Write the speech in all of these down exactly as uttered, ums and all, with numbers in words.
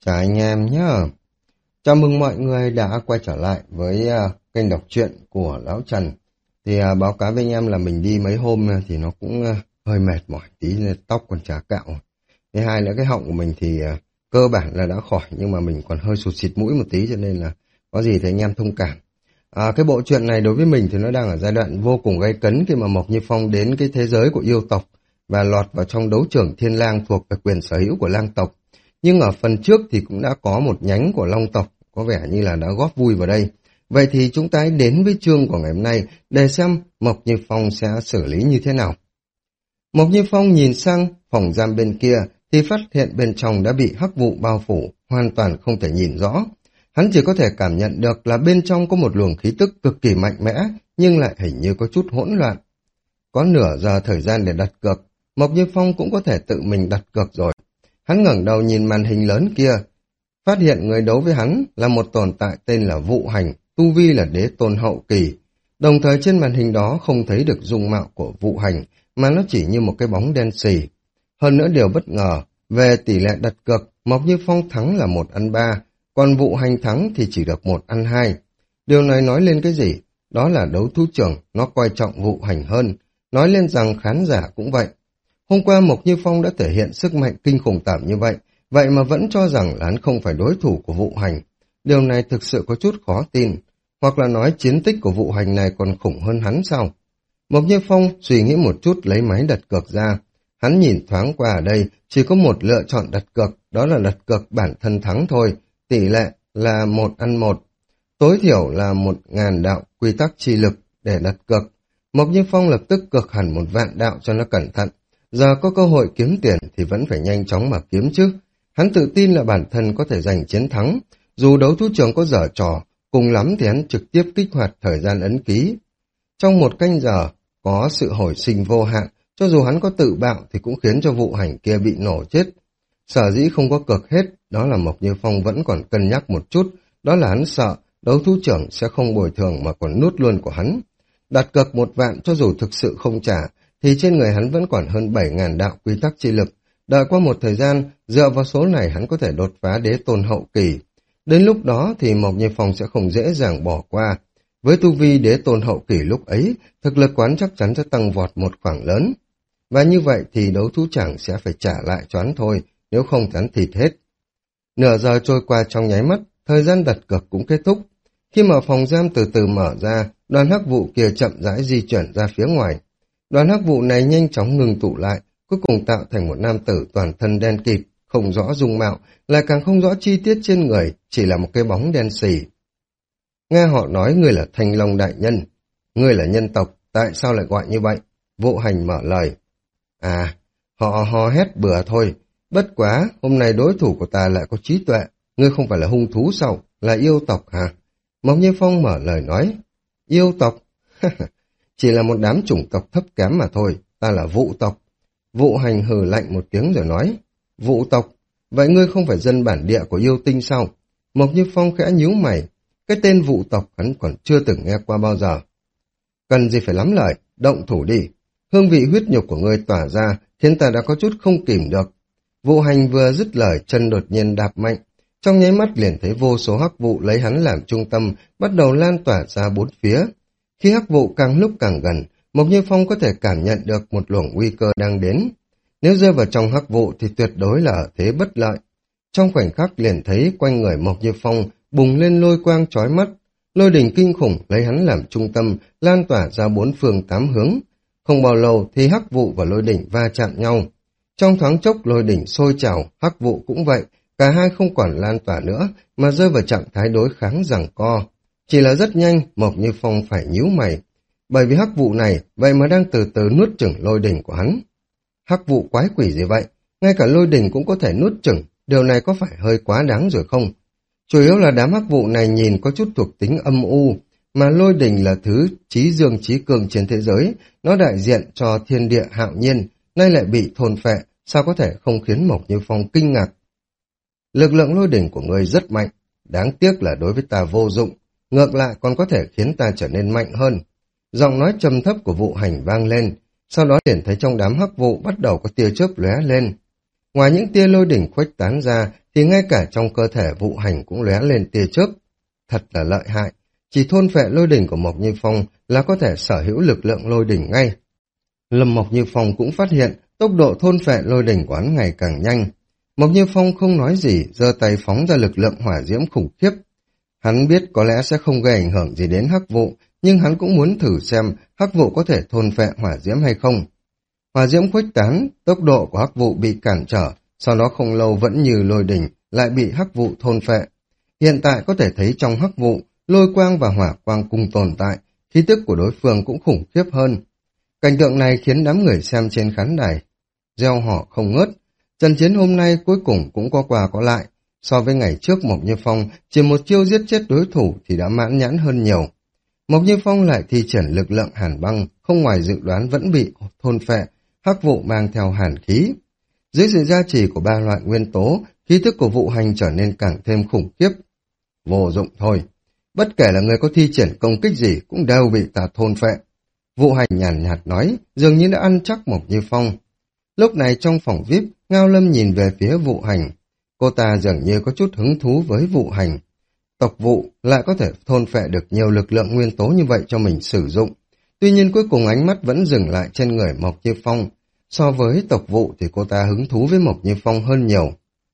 Chào anh em nhé. Chào mừng mọi người đã quay trở lại với uh, kênh đọc truyện của Lão Trần. Thì uh, báo cáo với anh em là mình đi mấy hôm uh, thì nó cũng uh, hơi mệt mỏi tí nên tóc còn chả cạo. Thứ hai nữa cái họng của mình thì uh, cơ bản là đã khỏi nhưng mà mình còn hơi sụt xịt mũi một tí cho nên là có gì thì anh em thông cảm. À, cái bộ truyện này đối với mình thì nó đang ở giai đoạn vô cùng gay cấn khi mà Mộc Như Phong đến cái thế giới của yêu tộc và lọt vào trong đấu trường Thiên Lang thuộc về quyền sở hữu của lang tộc. Nhưng ở phần trước thì cũng đã có một nhánh của Long tộc, có vẻ như là đã góp vui vào đây. Vậy thì chúng ta hãy đến với chương của ngày hôm nay để xem Mộc Như Phong sẽ xử lý như thế nào. Mộc Như Phong nhìn sang phòng giam bên kia thì phát hiện bên trong đã bị hắc vụ bao phủ, hoàn toàn không thể nhìn rõ. Hắn chỉ có thể cảm nhận được là bên trong có một luồng khí tức cực kỳ mạnh mẽ, nhưng lại hình như có chút hỗn loạn. Có nửa giờ thời gian để đặt cược, Mộc Như Phong cũng có thể tự mình đặt cược rồi. Hắn ngẩng đầu nhìn màn hình lớn kia, phát hiện người đấu với hắn là một tồn tại tên là Vụ Hành, tu vi là đế tôn hậu kỳ. Đồng thời trên màn hình đó không thấy được dung mạo của Vụ Hành, mà nó chỉ như một cái bóng đen xì. Hơn nữa điều bất ngờ, về tỷ lệ đặt cược, Mộc Như Phong thắng là một ăn ba, còn Vụ Hành thắng thì chỉ được một ăn hai. Điều này nói lên cái gì? Đó là đấu thú trưởng, nó coi trọng Vụ Hành hơn. Nói lên rằng khán giả cũng vậy. Hôm qua Mộc Như Phong đã thể hiện sức mạnh kinh khủng tởm như vậy, vậy mà vẫn cho rằng là hắn không phải đối thủ của Vụ Hành. Điều này thực sự có chút khó tin, hoặc là nói chiến tích của Vụ Hành này còn khủng hơn hắn sao? Mộc Như Phong suy nghĩ một chút lấy máy đặt cược ra. Hắn nhìn thoáng qua ở đây, chỉ có một lựa chọn đặt cược, đó là đặt cược bản thân thắng thôi, tỷ lệ là một ăn một. Tối thiểu là một ngàn đạo quy tắc chi lực để đặt cược. Mộc Như Phong lập tức cược hẳn một vạn đạo cho nó cẩn thận. Giờ có cơ hội kiếm tiền thì vẫn phải nhanh chóng mà kiếm chứ. Hắn tự tin là bản thân có thể giành chiến thắng. Dù đấu thú trường có dở trò, cùng lắm thì hắn trực tiếp kích hoạt thời gian ấn ký. Trong một canh giờ, có sự hồi sinh vô hạn, cho dù hắn có tự bạo thì cũng khiến cho Vụ Hành kia bị nổ chết. Sở dĩ không có cược hết, đó là Mộc Như Phong vẫn còn cân nhắc một chút, đó là hắn sợ đấu thú trưởng sẽ không bồi thường mà còn nuốt luôn của hắn. Đặt cược một vạn cho dù thực sự không trả, thì trên người hắn vẫn còn hơn bảy ngàn đạo quy tắc chi lực. Đợi qua một thời gian, dựa vào số này hắn có thể đột phá đế tôn hậu kỳ. Đến lúc đó thì Mộc Như Phong sẽ không dễ dàng bỏ qua. Với tu vi đế tôn hậu kỳ lúc ấy, thực lực quán chắc chắn sẽ tăng vọt một khoảng lớn. Và như vậy thì đấu thú chẳng sẽ phải trả lại cho hắn thôi, nếu không thì hắn thịt hết. Nửa giờ trôi qua trong nháy mắt, thời gian đặt cược cũng kết thúc. Khi mở phòng giam từ từ mở ra, đoàn hắc vụ kia chậm rãi di chuyển ra phía ngoài. Đoàn hắc vụ này nhanh chóng ngừng tụ lại, cuối cùng tạo thành một nam tử toàn thân đen kịt, không rõ dung mạo, lại càng không rõ chi tiết trên người, chỉ là một cái bóng đen xì. Nghe họ nói ngươi là Thanh Long đại nhân, ngươi là nhân tộc, tại sao lại gọi như vậy? Vụ Hành mở lời. À, họ hò hét bừa thôi, bất quá, hôm nay đối thủ của ta lại có trí tuệ, ngươi không phải là hung thú sao, là yêu tộc hả? Mộc Như Phong mở lời nói, yêu tộc? Chỉ là một đám chủng tộc thấp kém mà thôi, ta là Vụ tộc. Vụ Hành hừ lạnh một tiếng rồi nói, Vụ tộc, vậy ngươi không phải dân bản địa của yêu tinh sao? Mộc Như Phong khẽ nhíu mày, cái tên Vụ tộc hắn còn chưa từng nghe qua bao giờ. Cần gì phải lắm lời, động thủ đi. Hương vị huyết nhục của ngươi tỏa ra, khiến ta đã có chút không kìm được. Vụ Hành vừa dứt lời, chân đột nhiên đạp mạnh. Trong nháy mắt liền thấy vô số hắc vụ lấy hắn làm trung tâm, bắt đầu lan tỏa ra bốn phía. Khi hắc vụ càng lúc càng gần, Mộc Như Phong có thể cảm nhận được một luồng nguy cơ đang đến. Nếu rơi vào trong hắc vụ thì tuyệt đối là ở thế bất lợi. Trong khoảnh khắc liền thấy quanh người Mộc Như Phong bùng lên lôi quang chói mắt. Lôi đỉnh kinh khủng lấy hắn làm trung tâm, lan tỏa ra bốn phương tám hướng. Không bao lâu thì hắc vụ và lôi đỉnh va chạm nhau. Trong thoáng chốc lôi đỉnh sôi trào, hắc vụ cũng vậy, cả hai không còn lan tỏa nữa mà rơi vào trạng thái đối kháng giằng co. Chỉ là rất nhanh, Mộc Như Phong phải nhíu mày, bởi vì hắc vụ này vậy mà đang từ từ nuốt chửng lôi đỉnh của hắn. Hắc vụ quái quỷ gì vậy? Ngay cả lôi đỉnh cũng có thể nuốt chửng, điều này có phải hơi quá đáng rồi không? Chủ yếu là đám hắc vụ này nhìn có chút thuộc tính âm u, mà lôi đỉnh là thứ trí dương trí cường trên thế giới, nó đại diện cho thiên địa hạo nhiên, nay lại bị thôn phệ, sao có thể không khiến Mộc Như Phong kinh ngạc. Lực lượng lôi đỉnh của ngươi rất mạnh, đáng tiếc là đối với ta vô dụng, ngược lại còn có thể khiến ta trở nên mạnh hơn. Giọng nói trầm thấp của Vụ Hành vang lên, sau đó liền thấy trong đám hắc vụ bắt đầu có tia chớp lóe lên. Ngoài những tia lôi đỉnh khuếch tán ra, thì ngay cả trong cơ thể Vụ Hành cũng lóe lên tia chớp. Thật là lợi hại, chỉ thôn phệ lôi đỉnh của Mộc Như Phong là có thể sở hữu lực lượng lôi đỉnh ngay. Lâm Mộc Như Phong cũng phát hiện tốc độ thôn phệ lôi đỉnh của hắn ngày càng nhanh. Mộc Như Phong không nói gì, giơ tay phóng ra lực lượng hỏa diễm khủng khiếp. Hắn biết có lẽ sẽ không gây ảnh hưởng gì đến Hắc Vụ, nhưng hắn cũng muốn thử xem Hắc Vụ có thể thôn phệ hỏa diễm hay không. Hỏa diễm khuếch tán, tốc độ của Hắc Vụ bị cản trở, sau đó không lâu vẫn như lôi đỉnh lại bị Hắc Vụ thôn phệ. Hiện tại có thể thấy trong Hắc Vụ, lôi quang và hỏa quang cùng tồn tại, khí tức của đối phương cũng khủng khiếp hơn. Cảnh tượng này khiến đám người xem trên khán đài reo hò không ngớt. Trận chiến hôm nay cuối cùng cũng có qua có lại. So với ngày trước Mộc Như Phong chỉ một chiêu giết chết đối thủ thì đã mãn nhãn hơn nhiều. Mộc Như Phong lại thi triển lực lượng hàn băng, không ngoài dự đoán vẫn bị thôn phệ, Hắc Vụ mang theo hàn khí. Dưới sự gia trì của ba loại nguyên tố, khí thức của Vụ Hành trở nên càng thêm khủng khiếp. Vô dụng thôi, bất kể là người có thi triển công kích gì cũng đều bị ta thôn phệ. Vụ Hành nhàn nhạt nói, dường như đã ăn chắc Mộc Như Phong. Lúc này trong phòng vi ai pi, Ngao Lâm nhìn về phía Vụ Hành. Cô ta dường như có chút hứng thú với Vụ Hành. Tộc Vụ lại có thể thôn phệ được nhiều lực lượng nguyên tố như vậy cho mình sử dụng. Tuy nhiên cuối cùng ánh mắt vẫn dừng lại trên người Mộc Như Phong. So với tộc Vụ thì cô ta hứng thú với Mộc Như Phong hơn nhiều.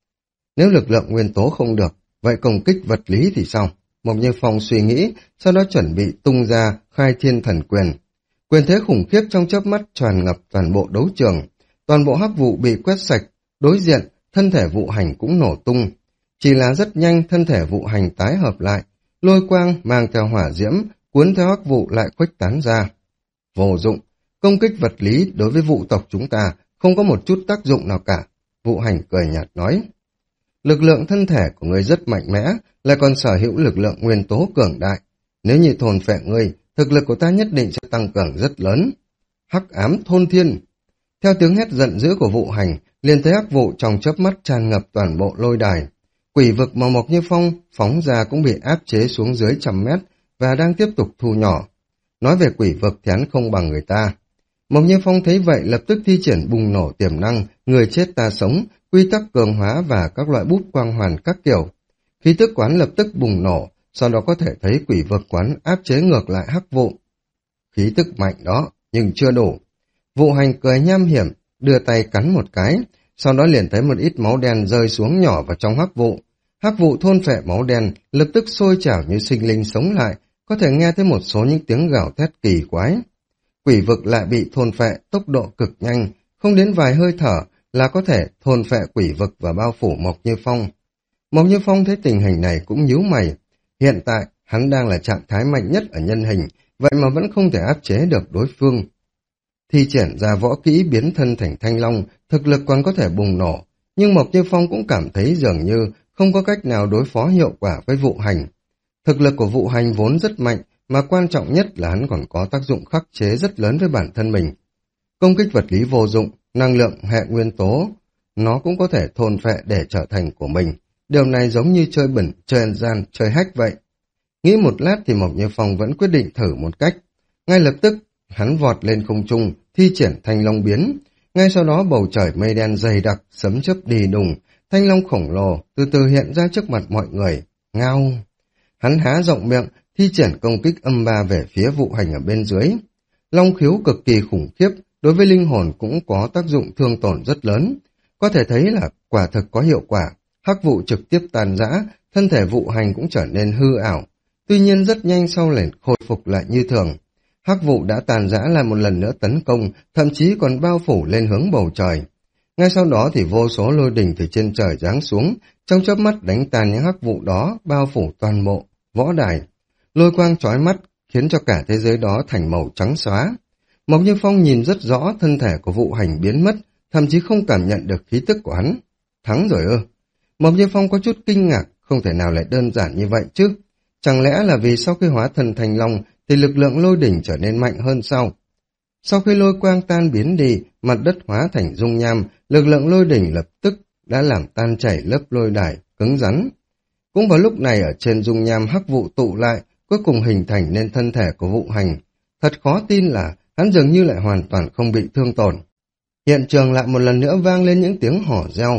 Nếu lực lượng nguyên tố không được, vậy công kích vật lý thì sao? Mộc Như Phong suy nghĩ, sau đó chuẩn bị tung ra khai thiên thần quyền. Quyền thế khủng khiếp trong chớp mắt tràn ngập toàn bộ đấu trường. Toàn bộ Hắc Vụ bị quét sạch, đối diện, thân thể Vụ Hành cũng nổ tung. Chỉ là rất nhanh thân thể Vụ Hành tái hợp lại, lôi quang mang theo hỏa diễm, cuốn theo Hắc Vụ lại khuếch tán ra. Vô dụng, công kích vật lý đối với Vụ tộc chúng ta không có một chút tác dụng nào cả. Vụ Hành cười nhạt nói. Lực lượng thân thể của ngươi rất mạnh mẽ, lại còn sở hữu lực lượng nguyên tố cường đại. Nếu như thôn phệ ngươi, thực lực của ta nhất định sẽ tăng cường rất lớn. Hắc ám thôn thiên. Theo tiếng hét giận dữ của Vụ Hành, liền thấy Hắc Vụ trong chớp mắt tràn ngập toàn bộ lôi đài. Quỷ vực mà Mộc Như Phong phóng ra cũng bị áp chế xuống dưới trăm mét và đang tiếp tục thu nhỏ. Nói về quỷ vực thì hắn không bằng người ta. Mộc Như Phong thấy vậy lập tức thi triển bùng nổ tiềm năng, người chết ta sống, quy tắc cường hóa và các loại bút quang hoàn các kiểu. Khí tức quán lập tức bùng nổ, sau đó có thể thấy quỷ vực quán áp chế ngược lại Hắc Vụ. Khí tức mạnh đó, nhưng chưa đủ. Vụ Hành cười nham hiểm, đưa tay cắn một cái, sau đó liền thấy một ít máu đen rơi xuống nhỏ vào trong Hắc Vụ. Hắc Vụ thôn phệ máu đen, lập tức sôi trào như sinh linh sống lại, có thể nghe thấy một số những tiếng gào thét kỳ quái. Quỷ vực lại bị thôn phệ tốc độ cực nhanh, không đến vài hơi thở là có thể thôn phệ quỷ vực và bao phủ Mộc Như Phong. Mộc Như Phong thấy tình hình này cũng nhíu mày. Hiện tại, hắn đang là trạng thái mạnh nhất ở nhân hình, vậy mà vẫn không thể áp chế được đối phương. Thi triển ra võ kỹ biến thân thành thanh long, thực lực còn có thể bùng nổ, nhưng Mộc Như Phong cũng cảm thấy dường như không có cách nào đối phó hiệu quả với Vụ Hành. Thực lực của Vụ Hành vốn rất mạnh, mà quan trọng nhất là hắn còn có tác dụng khắc chế rất lớn với bản thân mình. Công kích vật lý vô dụng, năng lượng hệ nguyên tố, nó cũng có thể thôn phệ để trở thành của mình. Điều này giống như chơi bẩn, chơi ăn gian, chơi hack vậy. Nghĩ một lát thì Mộc Như Phong vẫn quyết định thử một cách. Ngay lập tức, hắn vọt lên không trung, thi triển thanh long biến. Ngay sau đó bầu trời mây đen dày đặc, sấm chớp đi đùng, thanh long khổng lồ từ từ hiện ra trước mặt mọi người. Ngao! Hắn há rộng miệng, thi triển công kích âm ba về phía Vụ Hành ở bên dưới. Long khiếu cực kỳ khủng khiếp, đối với linh hồn cũng có tác dụng thương tổn rất lớn. Có thể thấy là quả thực có hiệu quả. Hắc Vụ trực tiếp tàn rã, thân thể Vụ Hành cũng trở nên hư ảo. Tuy nhiên rất nhanh sau liền khôi phục lại như thường. Hắc Vụ đã tàn rã lại một lần nữa tấn công, thậm chí còn bao phủ lên hướng bầu trời. Ngay sau đó thì vô số lôi đỉnh từ trên trời giáng xuống, trong chớp mắt đánh tan những hắc vụ đó, bao phủ toàn bộ võ đài. Lôi quang chói mắt, khiến cho cả thế giới đó thành màu trắng xóa. Mộc Như Phong nhìn rất rõ thân thể của Vụ Hành biến mất, thậm chí không cảm nhận được khí tức của hắn. Thắng rồi ư? Mộc Như Phong có chút kinh ngạc, không thể nào lại đơn giản như vậy chứ. Chẳng lẽ là vì sau khi hóa thần thành long thì lực lượng lôi đỉnh trở nên mạnh hơn sao? Sau khi lôi quang tan biến đi, mặt đất hóa thành dung nham, lực lượng lôi đỉnh lập tức đã làm tan chảy lớp lôi đài, cứng rắn. Cũng vào lúc này ở trên dung nham hắc vụ tụ lại, cuối cùng hình thành nên thân thể của Vụ Hành. Thật khó tin là hắn dường như lại hoàn toàn không bị thương tổn. Hiện trường lại một lần nữa vang lên những tiếng hò reo.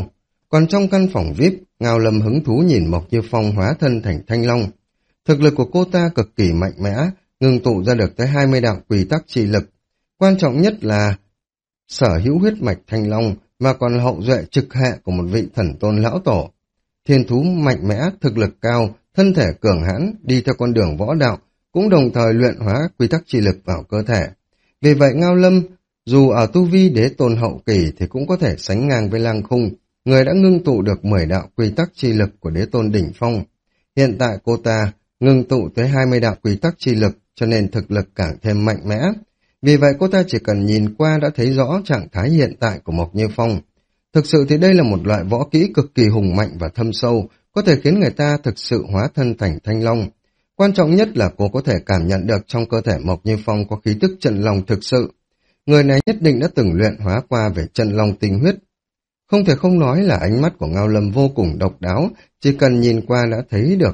Còn trong căn phòng vi ai pi, Ngao Lâm hứng thú nhìn Mộc Như Phong hóa thân thành thanh long. Thực lực của cô ta cực kỳ mạnh mẽ, ngưng tụ ra được tới hai mươi đạo quy tắc chi lực. Quan trọng nhất là sở hữu huyết mạch thanh long mà còn là hậu duệ trực hệ của một vị thần tôn lão tổ. Thiên thú mạnh mẽ, thực lực cao, thân thể cường hãn, đi theo con đường võ đạo, cũng đồng thời luyện hóa quy tắc chi lực vào cơ thể. Vì vậy Ngao Lâm, dù ở tu vi đế tôn hậu kỳ thì cũng có thể sánh ngang với Lang Khung, người đã ngưng tụ được mười đạo quy tắc chi lực của đế tôn đỉnh phong. Hiện tại cô ta ngưng tụ tới hai mươi đạo quy tắc chi lực, cho nên thực lực càng thêm mạnh mẽ. Vì vậy cô ta chỉ cần nhìn qua đã thấy rõ trạng thái hiện tại của Mộc Như Phong. Thực sự thì đây là một loại võ kỹ cực kỳ hùng mạnh và thâm sâu, có thể khiến người ta thực sự hóa thân thành thanh long. Quan trọng nhất là cô có thể cảm nhận được trong cơ thể Mộc Như Phong có khí tức chân long thực sự. Người này nhất định đã từng luyện hóa qua về chân long tinh huyết. Không thể không nói là ánh mắt của Ngao Lâm vô cùng độc đáo, chỉ cần nhìn qua đã thấy được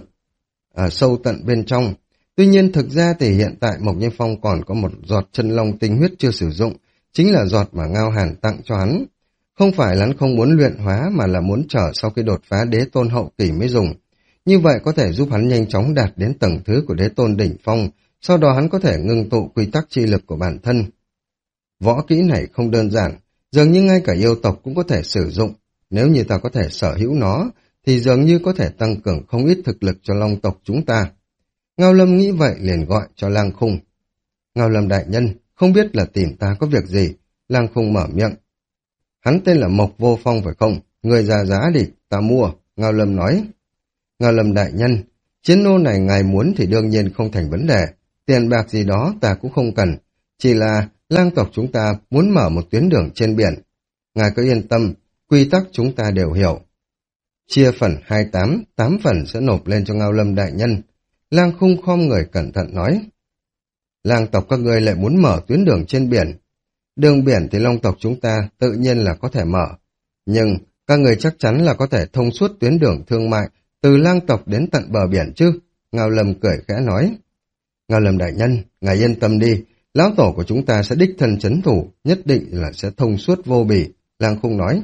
ở sâu tận bên trong. Tuy nhiên thực ra thì hiện tại Mộc Như Phong còn có một giọt chân long tinh huyết chưa sử dụng, chính là giọt mà Ngao Hàn tặng cho hắn. Không phải là hắn không muốn luyện hóa mà là muốn chờ sau khi đột phá đế tôn hậu kỳ mới dùng. Như vậy có thể giúp hắn nhanh chóng đạt đến tầng thứ của đế tôn đỉnh phong, sau đó hắn có thể ngưng tụ quy tắc chi lực của bản thân. Võ kỹ này không đơn giản, dường như ngay cả yêu tộc cũng có thể sử dụng. Nếu như ta có thể sở hữu nó, thì dường như có thể tăng cường không ít thực lực cho long tộc chúng ta. Ngao Lâm nghĩ vậy liền gọi cho Lang Khung. Ngao Lâm đại nhân, không biết là tìm ta có việc gì? Lang Khung mở miệng. Hắn tên là Mộc Vô Phong phải không? Người ra giá đi, ta mua. Ngao Lâm nói. Ngao Lâm đại nhân, chiến nô này ngài muốn thì đương nhiên không thành vấn đề. Tiền bạc gì đó ta cũng không cần. Chỉ là lang tộc chúng ta muốn mở một tuyến đường trên biển. Ngài cứ yên tâm, quy tắc chúng ta đều hiểu. Chia phần hai mươi tám, tám phần sẽ nộp lên cho Ngao Lâm đại nhân. Lang Khung khom người cẩn thận nói. Lang tộc các ngươi lại muốn mở tuyến đường trên biển. Đường biển thì long tộc chúng ta tự nhiên là có thể mở. Nhưng các người chắc chắn là có thể thông suốt tuyến đường thương mại từ lang tộc đến tận bờ biển chứ? Ngao Lâm cười khẽ nói. Ngao Lâm đại nhân, ngài yên tâm đi. Lão tổ của chúng ta sẽ đích thân chấn thủ, nhất định là sẽ thông suốt vô bỉ. Lang Khung nói.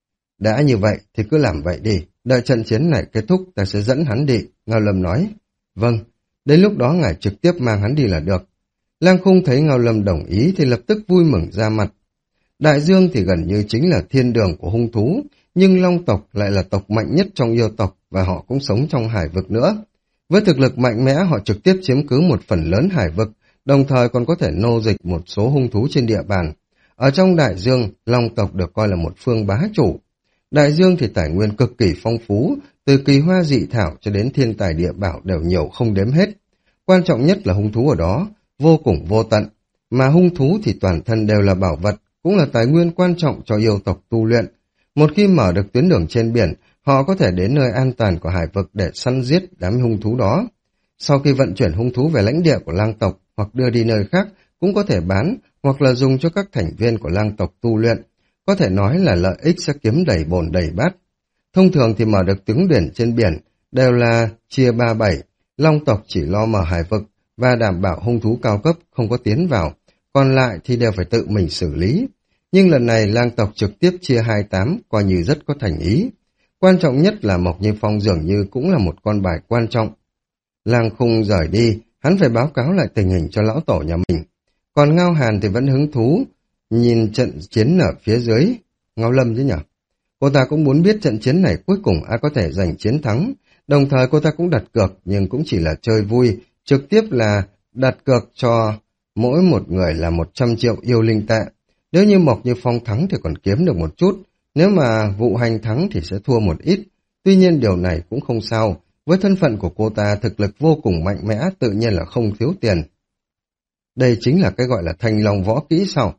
Đã như vậy thì cứ làm vậy đi. Đợi trận chiến này kết thúc ta sẽ dẫn hắn đi. Ngao Lâm nói. Vâng, đến lúc đó ngài trực tiếp mang hắn đi là được. Lang Khung thấy Ngao Lâm đồng ý thì lập tức vui mừng ra mặt. Đại Dương thì gần như chính là thiên đường của hung thú, nhưng long tộc lại là tộc mạnh nhất trong yêu tộc và họ cũng sống trong hải vực nữa. Với thực lực mạnh mẽ họ trực tiếp chiếm cứ một phần lớn hải vực, đồng thời còn có thể nô dịch một số hung thú trên địa bàn. Ở trong Đại Dương, long tộc được coi là một phương bá chủ. Đại Dương thì tài nguyên cực kỳ phong phú, từ kỳ hoa dị thảo cho đến thiên tài địa bảo đều nhiều không đếm hết. Quan trọng nhất là hung thú ở đó, vô cùng vô tận, mà hung thú thì toàn thân đều là bảo vật, cũng là tài nguyên quan trọng cho yêu tộc tu luyện. Một khi mở được tuyến đường trên biển, họ có thể đến nơi an toàn của hải vực để săn giết đám hung thú đó. Sau khi vận chuyển hung thú về lãnh địa của lang tộc hoặc đưa đi nơi khác, cũng có thể bán hoặc là dùng cho các thành viên của lang tộc tu luyện. Có thể nói là lợi ích sẽ kiếm đầy bồn đầy bát. Thông thường thì mở được tuyến biển trên biển đều là chia ba bảy, long tộc chỉ lo mở hải vực và đảm bảo hung thú cao cấp không có tiến vào, còn lại thì đều phải tự mình xử lý. Nhưng lần này lang tộc trực tiếp chia hai mươi tám, coi như rất có thành ý. Quan trọng nhất là Mộc Như Phong dường như cũng là một con bài quan trọng. Lang Khung rời đi, hắn phải báo cáo lại tình hình cho lão tổ nhà mình. Còn Ngao Hàn thì vẫn hứng thú, nhìn trận chiến ở phía dưới. Ngao Lâm chứ nhỉ? Cô ta cũng muốn biết trận chiến này cuối cùng ai có thể giành chiến thắng. Đồng thời cô ta cũng đặt cược, nhưng cũng chỉ là chơi vui, trực tiếp là đặt cược cho mỗi một người là một trăm triệu yêu linh tệ. Nếu như Mộc Như Phong thắng thì còn kiếm được một chút, nếu mà Vụ Hành thắng thì sẽ thua một ít. Tuy nhiên điều này cũng không sao, với thân phận của cô ta thực lực vô cùng mạnh mẽ, tự nhiên là không thiếu tiền. Đây chính là cái gọi là thanh long võ kỹ sao?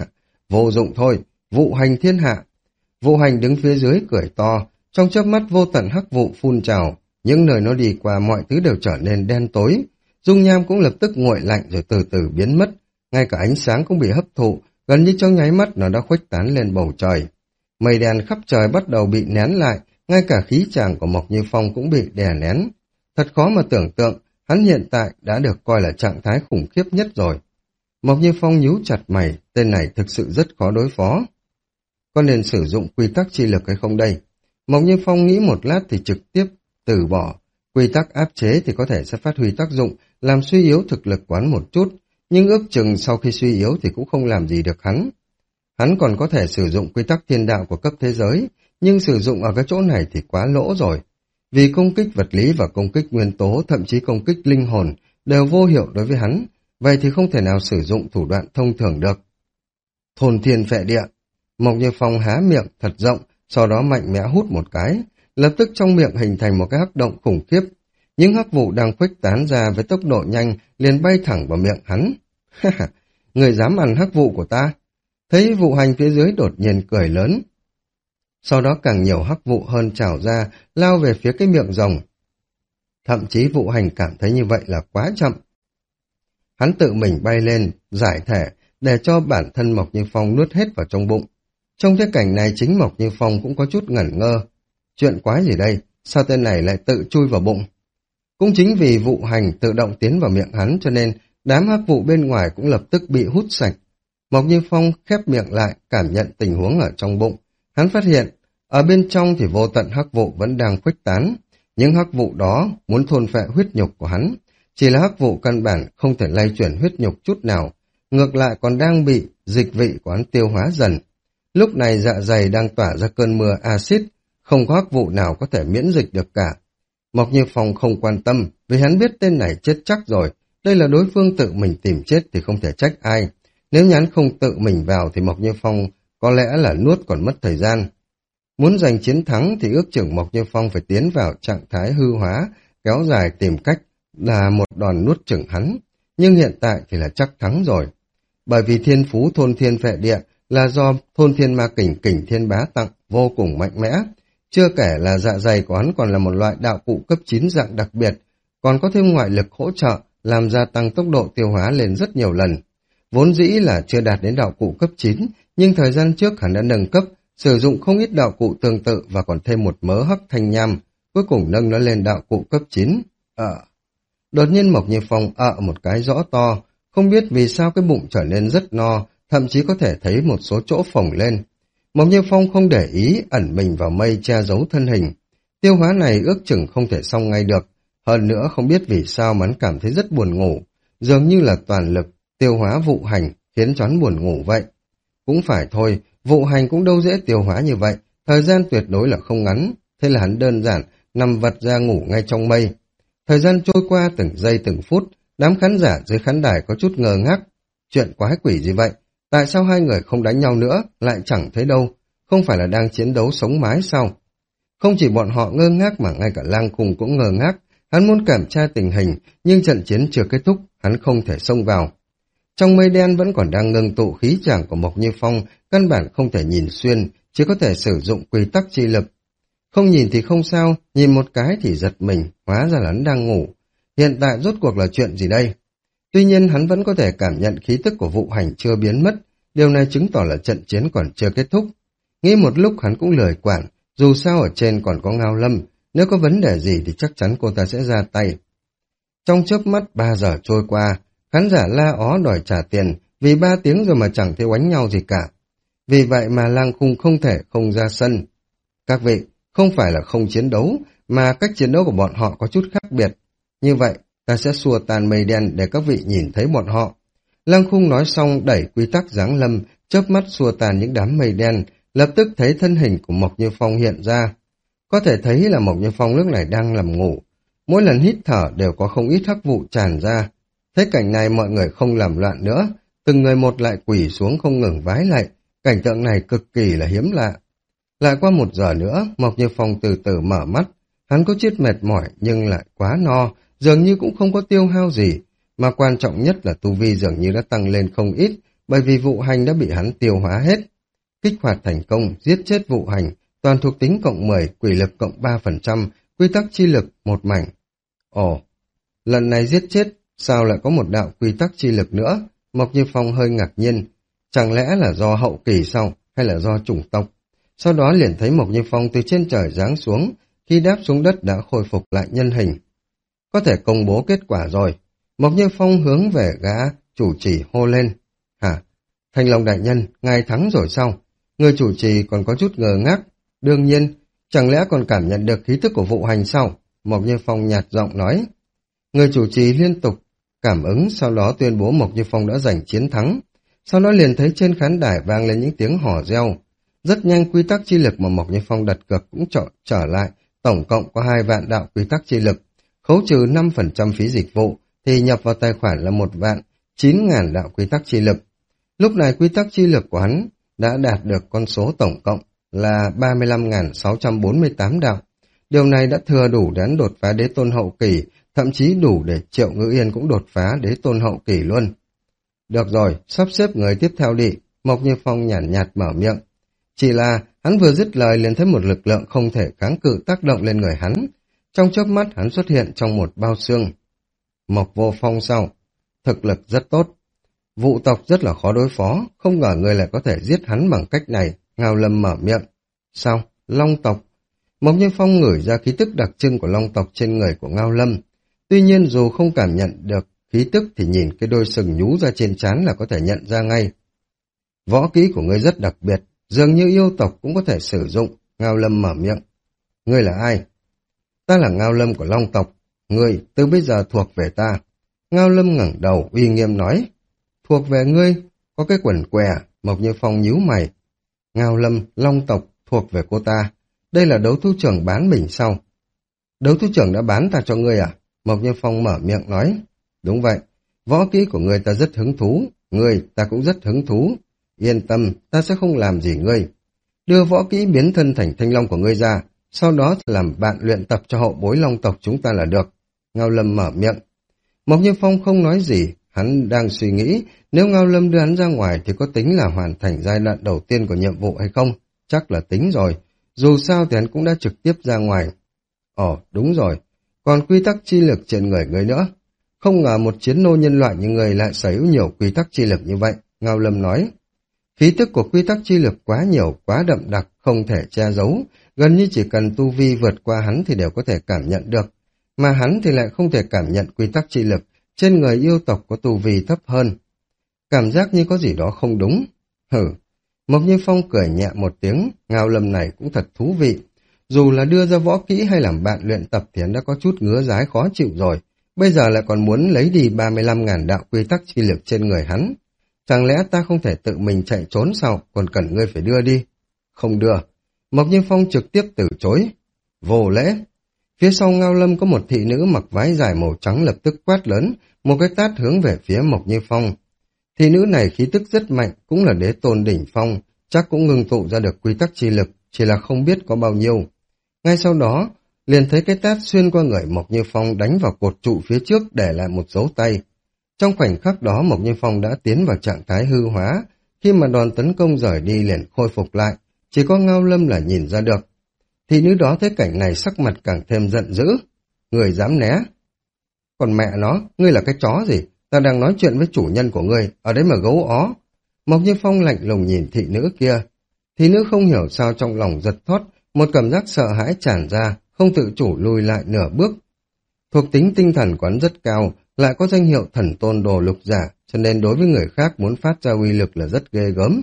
Vô dụng thôi, Vụ Hành thiên hạ. Vụ Hành đứng phía dưới cười to, trong chớp mắt vô tận hắc vụ phun trào, những nơi nó đi qua mọi thứ đều trở nên đen tối. Dung nham cũng lập tức nguội lạnh rồi từ từ biến mất, ngay cả ánh sáng cũng bị hấp thụ, gần như trong nháy mắt nó đã khuếch tán lên bầu trời. Mây đen khắp trời bắt đầu bị nén lại, ngay cả khí tràng của Mộc Như Phong cũng bị đè nén. Thật khó mà tưởng tượng, hắn hiện tại đã được coi là trạng thái khủng khiếp nhất rồi. Mộc Như Phong nhíu chặt mày, tên này thực sự rất khó đối phó. Có nên sử dụng quy tắc chi lực hay không đây? Mộc Như Phong nghĩ một lát thì trực tiếp từ bỏ. Quy tắc áp chế thì có thể sẽ phát huy tác dụng, làm suy yếu thực lực quán một chút, nhưng ước chừng sau khi suy yếu thì cũng không làm gì được hắn. Hắn còn có thể sử dụng quy tắc thiên đạo của cấp thế giới, nhưng sử dụng ở cái chỗ này thì quá lỗ rồi. Vì công kích vật lý và công kích nguyên tố, thậm chí công kích linh hồn, đều vô hiệu đối với hắn, vậy thì không thể nào sử dụng thủ đoạn thông thường được. Thôn thiên phệ địa. Mộc Như Phong há miệng thật rộng, sau đó mạnh mẽ hút một cái, lập tức trong miệng hình thành một cái hắc động khủng khiếp. Những hắc vụ đang khuếch tán ra với tốc độ nhanh liền bay thẳng vào miệng hắn. Người dám ăn hắc vụ của ta? Thấy vụ hành phía dưới đột nhiên cười lớn. Sau đó càng nhiều hắc vụ hơn trào ra, lao về phía cái miệng rồng. Thậm chí vụ hành cảm thấy như vậy là quá chậm. Hắn tự mình bay lên, giải thể, để cho bản thân Mộc Như Phong nuốt hết vào trong bụng. Trong cái cảnh này chính Mộc Như Phong cũng có chút ngẩn ngơ. Chuyện quái gì đây? Sao tên này lại tự chui vào bụng? Cũng chính vì vụ hành tự động tiến vào miệng hắn cho nên đám hắc vụ bên ngoài cũng lập tức bị hút sạch. Mộc Như Phong khép miệng lại, cảm nhận tình huống ở trong bụng. Hắn phát hiện, ở bên trong thì vô tận hắc vụ vẫn đang khuếch tán. Những hắc vụ đó muốn thôn phệ huyết nhục của hắn. Chỉ là hắc vụ căn bản không thể lay chuyển huyết nhục chút nào. Ngược lại còn đang bị dịch vị của hắn tiêu hóa dần. Lúc này dạ dày đang tỏa ra cơn mưa axit, không có hắc vụ nào có thể miễn dịch được cả. Mộc Như Phong không quan tâm, vì hắn biết tên này chết chắc rồi. Đây là đối phương tự mình tìm chết thì không thể trách ai. Nếu như hắn không tự mình vào thì Mộc Như Phong có lẽ là nuốt còn mất thời gian. Muốn giành chiến thắng thì ước chừng Mộc Như Phong phải tiến vào trạng thái hư hóa, kéo dài tìm cách là một đòn nuốt chửng hắn. Nhưng hiện tại thì là chắc thắng rồi. Bởi vì thiên phú thôn thiên phệ địa là do thôn thiên ma kình kình thiên bá tặng vô cùng mạnh mẽ. Chưa kể là dạ dày của hắn còn là một loại đạo cụ cấp chín dạng đặc biệt, còn có thêm ngoại lực hỗ trợ làm gia tăng tốc độ tiêu hóa lên rất nhiều lần. Vốn dĩ là chưa đạt đến đạo cụ cấp chín, nhưng thời gian trước hắn đã nâng cấp, sử dụng không ít đạo cụ tương tự và còn thêm một mớ hắc thanh nham, cuối cùng nâng nó lên đạo cụ cấp chín. Ờ. Đột nhiên Mộc Như Phong ợ một cái rõ to, không biết vì sao cái bụng trở nên rất no, thậm chí có thể thấy một số chỗ phồng lên. Mộc Như Phong không để ý, ẩn mình vào mây che giấu thân hình. Tiêu hóa này ước chừng không thể xong ngay được, hơn nữa không biết vì sao mà hắn cảm thấy rất buồn ngủ, dường như là toàn lực tiêu hóa vụ hành khiến cho hắn buồn ngủ vậy. Cũng phải thôi, vụ hành cũng đâu dễ tiêu hóa như vậy, thời gian tuyệt đối là không ngắn, thế là hắn đơn giản nằm vật ra ngủ ngay trong mây. Thời gian trôi qua từng giây từng phút, đám khán giả dưới khán đài có chút ngơ ngác. Chuyện quái quỷ gì vậy? Tại sao hai người không đánh nhau nữa, lại chẳng thấy đâu? Không phải là đang chiến đấu sống mái sao? Không chỉ bọn họ ngơ ngác mà ngay cả Lang Khung cũng ngơ ngác. Hắn muốn kiểm tra tình hình, nhưng trận chiến chưa kết thúc, hắn không thể xông vào. Trong mây đen vẫn còn đang ngưng tụ khí tràng của Mộc Như Phong, căn bản không thể nhìn xuyên, chỉ có thể sử dụng quy tắc chi lực. Không nhìn thì không sao, nhìn một cái thì giật mình, hóa ra là hắn đang ngủ. Hiện tại rốt cuộc là chuyện gì đây? Tuy nhiên hắn vẫn có thể cảm nhận khí tức của vụ hành chưa biến mất, điều này chứng tỏ là trận chiến còn chưa kết thúc. Nghĩ một lúc hắn cũng lười quản, dù sao ở trên còn có Ngao Lâm, nếu có vấn đề gì thì chắc chắn cô ta sẽ ra tay. Trong chớp mắt ba giờ trôi qua, khán giả la ó đòi trả tiền, vì ba tiếng rồi mà chẳng thấy oánh nhau gì cả. Vì vậy mà Lang Khung không thể không ra sân. Các vị, không phải là không chiến đấu, mà cách chiến đấu của bọn họ có chút khác biệt. Như vậy, ta sẽ xua tan mây đen để các vị nhìn thấy bọn họ. Lang Khung nói xong đẩy quy tắc giáng lâm, chớp mắt xua tan những đám mây đen, lập tức thấy thân hình của Mộc Như Phong hiện ra. Có thể thấy là Mộc Như Phong lúc này đang nằm ngủ. Mỗi lần hít thở đều có không ít hắc vụ tràn ra. Thấy cảnh này mọi người không làm loạn nữa, từng người một lại quỳ xuống không ngừng vái lạy. Cảnh tượng này cực kỳ là hiếm lạ. Lại qua một giờ nữa, Mộc Như Phong từ từ mở mắt. Hắn có chút mệt mỏi nhưng lại quá no, dường như cũng không có tiêu hao gì. Mà quan trọng nhất là tu vi dường như đã tăng lên không ít, bởi vì vụ hành đã bị hắn tiêu hóa hết. Kích hoạt thành công, giết chết vụ hành, toàn thuộc tính cộng mười, quỷ lực cộng ba phần trăm, quy tắc chi lực một mảnh. Ồ, lần này giết chết, sao lại có một đạo quy tắc chi lực nữa? Mộc Như Phong hơi ngạc nhiên. Chẳng lẽ là do hậu kỳ sao, hay là do chủng tộc? Sau đó liền thấy Mộc Như Phong từ trên trời giáng xuống, khi đáp xuống đất đã khôi phục lại nhân hình. Có thể công bố kết quả rồi. Mộc Như Phong hướng về gã chủ trì hô lên. Hả? Thanh Long đại nhân, ngài thắng rồi sao? Người chủ trì còn có chút ngờ ngác. Đương nhiên, Chẳng lẽ còn cảm nhận được khí tức của vụ hành sao? Mộc Như Phong nhạt giọng nói. Người chủ trì liên tục cảm ứng, sau đó tuyên bố Mộc Như Phong đã giành chiến thắng. Sau đó liền thấy trên khán đài vang lên những tiếng hò reo. Rất nhanh quy tắc chi lực mà Mộc Như Phong đặt cược cũng trở, trở lại, tổng cộng có hai vạn đạo quy tắc chi lực. Khấu trừ năm phần trăm phí dịch vụ, thì nhập vào tài khoản là một vạn chín ngàn đạo quy tắc chi lực. Lúc này quy tắc chi lực của hắn đã đạt được con số tổng cộng là ba mươi lăm nghìn sáu trăm bốn mươi tám đạo. Điều này đã thừa đủ để hắn đột phá đế tôn hậu kỳ, thậm chí đủ để Triệu Ngữ Yên cũng đột phá đế tôn hậu kỳ luôn. Được rồi, sắp xếp người tiếp theo đi, Mộc Như Phong nhàn nhạt, nhạt mở miệng. Chỉ là hắn vừa dứt lời liền thấy một lực lượng không thể kháng cự tác động lên người hắn. Trong chớp mắt hắn xuất hiện trong một bao xương. Mộc Vô Phong sao? Thực lực rất tốt. Vụ tộc rất là khó đối phó, không ngờ người lại có thể giết hắn bằng cách này. Ngao Lâm mở miệng. Sao? Long tộc? Mộc Như Phong ngửi ra khí tức đặc trưng của long tộc trên người của Ngao Lâm. Tuy nhiên dù không cảm nhận được khí tức thì nhìn cái đôi sừng nhú ra trên trán là có thể nhận ra ngay. Võ kỹ của ngươi rất đặc biệt, dường như yêu tộc cũng có thể sử dụng. Ngao Lâm mở miệng. Ngươi là ai? Ta là Ngao Lâm của long tộc. Ngươi từ bây giờ thuộc về ta. Ngao Lâm ngẩng đầu uy nghiêm nói. Thuộc về ngươi? Có cái quần què. Mộc Như Phong nhíu mày. Ngao Lâm, long tộc, thuộc về cô ta. Đây là đấu thú trưởng bán mình sao? Đấu thú trưởng đã bán ta cho ngươi à? Mộc Như Phong mở miệng nói. Đúng vậy, võ kỹ của ngươi ta rất hứng thú, ngươi ta cũng rất hứng thú. Yên tâm, ta sẽ không làm gì ngươi. Đưa võ kỹ biến thân thành thanh long của ngươi ra, sau đó làm bạn luyện tập cho hậu bối long tộc chúng ta là được. Ngao Lâm mở miệng. Mộc Như Phong không nói gì, hắn đang suy nghĩ nếu Ngao Lâm đưa hắn ra ngoài thì có tính là hoàn thành giai đoạn đầu tiên của nhiệm vụ hay không? Chắc là tính rồi, dù sao thì hắn cũng đã trực tiếp ra ngoài. Ồ, đúng rồi, còn quy tắc chi lực trên người ngươi nữa. Không ngờ một chiến nô nhân loại như người lại sở hữu nhiều quy tắc chi lực như vậy, Ngao Lâm nói. Khí tức của quy tắc chi lực quá nhiều, quá đậm đặc, không thể che giấu, gần như chỉ cần tu vi vượt qua hắn thì đều có thể cảm nhận được. Mà hắn thì lại không thể cảm nhận quy tắc chi lực, trên người yêu tộc có tu vi thấp hơn. Cảm giác như có gì đó không đúng. Hử, Mộc Như Phong cười nhẹ một tiếng, Ngao Lâm này cũng thật thú vị. Dù là đưa ra võ kỹ hay làm bạn luyện tập thì hắn đã có chút ngứa dái khó chịu rồi. Bây giờ lại còn muốn lấy đi ba mươi lăm ngàn đạo quy tắc chi lực trên người hắn. Chẳng lẽ ta không thể tự mình chạy trốn sao, còn cần ngươi phải đưa đi? Không đưa. Mộc Như Phong trực tiếp từ chối. Vô lễ. Phía sau Ngao Lâm có một thị nữ mặc váy dài màu trắng lập tức quát lớn, một cái tát hướng về phía Mộc Như Phong. Thị nữ này khí tức rất mạnh, cũng là đế tôn đỉnh phong, chắc cũng ngưng tụ ra được quy tắc chi lực, chỉ là không biết có bao nhiêu. Ngay sau đó, liền thấy cái tát xuyên qua người Mộc Như Phong đánh vào cột trụ phía trước để lại một dấu tay. Trong khoảnh khắc đó Mộc Như Phong đã tiến vào trạng thái hư hóa, khi mà đòn tấn công rời đi liền khôi phục lại, chỉ có Ngao Lâm là nhìn ra được. Thị nữ đó thấy cảnh này sắc mặt càng thêm giận dữ. Người dám né. Còn mẹ nó, ngươi là cái chó gì? Ta đang nói chuyện với chủ nhân của ngươi, ở đấy mà gấu ó. Mộc Như Phong lạnh lùng nhìn thị nữ kia. Thị nữ không hiểu sao trong lòng giật thót, một cảm giác sợ hãi tràn ra, không tự chủ lùi lại nửa bước. Thuộc tính tinh thần của hắn rất cao, lại có danh hiệu thần tôn đồ lục giả, cho nên đối với người khác muốn phát ra uy lực là rất ghê gớm.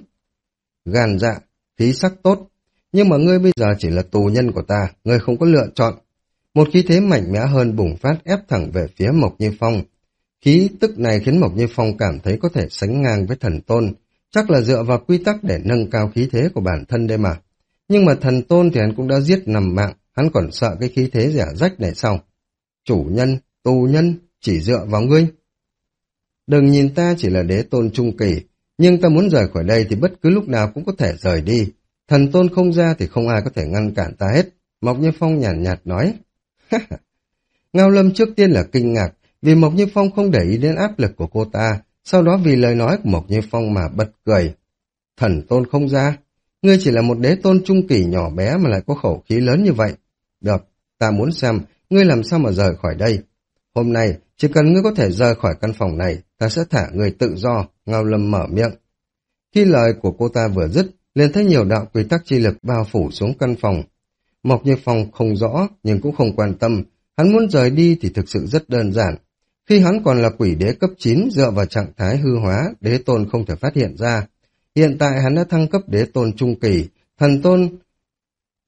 Gan dạ, khí sắc tốt, nhưng mà ngươi bây giờ chỉ là tù nhân của ta, ngươi không có lựa chọn. Một khí thế mạnh mẽ hơn bùng phát ép thẳng về phía Mộc Như Phong. Khí tức này khiến Mộc Như Phong cảm thấy có thể sánh ngang với thần tôn, chắc là dựa vào quy tắc để nâng cao khí thế của bản thân đây mà. Nhưng mà thần tôn thì hắn cũng đã giết nằm mạng, hắn còn sợ cái khí thế rẻ rách này sao? Chủ nhân, tù nhân, chỉ dựa vào ngươi. Đừng nhìn ta chỉ là đế tôn trung kỳ, nhưng ta muốn rời khỏi đây thì bất cứ lúc nào cũng có thể rời đi. Thần tôn không ra thì không ai có thể ngăn cản ta hết. Mộc Như Phong nhàn nhạt, nhạt nói. Ngao Lâm trước tiên là kinh ngạc, vì Mộc Như Phong không để ý đến áp lực của cô ta, sau đó vì lời nói của Mộc Như Phong mà bật cười. Thần tôn không ra, ngươi chỉ là một đế tôn trung kỳ nhỏ bé mà lại có khẩu khí lớn như vậy. Được, ta muốn xem ngươi làm sao mà rời khỏi đây. Hôm nay, chỉ cần ngươi có thể rời khỏi căn phòng này, ta sẽ thả ngươi tự do, Ngao Lâm mở miệng. Khi lời của cô ta vừa dứt, liền thấy nhiều đạo quy tắc chi lực bao phủ xuống căn phòng. Mộc Như Phong không rõ, nhưng cũng không quan tâm, hắn muốn rời đi thì thực sự rất đơn giản. Khi hắn còn là quỷ đế cấp chín dựa vào trạng thái hư hóa, đế tôn không thể phát hiện ra. Hiện tại hắn đã thăng cấp đế tôn trung kỳ, thần tôn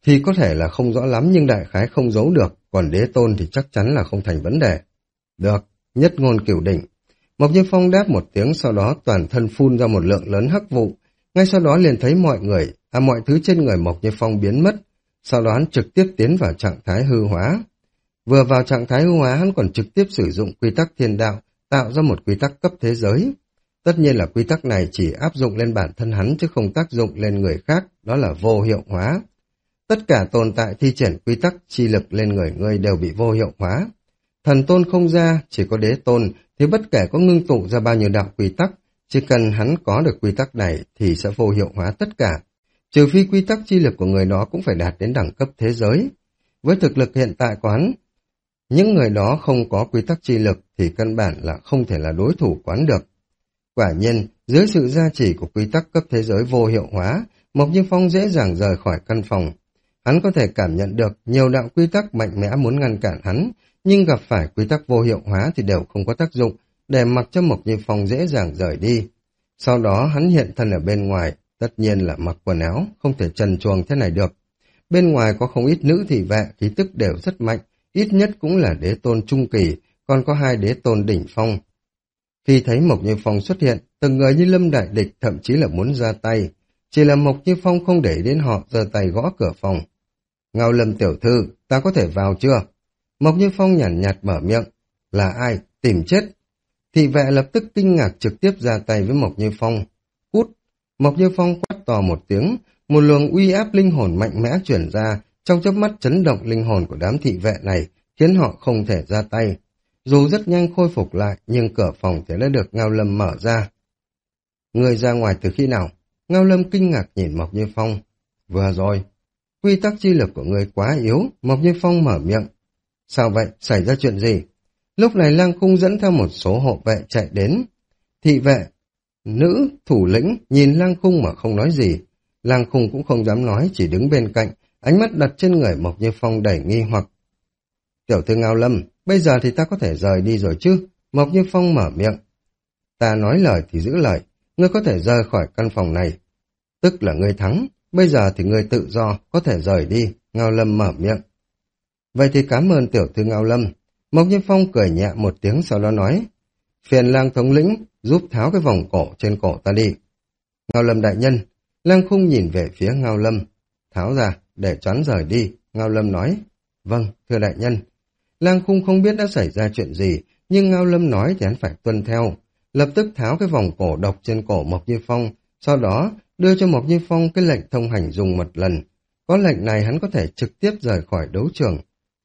thì có thể là không rõ lắm nhưng đại khái không giấu được, còn đế tôn thì chắc chắn là không thành vấn đề. Được, nhất ngôn cửu đỉnh. Mộc Như Phong đáp một tiếng, sau đó toàn thân phun ra một lượng lớn hắc vụ. Ngay sau đó liền thấy mọi người, à mọi thứ trên người Mộc Như Phong biến mất. Sau đó hắn trực tiếp tiến vào trạng thái hư hóa. Vừa vào trạng thái hư hóa hắn còn trực tiếp sử dụng quy tắc thiên đạo, tạo ra một quy tắc cấp thế giới. Tất nhiên là quy tắc này chỉ áp dụng lên bản thân hắn chứ không tác dụng lên người khác, đó là vô hiệu hóa. Tất cả tồn tại thi triển quy tắc chi lực lên người ngươi đều bị vô hiệu hóa. Thần tôn không ra, chỉ có đế tôn, thì bất kể có ngưng tụ ra bao nhiêu đạo quy tắc, chỉ cần hắn có được quy tắc này thì sẽ vô hiệu hóa tất cả. Trừ phi quy tắc chi lực của người đó cũng phải đạt đến đẳng cấp thế giới. Với thực lực hiện tại của hắn, những người đó không có quy tắc chi lực thì căn bản là không thể là đối thủ quán được. Quả nhiên, dưới sự gia trì của quy tắc cấp thế giới vô hiệu hóa, Mộc Như Phong dễ dàng rời khỏi căn phòng. Hắn có thể cảm nhận được nhiều đạo quy tắc mạnh mẽ muốn ngăn cản hắn, nhưng gặp phải quy tắc vô hiệu hóa thì đều không có tác dụng, để mặc cho Mộc Như Phong dễ dàng rời đi. Sau đó hắn hiện thân ở bên ngoài, tất nhiên là mặc quần áo, không thể trần truồng thế này được. Bên ngoài có không ít nữ thị vệ, khí tức đều rất mạnh, ít nhất cũng là đế tôn trung kỳ, còn có hai đế tôn đỉnh phong. Khi thấy Mộc Như Phong xuất hiện, từng người như lâm đại địch thậm chí là muốn ra tay. Chỉ là Mộc Như Phong không để đến họ, giơ tay gõ cửa phòng. Ngao Lâm tiểu thư, ta có thể vào chưa? Mộc Như Phong nhàn nhạt, nhạt mở miệng. Là ai? Tìm chết. Thị vệ lập tức kinh ngạc trực tiếp ra tay với Mộc Như Phong. Cút! Mộc Như Phong quát to một tiếng, một luồng uy áp linh hồn mạnh mẽ chuyển ra, trong chớp mắt chấn động linh hồn của đám thị vệ này, khiến họ không thể ra tay. Dù rất nhanh khôi phục lại, nhưng cửa phòng thì đã được Ngao Lâm mở ra. Người ra ngoài từ khi nào? Ngao Lâm kinh ngạc nhìn Mộc Như Phong. Vừa rồi. Quy tắc chi lực của người quá yếu, Mộc Như Phong mở miệng. Sao vậy? Xảy ra chuyện gì? Lúc này Lang Khung dẫn theo một số hộ vệ chạy đến. Thị vệ, nữ, thủ lĩnh, nhìn Lang Khung mà không nói gì. Lang Khung cũng không dám nói, chỉ đứng bên cạnh, ánh mắt đặt trên người Mộc Như Phong đầy nghi hoặc. Tiểu thư Ngao Lâm, bây giờ thì ta có thể rời đi rồi chứ? Mộc Như Phong mở miệng. Ta nói lời thì giữ lời, ngươi có thể rời khỏi căn phòng này. Tức là ngươi thắng, bây giờ thì ngươi tự do, có thể rời đi. Ngao Lâm mở miệng. Vậy thì cảm ơn tiểu thư Ngao Lâm. Mộc Như Phong cười nhẹ một tiếng sau đó nói. Phiền Lang thống lĩnh, giúp tháo cái vòng cổ trên cổ ta đi. Ngao Lâm đại nhân, Lang Khung nhìn về phía Ngao Lâm. Tháo ra, để choán rời đi. Ngao Lâm nói. Vâng, thưa đại nhân. Lang Khung không biết đã xảy ra chuyện gì, nhưng Ngao Lâm nói thì hắn phải tuân theo. Lập tức tháo cái vòng cổ độc trên cổ Mộc Như Phong, sau đó đưa cho Mộc Như Phong cái lệnh thông hành dùng một lần. Có lệnh này hắn có thể trực tiếp rời khỏi đấu trường.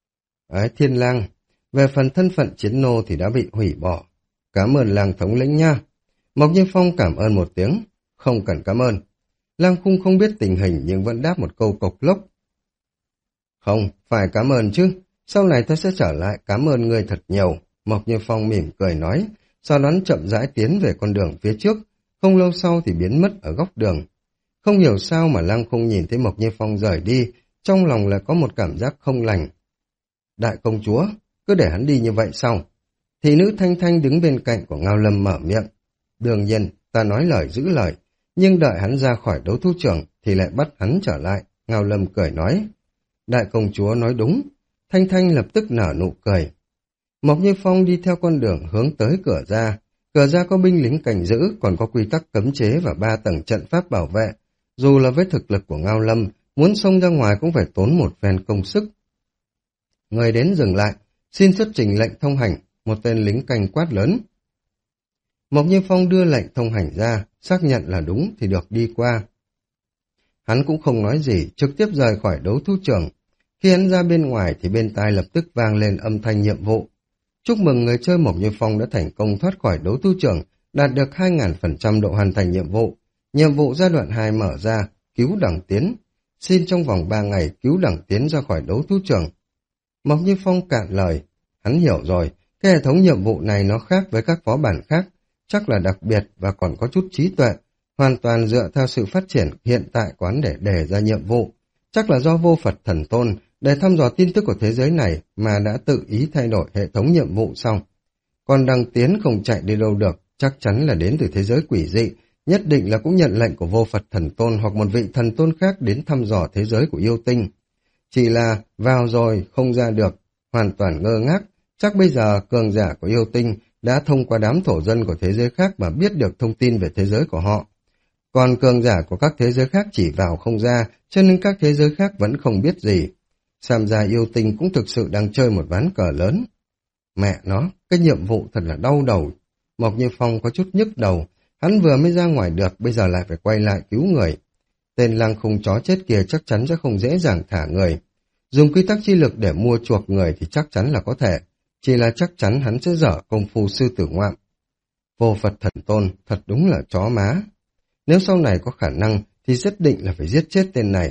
Ấy, Thiên Lang, về phần thân phận chiến nô thì đã bị hủy bỏ. Cảm ơn Lang thống lĩnh nha. Mộc Như Phong cảm ơn một tiếng. Không cần cảm ơn. Lang Khung không biết tình hình nhưng vẫn đáp một câu cộc lốc. Không, phải cảm ơn chứ. Sau này ta sẽ trở lại cảm ơn ngươi thật nhiều. Mộc Như Phong mỉm cười nói, sau đó chậm rãi tiến về con đường phía trước. Không lâu sau thì biến mất ở góc đường. Không hiểu sao mà Lang Khung nhìn thấy Mộc Như Phong rời đi, trong lòng lại có một cảm giác không lành. Đại công chúa, cứ để hắn đi như vậy sao? Thị nữ Thanh Thanh đứng bên cạnh của Ngao Lâm mở miệng. Đương nhiên, ta nói lời giữ lời, nhưng đợi hắn ra khỏi đấu thú trường thì lại bắt hắn trở lại. Ngao Lâm cười nói. Đại công chúa nói đúng. Thanh Thanh lập tức nở nụ cười. Mộc Như Phong đi theo con đường hướng tới cửa ra. Cửa ra có binh lính cảnh giữ, còn có quy tắc cấm chế và ba tầng trận pháp bảo vệ. Dù là với thực lực của Ngao Lâm, muốn xông ra ngoài cũng phải tốn một phen công sức. Người đến dừng lại, xin xuất trình lệnh thông hành, một tên lính canh quát lớn. Mộc Như Phong đưa lệnh thông hành ra, xác nhận là đúng thì được đi qua. Hắn cũng không nói gì, trực tiếp rời khỏi đấu thú trường. Khi hắn ra bên ngoài thì bên tai lập tức vang lên âm thanh nhiệm vụ. Chúc mừng người chơi Mộc Như Phong đã thành công thoát khỏi đấu thú trường, đạt được hai nghìn phần trăm độ hoàn thành nhiệm vụ. Nhiệm vụ giai đoạn hai mở ra, cứu đẳng tiến. Xin trong vòng ba ngày cứu đẳng tiến ra khỏi đấu thú trường. Mộc Như Phong cạn lời. Hắn hiểu rồi, cái hệ thống nhiệm vụ này nó khác với các phó bản khác, chắc là đặc biệt và còn có chút trí tuệ, hoàn toàn dựa theo sự phát triển hiện tại quán để đề ra nhiệm vụ. Chắc là do vô Phật thần tôn để thăm dò tin tức của thế giới này mà đã tự ý thay đổi hệ thống nhiệm vụ xong. Còn đăng tiến không chạy đi đâu được, chắc chắn là đến từ thế giới quỷ dị, nhất định là cũng nhận lệnh của vô Phật thần tôn hoặc một vị thần tôn khác đến thăm dò thế giới của yêu tinh. chỉ là vào rồi không ra được, hoàn toàn ngơ ngác. Chắc bây giờ cường giả của yêu tinh đã thông qua đám thổ dân của thế giới khác mà biết được thông tin về thế giới của họ. Còn cường giả của các thế giới khác chỉ vào không ra, cho nên các thế giới khác vẫn không biết gì. Xem ra yêu tinh cũng thực sự đang chơi một ván cờ lớn. Mẹ nó, cái nhiệm vụ thật là đau đầu. Mộc Như Phong có chút nhức đầu, hắn vừa mới ra ngoài được, bây giờ lại phải quay lại cứu người. Tên lang khùng chó chết kia chắc chắn sẽ không dễ dàng thả người. Dùng quy tắc chi lực để mua chuộc người thì chắc chắn là có thể, chỉ là chắc chắn hắn sẽ dở công phu sư tử ngoạm. Vô Phật Thần Tôn, thật đúng là chó má. Nếu sau này có khả năng thì nhất định là phải giết chết tên này.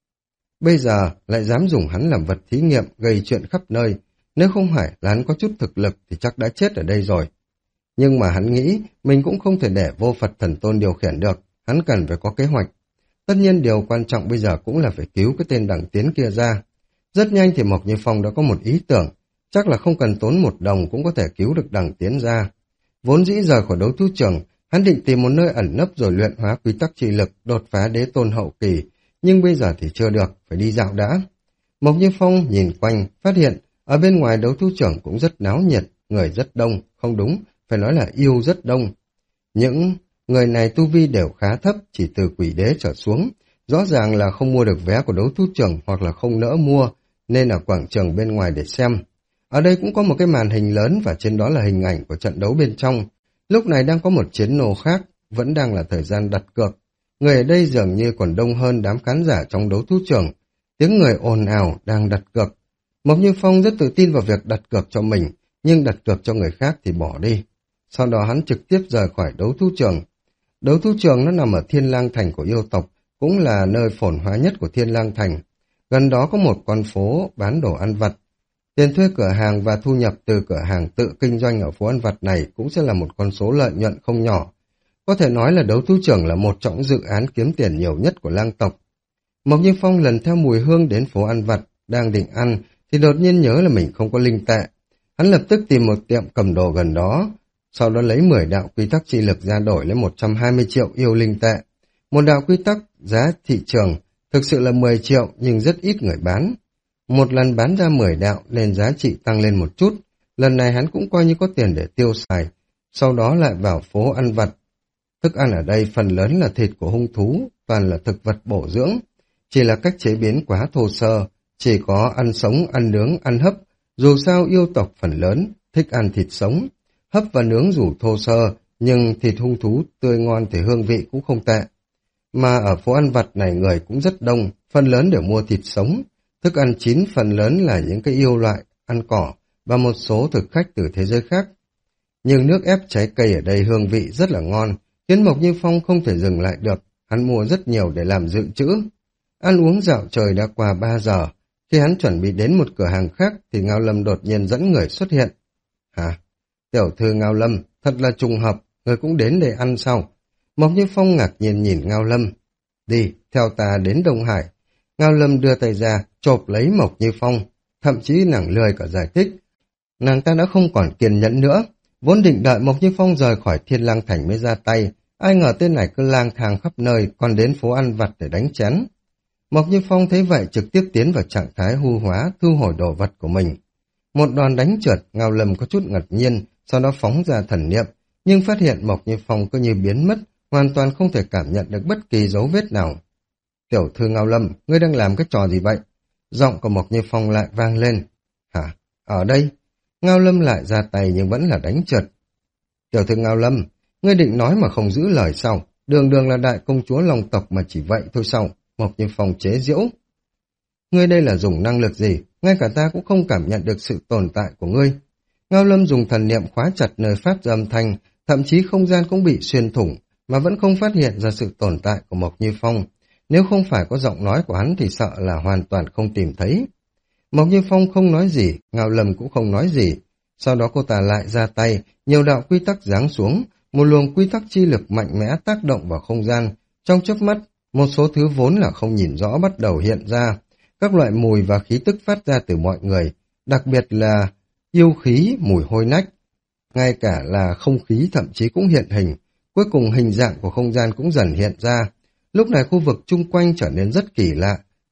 Bây giờ lại dám dùng hắn làm vật thí nghiệm gây chuyện khắp nơi, nếu không phải là hắn có chút thực lực thì chắc đã chết ở đây rồi. Nhưng mà hắn nghĩ mình cũng không thể để Vô Phật Thần Tôn điều khiển được, hắn cần phải có kế hoạch. Tất nhiên điều quan trọng bây giờ cũng là phải cứu cái tên Đằng Tiến kia ra. Rất nhanh thì Mộc Như Phong đã có một ý tưởng, chắc là không cần tốn một đồng cũng có thể cứu được Đằng Tiến ra. Vốn dĩ rời khỏi đấu thú trường, hắn định tìm một nơi ẩn nấp rồi luyện hóa quy tắc chi lực đột phá đế tôn hậu kỳ, nhưng bây giờ thì chưa được, phải đi dạo đã. Mộc Như Phong nhìn quanh, phát hiện ở bên ngoài đấu thú trường cũng rất náo nhiệt, người rất đông, không đúng, phải nói là yêu rất đông. Những người này tu vi đều khá thấp, chỉ từ quỷ đế trở xuống, rõ ràng là không mua được vé của đấu thú trường hoặc là không nỡ mua, nên ở quảng trường bên ngoài để xem. Ở đây cũng có một cái màn hình lớn và trên đó là hình ảnh của trận đấu bên trong. Lúc này đang có một chiến nô khác, vẫn đang là thời gian đặt cược. Người ở đây dường như còn đông hơn đám khán giả trong đấu thú trường. Tiếng người ồn ào đang đặt cược. Mộc Như Phong rất tự tin vào việc đặt cược cho mình, nhưng đặt cược cho người khác thì bỏ đi. Sau đó hắn trực tiếp rời khỏi đấu thú trường. Đấu thú trường nó nằm ở Thiên Lang Thành của yêu tộc, cũng là nơi phồn hóa nhất của Thiên Lang Thành. Gần đó có một con phố bán đồ ăn vặt. Tiền thuê cửa hàng và thu nhập từ cửa hàng tự kinh doanh ở phố ăn vặt này cũng sẽ là một con số lợi nhuận không nhỏ. Có thể nói là đấu thú trường là một trong dự án kiếm tiền nhiều nhất của lang tộc. Mộc Như Phong lần theo mùi hương đến phố ăn vặt, đang định ăn, thì đột nhiên nhớ là mình không có linh tệ. Hắn lập tức tìm một tiệm cầm đồ gần đó, sau đó lấy mười đạo quy tắc chi lực ra đổi lấy một trăm hai mươi triệu yêu linh tệ. Một đạo quy tắc giá thị trường thực sự là mười triệu nhưng rất ít người bán. Một lần bán ra mười đạo nên giá trị tăng lên một chút, lần này hắn cũng coi như có tiền để tiêu xài, sau đó lại vào phố ăn vặt. Thức ăn ở đây phần lớn là thịt của hung thú, toàn là thực vật bổ dưỡng, chỉ là cách chế biến quá thô sơ, chỉ có ăn sống, ăn nướng, ăn hấp, dù sao yêu tộc phần lớn thích ăn thịt sống, hấp và nướng dù thô sơ, nhưng thịt hung thú tươi ngon thì hương vị cũng không tệ. Mà ở phố ăn vặt này người cũng rất đông, phần lớn đều mua thịt sống. Thức ăn chín phần lớn là những cái yêu loại, ăn cỏ và một số thực khách từ thế giới khác. Nhưng nước ép trái cây ở đây hương vị rất là ngon, khiến Mộc Như Phong không thể dừng lại được, hắn mua rất nhiều để làm dự trữ. Ăn uống dạo trời đã qua ba giờ, khi hắn chuẩn bị đến một cửa hàng khác thì Ngao Lâm đột nhiên dẫn người xuất hiện. Hả? Tiểu thư Ngao Lâm, thật là trùng hợp, người cũng đến để ăn sao? Mộc Như Phong ngạc nhiên nhìn Ngao Lâm. Đi, theo ta đến Đông Hải. Ngao Lâm đưa tay ra, chộp lấy Mộc Như Phong, thậm chí nàng lười cả giải thích. Nàng ta đã không còn kiên nhẫn nữa, vốn định đợi Mộc Như Phong rời khỏi Thiên Lang Thành mới ra tay, ai ngờ tên này cứ lang thang khắp nơi, còn đến phố ăn vặt để đánh chén. Mộc Như Phong thấy vậy trực tiếp tiến vào trạng thái hư hóa, thu hồi đồ vật của mình. Một đòn đánh trượt, Ngao Lâm có chút ngạc nhiên, sau đó phóng ra thần niệm, nhưng phát hiện Mộc Như Phong cứ như biến mất, hoàn toàn không thể cảm nhận được bất kỳ dấu vết nào. Tiểu thư Ngao Lâm, ngươi đang làm cái trò gì vậy? Giọng của Mộc Như Phong lại vang lên. Hả? Ở đây? Ngao Lâm lại ra tay nhưng vẫn là đánh trượt. Tiểu thư Ngao Lâm, ngươi định nói mà không giữ lời sao? Đường đường là đại công chúa Long tộc mà chỉ vậy thôi sao? Mộc Như Phong chế giễu. Ngươi đây là dùng năng lực gì? Ngay cả ta cũng không cảm nhận được sự tồn tại của ngươi. Ngao Lâm dùng thần niệm khóa chặt nơi phát ra âm thanh, thậm chí không gian cũng bị xuyên thủng, mà vẫn không phát hiện ra sự tồn tại của Mộc Như Phong. Nếu không phải có giọng nói của hắn thì sợ là hoàn toàn không tìm thấy. Mộc Như Phong không nói gì, Ngao Lâm cũng không nói gì. Sau đó cô ta lại ra tay, nhiều đạo quy tắc giáng xuống, một luồng quy tắc chi lực mạnh mẽ tác động vào không gian. Trong chớp mắt, một số thứ vốn là không nhìn rõ bắt đầu hiện ra. Các loại mùi và khí tức phát ra từ mọi người, đặc biệt là yêu khí, mùi hôi nách. Ngay cả là không khí thậm chí cũng hiện hình. Cuối cùng hình dạng của không gian cũng dần hiện ra. Lúc này khu vực chung quanh trở nên rất kỳ lạ.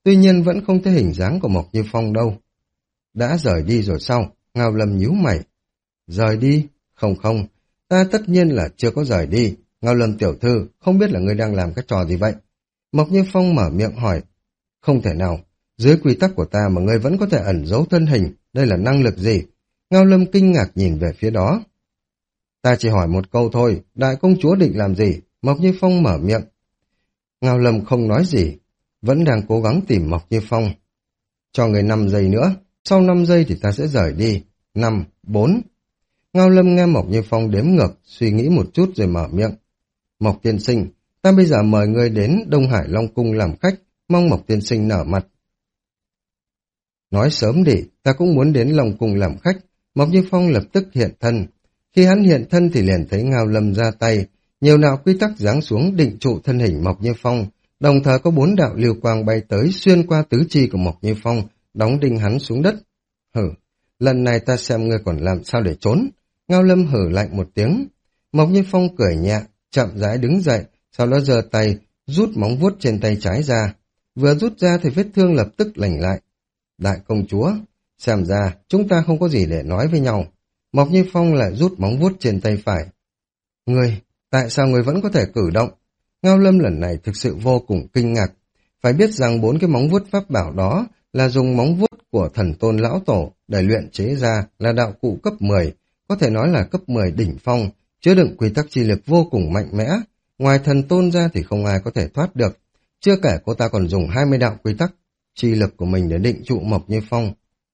tuy nhiên vẫn không thấy hình dáng của Mộc Như Phong đâu. Đã rời đi rồi sao? Ngao Lâm nhíu mày. Rời đi? Không không, ta tất nhiên là chưa có rời đi. Ngao Lâm tiểu thư, không biết là ngươi đang làm cái trò gì vậy? Mộc Như Phong mở miệng hỏi. Không thể nào, dưới quy tắc của ta mà ngươi vẫn có thể ẩn giấu thân hình, đây là năng lực gì? Ngao Lâm kinh ngạc nhìn về phía đó. Ta chỉ hỏi một câu thôi, đại công chúa định làm gì? Mộc Như Phong mở miệng. Ngao Lâm không nói gì, vẫn đang cố gắng tìm Mộc Như Phong. Cho người năm giây nữa, sau năm giây thì ta sẽ rời đi. Năm, bốn. Ngao Lâm nghe Mộc Như Phong đếm ngược, suy nghĩ một chút rồi mở miệng. Mộc tiên sinh, ta bây giờ mời ngươi đến Đông Hải Long Cung làm khách, mong Mộc tiên sinh nở mặt. Nói sớm đi, ta cũng muốn đến Long Cung làm khách. Mộc Như Phong lập tức hiện thân. Khi hắn hiện thân thì liền thấy Ngao Lâm ra tay, nhiều đạo quy tắc giáng xuống định trụ thân hình Mộc Như Phong, đồng thời có bốn đạo lưu quang bay tới xuyên qua tứ chi của Mộc Như Phong, đóng đinh hắn xuống đất. Hử, lần này ta xem ngươi còn làm sao để trốn. Ngao Lâm hử lạnh một tiếng. Mộc Như Phong cười nhẹ, chậm rãi đứng dậy, sau đó giơ tay, rút móng vuốt trên tay trái ra. Vừa rút ra thì vết thương lập tức lành lại. Đại công chúa, xem ra chúng ta không có gì để nói với nhau. Mộc Như Phong lại rút móng vuốt trên tay phải. Ngươi, tại sao ngươi vẫn có thể cử động? Ngao Lâm lần này thực sự vô cùng kinh ngạc. Phải biết rằng bốn cái móng vuốt pháp bảo đó là dùng móng vuốt của thần tôn lão tổ để luyện chế ra, là đạo cụ cấp mười, có thể nói là cấp mười đỉnh phong, chứa đựng quy tắc chi lực vô cùng mạnh mẽ. Ngoài thần tôn ra thì không ai có thể thoát được. Chưa kể cô ta còn dùng hai mươi đạo quy tắc chi lực của mình để định trụ Mộc Như Phong.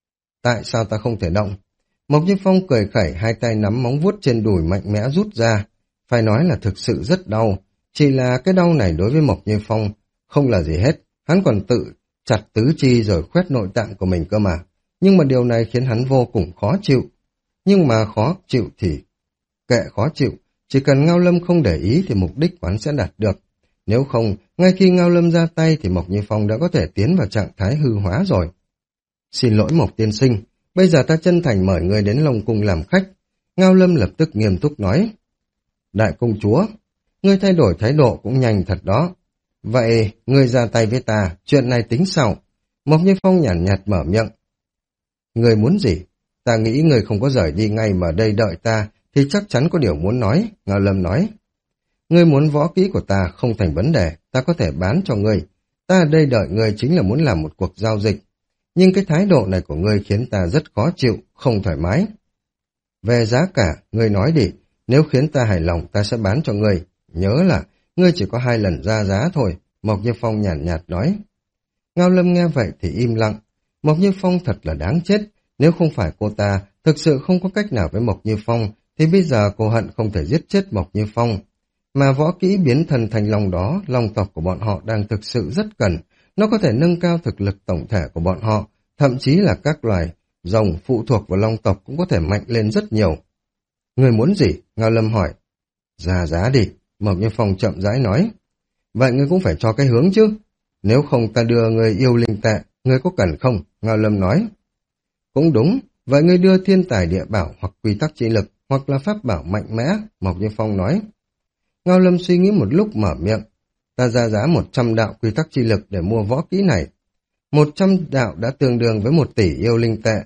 Tại sao ta không thể động? Mộc Như Phong cười khẩy, hai tay nắm móng vuốt trên đùi mạnh mẽ rút ra. Phải nói là thực sự rất đau. Chỉ là cái đau này đối với Mộc Như Phong không là gì hết. Hắn còn tự chặt tứ chi rồi khoét nội tạng của mình cơ mà. Nhưng mà điều này khiến hắn vô cùng khó chịu. Nhưng mà khó chịu thì kệ khó chịu. Chỉ cần Ngao Lâm không để ý thì mục đích của hắn sẽ đạt được. Nếu không, ngay khi Ngao Lâm ra tay thì Mộc Như Phong đã có thể tiến vào trạng thái hư hóa rồi. Xin lỗi Mộc tiên sinh, bây giờ ta chân thành mời người đến Long Cung làm khách. Ngao Lâm lập tức nghiêm túc nói. Đại công chúa, ngươi thay đổi thái độ cũng nhanh thật đó. Vậy, ngươi ra tay với ta, chuyện này tính sao? Mộc Như Phong nhàn nhạt, nhạt mở miệng. Ngươi muốn gì? Ta nghĩ ngươi không có rời đi ngay mà đây đợi ta, thì chắc chắn có điều muốn nói. Ngao Lâm nói. Ngươi muốn võ kỹ của ta không thành vấn đề, ta có thể bán cho ngươi. Ta ở đây đợi ngươi chính là muốn làm một cuộc giao dịch. Nhưng cái thái độ này của ngươi khiến ta rất khó chịu, không thoải mái. Về giá cả, ngươi nói đi, nếu khiến ta hài lòng ta sẽ bán cho ngươi. Nhớ là, ngươi chỉ có hai lần ra giá thôi, Mộc Như Phong nhàn nhạt, nhạt nói. Ngao Lâm nghe vậy thì im lặng. Mộc Như Phong thật là đáng chết, nếu không phải cô ta thực sự không có cách nào với Mộc Như Phong, thì bây giờ cô hận không thể giết chết Mộc Như Phong. Mà võ kỹ biến thần thành long đó, long tộc của bọn họ đang thực sự rất cần. Nó có thể nâng cao thực lực tổng thể của bọn họ, thậm chí là các loài rồng phụ thuộc vào long tộc cũng có thể mạnh lên rất nhiều. Người muốn gì? Ngao Lâm hỏi. Ra giá đi, Mộc Như Phong chậm rãi nói. Vậy ngươi cũng phải cho cái hướng chứ. Nếu không ta đưa người yêu linh tệ, ngươi có cần không? Ngao Lâm nói. Cũng đúng, vậy ngươi đưa thiên tài địa bảo hoặc quy tắc chi lực, hoặc là pháp bảo mạnh mẽ, Mộc Như Phong nói. Ngao Lâm suy nghĩ một lúc mở miệng. Ta ra giá một trăm đạo quy tắc chi lực để mua võ kỹ này. Một trăm đạo đã tương đương với một tỷ yêu linh tệ.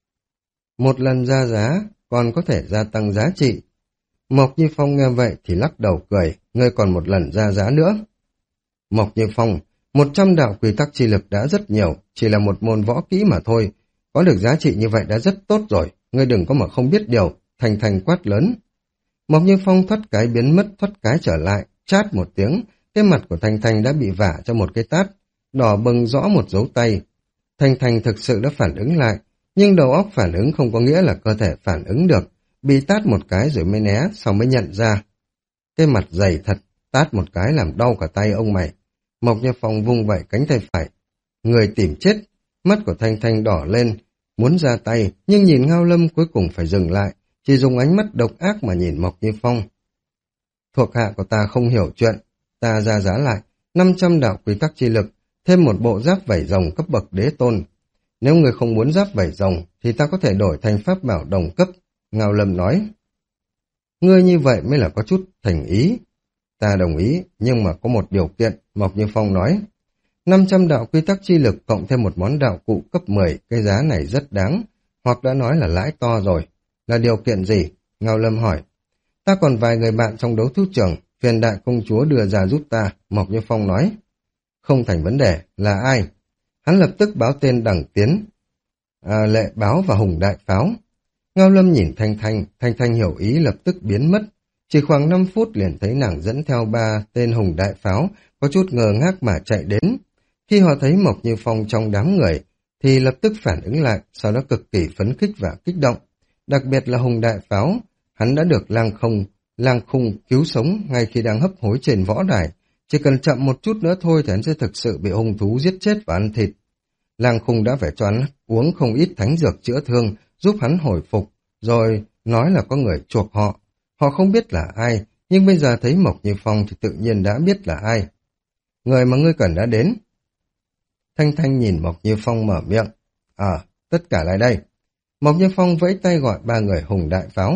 Một lần ra giá, còn có thể gia tăng giá trị. Mộc Như Phong nghe vậy thì lắc đầu cười, ngươi còn một lần ra giá nữa. Mộc Như Phong, một trăm đạo quy tắc chi lực đã rất nhiều, chỉ là một môn võ kỹ mà thôi. Có được giá trị như vậy đã rất tốt rồi, ngươi đừng có mà không biết điều, Thành Thành quát lớn. Mộc Như Phong thoát cái biến mất, thoát cái trở lại, chát một tiếng, cái mặt của Thành Thành đã bị vả cho một cái tát, đỏ bừng rõ một dấu tay. Thành Thành thực sự đã phản ứng lại, nhưng đầu óc phản ứng không có nghĩa là cơ thể phản ứng được, bị tát một cái rồi mới né, sau mới nhận ra. Cái mặt dày thật, tát một cái làm đau cả tay ông mày. Mộc Như Phong vung vẩy cánh tay phải. Người tìm chết, mắt của Thanh Thanh đỏ lên, muốn ra tay, nhưng nhìn Ngao Lâm cuối cùng phải dừng lại, chỉ dùng ánh mắt độc ác mà nhìn Mộc Như Phong. Thuộc hạ của ta không hiểu chuyện, ta ra giá lại, năm trăm đạo quy tắc chi lực, thêm một bộ giáp vảy rồng cấp bậc đế tôn. Nếu người không muốn giáp vảy rồng, thì ta có thể đổi thành pháp bảo đồng cấp, Ngao Lâm nói. Ngươi như vậy mới là có chút thành ý. Ta đồng ý, nhưng mà có một điều kiện, Mộc Như Phong nói. năm trăm đạo quy tắc chi lực cộng thêm một món đạo cụ cấp mười, cái giá này rất đáng, hoặc đã nói là lãi to rồi. Là điều kiện gì? Ngao Lâm hỏi. Ta còn vài người bạn trong đấu thú trường, phiền đại công chúa đưa ra giúp ta, Mộc Như Phong nói. Không thành vấn đề, là ai? Hắn lập tức báo tên Đằng Tiến, à, Lệ Báo và Hùng Đại Pháo. Ngao Lâm nhìn Thanh Thanh, Thanh Thanh hiểu ý lập tức biến mất. Chỉ khoảng năm phút liền thấy nàng dẫn theo ba tên Hùng Đại Pháo, có chút ngờ ngác mà chạy đến. Khi họ thấy Mộc Như Phong trong đám người, thì lập tức phản ứng lại, sau đó cực kỳ phấn khích và kích động. Đặc biệt là Hùng Đại Pháo, hắn đã được lang không, lang khung cứu sống ngay khi đang hấp hối trên võ đài. Chỉ cần chậm một chút nữa thôi thì hắn sẽ thực sự bị hung thú giết chết và ăn thịt. Lang khung đã phải cho hắn uống không ít thánh dược chữa thương, giúp hắn hồi phục, rồi nói là có người chuộc họ. Họ không biết là ai, nhưng bây giờ thấy Mộc Như Phong thì tự nhiên đã biết là ai. Người mà ngươi cần đã đến. Thanh Thanh nhìn Mộc Như Phong mở miệng. À, tất cả lại đây. Mộc Như Phong vẫy tay gọi ba người Hùng Đại Pháo.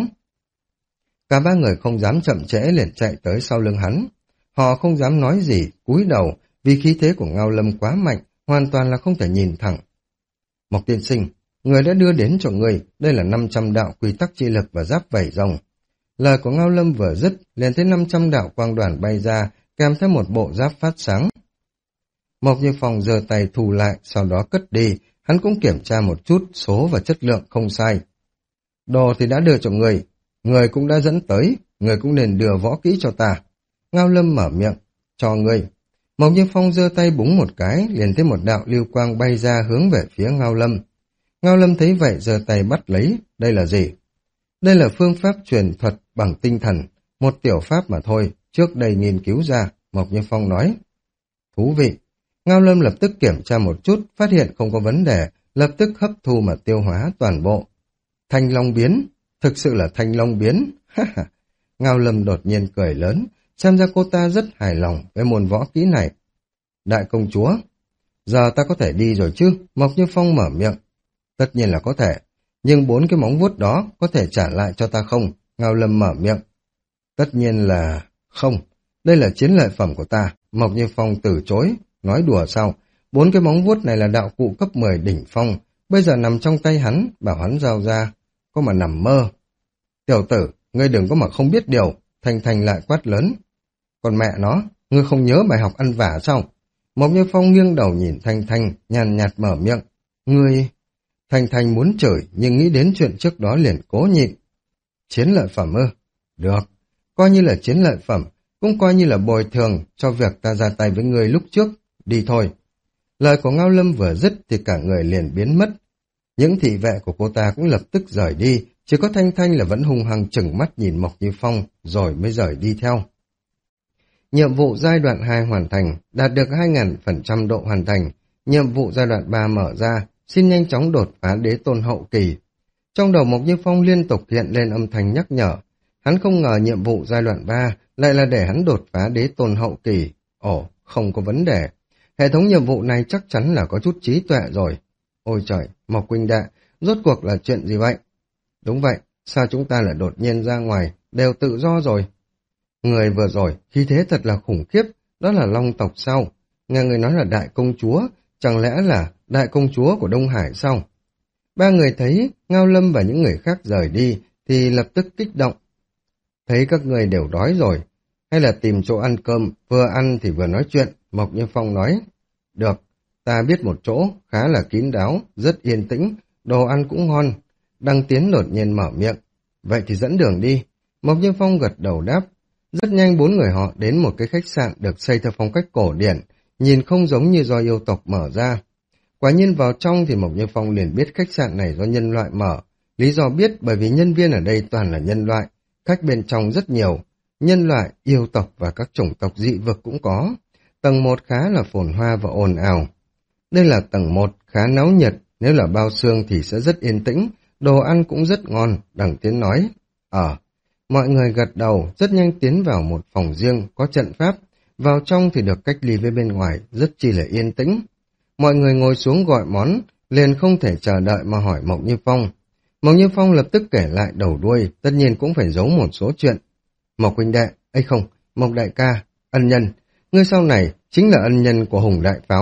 Cả ba người không dám chậm trễ liền chạy tới sau lưng hắn. Họ không dám nói gì, cúi đầu, vì khí thế của Ngao Lâm quá mạnh, hoàn toàn là không thể nhìn thẳng. Mộc tiên sinh, người đã đưa đến cho người, đây là năm trăm đạo quy tắc chi lực và giáp vảy rồng. Lời của Ngao Lâm vừa dứt, liền thấy năm trăm đạo quang đoàn bay ra, kèm theo một bộ giáp phát sáng. Mộc Như Phong giơ tay thu lại, sau đó cất đi, hắn cũng kiểm tra một chút, số và chất lượng không sai. Đồ thì đã đưa cho người, người cũng đã dẫn tới, người cũng nên đưa võ kỹ cho ta. Ngao Lâm mở miệng, cho người. Mộc Như Phong giơ tay búng một cái, liền thấy một đạo lưu quang bay ra hướng về phía Ngao Lâm. Ngao Lâm thấy vậy giơ tay bắt lấy, đây là gì? Đây là phương pháp truyền thuật bằng tinh thần, một tiểu pháp mà thôi, trước đây nghiên cứu ra, Mộc Như Phong nói. Thú vị. Ngao Lâm lập tức kiểm tra một chút, phát hiện không có vấn đề, lập tức hấp thu mà tiêu hóa toàn bộ. Thanh Long biến, thực sự là Thanh Long biến. Ngao Lâm đột nhiên cười lớn, xem ra cô ta rất hài lòng với môn võ kỹ này. Đại công chúa, giờ ta có thể đi rồi chứ? Mộc Như Phong mở miệng. Tất nhiên là có thể, nhưng bốn cái móng vuốt đó có thể trả lại cho ta không? Ngao Lâm mở miệng. Tất nhiên là không, đây là chiến lợi phẩm của ta. Mộc Như Phong từ chối, nói đùa sao? Bốn cái móng vuốt này là đạo cụ cấp mười đỉnh phong, bây giờ nằm trong tay hắn, bảo hắn giao ra, có mà nằm mơ. Tiểu tử, ngươi đừng có mà không biết điều, Thanh Thanh lại quát lớn. Còn mẹ nó, ngươi không nhớ bài học ăn vả sao? Mộc Như Phong nghiêng đầu nhìn Thanh Thanh, nhàn nhạt mở miệng. Ngươi... Thanh Thanh muốn chửi, nhưng nghĩ đến chuyện trước đó liền cố nhịn. Chiến lợi phẩm ư? Được, coi như là chiến lợi phẩm, cũng coi như là bồi thường cho việc ta ra tay với ngươi lúc trước. Đi thôi. Lời của Ngao Lâm vừa dứt thì cả người liền biến mất. Những thị vệ của cô ta cũng lập tức rời đi, chỉ có Thanh Thanh là vẫn hung hăng chừng mắt nhìn Mộc Như Phong, rồi mới rời đi theo. Nhiệm vụ giai đoạn hai hoàn thành, đạt được hai nghìn phần trăm độ hoàn thành. Nhiệm vụ giai đoạn ba mở ra, xin nhanh chóng đột phá đế tôn hậu kỳ. Trong đầu Mộc Như Phong liên tục hiện lên âm thanh nhắc nhở. Hắn không ngờ nhiệm vụ giai đoạn ba lại là để hắn đột phá đế tôn hậu kỳ. Ồ, không có vấn đề. Hệ thống nhiệm vụ này chắc chắn là có chút trí tuệ rồi. Ôi trời, Mộc huynh đệ, rốt cuộc là chuyện gì vậy? Đúng vậy, sao chúng ta lại đột nhiên ra ngoài, đều tự do rồi? Người vừa rồi, khí thế thật là khủng khiếp, đó là Long tộc sao? Nghe người nói là đại công chúa, chẳng lẽ là đại công chúa của Đông Hải sao? Ba người thấy Ngao Lâm và những người khác rời đi, thì lập tức kích động. Thấy các người đều đói rồi, hay là tìm chỗ ăn cơm, vừa ăn thì vừa nói chuyện, Mộc Như Phong nói. Được, ta biết một chỗ, khá là kín đáo, rất yên tĩnh, đồ ăn cũng ngon. Đăng Tiến đột nhiên mở miệng. Vậy thì dẫn đường đi. Mộc Như Phong gật đầu đáp. Rất nhanh bốn người họ đến một cái khách sạn được xây theo phong cách cổ điển, nhìn không giống như do yêu tộc mở ra. Quả nhiên vào trong thì Mộc Như Phong liền biết khách sạn này do nhân loại mở. Lý do biết bởi vì nhân viên ở đây toàn là nhân loại, khách bên trong rất nhiều. Nhân loại, yêu tộc và các chủng tộc dị vực cũng có. Tầng một khá là phồn hoa và ồn ào. Đây là tầng một, khá náo nhiệt, nếu là bao xương thì sẽ rất yên tĩnh, đồ ăn cũng rất ngon, Đằng Tiến nói. Ở, mọi người gật đầu, rất nhanh tiến vào một phòng riêng, có trận pháp, vào trong thì được cách ly với bên ngoài, rất chi là yên tĩnh. Mọi người ngồi xuống gọi món, liền không thể chờ đợi mà hỏi Mộc Như Phong. Mộc Như Phong lập tức kể lại đầu đuôi, tất nhiên cũng phải giấu một số chuyện. Mộc huynh đệ, ấy không, Mộc đại ca, ân nhân, ngươi sau này chính là ân nhân của Hùng Đại Pháo,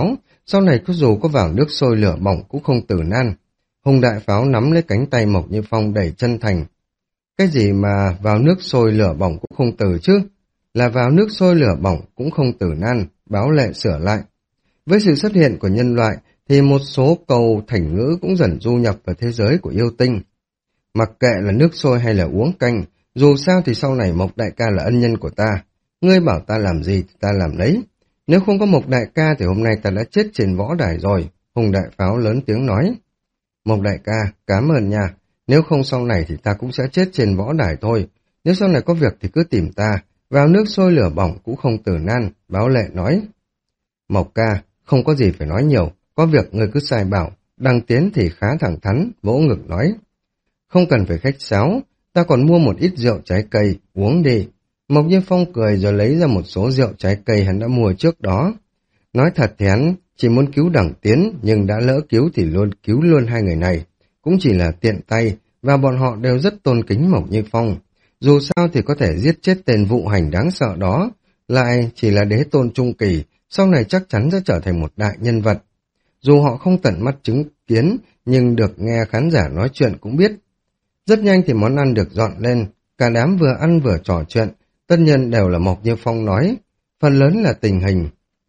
sau này có dù có vào nước sôi lửa bỏng cũng không tử nan. Hùng đại pháo nắm lấy cánh tay Mộc Như Phong đầy chân thành. Cái gì mà vào nước sôi lửa bỏng cũng không tử chứ? Là vào nước sôi lửa bỏng cũng không tử nan, Báo Lệ sửa lại. Với sự xuất hiện của nhân loại thì một số câu thành ngữ cũng dần du nhập vào thế giới của yêu tinh. Mặc kệ là nước sôi hay là uống canh, dù sao thì sau này Mộc đại ca là ân nhân của ta. Ngươi bảo ta làm gì thì ta làm đấy. Nếu không có Mộc đại ca thì hôm nay ta đã chết trên võ đài rồi. Hùng đại pháo lớn tiếng nói. Mộc đại ca, cảm ơn nha. Nếu không sau này thì ta cũng sẽ chết trên võ đài thôi. Nếu sau này có việc thì cứ tìm ta. Vào nước sôi lửa bỏng cũng không tử nan, Báo Lệ nói. Mộc ca, không có gì phải nói nhiều. Có việc ngươi cứ sai bảo. Đăng Tiến thì khá thẳng thắn, vỗ ngực nói. Không cần phải khách sáo, ta còn mua một ít rượu trái cây, uống đi. Mộc Như Phong cười rồi lấy ra một số rượu trái cây hắn đã mua trước đó. Nói thật thì hắn chỉ muốn cứu Đằng Tiến, nhưng đã lỡ cứu thì luôn cứu luôn hai người này. Cũng chỉ là tiện tay, và bọn họ đều rất tôn kính Mộc Như Phong. Dù sao thì có thể giết chết tên vụ hành đáng sợ đó, lại chỉ là đế tôn trung kỳ, sau này chắc chắn sẽ trở thành một đại nhân vật. Dù họ không tận mắt chứng kiến, nhưng được nghe khán giả nói chuyện cũng biết. Rất nhanh thì món ăn được dọn lên, cả đám vừa ăn vừa trò chuyện, tất nhiên đều là Mộc Như Phong nói, phần lớn là tình hình.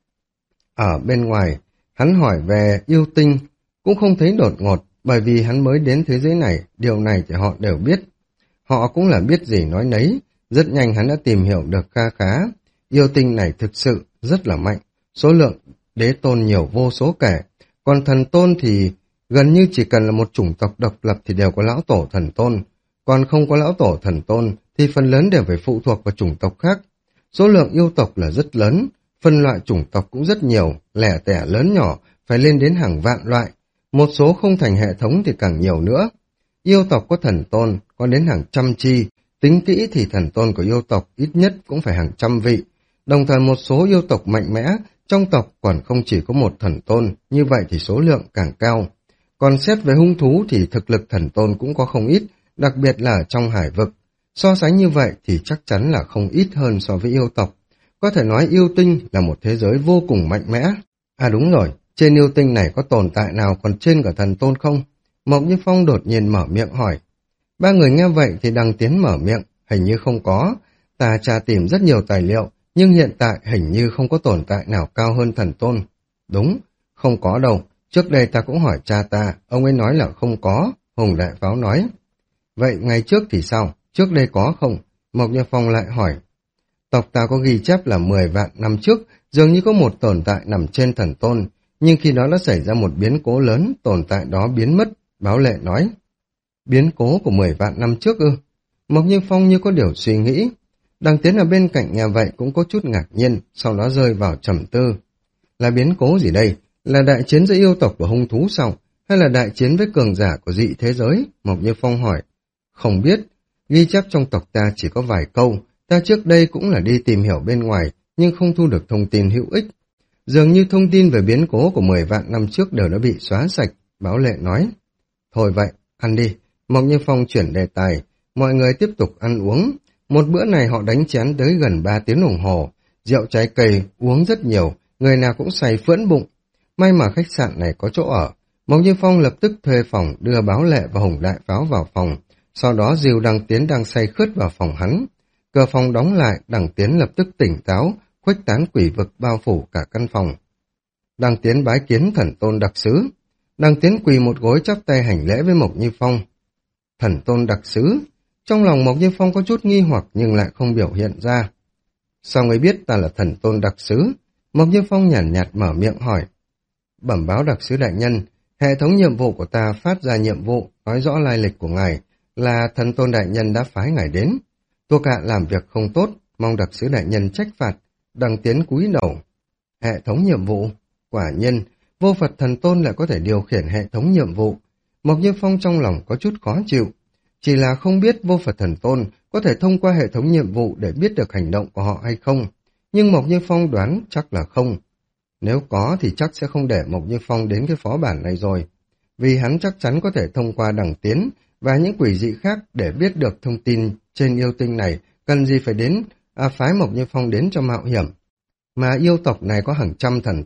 Ở bên ngoài, hắn hỏi về yêu tinh, cũng không thấy đột ngột, bởi vì hắn mới đến thế giới này, điều này thì họ đều biết. Họ cũng là biết gì nói nấy, rất nhanh hắn đã tìm hiểu được kha khá. Yêu tinh này thực sự rất là mạnh, số lượng đế tôn nhiều vô số kể, còn thần tôn thì gần như chỉ cần là một chủng tộc độc lập thì đều có lão tổ thần tôn, còn không có lão tổ thần tôn thì phần lớn đều phải phụ thuộc vào chủng tộc khác. Số lượng yêu tộc là rất lớn, phân loại chủng tộc cũng rất nhiều, lẻ tẻ lớn nhỏ, phải lên đến hàng vạn loại. Một số không thành hệ thống thì càng nhiều nữa. Yêu tộc có thần tôn, có đến hàng trăm chi, tính kỹ thì thần tôn của yêu tộc ít nhất cũng phải hàng trăm vị. Đồng thời một số yêu tộc mạnh mẽ, trong tộc còn không chỉ có một thần tôn, như vậy thì số lượng càng cao. Còn xét về hung thú thì thực lực thần tôn cũng có không ít, đặc biệt là trong hải vực. So sánh như vậy thì chắc chắn là không ít hơn so với yêu tộc. Có thể nói yêu tinh là một thế giới vô cùng mạnh mẽ. À đúng rồi, trên yêu tinh này có tồn tại nào còn trên cả thần tôn không? Mộc Như Phong đột nhiên mở miệng hỏi. Ba người nghe vậy thì Đằng Tiến mở miệng, hình như không có. Ta tra tìm rất nhiều tài liệu, nhưng hiện tại hình như không có tồn tại nào cao hơn thần tôn. Đúng, không có đâu. Trước đây ta cũng hỏi cha ta, ông ấy nói là không có, Hùng Đại Pháo nói. Vậy ngày trước thì sao? Trước đây có không? Mộc Như Phong lại hỏi. Tộc ta có ghi chép là mười vạn năm trước, dường như có một tồn tại nằm trên thần tôn, nhưng khi đó đã xảy ra một biến cố lớn, tồn tại đó biến mất, Báo Lệ nói. Biến cố của mười vạn năm trước ư? Mộc Như Phong như có điều suy nghĩ. Đằng Tiến ở bên cạnh nghe vậy cũng có chút ngạc nhiên, sau đó rơi vào trầm tư. Là biến cố gì đây? Là đại chiến giữa yêu tộc và hung thú sao? Hay là đại chiến với cường giả của dị thế giới? Mộc Như Phong hỏi. Không biết, ghi chép trong tộc ta chỉ có vài câu, ta trước đây cũng là đi tìm hiểu bên ngoài, nhưng không thu được thông tin hữu ích. Dường như thông tin về biến cố của mười vạn năm trước đều đã bị xóa sạch, Báo Lệ nói. Thôi vậy, ăn đi. Mộc Như Phong chuyển đề tài, mọi người tiếp tục ăn uống. Một bữa này họ đánh chén tới gần ba tiếng đồng hồ, rượu trái cây uống rất nhiều, người nào cũng say phưỡn bụng. May mà khách sạn này có chỗ ở, Mộc Như Phong lập tức thuê phòng đưa Báo Lệ và Hùng Đại Pháo vào phòng, sau đó dìu Đằng Tiến đang say khướt vào phòng hắn. Cửa phòng đóng lại, Đằng Tiến lập tức tỉnh táo, khuếch tán quỷ vực bao phủ cả căn phòng. Đằng Tiến bái kiến thần tôn đặc sứ. Đằng Tiến quỳ một gối chắp tay hành lễ với Mộc Như Phong. Thần tôn đặc sứ. Trong lòng Mộc Như Phong có chút nghi hoặc nhưng lại không biểu hiện ra. Sao ngươi biết ta là thần tôn đặc sứ? Mộc Như Phong nhàn nhạt, nhạt mở miệng hỏi. Bẩm báo đặc sứ đại nhân, hệ thống nhiệm vụ của ta phát ra nhiệm vụ nói rõ lai lịch của ngài là thần tôn đại nhân đã phái ngài đến. Thuộc hạ làm việc không tốt, mong đặc sứ đại nhân trách phạt. Đằng Tiến cúi đầu. Hệ thống nhiệm vụ? Quả nhiên, vô Phật thần tôn lại có thể điều khiển hệ thống nhiệm vụ. Mộc Như Phong trong lòng có chút khó chịu. Chỉ là không biết vô Phật thần tôn có thể thông qua hệ thống nhiệm vụ để biết được hành động của họ hay không. Nhưng Mộc Như Phong đoán chắc là không. Nếu có thì chắc sẽ không để Mộc Như Phong đến cái phó bản này rồi. Vì hắn chắc chắn có thể thông qua Đằng Tiến và những quỷ dị khác để biết được thông tin trên yêu tinh này, cần gì phải đến à, phái Mộc Như Phong đến cho mạo hiểm. Mà yêu tộc này có hàng trăm thần tôn,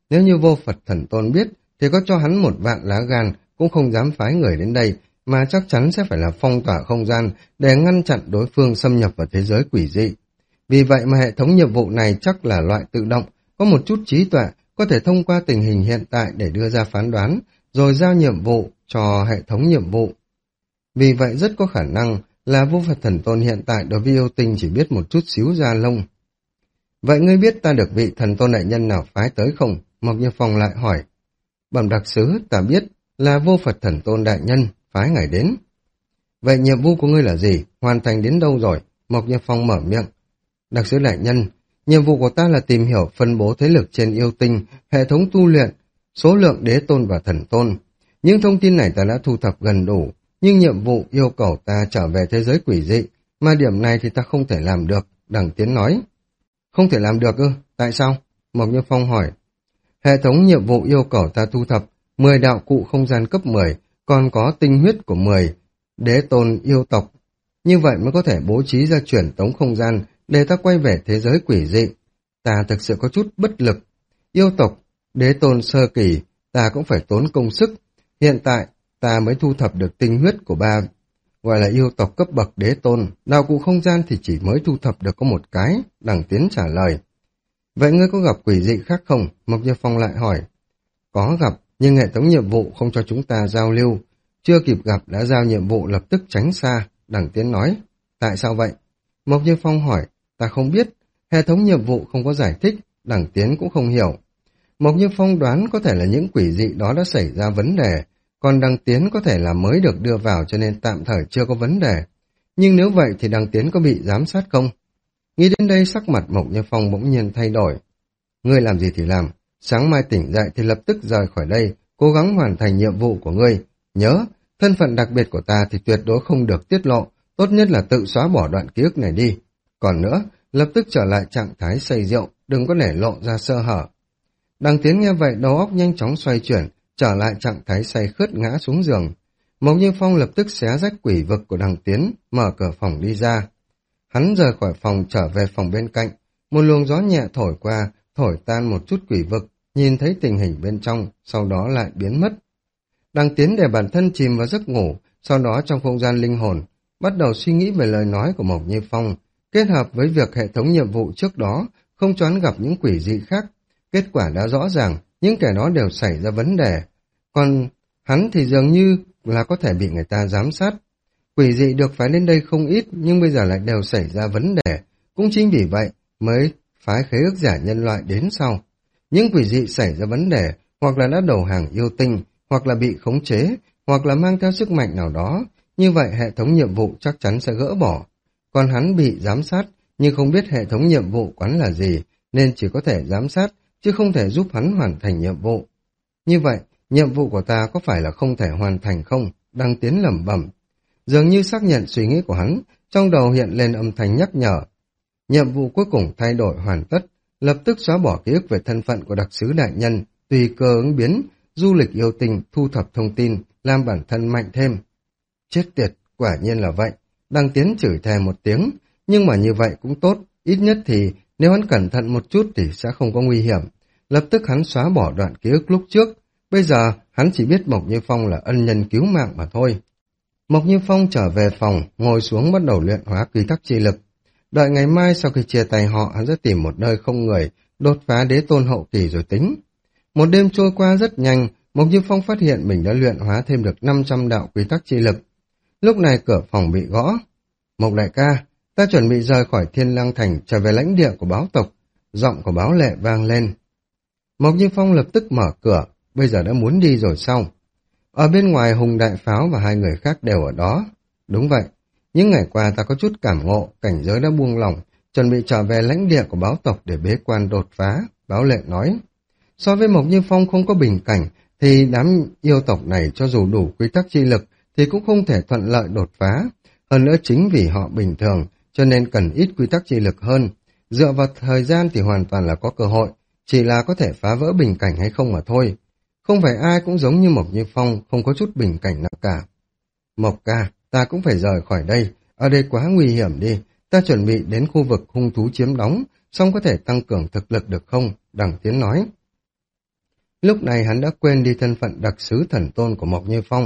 nếu như vô Phật thần tôn biết, thì có cho hắn một vạn lá gan cũng không dám phái người đến đây, mà chắc chắn sẽ phải là phong tỏa không gian để ngăn chặn đối phương xâm nhập vào thế giới quỷ dị. Vì vậy mà hệ thống nhiệm vụ này chắc là loại tự động, có một chút trí tuệ, có thể thông qua tình hình hiện tại để đưa ra phán đoán, rồi giao nhiệm vụ cho hệ thống nhiệm vụ. Vì vậy rất có khả năng là vô Phật thần tôn hiện tại đối với yêu tinh chỉ biết một chút xíu da lông. Vậy ngươi biết ta được vị thần tôn đại nhân nào phái tới không? Mộc Như Phong lại hỏi. Bẩm đặc sứ, ta biết là vô Phật thần tôn đại nhân phái ngài đến. Vậy nhiệm vụ của ngươi là gì? Hoàn thành đến đâu rồi? Mộc Như Phong mở miệng. Đặc sứ đại nhân, nhiệm vụ của ta là tìm hiểu phân bố thế lực trên yêu tinh, hệ thống tu luyện, số lượng đế tôn và thần tôn. Những thông tin này ta đã thu thập gần đủ, nhưng nhiệm vụ yêu cầu ta trở về thế giới quỷ dị, mà điểm này thì ta không thể làm được, Đằng Tiến nói. Không thể làm được ư? Tại sao? Mộc Như Phong hỏi. Hệ thống nhiệm vụ yêu cầu ta thu thập mười đạo cụ không gian cấp mười, còn có tinh huyết của mười đế tôn yêu tộc. Như vậy mới có thể bố trí ra chuyển tống không gian để ta quay về thế giới quỷ dị. Ta thực sự có chút bất lực. Yêu tộc, đế tôn sơ kỳ, ta cũng phải tốn công sức. Hiện tại, ta mới thu thập được tinh huyết của ba, gọi là yêu tộc cấp bậc đế tôn. Đạo cụ không gian thì chỉ mới thu thập được có một cái, Đằng Tiến trả lời. Vậy ngươi có gặp quỷ dị khác không? Mộc Như Phong lại hỏi. Có gặp, nhưng hệ thống nhiệm vụ không cho chúng ta giao lưu. Chưa kịp gặp đã giao nhiệm vụ lập tức tránh xa, Đằng Tiến nói. Tại sao vậy? Mộc Như Phong hỏi. Ta không biết, hệ thống nhiệm vụ không có giải thích, Đằng Tiến cũng không hiểu. Mộc Như Phong đoán có thể là những quỷ dị đó đã xảy ra vấn đề, còn Đằng Tiến có thể là mới được đưa vào cho nên tạm thời chưa có vấn đề. Nhưng nếu vậy thì Đằng Tiến có bị giám sát không? Nghĩ đến đây sắc mặt Mộc Như Phong bỗng nhiên thay đổi. Ngươi làm gì thì làm, sáng mai tỉnh dậy thì lập tức rời khỏi đây, cố gắng hoàn thành nhiệm vụ của ngươi. Nhớ, thân phận đặc biệt của ta thì tuyệt đối không được tiết lộ, tốt nhất là tự xóa bỏ đoạn ký ức này đi. Còn nữa, lập tức trở lại trạng thái say rượu, đừng có để lộ ra sơ hở. Đằng Tiến nghe vậy đầu óc nhanh chóng xoay chuyển, trở lại trạng thái say khướt ngã xuống giường. Mộc Như Phong lập tức xé rách quỷ vực của Đằng Tiến, mở cửa phòng đi ra. Hắn rời khỏi phòng trở về phòng bên cạnh, một luồng gió nhẹ thổi qua, thổi tan một chút quỷ vực, nhìn thấy tình hình bên trong, sau đó lại biến mất. Đằng Tiến để bản thân chìm vào giấc ngủ, sau đó trong không gian linh hồn, bắt đầu suy nghĩ về lời nói của Mộc Như Phong, kết hợp với việc hệ thống nhiệm vụ trước đó, không choán gặp những quỷ dị khác. Kết quả đã rõ ràng, những kẻ đó đều xảy ra vấn đề. Còn hắn thì dường như là có thể bị người ta giám sát. Quỷ dị được phái đến đây không ít, nhưng bây giờ lại đều xảy ra vấn đề. Cũng chính vì vậy mới phái khế ước giả nhân loại đến sau. Những quỷ dị xảy ra vấn đề, hoặc là đã đầu hàng yêu tinh, hoặc là bị khống chế, hoặc là mang theo sức mạnh nào đó. Như vậy hệ thống nhiệm vụ chắc chắn sẽ gỡ bỏ. Còn hắn bị giám sát, nhưng không biết hệ thống nhiệm vụ quán là gì, nên chỉ có thể giám sát, chứ không thể giúp hắn hoàn thành nhiệm vụ. Như vậy, nhiệm vụ của ta có phải là không thể hoàn thành không? Đăng Tiến lẩm bẩm. Dường như xác nhận suy nghĩ của hắn, trong đầu hiện lên âm thanh nhắc nhở. Nhiệm vụ cuối cùng thay đổi hoàn tất, lập tức xóa bỏ ký ức về thân phận của đặc sứ đại nhân, tùy cơ ứng biến, du lịch yêu tình, thu thập thông tin, làm bản thân mạnh thêm. Chết tiệt, quả nhiên là vậy. Đăng Tiến chửi thề một tiếng, nhưng mà như vậy cũng tốt, ít nhất thì nếu hắn cẩn thận một chút thì sẽ không có nguy hiểm. Lập tức hắn xóa bỏ đoạn ký ức lúc trước, bây giờ hắn chỉ biết Mộc Như Phong là ân nhân cứu mạng mà thôi. Mộc Như Phong trở về phòng, ngồi xuống bắt đầu luyện hóa quy tắc chi lực. Đợi ngày mai sau khi chia tay họ, hắn sẽ tìm một nơi không người, đột phá đế tôn hậu kỳ rồi tính. Một đêm trôi qua rất nhanh, Mộc Như Phong phát hiện mình đã luyện hóa thêm được năm trăm đạo quy tắc chi lực. Lúc này cửa phòng bị gõ. Mộc đại ca, ta chuẩn bị rời khỏi Thiên Lang Thành trở về lãnh địa của báo tộc. Giọng của báo lệ vang lên. Mộc Như Phong lập tức mở cửa, bây giờ đã muốn đi rồi sao? Ở bên ngoài Hùng Đại Pháo và hai người khác đều ở đó. Đúng vậy, những ngày qua ta có chút cảm ngộ, cảnh giới đã buông lỏng, chuẩn bị trở về lãnh địa của báo tộc để bế quan đột phá, báo lệ nói. So với Mộc Như Phong không có bình cảnh, thì đám yêu tộc này cho dù đủ quy tắc chi lực, thì cũng không thể thuận lợi đột phá. Hơn nữa chính vì họ bình thường, cho nên cần ít quy tắc chi lực hơn. Dựa vào thời gian thì hoàn toàn là có cơ hội, chỉ là có thể phá vỡ bình cảnh hay không mà thôi. Không phải ai cũng giống như Mộc Như Phong, không có chút bình cảnh nào cả. Mộc ca, ta cũng phải rời khỏi đây, ở đây quá nguy hiểm đi, ta chuẩn bị đến khu vực hung thú chiếm đóng, xong có thể tăng cường thực lực được không? Đằng Tiến nói. Lúc này hắn đã quên đi thân phận đặc sứ thần tôn của Mộc Như Phong.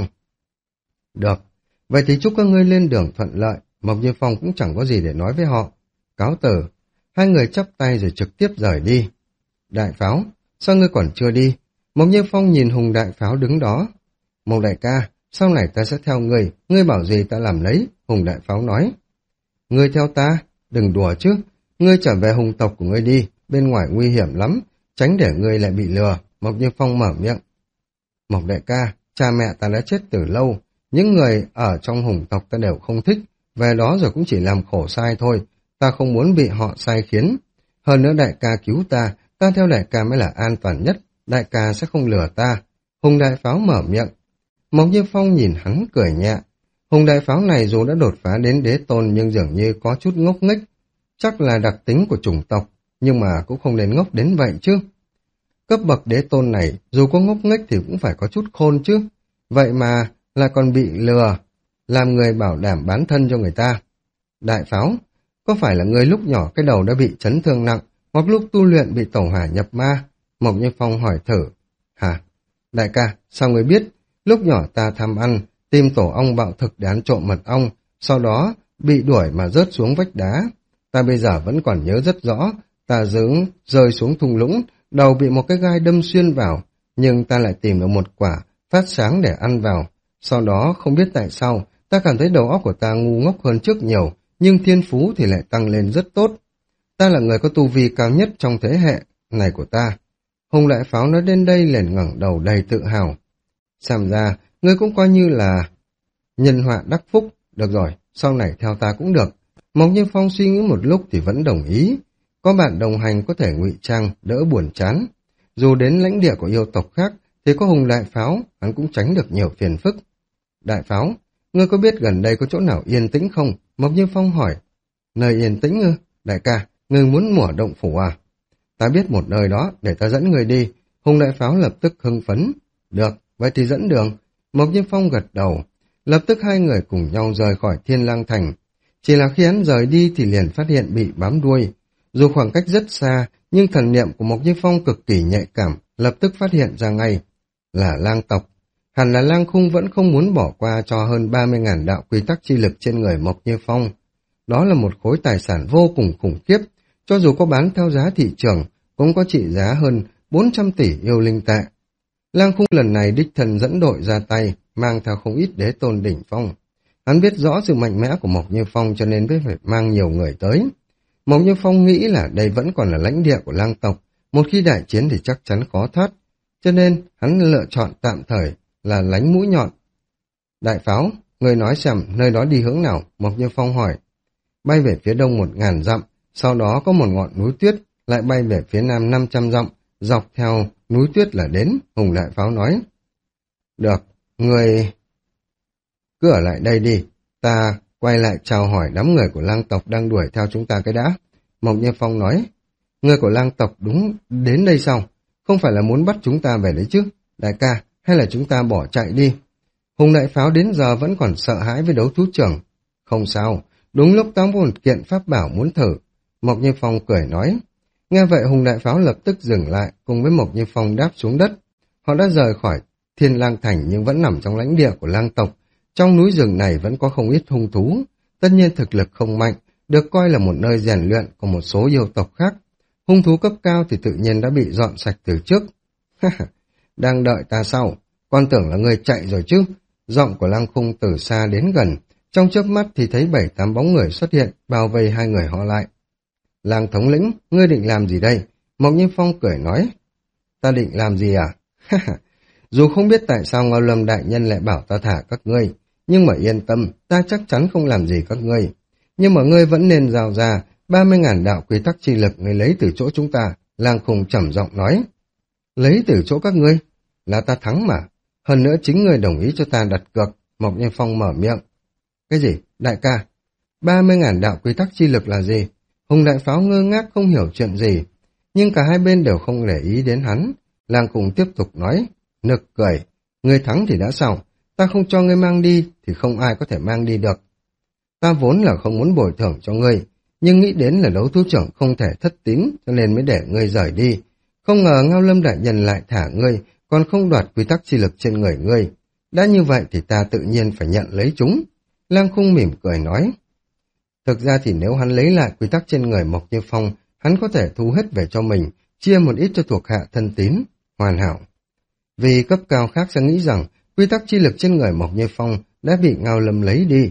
Được, vậy thì chúc các ngươi lên đường thuận lợi, Mộc Như Phong cũng chẳng có gì để nói với họ. Cáo từ, hai người chắp tay rồi trực tiếp rời đi. Đại Pháo, sao ngươi còn chưa đi? Mộc Như Phong nhìn Hùng Đại Pháo đứng đó. Mộc đại ca, sau này ta sẽ theo ngươi, ngươi bảo gì ta làm lấy, Hùng Đại Pháo nói. Ngươi theo ta? Đừng đùa chứ, ngươi trở về hùng tộc của ngươi đi, bên ngoài nguy hiểm lắm, tránh để ngươi lại bị lừa, Mộc Như Phong mở miệng. Mộc đại ca, cha mẹ ta đã chết từ lâu, những người ở trong hùng tộc ta đều không thích, về đó rồi cũng chỉ làm khổ sai thôi, ta không muốn bị họ sai khiến. Hơn nữa đại ca cứu ta, ta theo đại ca mới là an toàn nhất, đại ca sẽ không lừa ta. Hùng Đại Pháo mở miệng. Mộc Như Phong nhìn hắn cười nhẹ. Hùng Đại Pháo này dù đã đột phá đến đế tôn nhưng dường như có chút ngốc nghếch, chắc là đặc tính của chủng tộc, nhưng mà cũng không đến ngốc đến vậy chứ. Cấp bậc đế tôn này, dù có ngốc nghếch thì cũng phải có chút khôn chứ. Vậy mà, là còn bị lừa, làm người bảo đảm bán thân cho người ta. Đại Pháo, có phải là người lúc nhỏ cái đầu đã bị chấn thương nặng, hoặc lúc tu luyện bị tẩu hỏa nhập ma? Mộc Như Phong hỏi thử. Hả? Đại ca, sao người biết? Lúc nhỏ ta tham ăn, tìm tổ ong bạo thực để ăn trộm mật ong, sau đó bị đuổi mà rớt xuống vách đá. Ta bây giờ vẫn còn nhớ rất rõ, ta dướng rơi xuống thung lũng, đầu bị một cái gai đâm xuyên vào, nhưng ta lại tìm được một quả phát sáng để ăn vào. Sau đó không biết tại sao, ta cảm thấy đầu óc của ta ngu ngốc hơn trước nhiều, nhưng thiên phú thì lại tăng lên rất tốt. Ta là người có tu vi cao nhất trong thế hệ này của ta. Hùng Đại Pháo nói đến đây liền ngẩng đầu đầy tự hào. Xem ra, ngươi cũng coi như là nhân họa đắc phúc. Được rồi, sau này theo ta cũng được. Mộc Như Phong suy nghĩ một lúc thì vẫn đồng ý. Có bạn đồng hành có thể ngụy trang, đỡ buồn chán. Dù đến lãnh địa của yêu tộc khác, thì có Hùng Đại Pháo, hắn cũng tránh được nhiều phiền phức. Đại Pháo, ngươi có biết gần đây có chỗ nào yên tĩnh không? Mộc Như Phong hỏi. Nơi yên tĩnh ư? Đại ca, ngươi muốn mỏ động phủ à? Ta biết một nơi đó, để ta dẫn người đi. Hùng Đại Pháo lập tức hưng phấn. Được, vậy thì dẫn đường. Mộc Như Phong gật đầu. Lập tức hai người cùng nhau rời khỏi Thiên Lang Thành. Chỉ là khi hắn rời đi thì liền phát hiện bị bám đuôi. Dù khoảng cách rất xa, nhưng thần niệm của Mộc Như Phong cực kỳ nhạy cảm, lập tức phát hiện ra ngay. Là lang tộc. Hẳn là Lang Khung vẫn không muốn bỏ qua cho hơn ba mươi ngàn đạo quy tắc chi lực trên người Mộc Như Phong. Đó là một khối tài sản vô cùng khủng khiếp, cho dù có bán theo giá thị trường, cũng có trị giá hơn bốn trăm tỷ yêu linh tệ. Lang Khung lần này đích thân dẫn đội ra tay, mang theo không ít đế tôn đỉnh phong. Hắn biết rõ sự mạnh mẽ của Mộc Như Phong cho nên mới phải mang nhiều người tới. Mộc Như Phong nghĩ là đây vẫn còn là lãnh địa của lang tộc, một khi đại chiến thì chắc chắn khó thoát, cho nên hắn lựa chọn tạm thời là lánh mũi nhọn. Đại Pháo, người nói xem nơi đó đi hướng nào? Mộc Như Phong hỏi. Bay về phía đông một ngàn dặm, sau đó có một ngọn núi tuyết, lại bay về phía nam năm trăm dặm, dọc theo núi tuyết là đến, Hùng Đại Pháo nói. Được, người cứ ở lại đây đi, ta quay lại chào hỏi đám người của lang tộc đang đuổi theo chúng ta cái đã. Mộc Như Phong nói. Người của lang tộc đúng đến đây sao? Không phải là muốn bắt chúng ta về đấy chứ? Đại ca, hay là chúng ta bỏ chạy đi? Hùng Đại Pháo đến giờ vẫn còn sợ hãi với đấu thú trưởng. Không sao, đúng lúc ta có một kiện pháp bảo muốn thử. Mộc Như Phong cười nói. Nghe vậy Hùng Đại Pháo lập tức dừng lại, cùng với Mộc Như Phong đáp xuống đất. Họ đã rời khỏi Thiên Lang Thành nhưng vẫn nằm trong lãnh địa của lang tộc. Trong núi rừng này vẫn có không ít hung thú. Tất nhiên thực lực không mạnh, được coi là một nơi rèn luyện của một số yêu tộc khác. Hung thú cấp cao thì tự nhiên đã bị dọn sạch từ trước. Đang đợi ta sau, con tưởng là người chạy rồi chứ. Giọng của Lang Khung từ xa đến gần, trong chớp mắt thì thấy bảy tám bóng người xuất hiện, bao vây hai người họ lại. Lang thống lĩnh, ngươi định làm gì đây? Mộc Như Phong cười nói. Ta định làm gì à? Dù không biết tại sao Ngao Lâm đại nhân lại bảo ta thả các ngươi, nhưng mà yên tâm, ta chắc chắn không làm gì các ngươi. Nhưng mà ngươi vẫn nên giao ra ba mươi ngàn đạo quy tắc chi lực ngươi lấy từ chỗ chúng ta. Lang Khung trầm giọng nói. Lấy từ chỗ các ngươi? Là ta thắng mà. Hơn nữa chính ngươi đồng ý cho ta đặt cược. Mộc Như Phong mở miệng. Cái gì? Đại ca, ba mươi ngàn đạo quy tắc chi lực là gì? Hùng Đại Pháo ngơ ngác không hiểu chuyện gì. Nhưng cả hai bên đều không để ý đến hắn. Lang Khung tiếp tục nói. Nực cười. Ngươi thắng thì đã sao? Ta không cho ngươi mang đi thì không ai có thể mang đi được. Ta vốn là không muốn bồi thường cho ngươi, nhưng nghĩ đến là đấu thú trưởng không thể thất tín cho nên mới để ngươi rời đi. Không ngờ Ngao Lâm đại nhân lại thả ngươi, còn không đoạt quy tắc chi lực trên người ngươi. Đã như vậy thì ta tự nhiên phải nhận lấy chúng. Lang Khung mỉm cười nói. Thực ra thì nếu hắn lấy lại quy tắc trên người Mộc Như Phong, hắn có thể thu hết về cho mình, chia một ít cho thuộc hạ thân tín, hoàn hảo. Vì cấp cao khác sẽ nghĩ rằng quy tắc chi lực trên người Mộc Như Phong đã bị Ngao Lâm lấy đi.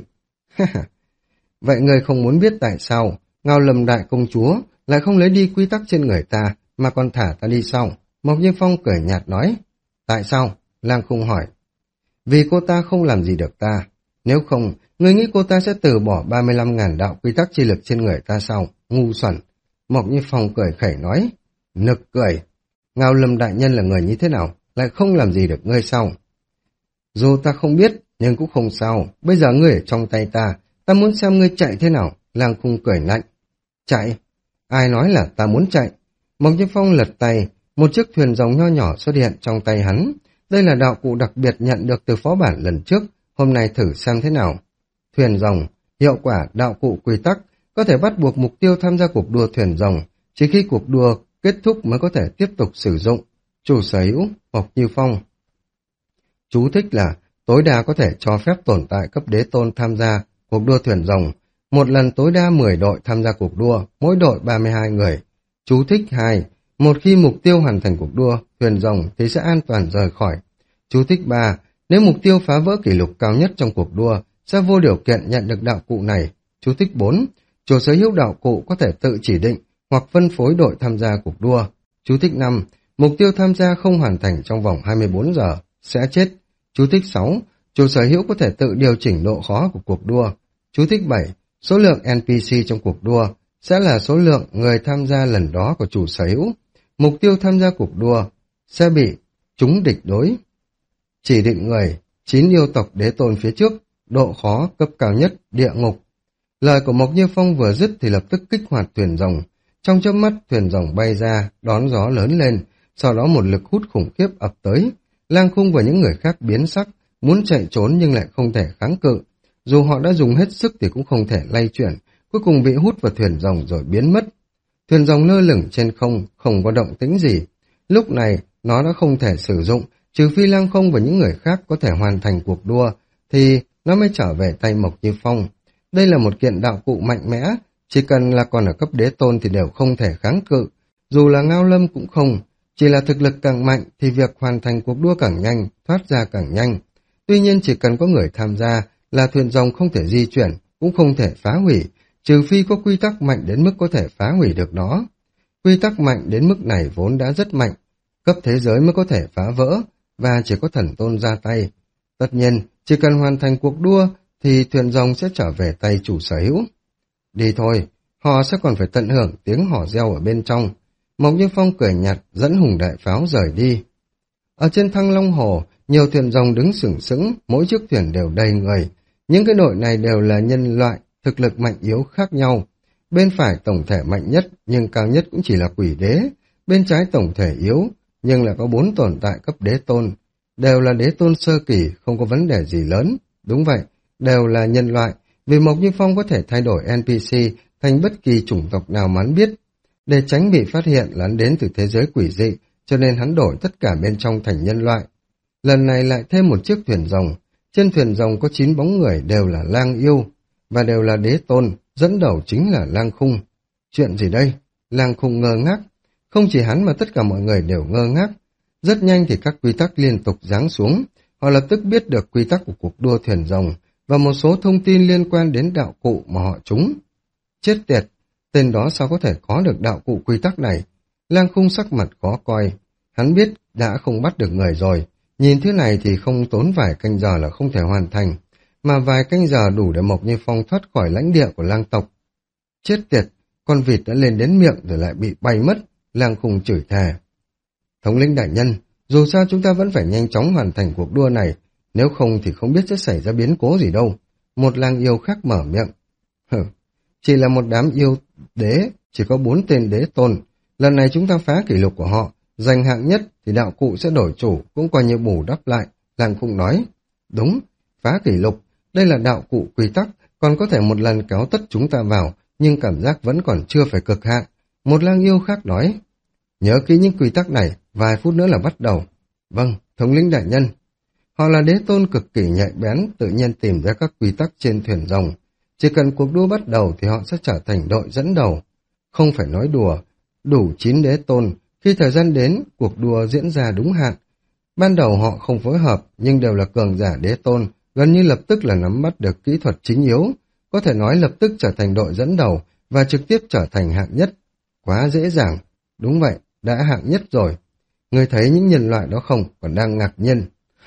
Vậy người không muốn biết tại sao Ngao Lâm đại công chúa lại không lấy đi quy tắc trên người ta mà còn thả ta đi sau? Mộc Như Phong cười nhạt nói. Tại sao? Lang Khung hỏi. Vì cô ta không làm gì được ta. Nếu không, người nghĩ cô ta sẽ từ bỏ ba mươi lăm ngàn đạo quy tắc chi lực trên người ta sao? Ngu xuẩn. Mộc Như Phong cười khẩy nói. Nực cười. Ngao Lâm đại nhân là người như thế nào? Lại không làm gì được ngươi sao? Dù ta không biết, nhưng cũng không sao. Bây giờ ngươi ở trong tay ta, ta muốn xem ngươi chạy thế nào. Lang Khung cười lạnh. Chạy? Ai nói là ta muốn chạy? Mộc Như Phong lật tay, một chiếc thuyền rồng nho nhỏ xuất hiện trong tay hắn. Đây là đạo cụ đặc biệt nhận được từ phó bản lần trước, hôm nay thử xem thế nào. Thuyền rồng, hiệu quả đạo cụ quy tắc, có thể bắt buộc mục tiêu tham gia cuộc đua thuyền rồng, chỉ khi cuộc đua kết thúc mới có thể tiếp tục sử dụng. Chủ sở hữu, Mộc Như Phong. Chú thích là tối đa có thể cho phép tồn tại cấp đế tôn tham gia cuộc đua thuyền rồng, một lần tối đa mười đội tham gia cuộc đua, mỗi đội ba mươi hai người. Chú thích hai, một khi mục tiêu hoàn thành cuộc đua thuyền rồng thì sẽ an toàn rời khỏi. Chú thích ba, nếu mục tiêu phá vỡ kỷ lục cao nhất trong cuộc đua sẽ vô điều kiện nhận được đạo cụ này. Chú thích bốn, chủ sở hữu đạo cụ có thể tự chỉ định hoặc phân phối đội tham gia cuộc đua. Chú thích năm, mục tiêu tham gia không hoàn thành trong vòng hai mươi bốn giờ sẽ chết. Chú thích sáu, chủ sở hữu có thể tự điều chỉnh độ khó của cuộc đua. Chú thích bảy, số lượng en pê xê trong cuộc đua sẽ là số lượng người tham gia lần đó của chủ sở hữu. Mục tiêu tham gia cuộc đua sẽ bị chúng địch đối. Chỉ định người, chín yêu tộc đế tôn phía trước, độ khó cấp cao nhất, địa ngục. Lời của Mộc Như Phong vừa dứt thì lập tức kích hoạt thuyền rồng. Trong chớp mắt thuyền rồng bay ra, đón gió lớn lên, sau đó một lực hút khủng khiếp ập tới. Lang Khung và những người khác biến sắc, muốn chạy trốn nhưng lại không thể kháng cự. Dù họ đã dùng hết sức thì cũng không thể lay chuyển, cuối cùng bị hút vào thuyền rồng rồi biến mất. Thuyền rồng lơ lửng trên không, không có động tĩnh gì. Lúc này, nó đã không thể sử dụng, trừ phi Lang Khung và những người khác có thể hoàn thành cuộc đua, thì nó mới trở về tay Mộc Như Phong. Đây là một kiện đạo cụ mạnh mẽ, chỉ cần là còn ở cấp đế tôn thì đều không thể kháng cự. Dù là Ngao Lâm cũng không, chỉ là thực lực càng mạnh thì việc hoàn thành cuộc đua càng nhanh, thoát ra càng nhanh. Tuy nhiên chỉ cần có người tham gia là thuyền rồng không thể di chuyển, cũng không thể phá hủy, trừ phi có quy tắc mạnh đến mức có thể phá hủy được nó. Quy tắc mạnh đến mức này vốn đã rất mạnh, cấp thế giới mới có thể phá vỡ, và chỉ có thần tôn ra tay. Tất nhiên, chỉ cần hoàn thành cuộc đua thì thuyền rồng sẽ trở về tay chủ sở hữu. Đi thôi, họ sẽ còn phải tận hưởng tiếng hò reo ở bên trong. Mộc Như Phong cười nhạt dẫn hùng đại pháo rời đi. Ở trên Thăng Long Hồ, nhiều thuyền rồng đứng sừng sững, mỗi chiếc thuyền đều đầy người. Những cái đội này đều là nhân loại, thực lực mạnh yếu khác nhau. Bên phải tổng thể mạnh nhất, nhưng cao nhất cũng chỉ là quỷ đế. Bên trái tổng thể yếu, nhưng lại có bốn tồn tại cấp đế tôn. Đều là đế tôn sơ kỳ, không có vấn đề gì lớn. Đúng vậy, đều là nhân loại, vì Mộc Như Phong có thể thay đổi en pê xê thành bất kỳ chủng tộc nào mà hắn biết. Để tránh bị phát hiện là hắn đến từ thế giới quỷ dị, cho nên hắn đổi tất cả bên trong thành nhân loại. Lần này lại thêm một chiếc thuyền rồng. Trên thuyền rồng có chín bóng người đều là lang yêu, và đều là đế tôn, dẫn đầu chính là Lang Khung. Chuyện gì đây? Lang Khung ngơ ngác. Không chỉ hắn mà tất cả mọi người đều ngơ ngác. Rất nhanh thì các quy tắc liên tục giáng xuống. Họ lập tức biết được quy tắc của cuộc đua thuyền rồng và một số thông tin liên quan đến đạo cụ mà họ trúng. Chết tiệt, tên đó sao có thể có được đạo cụ quy tắc này? Lang Khung sắc mặt khó coi. Hắn biết đã không bắt được người rồi. Nhìn thứ này thì không tốn vài canh giờ là không thể hoàn thành, mà vài canh giờ đủ để Mộc Như Phong thoát khỏi lãnh địa của lang tộc. Chết tiệt, con vịt đã lên đến miệng rồi lại bị bay mất. Lang Khung chửi thề. Thống lĩnh đại nhân, dù sao chúng ta vẫn phải nhanh chóng hoàn thành cuộc đua này, nếu không thì không biết sẽ xảy ra biến cố gì đâu. Một lang yêu khác mở miệng. Hừ, chỉ là một đám yêu đế, chỉ có bốn tên đế tôn. Lần này chúng ta phá kỷ lục của họ, giành hạng nhất thì đạo cụ sẽ đổi chủ, cũng coi như bù đắp lại. Lang Khung nói. Đúng, phá kỷ lục, đây là đạo cụ quy tắc, còn có thể một lần kéo tất chúng ta vào, nhưng cảm giác vẫn còn chưa phải cực hạn. Một lang yêu khác nói. Nhớ kỹ những quy tắc này, vài phút nữa là bắt đầu. Vâng, thống lĩnh đại nhân. Họ là đế tôn cực kỳ nhạy bén, tự nhiên tìm ra các quy tắc trên thuyền rồng. Chỉ cần cuộc đua bắt đầu thì họ sẽ trở thành đội dẫn đầu. Không phải nói đùa, đủ chín đế tôn, khi thời gian đến, cuộc đua diễn ra đúng hạn. Ban đầu họ không phối hợp, nhưng đều là cường giả đế tôn, gần như lập tức là nắm bắt được kỹ thuật chính yếu, có thể nói lập tức trở thành đội dẫn đầu và trực tiếp trở thành hạng nhất. Quá dễ dàng, đúng vậy, đã hạng nhất rồi. Người thấy những nhân loại đó không, còn đang ngạc nhiên.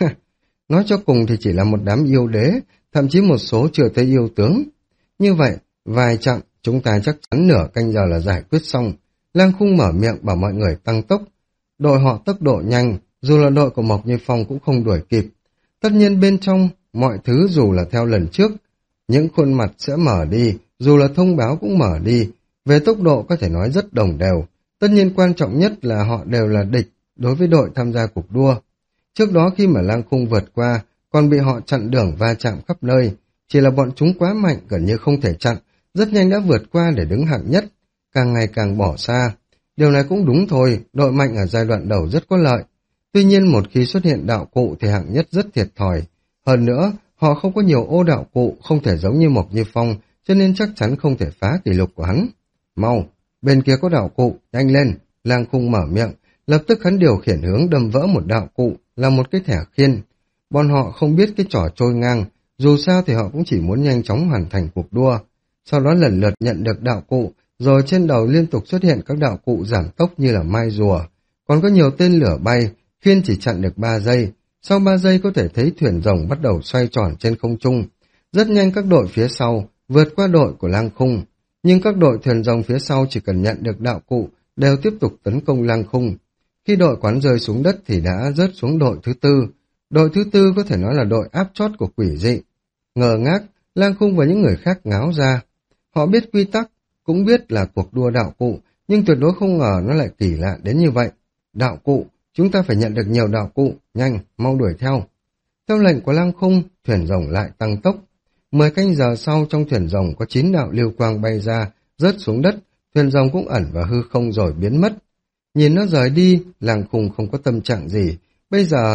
Nói cho cùng thì chỉ là một đám yêu đế, thậm chí một số chưa thấy yêu tướng. Như vậy, vài chặng, chúng ta chắc chắn nửa canh giờ là giải quyết xong. Lang Khung mở miệng bảo mọi người tăng tốc. Đội họ tốc độ nhanh, dù là đội của Mộc Như Phong cũng không đuổi kịp. Tất nhiên bên trong, mọi thứ dù là theo lần trước, những khuôn mặt sẽ mở đi, dù là thông báo cũng mở đi. Về tốc độ có thể nói rất đồng đều. Tất nhiên quan trọng nhất là họ đều là địch đối với đội tham gia cuộc đua. Trước đó khi mà Lang Khung vượt qua, còn bị họ chặn đường va chạm khắp nơi. Chỉ là bọn chúng quá mạnh, gần như không thể chặn, rất nhanh đã vượt qua để đứng hạng nhất, càng ngày càng bỏ xa. Điều này cũng đúng thôi, đội mạnh ở giai đoạn đầu rất có lợi. Tuy nhiên một khi xuất hiện đạo cụ thì hạng nhất rất thiệt thòi. Hơn nữa, họ không có nhiều ô đạo cụ, không thể giống như Mộc Như Phong, cho nên chắc chắn không thể phá kỷ lục của hắn. Mau, bên kia có đạo cụ, nhanh lên, Lang Khung mở miệng, lập tức hắn điều khiển hướng đâm vỡ một đạo cụ, là một cái thẻ khiên. Bọn họ không biết cái trò trôi ngang, dù sao thì họ cũng chỉ muốn nhanh chóng hoàn thành cuộc đua. Sau đó lần lượt nhận được đạo cụ, rồi trên đầu liên tục xuất hiện các đạo cụ giảm tốc như là mai rùa. Còn có nhiều tên lửa bay, khiên chỉ chặn được ba giây. Sau ba giây có thể thấy thuyền rồng bắt đầu xoay tròn trên không trung. Rất nhanh các đội phía sau vượt qua đội của Lang Khung. Nhưng các đội thuyền rồng phía sau chỉ cần nhận được đạo cụ đều tiếp tục tấn công Lang Khung. Khi đội quán rơi xuống đất thì đã rớt xuống đội thứ tư. Đội thứ tư có thể nói là đội áp chót của quỷ dị. Ngờ ngác, Lang Khung và những người khác ngáo ra. Họ biết quy tắc, cũng biết là cuộc đua đạo cụ, nhưng tuyệt đối không ngờ nó lại kỳ lạ đến như vậy. Đạo cụ, chúng ta phải nhận được nhiều đạo cụ, nhanh, mau đuổi theo. Theo lệnh của Lang Khung, thuyền rồng lại tăng tốc. Mười canh giờ sau trong thuyền rồng có chín đạo lưu quang bay ra, rớt xuống đất, thuyền rồng cũng ẩn vào hư không rồi biến mất. Nhìn nó rời đi, Lang Khung không có tâm trạng gì. Bây giờ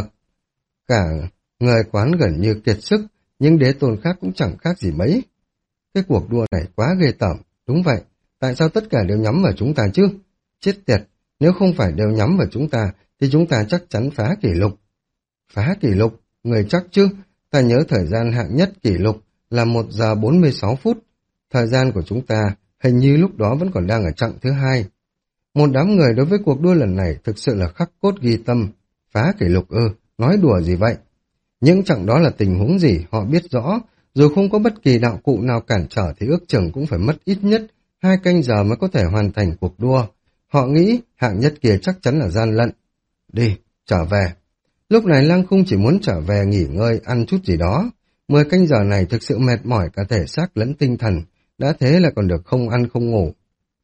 cả người quán gần như kiệt sức, nhưng đế tôn khác cũng chẳng khác gì mấy. Cái cuộc đua này quá ghê tởm, đúng vậy, tại sao tất cả đều nhắm vào chúng ta chứ? Chết tiệt, nếu không phải đều nhắm vào chúng ta, thì chúng ta chắc chắn phá kỷ lục. Phá kỷ lục, người chắc chứ, ta nhớ thời gian hạng nhất kỷ lục là một giờ bốn mươi sáu phút. Thời gian của chúng ta hình như lúc đó vẫn còn đang ở chặng thứ hai. Một đám người đối với cuộc đua lần này thực sự là khắc cốt ghi tâm. Phá kỷ lục ư, nói đùa gì vậy? Những chặng đó là tình huống gì, họ biết rõ. Dù không có bất kỳ đạo cụ nào cản trở thì ước chừng cũng phải mất ít nhất hai canh giờ mới có thể hoàn thành cuộc đua. Họ nghĩ hạng nhất kia chắc chắn là gian lận. Đi, trở về. Lúc này Lang Khung chỉ muốn trở về nghỉ ngơi, ăn chút gì đó. Mười canh giờ này thực sự mệt mỏi cả thể xác lẫn tinh thần, đã thế là còn được không ăn không ngủ.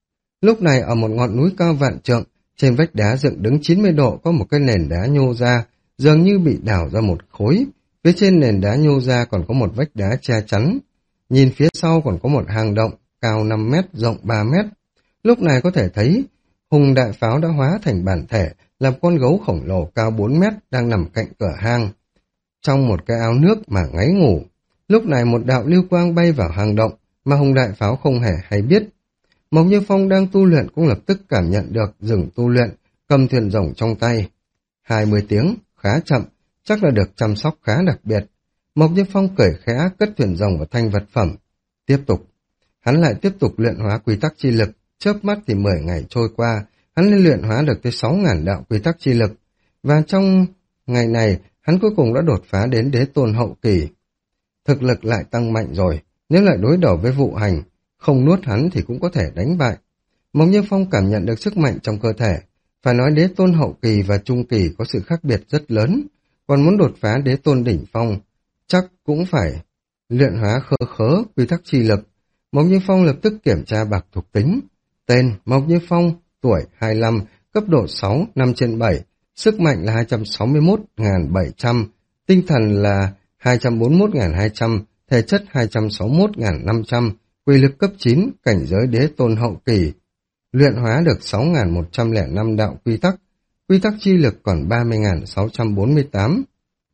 Lúc này ở một ngọn núi cao vạn trượng, trên vách đá dựng đứng chín mươi độ có một cái nền đá nhô ra, dường như bị đào ra một khối. Phía trên nền đá nhô ra còn có một vách đá che chắn. Nhìn phía sau còn có một hang động, cao năm mét, rộng ba mét. Lúc này có thể thấy, hùng đại pháo đã hóa thành bản thể, làm con gấu khổng lồ cao bốn mét đang nằm cạnh cửa hang. Trong một cái ao nước mà ngáy ngủ. Lúc này một đạo lưu quang bay vào hang động, mà hùng đại pháo không hề hay biết. Mộc Như Phong đang tu luyện cũng lập tức cảm nhận được dừng tu luyện, cầm thuyền rồng trong tay. Hai mươi tiếng, khá chậm, chắc là được chăm sóc khá đặc biệt. Mộc Như Phong cười khẽ cất thuyền rồng vào thanh vật phẩm. Tiếp tục. Hắn lại tiếp tục luyện hóa quy tắc chi lực, chớp mắt thì mười ngày trôi qua, hắn lên luyện hóa được tới sáu ngàn đạo quy tắc chi lực. Và trong ngày này, hắn cuối cùng đã đột phá đến đế tôn hậu kỳ. Thực lực lại tăng mạnh rồi, nếu lại đối đầu với Vụ Hành, không nuốt hắn thì cũng có thể đánh bại. Mộc Như Phong cảm nhận được sức mạnh trong cơ thể. Phải nói đế tôn hậu kỳ và trung kỳ có sự khác biệt rất lớn. Còn muốn đột phá đế tôn đỉnh phong, chắc cũng phải luyện hóa khơ khớ quy tắc chi lực. Mộc Như Phong lập tức kiểm tra bảng thuộc tính. Tên Mộc Như Phong, tuổi hai mươi lăm, cấp độ sáu, năm trên bảy, sức mạnh là hai trăm sáu mươi mốt nghìn bảy trăm, tinh thần là hai trăm bốn mươi mốt nghìn hai trăm, thể chất hai trăm sáu mươi mốt nghìn năm trăm, quy lực cấp chín, cảnh giới đế tôn hậu kỳ. luyện hóa được sáu nghìn một trăm lẻ năm đạo quy tắc, quy tắc chi lực còn ba mươi nghìn sáu trăm bốn mươi tám.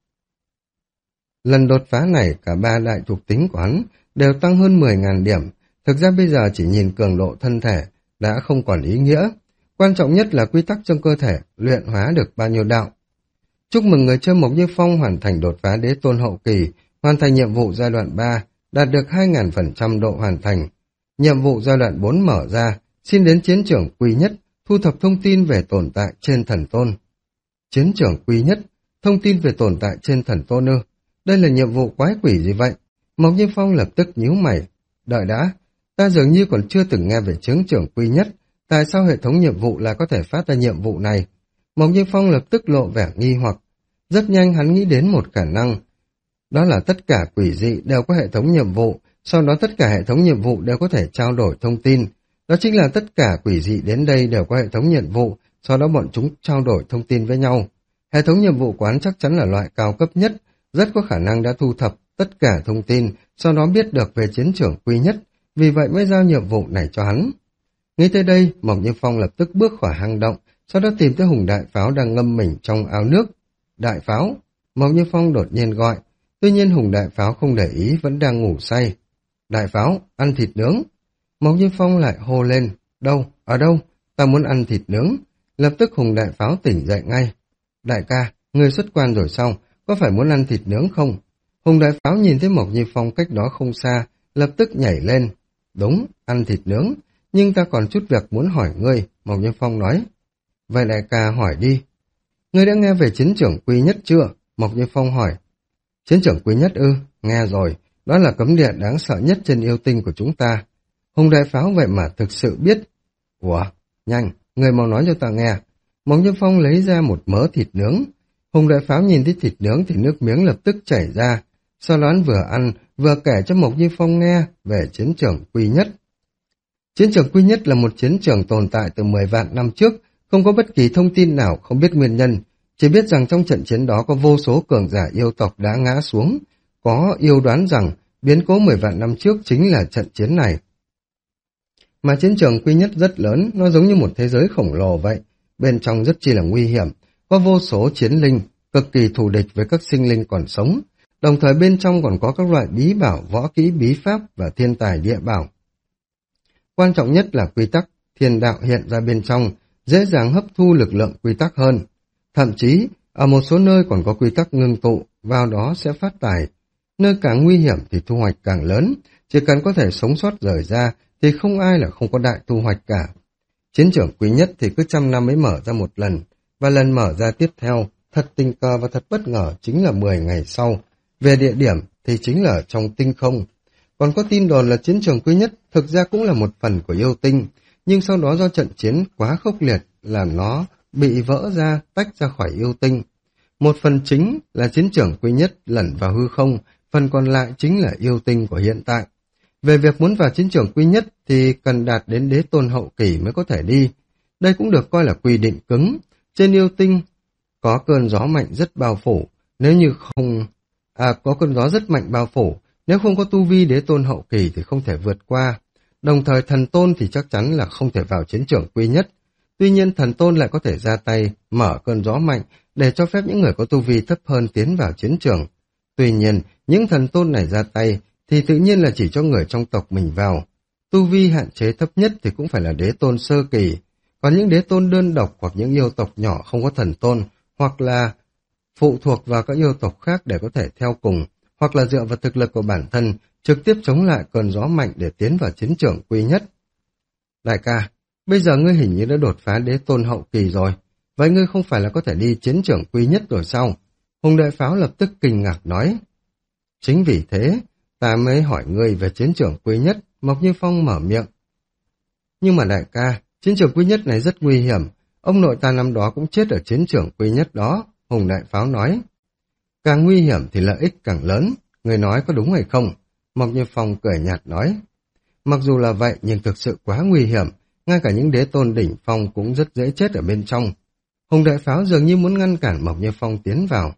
Lần đột phá này cả ba đại thuộc tính của hắn đều tăng hơn mười nghìn điểm, thực ra bây giờ chỉ nhìn cường độ thân thể đã không còn ý nghĩa. Quan trọng nhất là quy tắc trong cơ thể luyện hóa được bao nhiêu đạo. Chúc mừng người chơi Mộc Như Phong hoàn thành đột phá đế tôn hậu kỳ, hoàn thành nhiệm vụ giai đoạn ba, đạt được hai nghìn phần trăm độ hoàn thành. Nhiệm vụ giai đoạn bốn mở ra, xin đến chiến trường Quy Nhất, thu thập thông tin về tồn tại trên thần tôn. Chiến trường Quy Nhất, thông tin về tồn tại trên thần tôn ư? Đây là nhiệm vụ quái quỷ gì vậy? Mộc Như Phong lập tức nhíu mày. Đợi đã, ta dường như còn chưa từng nghe về chiến trường Quy Nhất, tại sao hệ thống nhiệm vụ lại có thể phát ra nhiệm vụ này? Mộc Như Phong lập tức lộ vẻ nghi hoặc. Rất nhanh hắn nghĩ đến một khả năng. Đó là tất cả quỷ dị đều có hệ thống nhiệm vụ, sau đó tất cả hệ thống nhiệm vụ đều có thể trao đổi thông tin. Đó chính là tất cả quỷ dị đến đây đều có hệ thống nhiệm vụ, sau đó bọn chúng trao đổi thông tin với nhau. Hệ thống nhiệm vụ quán chắc chắn là loại cao cấp nhất, rất có khả năng đã thu thập tất cả thông tin, sau đó biết được về chiến trường Quy Nhất, vì vậy mới giao nhiệm vụ này cho hắn. Nghĩ tới đây, Mộc Như Phong lập tức bước khỏi hang động, sau đó tìm tới Hùng Đại Pháo đang ngâm mình trong ao nước. Đại Pháo, Mộc Như Phong đột nhiên gọi, tuy nhiên Hùng Đại Pháo không để ý, vẫn đang ngủ say. Đại Pháo, ăn thịt nướng. Mộc Như Phong lại hô lên, đâu, ở đâu, ta muốn ăn thịt nướng. Lập tức Hùng Đại Pháo tỉnh dậy ngay. Đại ca, ngươi xuất quan rồi sao, có phải muốn ăn thịt nướng không? Hùng Đại Pháo nhìn thấy Mộc Như Phong cách đó không xa, lập tức nhảy lên. Đúng, ăn thịt nướng, nhưng ta còn chút việc muốn hỏi ngươi, Mộc Như Phong nói. Vậy đại ca hỏi đi. Ngươi đã nghe về chiến trường Quy Nhất chưa? Mộc Như Phong hỏi. Chiến trường Quy Nhất ư? Nghe rồi, đó là cấm địa đáng sợ nhất trên yêu tinh của chúng ta. Hùng Đại Pháo vậy mà thực sự biết. Ủa, nhanh, ngươi mau nói cho ta nghe. Mộc Như Phong lấy ra một mớ thịt nướng. Hùng Đại Pháo nhìn thấy thịt nướng thì nước miếng lập tức chảy ra. Sau đó hắn vừa ăn, vừa kể cho Mộc Như Phong nghe về chiến trường Quy Nhất. Chiến trường Quy Nhất là một chiến trường tồn tại từ mười vạn năm trước, không có bất kỳ thông tin nào, không biết nguyên nhân, chỉ biết rằng trong trận chiến đó có vô số cường giả yêu tộc đã ngã xuống, có yêu đoán rằng biến cố mười vạn năm trước chính là trận chiến này. Mà chiến trường Quy Nhất rất lớn, nó giống như một thế giới khổng lồ vậy, bên trong rất chi là nguy hiểm, có vô số chiến linh, cực kỳ thù địch với các sinh linh còn sống, đồng thời bên trong còn có các loại bí bảo, võ kỹ bí pháp và thiên tài địa bảo. Quan trọng nhất là quy tắc, thiên đạo hiện ra bên trong, dễ dàng hấp thu lực lượng quy tắc hơn. Thậm chí, ở một số nơi còn có quy tắc ngưng tụ, vào đó sẽ phát tài. Nơi càng nguy hiểm thì thu hoạch càng lớn, chỉ cần có thể sống sót rời ra thì không ai là không có đại thu hoạch cả. Chiến trường Quý Nhất thì cứ trăm năm mới mở ra một lần, và lần mở ra tiếp theo, thật tình cờ và thật bất ngờ chính là mười ngày sau. Về địa điểm thì chính là trong tinh không. Còn có tin đồn là chiến trường Quý Nhất thực ra cũng là một phần của yêu tinh, nhưng sau đó do trận chiến quá khốc liệt làm nó bị vỡ ra, tách ra khỏi yêu tinh. Một phần chính là chiến trường Quý Nhất lẩn vào hư không, phần còn lại chính là yêu tinh của hiện tại. Về việc muốn vào chiến trường Quý Nhất thì cần đạt đến đế tôn hậu kỳ mới có thể đi. Đây cũng được coi là quy định cứng. Trên yêu tinh có cơn gió mạnh rất bao phủ, nếu như không... À, có cơn gió rất mạnh bao phủ, nếu không có tu vi đế tôn hậu kỳ thì không thể vượt qua. Đồng thời thần tôn thì chắc chắn là không thể vào chiến trường Quý Nhất. Tuy nhiên thần tôn lại có thể ra tay, mở cơn gió mạnh để cho phép những người có tu vi thấp hơn tiến vào chiến trường. Tuy nhiên, những thần tôn này ra tay thì tự nhiên là chỉ cho người trong tộc mình vào. Tu vi hạn chế thấp nhất thì cũng phải là đế tôn sơ kỳ. Còn những đế tôn đơn độc hoặc những yêu tộc nhỏ không có thần tôn, hoặc là phụ thuộc vào các yêu tộc khác để có thể theo cùng, hoặc là dựa vào thực lực của bản thân, trực tiếp chống lại cơn gió mạnh để tiến vào chiến trường Quý Nhất. Đại ca, bây giờ ngươi hình như đã đột phá đế tôn hậu kỳ rồi, vậy ngươi không phải là có thể đi chiến trường Quý Nhất rồi sao? Hùng Đại Pháo lập tức kinh ngạc nói. Chính vì thế, ta mới hỏi ngươi về chiến trường Quý Nhất, Mộc Như Phong mở miệng. Nhưng mà đại ca, chiến trường Quý Nhất này rất nguy hiểm, ông nội ta năm đó cũng chết ở chiến trường Quý Nhất đó, Hùng Đại Pháo nói. Càng nguy hiểm thì lợi ích càng lớn, người nói có đúng hay không? Mộc Như Phong cười nhạt nói. Mặc dù là vậy nhưng thực sự quá nguy hiểm, ngay cả những đế tôn đỉnh phong cũng rất dễ chết ở bên trong. Hùng Đại Pháo dường như muốn ngăn cản Mộc Như Phong tiến vào.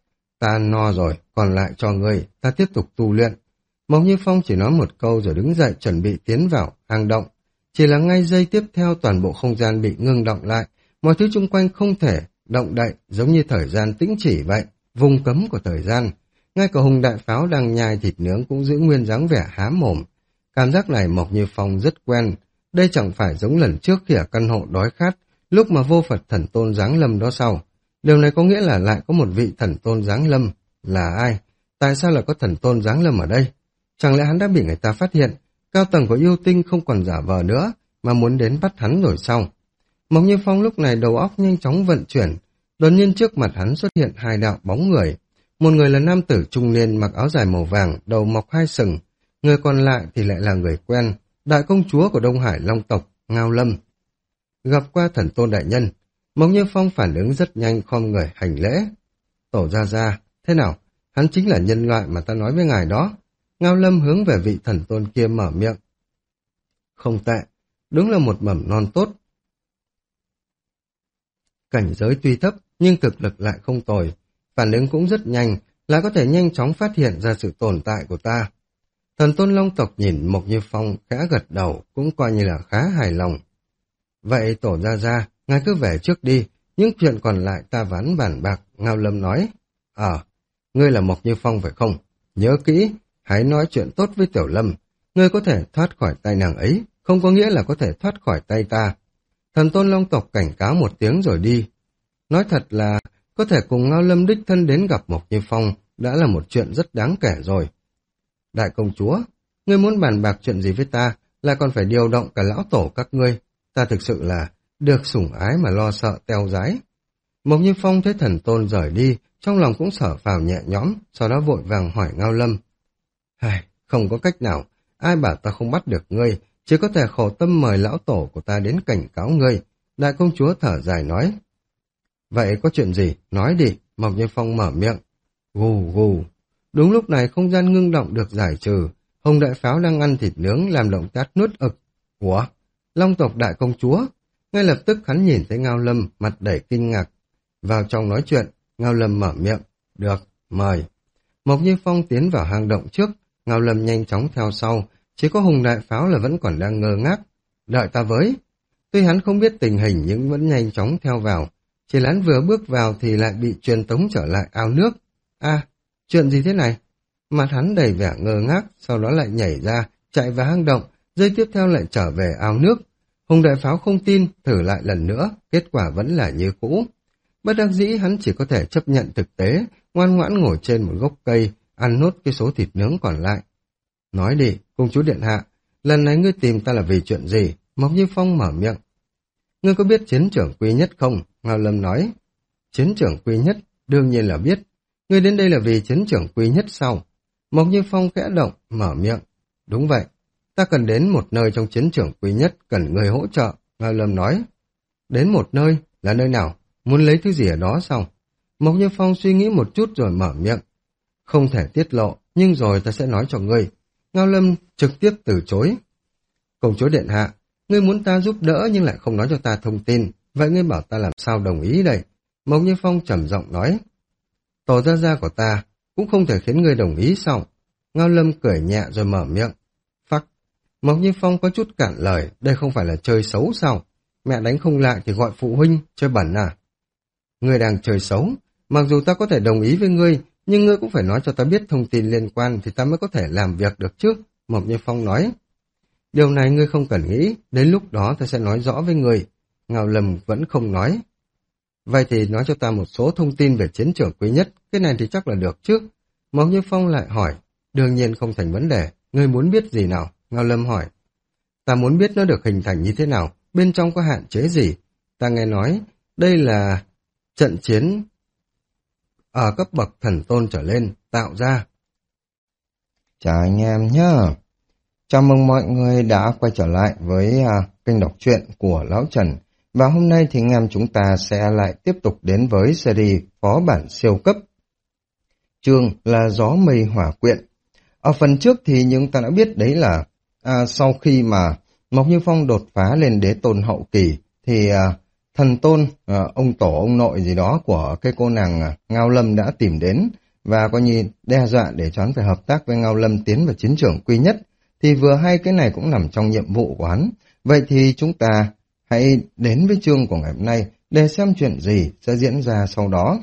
Ta no rồi, còn lại cho ngươi, ta tiếp tục tu luyện. Mộc Như Phong chỉ nói một câu rồi đứng dậy chuẩn bị tiến vào hang động. Chỉ là ngay giây tiếp theo toàn bộ không gian bị ngưng động lại, mọi thứ xung quanh không thể động đậy, giống như thời gian tĩnh chỉ vậy, vùng cấm của thời gian. Ngay cả Hùng Đại Pháo đang nhai thịt nướng cũng giữ nguyên dáng vẻ há mồm. Cảm giác này Mộc Như Phong rất quen. Đây chẳng phải giống lần trước khi ở căn hộ đói khát, lúc mà vô Phật thần tôn giáng lâm đó sao? Điều này có nghĩa là lại có một vị thần tôn giáng lâm. Là ai? Tại sao lại có thần tôn giáng lâm ở đây? Chẳng lẽ hắn đã bị người ta phát hiện? Cao tầng của yêu tinh không còn giả vờ nữa, mà muốn đến bắt hắn rồi sao? Mộc Như Phong lúc này đầu óc nhanh chóng vận chuyển. Đột nhiên trước mặt hắn xuất hiện hai đạo bóng người. Một người là nam tử trung niên mặc áo dài màu vàng, đầu mọc hai sừng. Người còn lại thì lại là người quen, đại công chúa của Đông Hải Long tộc, Ngao Lâm. Gặp qua thần tôn đại nhân, Mộc Như Phong phản ứng rất nhanh, khom người hành lễ. Tổ gia gia, thế nào? Hắn chính là nhân loại mà ta nói với ngài đó. Ngao Lâm hướng về vị thần tôn kia mở miệng. Không tệ, đúng là một mầm non tốt. Cảnh giới tuy thấp, nhưng thực lực lại không tồi. Phản ứng cũng rất nhanh, lại có thể nhanh chóng phát hiện ra sự tồn tại của ta. Thần tôn Long tộc nhìn Mộc Như Phong khẽ gật đầu, cũng coi như là khá hài lòng. Vậy tổ gia gia, ngài cứ về trước đi, những chuyện còn lại ta ván bàn bạc, Ngao Lâm nói. Ờ, ngươi là Mộc Như Phong phải không? Nhớ kỹ, hãy nói chuyện tốt với Tiểu Lâm. Ngươi có thể thoát khỏi tay nàng ấy, không có nghĩa là có thể thoát khỏi tay ta. Thần tôn Long tộc cảnh cáo một tiếng rồi đi. Nói thật là, có thể cùng Ngao Lâm đích thân đến gặp Mộc Như Phong đã là một chuyện rất đáng kể rồi. Đại công chúa, ngươi muốn bàn bạc chuyện gì với ta, lại còn phải điều động cả lão tổ các ngươi. Ta thực sự là được sủng ái mà lo sợ teo rái. Mộc Như Phong thấy thần tôn rời đi, trong lòng cũng thở phào nhẹ nhõm, sau đó vội vàng hỏi Ngao Lâm. Hài, không có cách nào, ai bảo ta không bắt được ngươi, chỉ có thể khổ tâm mời lão tổ của ta đến cảnh cáo ngươi. Đại công chúa thở dài nói. Vậy có chuyện gì? Nói đi, Mộc Như Phong mở miệng. Gù gù. Đúng lúc này không gian ngưng động được giải trừ, Hồng Đại Pháo đang ăn thịt nướng làm động tác nuốt ực. Ủa? Long tộc đại công chúa? Ngay lập tức hắn nhìn thấy Ngao Lâm, mặt đầy kinh ngạc. Vào trong nói chuyện, Ngao Lâm mở miệng. Được, mời. Mộc Như Phong tiến vào hang động trước, Ngao Lâm nhanh chóng theo sau, chỉ có Hùng Đại Pháo là vẫn còn đang ngơ ngác. Đợi ta với. Tuy hắn không biết tình hình nhưng vẫn nhanh chóng theo vào. Chỉ là hắn vừa bước vào thì lại bị truyền tống trở lại ao nước. À, chuyện gì thế này? Mặt hắn đầy vẻ ngơ ngác, sau đó lại nhảy ra, chạy vào hang động, giây tiếp theo lại trở về ao nước. Hùng Đại Pháo không tin, thử lại lần nữa, kết quả vẫn là như cũ. Bất đắc dĩ hắn chỉ có thể chấp nhận thực tế, ngoan ngoãn ngồi trên một gốc cây, ăn nốt cái số thịt nướng còn lại. Nói đi, công chúa điện hạ, lần này ngươi tìm ta là vì chuyện gì? Mộc Như Phong mở miệng. Ngươi có biết chiến trưởng Quy Nhất không? Ngao Lâm nói. Chiến trưởng Quy Nhất, đương nhiên là biết. Ngươi đến đây là vì chiến trưởng Quy Nhất sao? Mộc Như Phong khẽ động, mở miệng. Đúng vậy, ta cần đến một nơi trong chiến trưởng Quy Nhất, cần người hỗ trợ. Ngao Lâm nói. Đến một nơi, là nơi nào? Muốn lấy thứ gì ở đó sao? Mộc Như Phong suy nghĩ một chút rồi mở miệng. Không thể tiết lộ, nhưng rồi ta sẽ nói cho ngươi. Ngao Lâm trực tiếp từ chối. Công chúa điện hạ, ngươi muốn ta giúp đỡ nhưng lại không nói cho ta thông tin, vậy ngươi bảo ta làm sao đồng ý đây? Mộc Như Phong trầm giọng nói. Tổ gia gia của ta cũng không thể khiến ngươi đồng ý sao? Ngao Lâm cười nhẹ rồi mở miệng. Phắc, Mộc Như Phong có chút cản lời, đây không phải là chơi xấu sao? Mẹ đánh không lại thì gọi phụ huynh, chơi bẩn à? Ngươi đang chơi xấu, mặc dù ta có thể đồng ý với ngươi, nhưng ngươi cũng phải nói cho ta biết thông tin liên quan thì ta mới có thể làm việc được chứ, Mộc Như Phong nói. Điều này ngươi không cần nghĩ, đến lúc đó ta sẽ nói rõ với ngươi. Ngao Lâm vẫn không nói. Vậy thì nói cho ta một số thông tin về chiến trường Quý Nhất, cái này thì chắc là được chứ. Mộc Như Phong lại hỏi, đương nhiên không thành vấn đề, ngươi muốn biết gì nào? Ngao Lâm hỏi. Ta muốn biết nó được hình thành như thế nào, bên trong có hạn chế gì? Ta nghe nói, đây là trận chiến ở cấp bậc thần tôn trở lên tạo ra. Chào anh em nhá. Chào mừng mọi người đã quay trở lại với uh, kênh đọc truyện của Lão Trần. Và hôm nay thì anh em chúng ta sẽ lại tiếp tục đến với series phó bản siêu cấp. Chương là Gió Mây Hỏa Quyện. Ở phần trước thì chúng ta đã biết đấy là à, sau khi mà Mộc Như Phong đột phá lên đế tôn hậu kỳ thì à, thần tôn, à, ông tổ ông nội gì đó của cái cô nàng à, Ngao Lâm đã tìm đến và coi như đe dọa để cho hắn phải hợp tác với Ngao Lâm tiến vào chiến trường Quy Nhất. Thì vừa hay cái này cũng nằm trong nhiệm vụ của hắn, Vậy thì chúng ta hãy đến với chương của ngày hôm nay để xem chuyện gì sẽ diễn ra sau đó.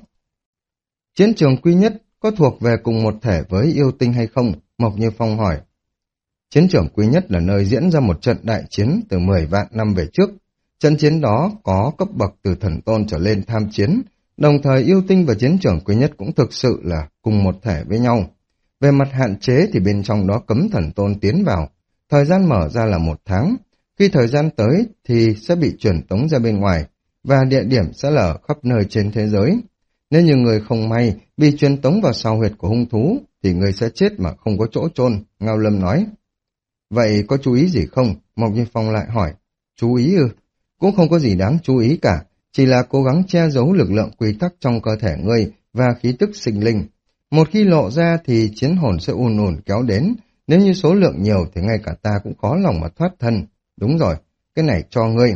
Chiến trường Quy Nhất có thuộc về cùng một thể với yêu tinh hay không? Mộc Như Phong hỏi. Chiến trường Quy Nhất là nơi diễn ra một trận đại chiến từ mười vạn năm về trước. Trận chiến đó có cấp bậc từ thần tôn trở lên tham chiến, đồng thời yêu tinh và chiến trường Quy Nhất cũng thực sự là cùng một thể với nhau. Về mặt hạn chế thì bên trong đó cấm thần tôn tiến vào, thời gian mở ra là một tháng, khi thời gian tới thì sẽ bị truyền tống ra bên ngoài, và địa điểm sẽ là ở khắp nơi trên thế giới. Nếu như người không may bị truyền tống vào sao huyệt của hung thú, thì người sẽ chết mà không có chỗ chôn, Ngao Lâm nói. Vậy có chú ý gì không? Mộc Như Phong lại hỏi. Chú ý ư? Cũng không có gì đáng chú ý cả, chỉ là cố gắng che giấu lực lượng quy tắc trong cơ thể ngươi và khí tức sinh linh. Một khi lộ ra thì chiến hồn sẽ ùn ùn kéo đến, nếu như số lượng nhiều thì ngay cả ta cũng khó lòng mà thoát thân. Đúng rồi, cái này cho ngươi.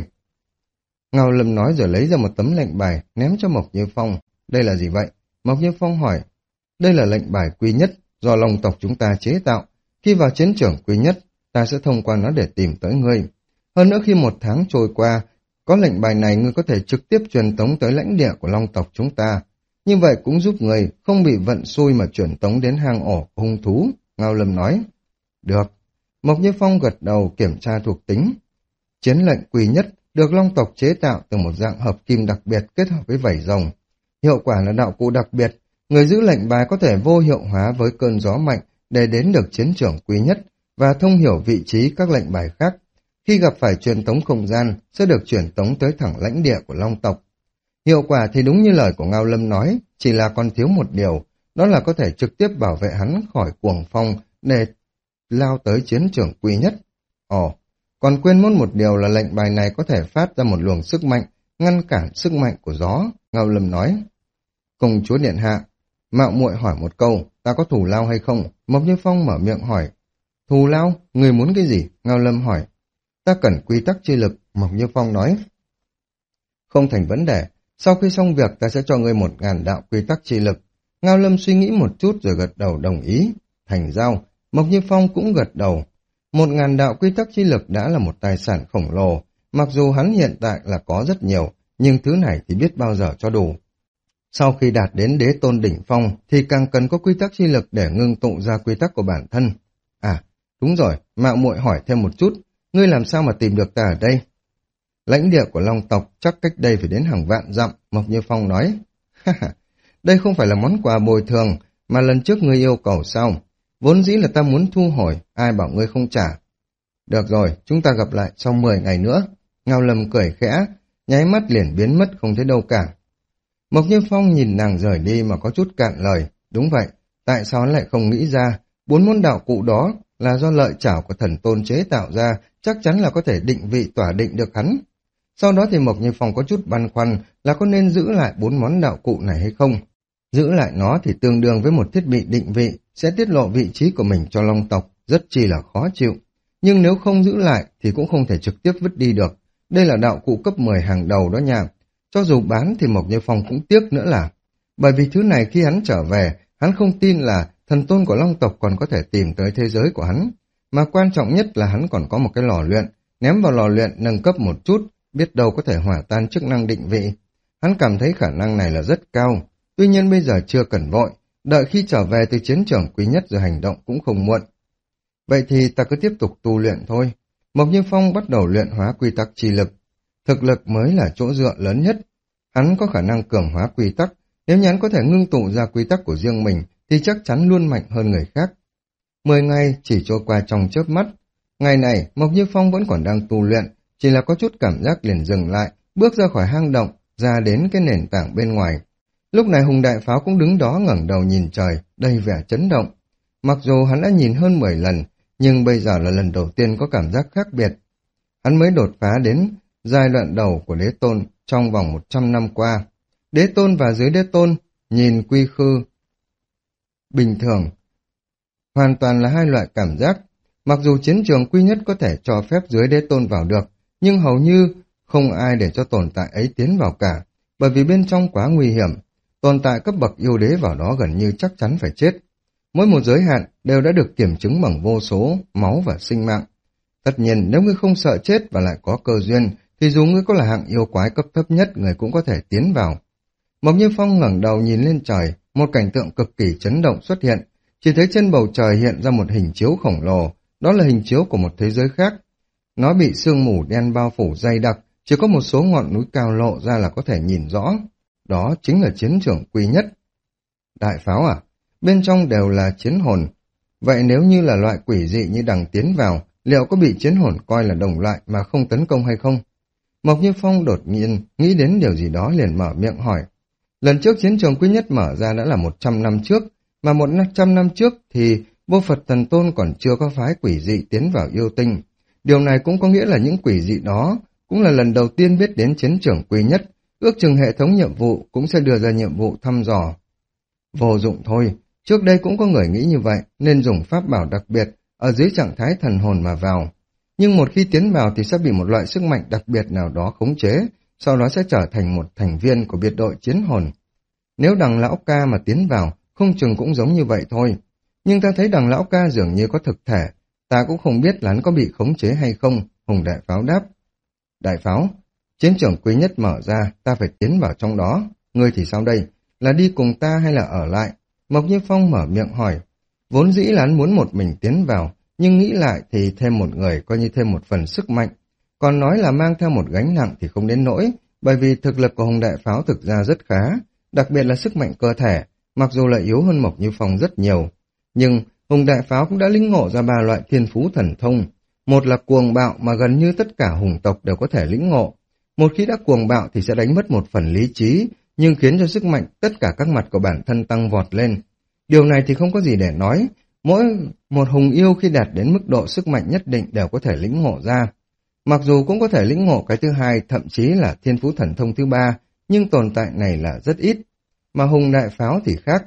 Ngao Lâm nói rồi lấy ra một tấm lệnh bài, ném cho Mộc Như Phong. Đây là gì vậy? Mộc Như Phong hỏi. Đây là lệnh bài Quy Nhất, do Long tộc chúng ta chế tạo. Khi vào chiến trường Quy Nhất, ta sẽ thông qua nó để tìm tới ngươi. Hơn nữa khi một tháng trôi qua, có lệnh bài này ngươi có thể trực tiếp truyền tống tới lãnh địa của Long tộc chúng ta. Như vậy cũng giúp người không bị vận xui mà chuyển tống đến hang ổ của hung thú, Ngao Lâm nói. Được. Mộc Như Phong gật đầu kiểm tra thuộc tính. Chiến lệnh Quy Nhất được Long tộc chế tạo từ một dạng hợp kim đặc biệt kết hợp với vảy rồng. Hiệu quả là đạo cụ đặc biệt, người giữ lệnh bài có thể vô hiệu hóa với cơn gió mạnh để đến được chiến trường Quy Nhất và thông hiểu vị trí các lệnh bài khác. Khi gặp phải truyền tống không gian, sẽ được truyền tống tới thẳng lãnh địa của Long tộc. Hiệu quả thì đúng như lời của Ngao Lâm nói, chỉ là còn thiếu một điều, đó là có thể trực tiếp bảo vệ hắn khỏi cuồng phong để lao tới chiến trường Quy Nhất. Ồ, còn quên mất một điều là lệnh bài này có thể phát ra một luồng sức mạnh, ngăn cản sức mạnh của gió, Ngao Lâm nói. Công chúa điện hạ, mạo muội hỏi một câu, ta có thù lao hay không? Mộc Như Phong mở miệng hỏi. Thù lao? Người muốn cái gì? Ngao Lâm hỏi. Ta cần quy tắc chi lực, Mộc Như Phong nói. Không thành vấn đề, sau khi xong việc ta sẽ cho ngươi một ngàn đạo quy tắc chi lực. Ngao Lâm suy nghĩ một chút rồi gật đầu đồng ý. Thành giao, Mộc Như Phong cũng gật đầu. Một ngàn đạo quy tắc chi lực đã là một tài sản khổng lồ, mặc dù hắn hiện tại là có rất nhiều, nhưng thứ này thì biết bao giờ cho đủ. Sau khi đạt đến đế tôn đỉnh phong thì càng cần có quy tắc chi lực để ngưng tụ ra quy tắc của bản thân. À, đúng rồi, mạo muội hỏi thêm một chút, ngươi làm sao mà tìm được ta ở đây? Lãnh địa của Long tộc chắc cách đây phải đến hàng vạn dặm, Mộc Như Phong nói. Đây không phải là món quà bồi thường, mà lần trước ngươi yêu cầu sao? Vốn dĩ là ta muốn thu hồi, ai bảo ngươi không trả. Được rồi, chúng ta gặp lại sau mười ngày nữa. Ngao Lâm cười khẽ, nháy mắt liền biến mất không thấy đâu cả. Mộc Như Phong nhìn nàng rời đi mà có chút cạn lời. Đúng vậy, tại sao hắn lại không nghĩ ra, bốn môn đạo cụ đó là do lợi chảo của thần tôn chế tạo ra, chắc chắn là có thể định vị tỏa định được hắn. Sau đó thì Mộc Như Phong có chút băn khoăn là có nên giữ lại bốn món đạo cụ này hay không. Giữ lại nó thì tương đương với một thiết bị định vị, sẽ tiết lộ vị trí của mình cho Long tộc, rất chi là khó chịu. Nhưng nếu không giữ lại thì cũng không thể trực tiếp vứt đi được. Đây là đạo cụ cấp mười hàng đầu đó nha. Cho dù bán thì Mộc Như Phong cũng tiếc nữa là. Bởi vì thứ này khi hắn trở về, hắn không tin là thần tôn của Long tộc còn có thể tìm tới thế giới của hắn. Mà quan trọng nhất là hắn còn có một cái lò luyện, ném vào lò luyện nâng cấp một chút, biết đâu có thể hỏa tan chức năng định vị. Hắn cảm thấy khả năng này là rất cao, tuy nhiên bây giờ chưa cần vội, đợi khi trở về từ chiến trường Quý Nhất rồi hành động cũng không muộn. Vậy thì ta cứ tiếp tục tu luyện thôi. Mộc Như Phong bắt đầu luyện hóa quy tắc chi lực. Thực lực mới là chỗ dựa lớn nhất. Hắn có khả năng cường hóa quy tắc, nếu như hắn có thể ngưng tụ ra quy tắc của riêng mình thì chắc chắn luôn mạnh hơn người khác. Mười ngày chỉ trôi qua trong chớp mắt. Ngày này Mộc Như Phong vẫn còn đang tu luyện, chỉ là có chút cảm giác liền dừng lại, bước ra khỏi hang động, ra đến cái nền tảng bên ngoài. Lúc này Hùng Đại Pháo cũng đứng đó ngẩng đầu nhìn trời, đầy vẻ chấn động. Mặc dù hắn đã nhìn hơn mười lần, nhưng bây giờ là lần đầu tiên có cảm giác khác biệt. Hắn mới đột phá đến giai đoạn đầu của đế tôn trong vòng một trăm năm qua. Đế tôn và dưới đế tôn, nhìn quy khư bình thường, hoàn toàn là hai loại cảm giác. Mặc dù chiến trường Quy Nhất có thể cho phép dưới đế tôn vào được, nhưng hầu như không ai để cho tồn tại ấy tiến vào cả, bởi vì bên trong quá nguy hiểm. Tồn tại cấp bậc yêu đế vào đó gần như chắc chắn phải chết. Mỗi một giới hạn đều đã được kiểm chứng bằng vô số máu và sinh mạng. Tất nhiên, nếu ngươi không sợ chết và lại có cơ duyên, thì dù ngươi có là hạng yêu quái cấp thấp nhất, ngươi cũng có thể tiến vào. Mộc Như Phong ngẩng đầu nhìn lên trời, một cảnh tượng cực kỳ chấn động xuất hiện. Chỉ thấy trên bầu trời hiện ra một hình chiếu khổng lồ, đó là hình chiếu của một thế giới khác. Nó bị sương mù đen bao phủ dày đặc, chỉ có một số ngọn núi cao lộ ra là có thể nhìn rõ. Đó chính là chiến trường Quy Nhất. Đại pháo à? Bên trong đều là chiến hồn. Vậy nếu như là loại quỷ dị như đằng tiến vào, liệu có bị chiến hồn coi là đồng loại mà không tấn công hay không? Mộc Như Phong đột nhiên nghĩ đến điều gì đó liền mở miệng hỏi. Lần trước chiến trường Quy Nhất mở ra đã là một trăm năm trước, mà một trăm năm trước thì Vô Phật Thần Tôn còn chưa có phái quỷ dị tiến vào yêu tinh. Điều này cũng có nghĩa là những quỷ dị đó cũng là lần đầu tiên biết đến chiến trường Quy Nhất, ước chừng hệ thống nhiệm vụ cũng sẽ đưa ra nhiệm vụ thăm dò. Vô dụng thôi, trước đây cũng có người nghĩ như vậy, nên dùng pháp bảo đặc biệt ở dưới trạng thái thần hồn mà vào. Nhưng một khi tiến vào thì sẽ bị một loại sức mạnh đặc biệt nào đó khống chế, sau đó sẽ trở thành một thành viên của biệt đội chiến hồn. Nếu đằng lão ca mà tiến vào, không chừng cũng giống như vậy thôi. Nhưng ta thấy đằng lão ca dường như có thực thể, ta cũng không biết là hắn có bị khống chế hay không, Hùng Đại Pháo đáp. Đại Pháo, chiến trường Quy Nhất mở ra, ta phải tiến vào trong đó. Ngươi thì sao đây? Là đi cùng ta hay là ở lại? Mộc Như Phong mở miệng hỏi. Vốn dĩ là hắn muốn một mình tiến vào, nhưng nghĩ lại thì thêm một người coi như thêm một phần sức mạnh. Còn nói là mang theo một gánh nặng thì không đến nỗi, bởi vì thực lực của Hùng Đại Pháo thực ra rất khá, đặc biệt là sức mạnh cơ thể, mặc dù là yếu hơn Mộc Như Phong rất nhiều. Nhưng Hùng Đại Pháo cũng đã lĩnh ngộ ra ba loại thiên phú thần thông. Một là cuồng bạo mà gần như tất cả hùng tộc đều có thể lĩnh ngộ. Một khi đã cuồng bạo thì sẽ đánh mất một phần lý trí, nhưng khiến cho sức mạnh tất cả các mặt của bản thân tăng vọt lên. Điều này thì không có gì để nói, mỗi một hùng yêu khi đạt đến mức độ sức mạnh nhất định đều có thể lĩnh ngộ ra. Mặc dù cũng có thể lĩnh ngộ cái thứ hai, thậm chí là thiên phú thần thông thứ ba, nhưng tồn tại này là rất ít. Mà Hùng Đại Pháo thì khác.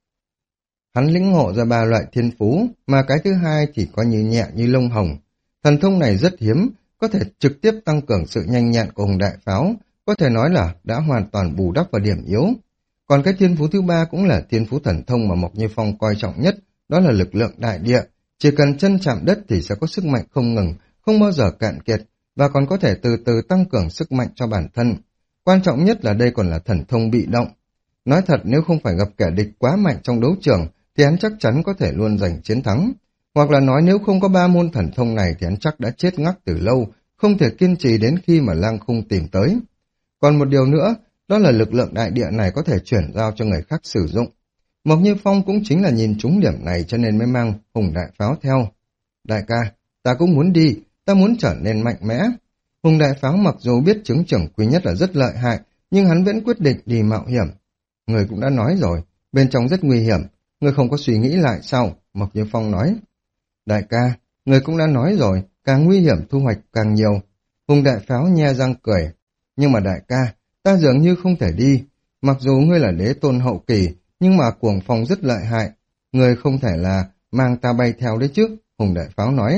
Hắn lĩnh ngộ ra ba loại thiên phú, mà cái thứ hai thì coi như nhẹ như lông hồng. Thần thông này rất hiếm, có thể trực tiếp tăng cường sự nhanh nhẹn của Hùng Đại Pháo, có thể nói là đã hoàn toàn bù đắp vào điểm yếu. Còn cái thiên phú thứ ba cũng là thiên phú thần thông mà Mộc Như Phong coi trọng nhất, đó là lực lượng đại địa. Chỉ cần chân chạm đất thì sẽ có sức mạnh không ngừng, không bao giờ cạn kiệt, và còn có thể từ từ tăng cường sức mạnh cho bản thân. Quan trọng nhất là đây còn là thần thông bị động. Nói thật, nếu không phải gặp kẻ địch quá mạnh trong đấu trường, thì hắn chắc chắn có thể luôn giành chiến thắng. Hoặc là nói nếu không có ba môn thần thông này thì hắn chắc đã chết ngắc từ lâu, không thể kiên trì đến khi mà Lang Khung tìm tới. Còn một điều nữa, đó là lực lượng đại địa này có thể chuyển giao cho người khác sử dụng. Mộc Như Phong cũng chính là nhìn trúng điểm này cho nên mới mang Hùng Đại Pháo theo. Đại ca, ta cũng muốn đi, ta muốn trở nên mạnh mẽ. Hùng Đại Pháo mặc dù biết chứng trưởng Quy Nhất là rất lợi hại, nhưng hắn vẫn quyết định đi mạo hiểm. Người cũng đã nói rồi, bên trong rất nguy hiểm, người không có suy nghĩ lại sao? Mộc Như Phong nói. Đại ca, người cũng đã nói rồi, càng nguy hiểm thu hoạch càng nhiều. Hùng Đại Pháo nhe răng cười. Nhưng mà đại ca, ta dường như không thể đi. Mặc dù ngươi là đế tôn hậu kỳ, nhưng mà cuồng phong rất lợi hại. Ngươi không thể là mang ta bay theo đấy chứ, Hùng Đại Pháo nói.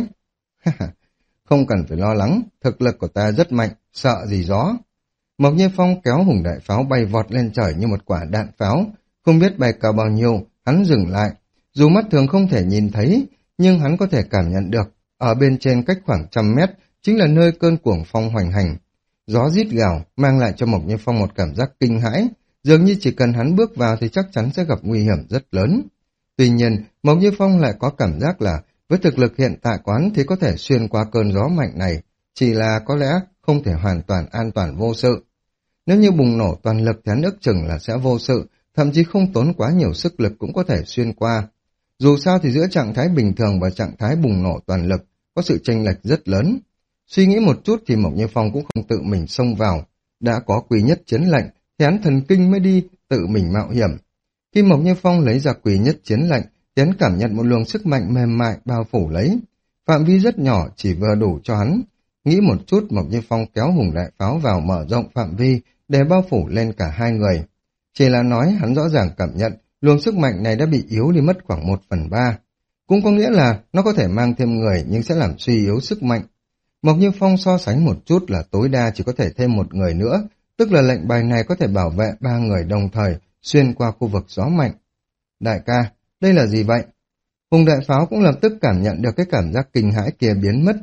Không cần phải lo lắng, thực lực của ta rất mạnh, sợ gì gió. Mộc Như Phong kéo Hùng Đại Pháo bay vọt lên trời như một quả đạn pháo. Không biết bay cao bao nhiêu, hắn dừng lại. Dù mắt thường không thể nhìn thấy, nhưng hắn có thể cảm nhận được. Ở bên trên cách khoảng trăm mét, chính là nơi cơn cuồng phong hoành hành. Gió rít gào, mang lại cho Mộc Như Phong một cảm giác kinh hãi. Dường như chỉ cần hắn bước vào thì chắc chắn sẽ gặp nguy hiểm rất lớn. Tuy nhiên, Mộc Như Phong lại có cảm giác là với thực lực hiện tại quán thì có thể xuyên qua cơn gió mạnh này, chỉ là có lẽ không thể hoàn toàn an toàn vô sự. Nếu như bùng nổ toàn lực thì hắn ước chừng là sẽ vô sự, thậm chí không tốn quá nhiều sức lực cũng có thể xuyên qua. Dù sao thì giữa trạng thái bình thường và trạng thái bùng nổ toàn lực có sự chênh lệch rất lớn. Suy nghĩ một chút thì Mộc Như Phong cũng không tự mình xông vào. Đã có Quy Nhất chiến lệnh thì hắn thần kinh mới đi tự mình mạo hiểm. Khi Mộc Như Phong lấy ra Quy Nhất chiến lệnh thì hắn cảm nhận một luồng sức mạnh mềm mại bao phủ lấy. Phạm vi rất nhỏ chỉ vừa đủ cho hắn. Nghĩ một chút Mộc Như Phong kéo Hùng Đại Pháo vào mở rộng phạm vi để bao phủ lên cả hai người. Chỉ là nói hắn rõ ràng cảm nhận luồng sức mạnh này đã bị yếu đi mất khoảng một phần ba. Cũng có nghĩa là nó có thể mang thêm người nhưng sẽ làm suy yếu sức mạnh. Mộc Như Phong so sánh một chút là tối đa chỉ có thể thêm một người nữa, tức là lệnh bài này có thể bảo vệ ba người đồng thời xuyên qua khu vực gió mạnh. Đại ca, đây là gì vậy? Hùng Đại Pháo cũng lập tức cảm nhận được cái cảm giác kinh hãi kia biến mất.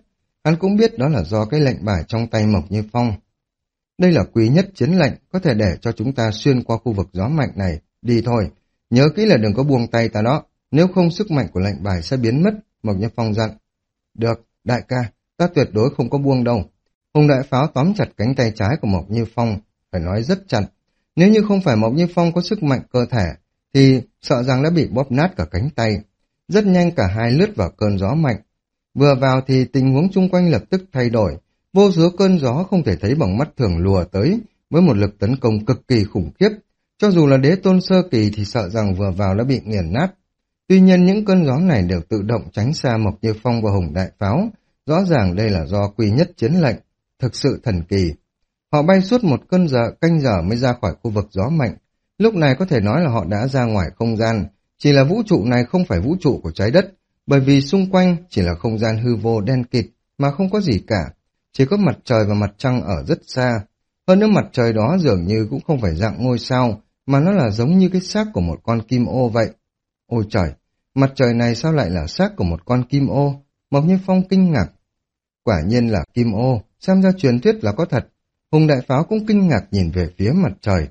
Hắn cũng biết đó là do cái lệnh bài trong tay Mộc Như Phong. Đây là quý nhất chiến lệnh, có thể để cho chúng ta xuyên qua khu vực gió mạnh này. Đi thôi, nhớ kỹ là đừng có buông tay ta đó, nếu không sức mạnh của lệnh bài sẽ biến mất, Mộc Như Phong dặn. Được, đại ca, ta tuyệt đối không có buông đâu. Hùng Đại Pháo tóm chặt cánh tay trái của Mộc Như Phong, phải nói rất chặt. Nếu như không phải Mộc Như Phong có sức mạnh cơ thể, thì sợ rằng đã bị bóp nát cả cánh tay. Rất nhanh cả hai lướt vào cơn gió mạnh. Vừa vào thì tình huống chung quanh lập tức thay đổi. Vô số cơn gió không thể thấy bằng mắt thường lùa tới, với một lực tấn công cực kỳ khủng khiếp. Cho dù là đế tôn sơ kỳ thì sợ rằng vừa vào đã bị nghiền nát. Tuy nhiên những cơn gió này đều tự động tránh xa Mộc Như Phong và Hùng Đại Pháo. Rõ ràng đây là do quy nhất chiến lệnh, thực sự thần kỳ. Họ bay suốt một cơn giờ canh giờ mới ra khỏi khu vực gió mạnh. Lúc này có thể nói là họ đã ra ngoài không gian. Chỉ là vũ trụ này không phải vũ trụ của trái đất, bởi vì xung quanh chỉ là không gian hư vô đen kịt mà không có gì cả. Chỉ có mặt trời và mặt trăng ở rất xa. Hơn nữa mặt trời đó dường như cũng không phải dạng ngôi sao, mà nó là giống như cái xác của một con kim ô vậy. Ôi trời, mặt trời này sao lại là xác của một con kim ô? Mộc Như Phong kinh ngạc. Quả nhiên là kim ô, xem ra truyền thuyết là có thật. Hùng Đại Pháo cũng kinh ngạc nhìn về phía mặt trời.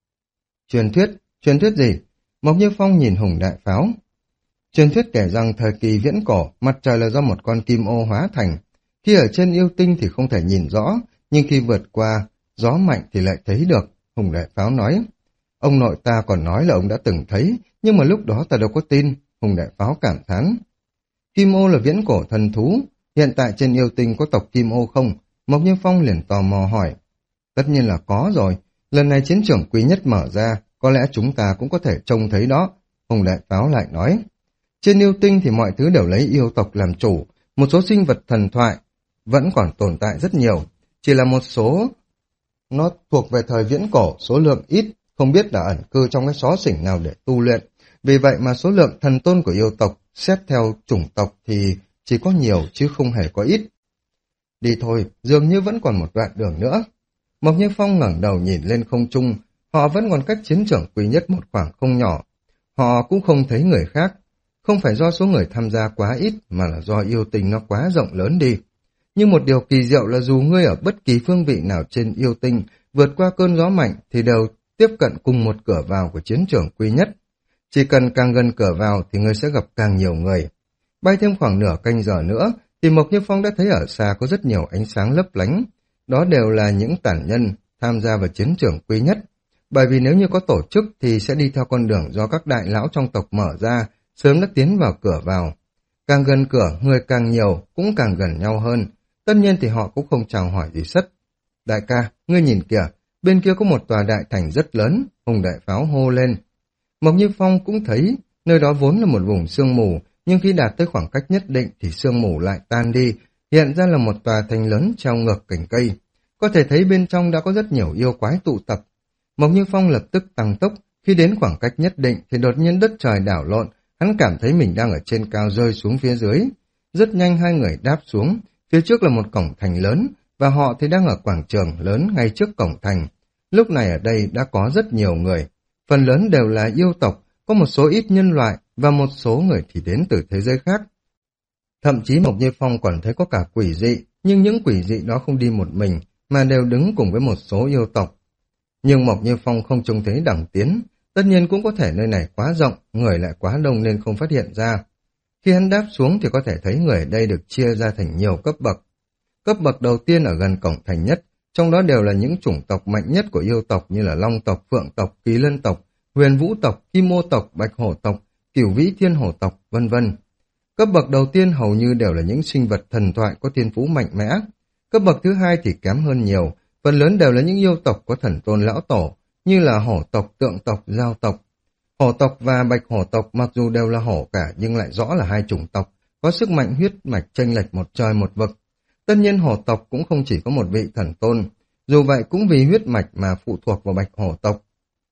Truyền thuyết? Truyền thuyết gì? Mộc Như Phong nhìn Hùng Đại Pháo. Truyền thuyết kể rằng thời kỳ viễn cổ, mặt trời là do một con kim ô hóa thành. Khi ở trên yêu tinh thì không thể nhìn rõ, nhưng khi vượt qua gió mạnh thì lại thấy được, Hùng Đại Pháo nói. Ông nội ta còn nói là ông đã từng thấy, nhưng mà lúc đó ta đâu có tin, Hùng Đại Pháo cảm thán. Kim ô là viễn cổ thần thú, hiện tại trên yêu tinh có tộc kim ô không? Mộc Như Phong liền tò mò hỏi. Tất nhiên là có rồi, lần này chiến trường quý nhất mở ra, có lẽ chúng ta cũng có thể trông thấy đó, Hùng Đại Pháo lại nói. Trên yêu tinh thì mọi thứ đều lấy yêu tộc làm chủ, một số sinh vật thần thoại vẫn còn tồn tại rất nhiều, chỉ là một số nó thuộc về thời viễn cổ, số lượng ít, không biết là ẩn cư trong cái xó xỉnh nào để tu luyện. Vì vậy mà số lượng thần tôn của yêu tộc xét theo chủng tộc thì chỉ có nhiều chứ không hề có ít. Đi thôi, dường như vẫn còn một đoạn đường nữa. Mộc Như Phong ngẩng đầu nhìn lên không trung, họ vẫn còn cách chiến trường quý nhất một khoảng không nhỏ. Họ cũng không thấy người khác, không phải do số người tham gia quá ít mà là do yêu tinh nó quá rộng lớn đi. Nhưng một điều kỳ diệu là dù ngươi ở bất kỳ phương vị nào trên yêu tinh, vượt qua cơn gió mạnh thì đều tiếp cận cùng một cửa vào của chiến trường quý nhất. Chỉ cần càng gần cửa vào thì ngươi sẽ gặp càng nhiều người. Bay thêm khoảng nửa canh giờ nữa thì Mộc Như Phong đã thấy ở xa có rất nhiều ánh sáng lấp lánh. Đó đều là những tản nhân tham gia vào chiến trường quý nhất. Bởi vì nếu như có tổ chức thì sẽ đi theo con đường do các đại lão trong tộc mở ra, sớm đã tiến vào cửa vào. Càng gần cửa, người càng nhiều, cũng càng gần nhau hơn. Tất nhiên thì họ cũng không chào hỏi gì sất. Đại ca, ngươi nhìn kìa, bên kia có một tòa đại thành rất lớn, Hùng Đại Pháo hô lên. Mộc Như Phong cũng thấy, nơi đó vốn là một vùng sương mù, nhưng khi đạt tới khoảng cách nhất định thì sương mù lại tan đi, hiện ra là một tòa thành lớn treo ngược cành cây. Có thể thấy bên trong đã có rất nhiều yêu quái tụ tập. Mộc Như Phong lập tức tăng tốc, khi đến khoảng cách nhất định thì đột nhiên đất trời đảo lộn, hắn cảm thấy mình đang ở trên cao rơi xuống phía dưới. Rất nhanh hai người đáp xuống, phía trước là một cổng thành lớn, và họ thì đang ở quảng trường lớn ngay trước cổng thành. Lúc này ở đây đã có rất nhiều người, phần lớn đều là yêu tộc, có một số ít nhân loại và một số người thì đến từ thế giới khác. Thậm chí Mộc Như Phong còn thấy có cả quỷ dị, nhưng những quỷ dị đó không đi một mình, mà đều đứng cùng với một số yêu tộc. Nhưng Mộc Như Phong không trông thấy đẳng tiến, tất nhiên cũng có thể nơi này quá rộng, người lại quá đông nên không phát hiện ra. Khi hắn đáp xuống thì có thể thấy người ở đây được chia ra thành nhiều cấp bậc. Cấp bậc đầu tiên ở gần cổng thành nhất, trong đó đều là những chủng tộc mạnh nhất của yêu tộc như là Long tộc, Phượng tộc, Kỳ Lân tộc, Huyền Vũ tộc, Kim Mô tộc, Bạch Hổ tộc, Cửu Vĩ Thiên Hổ tộc, vân vân. Cấp bậc đầu tiên hầu như đều là những sinh vật thần thoại có thiên phú mạnh mẽ. Cấp bậc thứ hai thì kém hơn nhiều, phần lớn đều là những yêu tộc có thần tôn lão tổ, như là hổ tộc, tượng tộc, giao tộc. Hổ tộc và bạch hổ tộc mặc dù đều là hổ cả nhưng lại rõ là hai chủng tộc, có sức mạnh huyết mạch chênh lệch một trời một vực. Tất nhiên hổ tộc cũng không chỉ có một vị thần tôn, dù vậy cũng vì huyết mạch mà phụ thuộc vào bạch hổ tộc.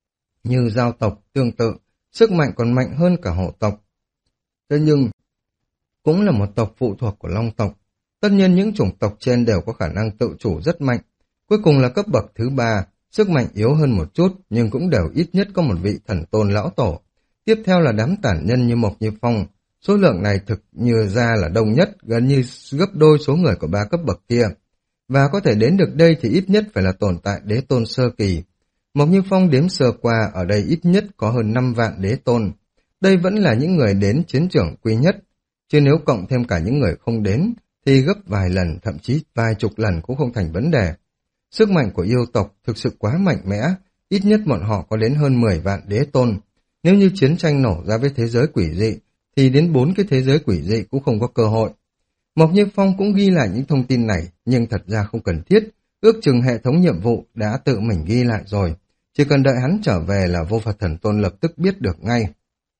Như giao tộc tương tự, sức mạnh còn mạnh hơn cả hổ tộc. Thế nhưng, cũng là một tộc phụ thuộc của long tộc. Tất nhiên những chủng tộc trên đều có khả năng tự chủ rất mạnh. Cuối cùng là cấp bậc thứ ba, sức mạnh yếu hơn một chút nhưng cũng đều ít nhất có một vị thần tôn lão tổ. Tiếp theo là đám tản nhân như Mộc Như Phong, Số lượng này thực như ra là đông nhất, gần như gấp đôi số người của ba cấp bậc kia. Và có thể đến được đây thì ít nhất phải là tồn tại đế tôn sơ kỳ. Mộc Như Phong đếm sơ qua ở đây ít nhất có hơn năm vạn đế tôn. Đây vẫn là những người đến chiến trường quý nhất, chứ nếu cộng thêm cả những người không đến, thì gấp vài lần, thậm chí vài chục lần cũng không thành vấn đề. Sức mạnh của yêu tộc thực sự quá mạnh mẽ, ít nhất bọn họ có đến hơn mười vạn đế tôn. Nếu như chiến tranh nổ ra với thế giới quỷ dị, thì đến bốn cái thế giới quỷ dị cũng không có cơ hội. Mộc Như Phong cũng ghi lại những thông tin này, nhưng thật ra không cần thiết, ước chừng hệ thống nhiệm vụ đã tự mình ghi lại rồi. Chỉ cần đợi hắn trở về là Vô Phật Thần Tôn lập tức biết được ngay.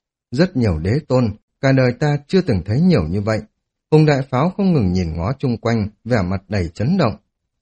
Rất nhiều đế tôn, cả đời ta chưa từng thấy nhiều như vậy. Hùng Đại Pháo không ngừng nhìn ngó chung quanh, vẻ mặt đầy chấn động.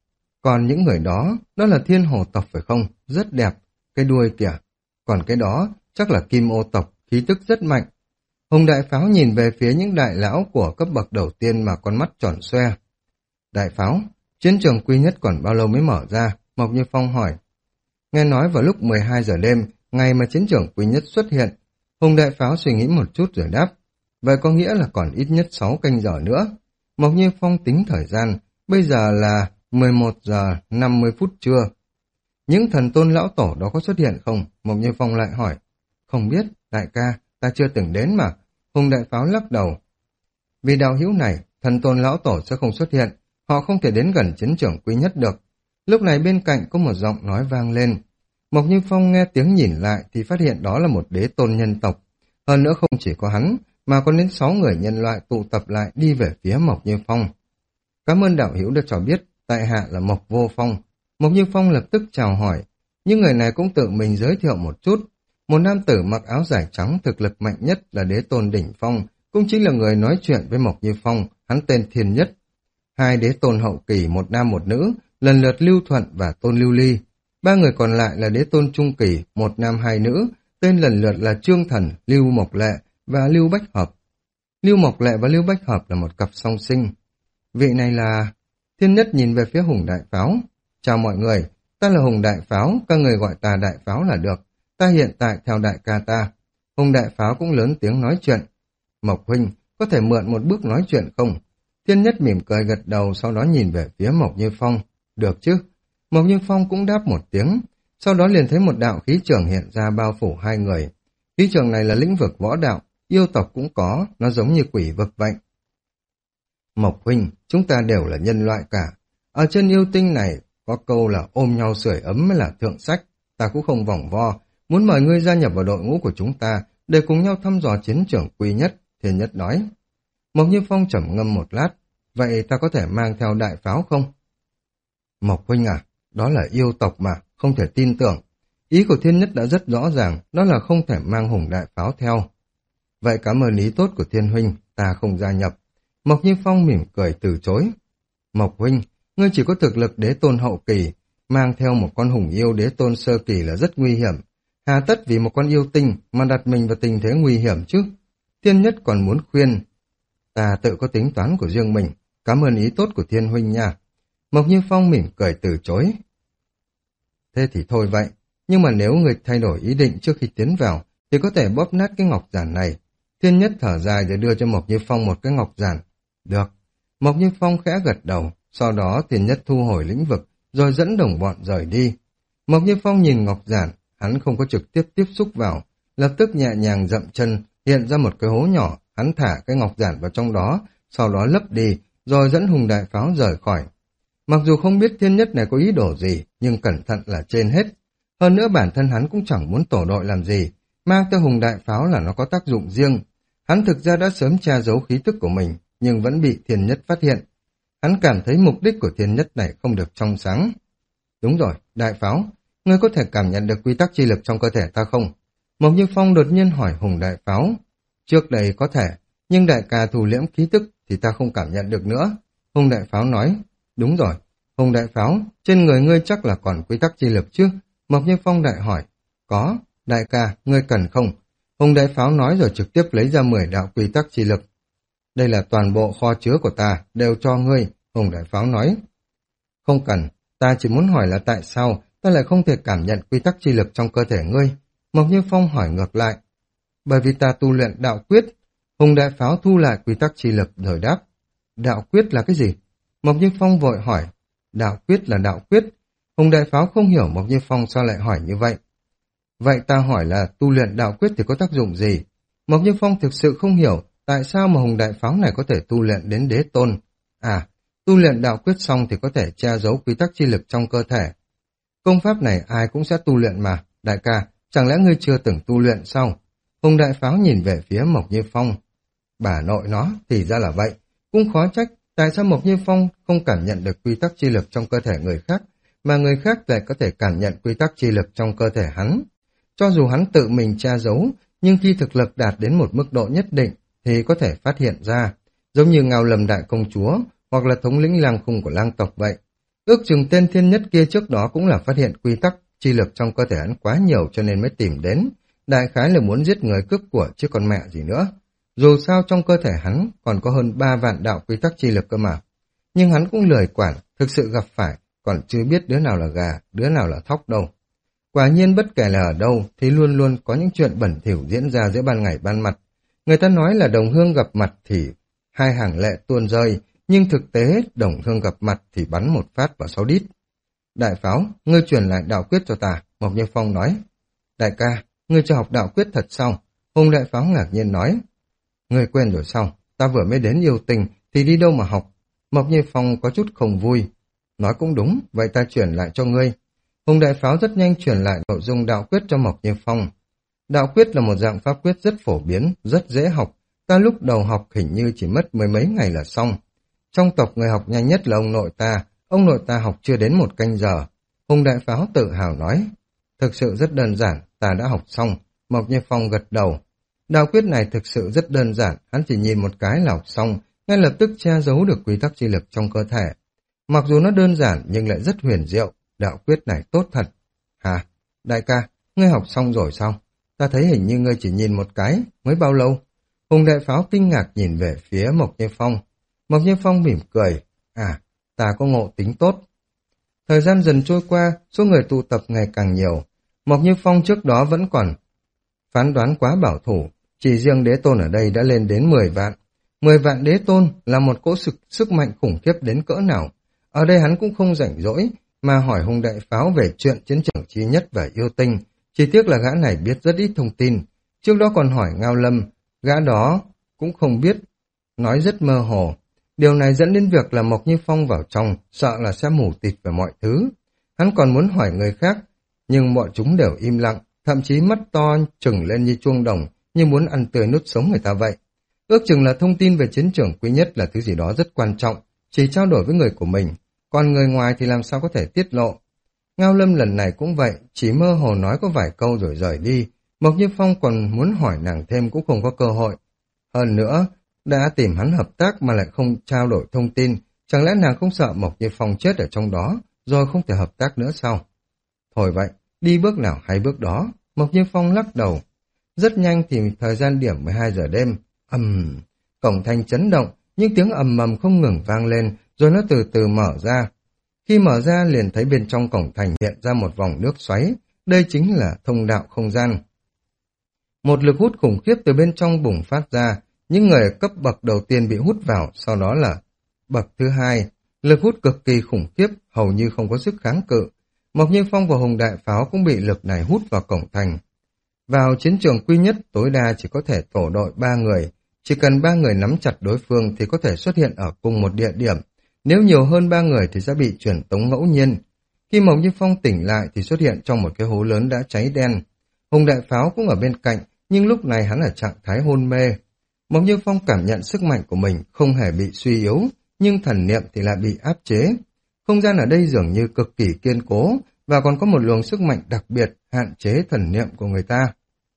Còn những người đó, đó là thiên hồ tộc phải không? Rất đẹp, cái đuôi kìa. Còn cái đó, chắc là kim ô tộc, khí tức rất mạnh. Hùng Đại Pháo nhìn về phía những đại lão của cấp bậc đầu tiên mà con mắt tròn xoe. Đại Pháo, chiến trường quý nhất còn bao lâu mới mở ra? Mộc Như Phong hỏi. Nghe nói vào lúc mười hai giờ đêm, ngày mà chiến trường quý nhất xuất hiện, Hùng Đại Pháo suy nghĩ một chút rồi đáp. Vậy có nghĩa là còn ít nhất sáu canh giờ nữa. Mộc Như Phong tính thời gian, bây giờ là mười một giờ năm mươi phút trưa. Những thần tôn lão tổ đó có xuất hiện không? Mộc Như Phong lại hỏi. Không biết, đại ca, ta chưa từng đến mà. Hùng Đại Pháo lắc đầu. Vì đạo hữu này, thần tôn lão tổ sẽ không xuất hiện, họ không thể đến gần chiến trường quý nhất được. Lúc này bên cạnh có một giọng nói vang lên. Mộc Như Phong nghe tiếng nhìn lại thì phát hiện đó là một đế tôn nhân tộc. Hơn nữa không chỉ có hắn, mà còn đến sáu người nhân loại tụ tập lại đi về phía Mộc Như Phong. Cảm ơn đạo hữu đã cho biết, tại hạ là Mộc Vô Phong. Mộc Như Phong lập tức chào hỏi. Những người này cũng tự mình giới thiệu một chút. Một nam tử mặc áo dài trắng thực lực mạnh nhất là đế tôn đỉnh phong, cũng chính là người nói chuyện với Mộc Như Phong, hắn tên Thiên Nhất. Hai đế tôn hậu kỳ, một nam một nữ, lần lượt Lưu Thuận và Tôn Lưu Ly. Ba người còn lại là đế tôn trung kỳ, một nam hai nữ, tên lần lượt là Trương Thần, Lưu Mộc Lệ và Lưu Bách Hợp. Lưu Mộc Lệ và Lưu Bách Hợp là một cặp song sinh. Vị này là... Thiên Nhất nhìn về phía Hùng Đại Pháo. Chào mọi người, ta là Hùng Đại Pháo, các người gọi ta Đại Pháo là được. Ta hiện tại theo đại ca ta. Hùng Đại Pháo cũng lớn tiếng nói chuyện. Mộc huynh, có thể mượn một bước nói chuyện không? Thiên Nhất mỉm cười gật đầu, sau đó nhìn về phía Mộc Như Phong. Được chứ? Mộc Như Phong cũng đáp một tiếng. Sau đó liền thấy một đạo khí trường hiện ra bao phủ hai người. Khí trường này là lĩnh vực võ đạo, yêu tộc cũng có, nó giống như quỷ vực vậy. Mộc huynh, chúng ta đều là nhân loại cả. Ở trên yêu tinh này có câu là ôm nhau sưởi ấm mới là thượng sách. Ta cũng không vòng vo, muốn mời ngươi gia nhập vào đội ngũ của chúng ta để cùng nhau thăm dò chiến trường quý nhất, Thiên Nhất nói. Mộc Như Phong trầm ngâm một lát, vậy ta có thể mang theo Đại Pháo không? Mộc huynh à, đó là yêu tộc mà, không thể tin tưởng. Ý của Thiên Nhất đã rất rõ ràng, đó là không thể mang Hùng Đại Pháo theo. Vậy cảm ơn ý tốt của Thiên huynh, ta không gia nhập. Mộc Như Phong mỉm cười từ chối. Mộc huynh, ngươi chỉ có thực lực đế tôn hậu kỳ, mang theo một con hùng yêu đế tôn sơ kỳ là rất nguy hiểm. Hà tất vì một con yêu tinh mà đặt mình vào tình thế nguy hiểm chứ? Thiên Nhất còn muốn khuyên. Ta tự có tính toán của riêng mình, cảm ơn ý tốt của Thiên huynh nha. Mộc Như Phong mỉm cười từ chối. Thế thì thôi vậy, nhưng mà nếu người thay đổi ý định trước khi tiến vào, thì có thể bóp nát cái ngọc giản này. Thiên Nhất thở dài rồi đưa cho Mộc Như Phong một cái ngọc giản. Được. Mộc Như Phong khẽ gật đầu, sau đó Thiên Nhất thu hồi lĩnh vực, rồi dẫn đồng bọn rời đi. Mộc Như Phong nhìn ngọc giản, hắn không có trực tiếp tiếp xúc vào, lập tức nhẹ nhàng dậm chân, hiện ra một cái hố nhỏ, hắn thả cái ngọc giản vào trong đó, sau đó lấp đi, rồi dẫn Hùng Đại Pháo rời khỏi. Mặc dù không biết Thiên Nhất này có ý đồ gì, nhưng cẩn thận là trên hết. Hơn nữa bản thân hắn cũng chẳng muốn tổ đội làm gì, mang tới Hùng Đại Pháo là nó có tác dụng riêng. Hắn thực ra đã sớm tra giấu khí tức của mình, nhưng vẫn bị Thiên Nhất phát hiện. Hắn cảm thấy mục đích của Thiên Nhất này không được trong sáng. Đúng rồi, Đại Pháo, ngươi có thể cảm nhận được quy tắc chi lực trong cơ thể ta không? Mộc Như Phong đột nhiên hỏi Hùng Đại Pháo. Trước đây có thể, nhưng đại ca thu liễm khí tức thì ta không cảm nhận được nữa. Hùng Đại Pháo nói. Đúng rồi, Hùng Đại Pháo, trên người ngươi chắc là còn quy tắc chi lực chứ? Mộc Như Phong đại hỏi. Có, đại ca, ngươi cần không? Hùng Đại Pháo nói rồi trực tiếp lấy ra mười đạo quy tắc chi lực. Đây là toàn bộ kho chứa của ta, đều cho ngươi, Hùng Đại Pháo nói. Không cần, ta chỉ muốn hỏi là tại sao ta lại không thể cảm nhận quy tắc chi lực trong cơ thể ngươi? Mộc Như Phong hỏi ngược lại. Bởi vì ta tu luyện đạo quyết. Hùng Đại Pháo thu lại quy tắc chi lực rồi đáp. Đạo quyết là cái gì? Mộc Như Phong vội hỏi. Đạo quyết là đạo quyết. Hùng Đại Pháo không hiểu Mộc Như Phong sao lại hỏi như vậy. Vậy ta hỏi là tu luyện đạo quyết thì có tác dụng gì? Mộc Như Phong thực sự không hiểu tại sao mà Hùng Đại Pháo này có thể tu luyện đến đế tôn. À, tu luyện đạo quyết xong thì có thể che giấu quy tắc chi lực trong cơ thể. Công pháp này ai cũng sẽ tu luyện mà. Đại ca, chẳng lẽ ngươi chưa từng tu luyện sao? Hùng Đại Pháo nhìn về phía Mộc Như Phong. Bà nội nó, thì ra là vậy. Cũng khó trách, tại sao Mộc Như Phong không cảm nhận được quy tắc chi lực trong cơ thể người khác, mà người khác lại có thể cảm nhận quy tắc chi lực trong cơ thể hắn. Cho dù hắn tự mình che giấu, nhưng khi thực lực đạt đến một mức độ nhất định, thì có thể phát hiện ra, giống như Ngao Lâm Đại Công Chúa, hoặc là thống lĩnh lang khung của lang tộc vậy. Ước chừng tên thiên nhất kia trước đó cũng là phát hiện quy tắc chi lực trong cơ thể hắn quá nhiều cho nên mới tìm đến. Đại khái là muốn giết người cướp của chứ còn mẹ gì nữa. Dù sao trong cơ thể hắn còn có hơn ba vạn đạo quy tắc chi lực cơ mà. Nhưng hắn cũng lười quản, thực sự gặp phải, còn chưa biết đứa nào là gà, đứa nào là thóc đâu. Quả nhiên bất kể là ở đâu thì luôn luôn có những chuyện bẩn thỉu diễn ra giữa ban ngày ban mặt. Người ta nói là đồng hương gặp mặt thì hai hàng lệ tuôn rơi, nhưng thực tế đồng hương gặp mặt thì bắn một phát vào sáu đít. Đại Pháo, ngươi truyền lại đạo quyết cho ta, Mộc Như Phong nói. Đại ca, ngươi cho học đạo quyết thật sao? Hùng Đại Pháo ngạc nhiên nói. Ngươi quên rồi sao? Ta vừa mới đến yêu tình thì đi đâu mà học? Mộc Như Phong có chút không vui. Nói cũng đúng, vậy ta chuyển lại cho ngươi. Hùng Đại Pháo rất nhanh chuyển lại nội dung đạo quyết cho Mộc Như Phong. Đạo quyết là một dạng pháp quyết rất phổ biến, rất dễ học. Ta lúc đầu học hình như chỉ mất mười mấy ngày là xong. Trong tộc người học nhanh nhất là ông nội ta, ông nội ta học chưa đến một canh giờ. Hùng Đại Pháo tự hào nói. Thực sự rất đơn giản, ta đã học xong. Mộc Như Phong gật đầu. Đạo quyết này thực sự rất đơn giản, hắn chỉ nhìn một cái là học xong, ngay lập tức che giấu được quy tắc chi lực trong cơ thể. Mặc dù nó đơn giản nhưng lại rất huyền diệu, đạo quyết này tốt thật. Hả? Đại ca, ngươi học xong rồi sao? Ta thấy hình như ngươi chỉ nhìn một cái, mới bao lâu? Hùng Đại Pháo kinh ngạc nhìn về phía Mộc Như Phong. Mộc Như Phong mỉm cười. À, ta có ngộ tính tốt. Thời gian dần trôi qua, số người tụ tập ngày càng nhiều. Mộc Như Phong trước đó vẫn còn phán đoán quá bảo thủ, chỉ riêng đế tôn ở đây đã lên đến mười vạn. mười vạn đế tôn là một cỗ sức, sức mạnh khủng khiếp đến cỡ nào. Ở đây hắn cũng không rảnh rỗi, mà hỏi Hùng Đại Pháo về chuyện chiến trường chi nhất và yêu tinh. Chỉ tiếc là gã này biết rất ít thông tin. Trước đó còn hỏi Ngao Lâm, gã đó cũng không biết, nói rất mơ hồ. Điều này dẫn đến việc là Mộc Như Phong vào trong, sợ là sẽ mù tịt về mọi thứ. Hắn còn muốn hỏi người khác, nhưng bọn chúng đều im lặng, thậm chí mắt to trừng lên như chuông đồng, như muốn ăn tươi nuốt sống người ta vậy. Ước chừng là thông tin về chiến trường quý nhất là thứ gì đó rất quan trọng, chỉ trao đổi với người của mình, còn người ngoài thì làm sao có thể tiết lộ. Ngao Lâm lần này cũng vậy, chỉ mơ hồ nói có vài câu rồi rời đi. Mộc Như Phong còn muốn hỏi nàng thêm cũng không có cơ hội. Hơn nữa, đã tìm hắn hợp tác mà lại không trao đổi thông tin, chẳng lẽ nàng không sợ Mộc Như Phong chết ở trong đó, rồi không thể hợp tác nữa sao? Thôi vậy, đi bước nào hay bước đó, Mộc Như Phong lắc đầu. Rất nhanh thì thời gian điểm mười hai giờ đêm, ầm, uhm, cổng thành chấn động, những tiếng ầm ầm không ngừng vang lên, rồi nó từ từ mở ra. Khi mở ra liền thấy bên trong cổng thành hiện ra một vòng nước xoáy, đây chính là thông đạo không gian. Một lực hút khủng khiếp từ bên trong bùng phát ra, những người cấp bậc đầu tiên bị hút vào, sau đó là bậc thứ hai, lực hút cực kỳ khủng khiếp, hầu như không có sức kháng cự. Mộc Như Phong và Hùng Đại Pháo cũng bị lực này hút vào cổng thành. Vào chiến trường quy nhất tối đa chỉ có thể tổ đội ba người, chỉ cần ba người nắm chặt đối phương thì có thể xuất hiện ở cùng một địa điểm. Nếu nhiều hơn ba người thì sẽ bị truyền tống ngẫu nhiên. Khi Mộc Như Phong tỉnh lại thì xuất hiện trong một cái hố lớn đã cháy đen. Hùng Đại Pháo cũng ở bên cạnh, nhưng lúc này hắn ở trạng thái hôn mê. Mộc Như Phong cảm nhận sức mạnh của mình không hề bị suy yếu, nhưng thần niệm thì lại bị áp chế. Không gian ở đây dường như cực kỳ kiên cố, và còn có một luồng sức mạnh đặc biệt hạn chế thần niệm của người ta.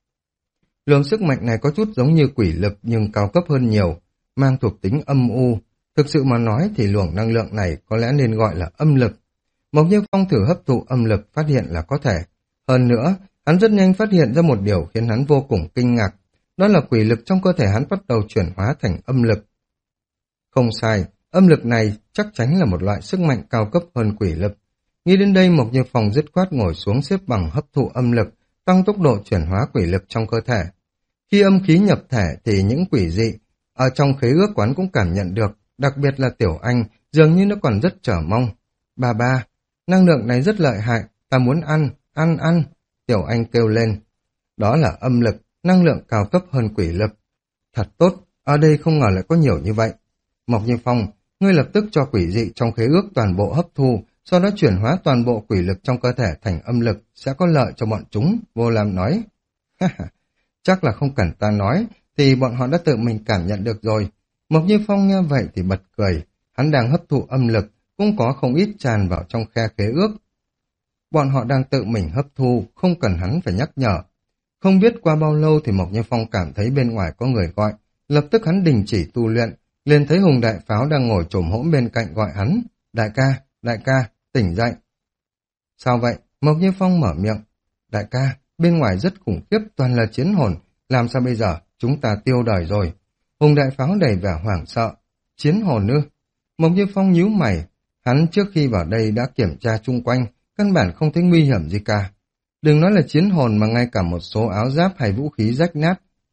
Luồng sức mạnh này có chút giống như quỷ lực nhưng cao cấp hơn nhiều, mang thuộc tính âm u. Thực sự mà nói thì luồng năng lượng này có lẽ nên gọi là âm lực. Mộc Như Phong thử hấp thụ âm lực phát hiện là có thể. Hơn nữa, hắn rất nhanh phát hiện ra một điều khiến hắn vô cùng kinh ngạc. Đó là quỷ lực trong cơ thể hắn bắt đầu chuyển hóa thành âm lực. Không sai, âm lực này chắc chắn là một loại sức mạnh cao cấp hơn quỷ lực. Nghĩ đến đây Mộc Như Phong dứt khoát ngồi xuống xếp bằng hấp thụ âm lực, tăng tốc độ chuyển hóa quỷ lực trong cơ thể. Khi âm khí nhập thể thì những quỷ dị ở trong khế ước quán cũng cảm nhận được, đặc biệt là Tiểu Anh, dường như nó còn rất chờ mong. Bà ba, năng lượng này rất lợi hại, ta muốn ăn, ăn, ăn. Tiểu Anh kêu lên. Đó là âm lực, năng lượng cao cấp hơn quỷ lực. Thật tốt, ở đây không ngờ lại có nhiều như vậy. Mộc Như Phong, ngươi lập tức cho quỷ dị trong khế ước toàn bộ hấp thu, sau đó chuyển hóa toàn bộ quỷ lực trong cơ thể thành âm lực, sẽ có lợi cho bọn chúng, Vô Lam nói. Chắc là không cần ta nói, thì bọn họ đã tự mình cảm nhận được rồi. Mộc Như Phong nghe vậy thì bật cười, hắn đang hấp thụ âm lực, cũng có không ít tràn vào trong khe khế ước. Bọn họ đang tự mình hấp thu, không cần hắn phải nhắc nhở. Không biết qua bao lâu thì Mộc Như Phong cảm thấy bên ngoài có người gọi, lập tức hắn đình chỉ tu luyện, liền thấy Hùng Đại Pháo đang ngồi chồm hổm bên cạnh gọi hắn. Đại ca, đại ca, tỉnh dậy. Sao vậy? Mộc Như Phong mở miệng. Đại ca, bên ngoài rất khủng khiếp, toàn là chiến hồn, làm sao bây giờ, chúng ta tiêu đời rồi. Hùng Đại Pháo đầy vẻ hoảng sợ. Chiến hồn ư? Mộc Như Phong nhíu mày, hắn trước khi vào đây đã kiểm tra chung quanh, căn bản không thấy nguy hiểm gì cả. Đừng nói là chiến hồn mà ngay cả một số áo giáp hay vũ khí rách nát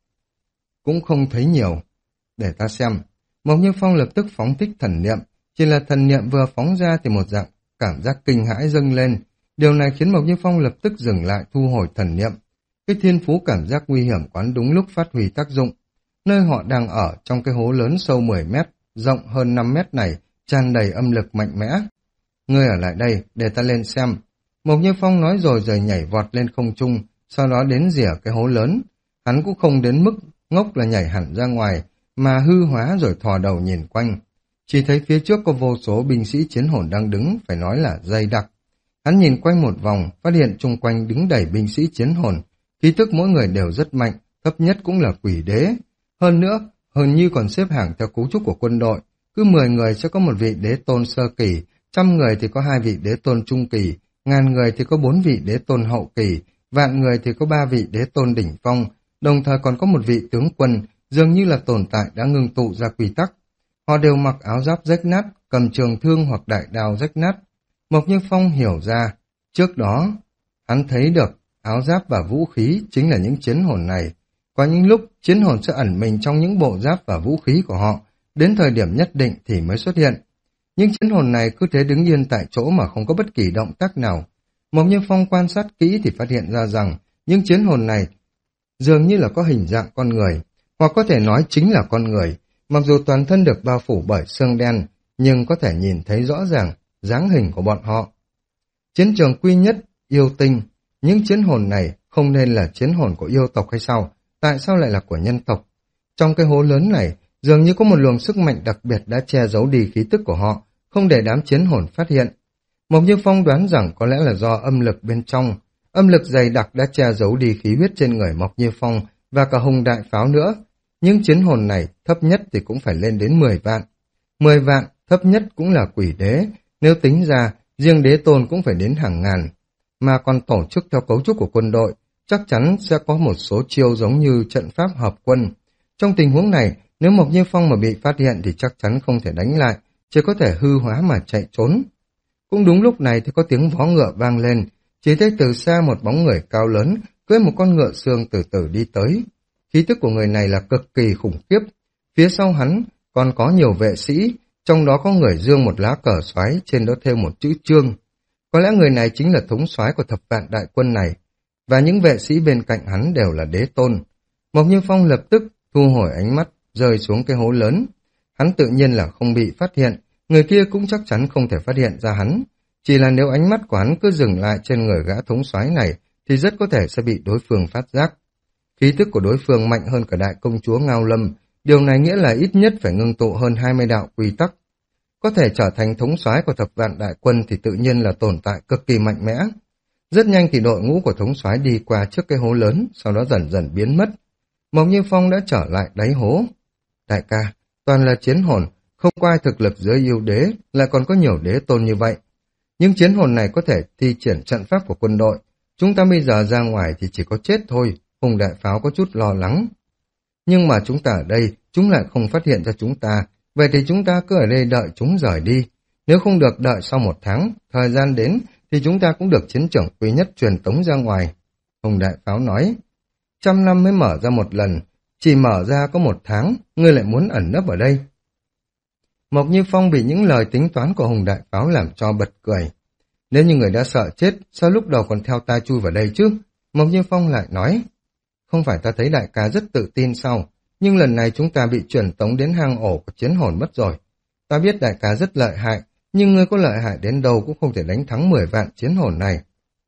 cũng không thấy nhiều. Để ta xem. Mộc Như Phong lập tức phóng thích thần niệm, chỉ là thần niệm vừa phóng ra thì một dạng cảm giác kinh hãi dâng lên. Điều này khiến Mộc Như Phong lập tức dừng lại thu hồi thần niệm. Cái thiên phú cảm giác nguy hiểm quán đúng lúc phát huy tác dụng. Nơi họ đang ở trong cái hố lớn sâu mười mét, rộng hơn năm mét này, tràn đầy âm lực mạnh mẽ. Ngươi ở lại đây, để ta lên xem. Mộc Như Phong nói rồi rồi nhảy vọt lên không trung, sau đó đến rỉa cái hố lớn. Hắn cũng không đến mức ngốc là nhảy hẳn ra ngoài, mà hư hóa rồi thò đầu nhìn quanh. Chỉ thấy phía trước có vô số binh sĩ chiến hồn đang đứng, phải nói là dày đặc. Hắn nhìn quanh một vòng, phát hiện chung quanh đứng đầy binh sĩ chiến hồn. Khí tức mỗi người đều rất mạnh, thấp nhất cũng là quỷ đế. Hơn nữa, hình như còn xếp hàng theo cấu trúc của quân đội. Cứ mười người sẽ có một vị đế tôn sơ kỳ, trăm người thì có hai vị đế tôn trung kỳ, ngàn người thì có bốn vị đế tôn hậu kỳ, vạn người thì có ba vị đế tôn đỉnh phong, đồng thời còn có một vị tướng quân, dường như là tồn tại đã ngưng tụ ra quy tắc. Họ đều mặc áo giáp rách nát, cầm trường thương hoặc đại đao rách nát. Mộc Như Phong hiểu ra, trước đó, hắn thấy được áo giáp và vũ khí chính là những chiến hồn này. Có những lúc, chiến hồn sẽ ẩn mình trong những bộ giáp và vũ khí của họ, đến thời điểm nhất định thì mới xuất hiện. Nhưng chiến hồn này cứ thế đứng yên tại chỗ mà không có bất kỳ động tác nào. Mộc Như Phong quan sát kỹ thì phát hiện ra rằng, những chiến hồn này dường như là có hình dạng con người, hoặc có thể nói chính là con người. Mặc dù toàn thân được bao phủ bởi xương đen, nhưng có thể nhìn thấy rõ ràng dáng hình của bọn họ. Chiến trường quy nhất, yêu tinh, những chiến hồn này không nên là chiến hồn của yêu tộc hay sao? Tại sao lại là của nhân tộc? Trong cái hố lớn này, dường như có một luồng sức mạnh đặc biệt đã che giấu đi khí tức của họ, không để đám chiến hồn phát hiện. Mộc Như Phong đoán rằng có lẽ là do âm lực bên trong, âm lực dày đặc đã che giấu đi khí huyết trên người Mộc Như Phong và cả Hùng Đại Pháo nữa. Những chiến hồn này thấp nhất thì cũng phải lên đến mười vạn. mười vạn thấp nhất cũng là quỷ đế, nếu tính ra riêng đế tôn cũng phải đến hàng ngàn. Mà còn tổ chức theo cấu trúc của quân đội, chắc chắn sẽ có một số chiêu giống như trận pháp hợp quân. Trong tình huống này, nếu Mộc Như Phong mà bị phát hiện thì chắc chắn không thể đánh lại, chỉ có thể hư hóa mà chạy trốn. Cũng đúng lúc này thì có tiếng vó ngựa vang lên, chỉ thấy từ xa một bóng người cao lớn, cưỡi một con ngựa xương từ từ đi tới. Khí tức của người này là cực kỳ khủng khiếp. Phía sau hắn còn có nhiều vệ sĩ, trong đó có người giương một lá cờ xoáy, trên đó thêu một chữ Trương. Có lẽ người này chính là thống soái của thập vạn đại quân này, và những vệ sĩ bên cạnh hắn đều là đế tôn. Mộc Như Phong lập tức thu hồi ánh mắt, rơi xuống cái hố lớn. Hắn tự nhiên là không bị phát hiện, người kia cũng chắc chắn không thể phát hiện ra hắn. Chỉ là nếu ánh mắt của hắn cứ dừng lại trên người gã thống soái này, thì rất có thể sẽ bị đối phương phát giác. Khí tức của đối phương mạnh hơn cả đại công chúa Ngao Lâm, điều này nghĩa là ít nhất phải ngưng tụ hơn hai mươi đạo quy tắc. Có thể trở thành thống soái của thập vạn đại quân thì tự nhiên là tồn tại cực kỳ mạnh mẽ. Rất nhanh thì đội ngũ của thống soái đi qua trước cái hố lớn, sau đó dần dần biến mất. Mộc Như Phong đã trở lại đáy hố. Đại ca, toàn là chiến hồn, không có ai thực lực dưới yêu đế, lại còn có nhiều đế tôn như vậy. Những chiến hồn này có thể thi triển trận pháp của quân đội. Chúng ta bây giờ ra ngoài thì chỉ có chết thôi, Hùng Đại Pháo có chút lo lắng. Nhưng mà chúng ta ở đây, chúng lại không phát hiện ra chúng ta, vậy thì chúng ta cứ ở đây đợi chúng rời đi. Nếu không được đợi sau một tháng, thời gian đến, thì chúng ta cũng được chiến trưởng quý nhất truyền tống ra ngoài. Hùng Đại Pháo nói, trăm năm mới mở ra một lần, chỉ mở ra có một tháng, ngươi lại muốn ẩn nấp ở đây. Mộc Như Phong bị những lời tính toán của Hùng Đại Pháo làm cho bật cười. Nếu như người đã sợ chết, sao lúc đầu còn theo ta chui vào đây chứ? Mộc Như Phong lại nói, không phải ta thấy đại ca rất tự tin sao, nhưng lần này chúng ta bị chuyển tống đến hang ổ của chiến hồn mất rồi. Ta biết đại ca rất lợi hại, nhưng ngươi có lợi hại đến đâu cũng không thể đánh thắng mười vạn chiến hồn này.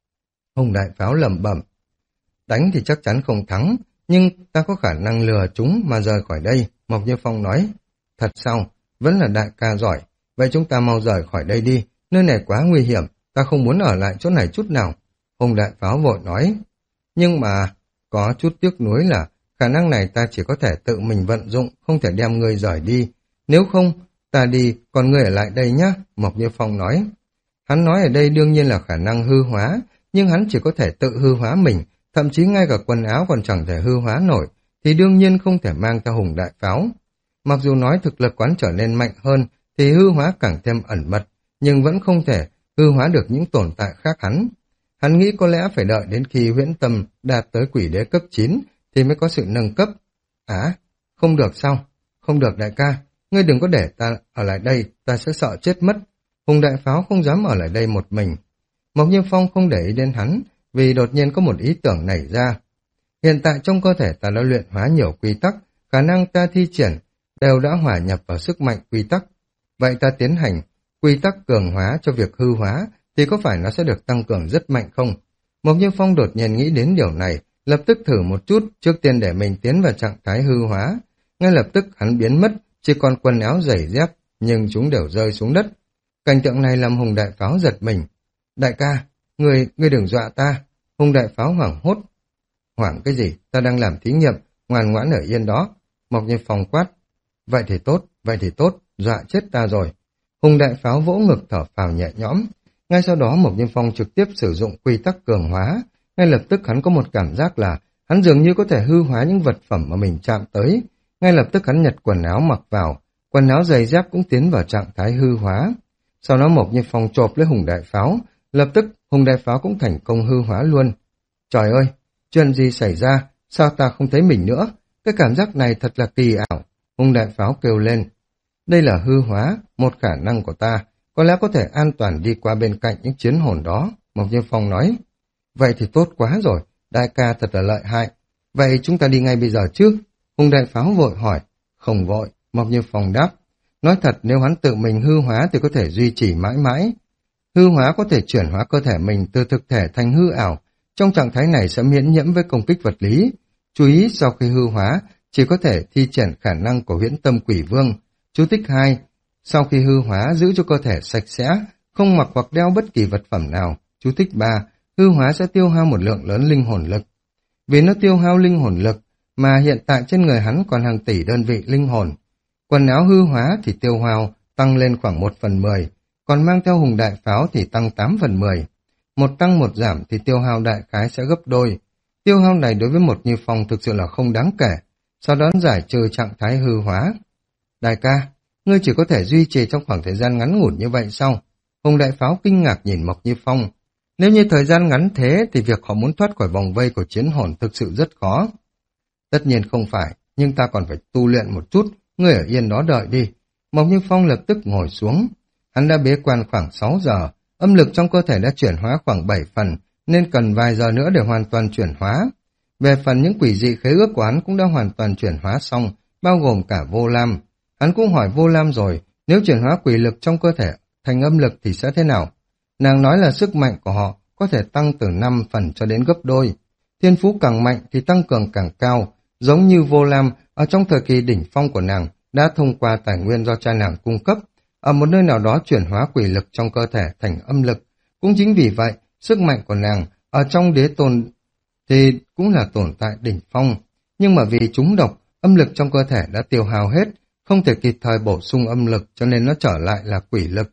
Hùng Đại Pháo lẩm bẩm, đánh thì chắc chắn không thắng, nhưng ta có khả năng lừa chúng mà rời khỏi đây. Mộc Như Phong nói, thật sao, vẫn là đại ca giỏi, vậy chúng ta mau rời khỏi đây đi, nơi này quá nguy hiểm, ta không muốn ở lại chỗ này chút nào. Hùng Đại Pháo vội nói, nhưng mà có chút tiếc nuối là khả năng này ta chỉ có thể tự mình vận dụng, không thể đem ngươi rời đi. Nếu không, ta đi, còn ngươi ở lại đây nhá, Mộc Như Phong nói. Hắn nói ở đây đương nhiên là khả năng hư hóa, nhưng hắn chỉ có thể tự hư hóa mình, thậm chí ngay cả quần áo còn chẳng thể hư hóa nổi, thì đương nhiên không thể mang theo Hùng Đại Pháo. Mặc dù nói thực lực quán trở nên mạnh hơn, thì hư hóa càng thêm ẩn mật, nhưng vẫn không thể hư hóa được những tồn tại khác hắn. Hắn nghĩ có lẽ phải đợi đến khi huyễn tâm đạt tới quỷ đế cấp chín thì mới có sự nâng cấp. À, không được sao? Không được đại ca, ngươi đừng có để ta ở lại đây, ta sẽ sợ chết mất. Hùng Đại Pháo không dám ở lại đây một mình. Mộc Như Phong không để ý đến hắn, vì đột nhiên có một ý tưởng nảy ra. Hiện tại trong cơ thể ta đã luyện hóa nhiều quy tắc, khả năng ta thi triển đều đã hòa nhập vào sức mạnh quy tắc. Vậy ta tiến hành quy tắc cường hóa cho việc hư hóa, thì có phải nó sẽ được tăng cường rất mạnh không? Mộc Như Phong đột nhiên nghĩ đến điều này, lập tức thử một chút, trước tiên để mình tiến vào trạng thái hư hóa. Ngay lập tức hắn biến mất, chỉ còn quần áo giày dép, nhưng chúng đều rơi xuống đất. Cảnh tượng này làm Hùng Đại Pháo giật mình. Đại ca, người, người đừng dọa ta. Hùng Đại Pháo hoảng hốt. Hoảng cái gì? Ta đang làm thí nghiệm, ngoan ngoãn ở yên đó. Mộc Như Phong quát. Vậy thì tốt, vậy thì tốt, dọa chết ta rồi. Hùng Đại Pháo vỗ ngực thở phào nhẹ nhõm. Ngay sau đó Mộc Như Phong trực tiếp sử dụng quy tắc cường hóa. Ngay lập tức hắn có một cảm giác là hắn dường như có thể hư hóa những vật phẩm mà mình chạm tới. Ngay lập tức hắn nhặt quần áo mặc vào, quần áo giày dép cũng tiến vào trạng thái hư hóa. Sau đó Mộc Như Phong chộp lấy Hùng Đại Pháo, lập tức Hùng Đại Pháo cũng thành công hư hóa luôn. Trời ơi, chuyện gì xảy ra, sao ta không thấy mình nữa? Cái cảm giác này thật là kỳ ảo. Hùng Đại Pháo kêu lên. Đây là hư hóa, một khả năng của ta, có lẽ có thể an toàn đi qua bên cạnh những chiến hồn đó, Mộc Như Phong nói. Vậy thì tốt quá rồi, đại ca thật là lợi hại. Vậy chúng ta đi ngay bây giờ chứ? Hùng Đại Pháo vội hỏi. Không vội, Mộc Như Phong đáp. Nói thật, nếu hắn tự mình hư hóa thì có thể duy trì mãi mãi. Hư hóa có thể chuyển hóa cơ thể mình từ thực thể thành hư ảo. Trong trạng thái này sẽ miễn nhiễm với công kích vật lý. Chú ý sau khi hư hóa, chỉ có thể thi triển khả năng của huyễn tâm quỷ vương. Chú thích hai. Sau khi hư hóa, giữ cho cơ thể sạch sẽ, không mặc hoặc đeo bất kỳ vật phẩm nào. Chú thích ba. Hư hóa sẽ tiêu hao một lượng lớn linh hồn lực. Vì nó tiêu hao linh hồn lực, mà hiện tại trên người hắn còn hàng tỷ đơn vị linh hồn. Quần áo hư hóa thì tiêu hao tăng lên khoảng một phần mười, còn mang theo Hùng Đại Pháo thì tăng tám phần mười. Một tăng một giảm thì tiêu hao đại khái sẽ gấp đôi. Tiêu hao này đối với một Như Phong thực sự là không đáng kể. Sau đó giải trừ trạng thái hư hóa. Đại ca, ngươi chỉ có thể duy trì trong khoảng thời gian ngắn ngủn như vậy sao? Hùng Đại Pháo kinh ngạc nhìn Mộc Như Phong. Nếu như thời gian ngắn thế thì việc họ muốn thoát khỏi vòng vây của chiến hồn thực sự rất khó. Tất nhiên không phải, nhưng ta còn phải tu luyện một chút, ngươi ở yên đó đợi đi. Mộc Như Phong lập tức ngồi xuống. Hắn đã bế quan khoảng sáu giờ, âm lực trong cơ thể đã chuyển hóa khoảng bảy phần, nên cần vài giờ nữa để hoàn toàn chuyển hóa. Về phần những quỷ dị khế ước của hắn cũng đã hoàn toàn chuyển hóa xong, bao gồm cả Vô Lam. Hắn cũng hỏi Vô Lam rồi, nếu chuyển hóa quỷ lực trong cơ thể thành âm lực thì sẽ thế nào? Nàng nói là sức mạnh của họ có thể tăng từ năm phần cho đến gấp đôi. Thiên phú càng mạnh thì tăng cường càng cao, giống như Vô Lam ở trong thời kỳ đỉnh phong của nàng đã thông qua tài nguyên do cha nàng cung cấp, ở một nơi nào đó chuyển hóa quỷ lực trong cơ thể thành âm lực. Cũng chính vì vậy, sức mạnh của nàng ở trong đế tôn thì cũng là tồn tại đỉnh phong, nhưng mà vì trúng độc, âm lực trong cơ thể đã tiêu hao hết, không thể kịp thời bổ sung âm lực cho nên nó trở lại là quỷ lực.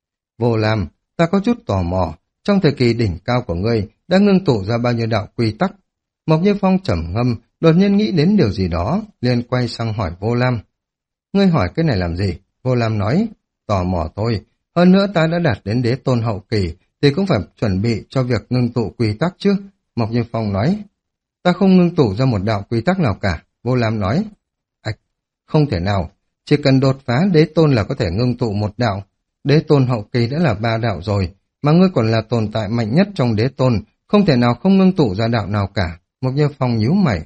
Vô Lam, ta có chút tò mò, trong thời kỳ đỉnh cao của ngươi đã ngưng tụ ra bao nhiêu đạo quy tắc? Mộc Như Phong trầm ngâm, đột nhiên nghĩ đến điều gì đó, liền quay sang hỏi Vô Lam. Ngươi hỏi cái này làm gì? Vô Lam nói, tò mò thôi, hơn nữa ta đã đạt đến đế tôn hậu kỳ, thì cũng phải chuẩn bị cho việc ngưng tụ quy tắc chứ. Mộc Như Phong nói, Ta không ngưng tụ ra một đạo quy tắc nào cả, Vô Lam nói. Ảch, không thể nào, chỉ cần đột phá đế tôn là có thể ngưng tụ một đạo. Đế tôn hậu kỳ đã là ba đạo rồi, mà ngươi còn là tồn tại mạnh nhất trong đế tôn, không thể nào không ngưng tụ ra đạo nào cả. Mộc Như Phong nhíu mày.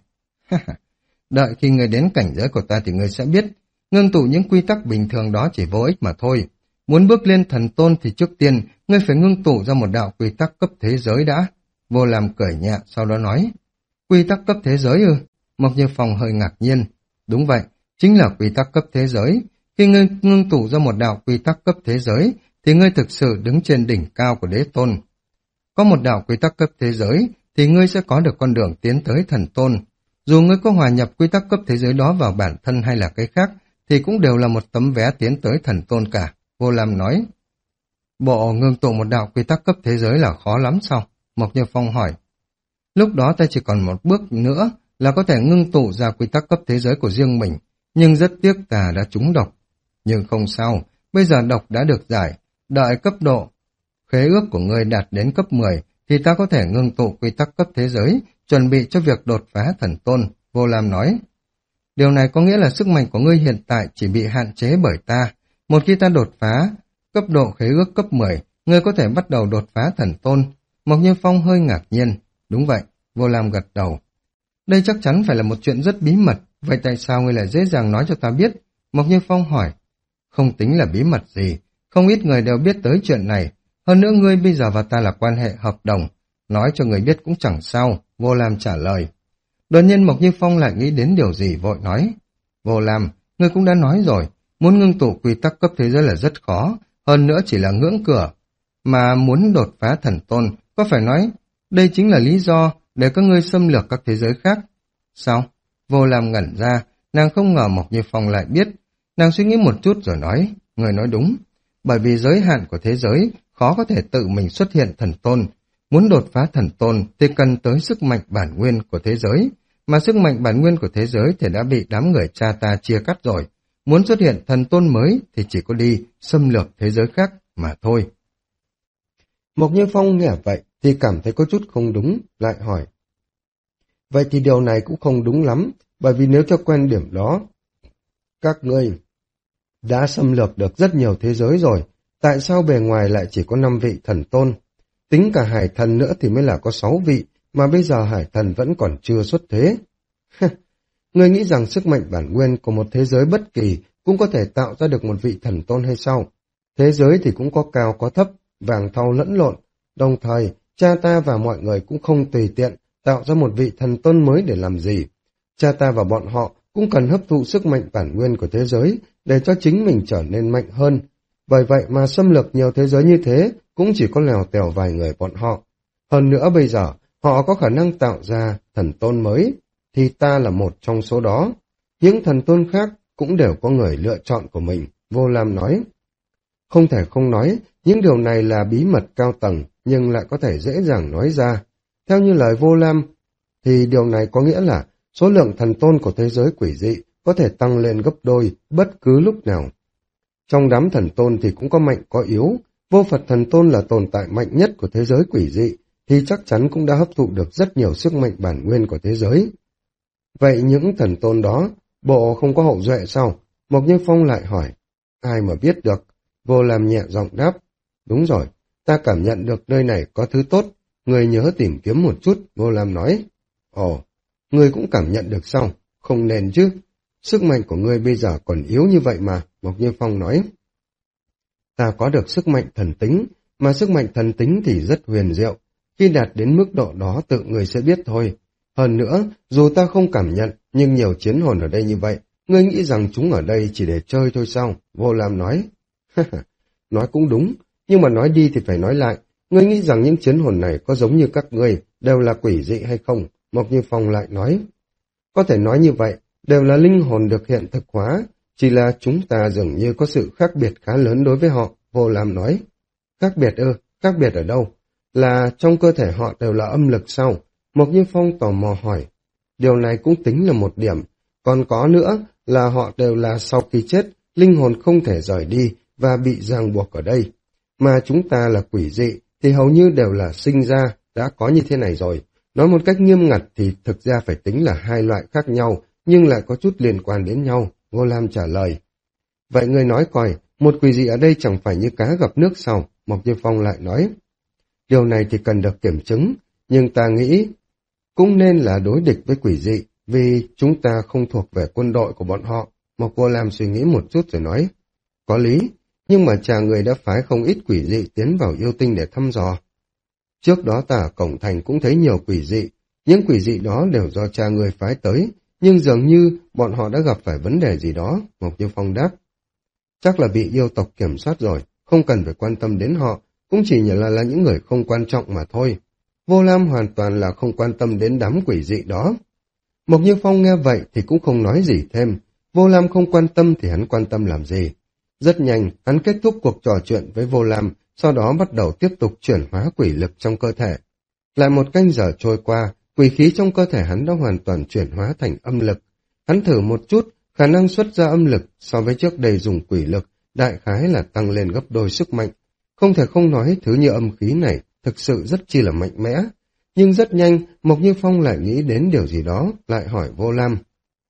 Đợi khi ngươi đến cảnh giới của ta thì ngươi sẽ biết, ngưng tụ những quy tắc bình thường đó chỉ vô ích mà thôi. Muốn bước lên thần tôn thì trước tiên, ngươi phải ngưng tụ ra một đạo quy tắc cấp thế giới đã. Vô Lam cười nhẹ, sau đó nói. Quy tắc cấp thế giới ư? Mộc Như Phong hơi ngạc nhiên. Đúng vậy, chính là quy tắc cấp thế giới. Khi ngươi ngưng tụ ra một đạo quy tắc cấp thế giới, thì ngươi thực sự đứng trên đỉnh cao của đế tôn. Có một đạo quy tắc cấp thế giới, thì ngươi sẽ có được con đường tiến tới thần tôn. Dù ngươi có hòa nhập quy tắc cấp thế giới đó vào bản thân hay là cái khác, thì cũng đều là một tấm vé tiến tới thần tôn cả. Vô Lam nói. Bộ ngưng tụ một đạo quy tắc cấp thế giới là khó lắm sao? Mộc Như Phong hỏi. Lúc đó ta chỉ còn một bước nữa là có thể ngưng tụ ra quy tắc cấp thế giới của riêng mình, nhưng rất tiếc ta đã trúng độc. Nhưng không sao, bây giờ độc đã được giải, đợi cấp độ khế ước của ngươi đạt đến cấp mười thì ta có thể ngưng tụ quy tắc cấp thế giới, chuẩn bị cho việc đột phá thần tôn, Vô Lam nói. Điều này có nghĩa là sức mạnh của ngươi hiện tại chỉ bị hạn chế bởi ta. Một khi ta đột phá cấp độ khế ước cấp mười, ngươi có thể bắt đầu đột phá thần tôn. Mộc Như Phong hơi ngạc nhiên. Đúng vậy, Vô Lam gật đầu. Đây chắc chắn phải là một chuyện rất bí mật, vậy tại sao ngươi lại dễ dàng nói cho ta biết? Mộc Như Phong hỏi. Không tính là bí mật gì, không ít người đều biết tới chuyện này. Hơn nữa ngươi bây giờ và ta là quan hệ hợp đồng, nói cho người biết cũng chẳng sao, Vô Lam trả lời. Đột nhiên Mộc Như Phong lại nghĩ đến điều gì vội nói. Vô Lam, ngươi cũng đã nói rồi, muốn ngưng tụ quy tắc cấp thế giới là rất khó, hơn nữa chỉ là ngưỡng cửa. Mà muốn đột phá thần tôn, có phải nói, đây chính là lý do để các ngươi xâm lược các thế giới khác. Sao? Vô Lam ngẩn ra, nàng không ngờ Mộc Như Phong lại biết. Nàng suy nghĩ một chút rồi nói, người nói đúng, bởi vì giới hạn của thế giới khó có thể tự mình xuất hiện thần tôn. Muốn đột phá thần tôn thì cần tới sức mạnh bản nguyên của thế giới, mà sức mạnh bản nguyên của thế giới thì đã bị đám người cha ta chia cắt rồi. Muốn xuất hiện thần tôn mới thì chỉ có đi xâm lược thế giới khác mà thôi. Mộc Như Phong nghe vậy thì cảm thấy có chút không đúng, lại hỏi. Vậy thì điều này cũng không đúng lắm, bởi vì nếu theo quan điểm đó, các ngươi đã xâm lược được rất nhiều thế giới rồi, tại sao bề ngoài lại chỉ có năm vị thần tôn? Tính cả hải thần nữa thì mới là có sáu vị, mà bây giờ hải thần vẫn còn chưa xuất thế. Ngươi nghĩ rằng sức mạnh bản nguyên của một thế giới bất kỳ cũng có thể tạo ra được một vị thần tôn hay sao? Thế giới thì cũng có cao có thấp, vàng thau lẫn lộn, đồng thời cha ta và mọi người cũng không tùy tiện tạo ra một vị thần tôn mới để làm gì. Cha ta và bọn họ cũng cần hấp thụ sức mạnh bản nguyên của thế giới để cho chính mình trở nên mạnh hơn. Bởi vậy mà xâm lược nhiều thế giới như thế cũng chỉ có lèo tèo vài người bọn họ. Hơn nữa bây giờ, họ có khả năng tạo ra thần tôn mới, thì ta là một trong số đó. Những thần tôn khác cũng đều có người lựa chọn của mình, Vô Lam nói. Không thể không nói, những điều này là bí mật cao tầng, nhưng lại có thể dễ dàng nói ra. Theo như lời Vô Lam, thì điều này có nghĩa là số lượng thần tôn của thế giới quỷ dị có thể tăng lên gấp đôi bất cứ lúc nào. Trong đám thần tôn thì cũng có mạnh có yếu, Vô Phật thần tôn là tồn tại mạnh nhất của thế giới quỷ dị, thì chắc chắn cũng đã hấp thụ được rất nhiều sức mạnh bản nguyên của thế giới. Vậy những thần tôn đó, bộ không có hậu duệ sao? Mộc Như Phong lại hỏi. Ai mà biết được? Vô Lam nhẹ giọng đáp. Đúng rồi, ta cảm nhận được nơi này có thứ tốt, người nhớ tìm kiếm một chút, Vô Lam nói. Ồ, người cũng cảm nhận được sao? Không nên chứ. Sức mạnh của ngươi bây giờ còn yếu như vậy mà, Mộc Như Phong nói. Ta có được sức mạnh thần tính, mà sức mạnh thần tính thì rất huyền diệu. Khi đạt đến mức độ đó tự người sẽ biết thôi. Hơn nữa, dù ta không cảm nhận, nhưng nhiều chiến hồn ở đây như vậy, ngươi nghĩ rằng chúng ở đây chỉ để chơi thôi sao? Vô Lam nói. Nói cũng đúng, nhưng mà nói đi thì phải nói lại. Ngươi nghĩ rằng những chiến hồn này có giống như các ngươi, đều là quỷ dị hay không? Mộc Như Phong lại nói. Có thể nói như vậy, đều là linh hồn được hiện thực hóa, chỉ là chúng ta dường như có sự khác biệt khá lớn đối với họ, Vô Lam nói. Khác biệt ư, khác biệt ở đâu? Là trong cơ thể họ đều là âm lực sao? Mộc Như Phong tò mò hỏi. Điều này cũng tính là một điểm, còn có nữa là họ đều là sau khi chết, linh hồn không thể rời đi và bị ràng buộc ở đây. Mà chúng ta là quỷ dị, thì hầu như đều là sinh ra, đã có như thế này rồi. Nói một cách nghiêm ngặt thì thực ra phải tính là hai loại khác nhau, nhưng lại có chút liên quan đến nhau, Vô Lam trả lời. Vậy ngươi nói coi, một quỷ dị ở đây chẳng phải như cá gặp nước sao? Mộc Như Phong lại nói. Điều này thì cần được kiểm chứng, nhưng ta nghĩ cũng nên là đối địch với quỷ dị, vì chúng ta không thuộc về quân đội của bọn họ. Mộc Vô Lam suy nghĩ một chút rồi nói. Có lý, nhưng mà cha người đã phái không ít quỷ dị tiến vào yêu tinh để thăm dò. Trước đó ta ở cổng thành cũng thấy nhiều quỷ dị, những quỷ dị đó đều do cha người phái tới, nhưng dường như bọn họ đã gặp phải vấn đề gì đó, Mộc Như Phong đáp. Chắc là bị yêu tộc kiểm soát rồi, không cần phải quan tâm đến họ, cũng chỉ là là những người không quan trọng mà thôi. Vô Lam hoàn toàn là không quan tâm đến đám quỷ dị đó. Mộc Như Phong nghe vậy thì cũng không nói gì thêm, Vô Lam không quan tâm thì hắn quan tâm làm gì. Rất nhanh, hắn kết thúc cuộc trò chuyện với Vô Lam, sau đó bắt đầu tiếp tục chuyển hóa quỷ lực trong cơ thể. Lại một canh giờ trôi qua, quỷ khí trong cơ thể hắn đã hoàn toàn chuyển hóa thành âm lực. Hắn thử một chút, khả năng xuất ra âm lực so với trước đây dùng quỷ lực, đại khái là tăng lên gấp đôi sức mạnh. Không thể không nói thứ như âm khí này thực sự rất chi là mạnh mẽ. Nhưng rất nhanh, Mộc Như Phong lại nghĩ đến điều gì đó, lại hỏi Vô Lam.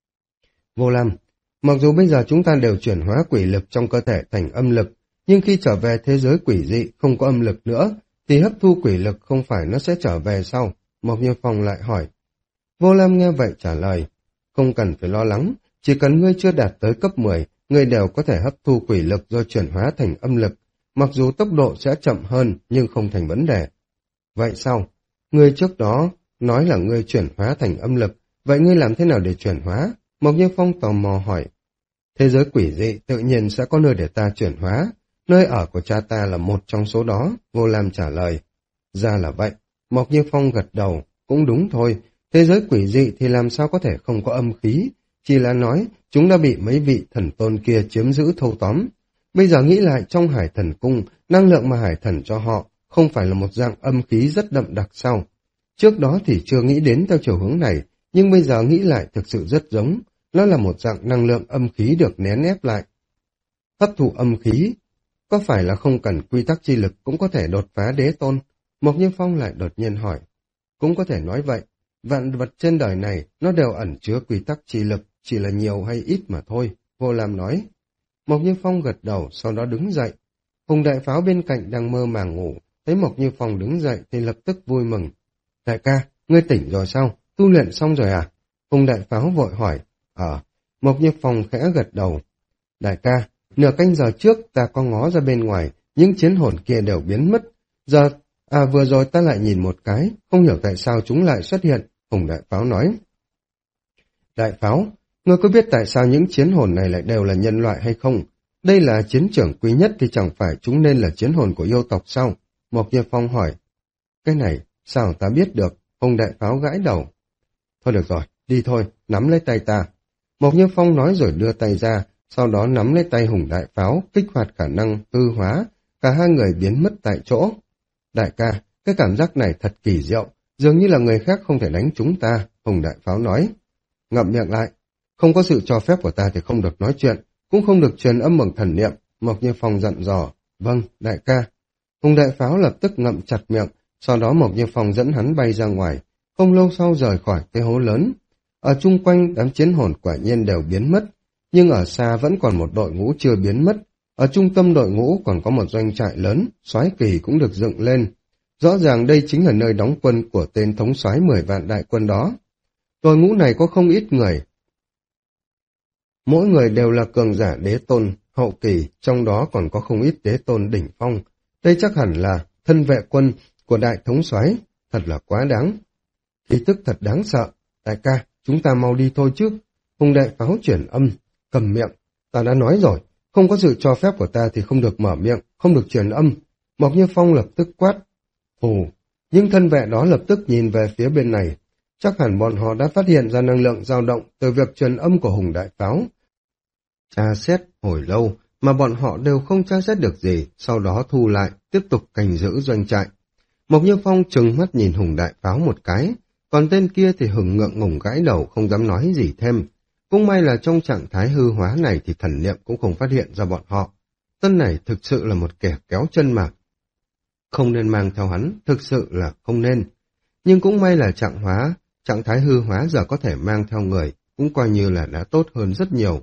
Vô Lam, mặc dù bây giờ chúng ta đều chuyển hóa quỷ lực trong cơ thể thành âm lực, nhưng khi trở về thế giới quỷ dị không có âm lực nữa, thì hấp thu quỷ lực không phải nó sẽ trở về sau? Mộc Như Phong lại hỏi. Vô Lam nghe vậy trả lời, không cần phải lo lắng, chỉ cần ngươi chưa đạt tới cấp mười, ngươi đều có thể hấp thu quỷ lực do chuyển hóa thành âm lực, mặc dù tốc độ sẽ chậm hơn nhưng không thành vấn đề. Vậy sao? Ngươi trước đó nói là ngươi chuyển hóa thành âm lực, vậy ngươi làm thế nào để chuyển hóa? Mộc Như Phong tò mò hỏi. Thế giới quỷ dị tự nhiên sẽ có nơi để ta chuyển hóa, nơi ở của cha ta là một trong số đó, Vô Lam trả lời. Ra là vậy, Mộc Như Phong gật đầu, cũng đúng thôi, thế giới quỷ dị thì làm sao có thể không có âm khí, chỉ là nói chúng đã bị mấy vị thần tôn kia chiếm giữ thâu tóm. Bây giờ nghĩ lại trong Hải Thần Cung, năng lượng mà Hải Thần cho họ không phải là một dạng âm khí rất đậm đặc sao? Trước đó thì chưa nghĩ đến theo chiều hướng này, nhưng bây giờ nghĩ lại thực sự rất giống, nó là một dạng năng lượng âm khí được nén ép lại. Hấp thụ âm khí, có phải là không cần quy tắc chi lực cũng có thể đột phá đế tôn? Mộc Như Phong lại đột nhiên hỏi. Cũng có thể nói vậy, vạn vật trên đời này nó đều ẩn chứa quy tắc chi lực, chỉ là nhiều hay ít mà thôi, Vô Lam nói. Mộc Như Phong gật đầu, sau đó đứng dậy. Hùng Đại Pháo bên cạnh đang mơ màng ngủ, thấy Mộc Như Phong đứng dậy thì lập tức vui mừng. Đại ca, ngươi tỉnh rồi sao? Tu luyện xong rồi à? Hùng Đại Pháo vội hỏi. Ờ, Mộc Như Phong khẽ gật đầu. Đại ca, nửa canh giờ trước ta có ngó ra bên ngoài, những chiến hồn kia đều biến mất. Giờ, à vừa rồi ta lại nhìn một cái, không hiểu tại sao chúng lại xuất hiện, Hùng Đại Pháo nói. Đại Pháo, ngươi có biết tại sao những chiến hồn này lại đều là nhân loại hay không? Đây là chiến trưởng quý nhất thì chẳng phải chúng nên là chiến hồn của yêu tộc sao? Mộc Như Phong hỏi. Cái này, sao ta biết được? Hùng Đại Pháo gãi đầu. Thôi được rồi, đi thôi, nắm lấy tay ta. Mộc Như Phong nói rồi đưa tay ra, sau đó nắm lấy tay Hùng Đại Pháo, kích hoạt khả năng hư hóa, cả hai người biến mất tại chỗ. Đại ca, cái cảm giác này thật kỳ diệu, dường như là người khác không thể đánh chúng ta, Hùng Đại Pháo nói. Ngậm miệng lại, không có sự cho phép của ta thì không được nói chuyện, cũng không được truyền âm bằng thần niệm, Mộc Như Phong dặn dò. Vâng, đại ca. Hùng Đại Pháo lập tức ngậm chặt miệng, sau đó Mộc Như Phong dẫn hắn bay ra ngoài, không lâu sau rời khỏi cái hố lớn. Ở chung quanh đám chiến hồn quả nhiên đều biến mất, nhưng ở xa vẫn còn một đội ngũ chưa biến mất. Ở trung tâm đội ngũ còn có một doanh trại lớn, soái kỳ cũng được dựng lên. Rõ ràng đây chính là nơi đóng quân của tên thống soái mười vạn đại quân đó. Đội ngũ này có không ít người. Mỗi người đều là cường giả đế tôn, hậu kỳ, trong đó còn có không ít đế tôn đỉnh phong. Đây chắc hẳn là thân vệ quân của đại thống soái, thật là quá đáng. Ý thức thật đáng sợ. Đại ca, chúng ta mau đi thôi chứ. Hùng Đại Pháo chuyển âm, cầm miệng. Ta đã nói rồi, không có sự cho phép của ta thì không được mở miệng, không được truyền âm. Mộc Như Phong lập tức quát. Hù, những thân vệ đó lập tức nhìn về phía bên này. Chắc hẳn bọn họ đã phát hiện ra năng lượng dao động từ việc truyền âm của Hùng Đại Pháo. Tra xét hồi lâu mà bọn họ đều không tra xét được gì, sau đó thu lại, tiếp tục canh giữ doanh trại. Mộc Như Phong trừng mắt nhìn Hùng Đại Pháo một cái, còn tên kia thì hừng ngượng ngùng gãi đầu không dám nói gì thêm. Cũng may là trong trạng thái hư hóa này thì thần niệm cũng không phát hiện ra bọn họ. Tân này thực sự là một kẻ kéo chân mà. Không nên mang theo hắn, thực sự là không nên. nhưng cũng may là trạng hóa, trạng thái hư hóa giờ có thể mang theo người, cũng coi như là đã tốt hơn rất nhiều.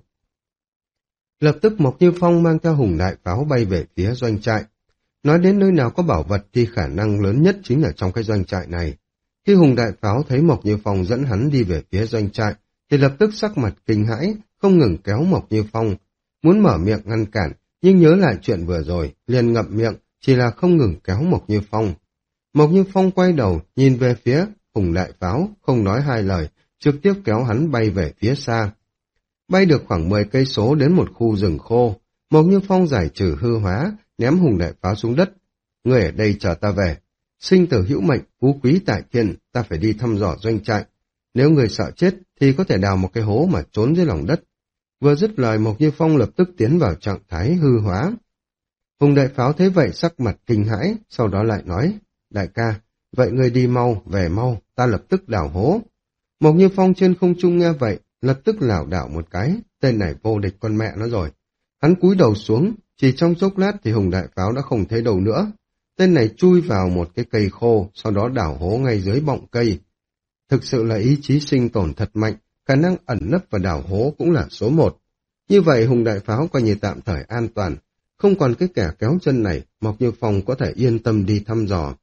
Lập tức Mộc Như Phong mang theo hùng đại pháo bay về phía doanh trại. Nói đến nơi nào có bảo vật thì khả năng lớn nhất chính là trong cái doanh trại này. Khi hùng đại pháo thấy Mộc Như Phong dẫn hắn đi về phía doanh trại, thì lập tức sắc mặt kinh hãi, không ngừng kéo Mộc Như Phong. Muốn mở miệng ngăn cản, nhưng nhớ lại chuyện vừa rồi, liền ngậm miệng, chỉ là không ngừng kéo Mộc Như Phong. Mộc Như Phong quay đầu, nhìn về phía hùng đại pháo, không nói hai lời, trực tiếp kéo hắn bay về phía xa. Bay được khoảng mười cây số đến một khu rừng khô, Mộc Như Phong giải trừ hư hóa, ném hùng đại pháo xuống đất. Người ở đây chờ ta về. Sinh tử hữu mệnh, phú quý tại thiên, ta phải đi thăm dò doanh trại. Nếu người sợ chết thì có thể đào một cái hố mà trốn dưới lòng đất. Vừa dứt lời Mộc Như Phong lập tức tiến vào trạng thái hư hóa. Hùng đại pháo thấy vậy sắc mặt kinh hãi, sau đó lại nói, đại ca, vậy người đi mau, về mau, ta lập tức đào hố. Mộc Như Phong trên không trung nghe vậy, lập tức lảo đảo một cái, tên này vô địch con mẹ nó rồi. Hắn cúi đầu xuống, chỉ trong chốc lát thì hùng đại pháo đã không thấy đâu nữa. Tên này chui vào một cái cây khô, sau đó đào hố ngay dưới bọng cây. Thực sự là ý chí sinh tồn thật mạnh, khả năng ẩn nấp và đào hố cũng là số một. Như vậy hùng đại pháo coi như tạm thời an toàn, không còn cái kẻ kéo chân này, Mộc Như Phong có thể yên tâm đi thăm dò.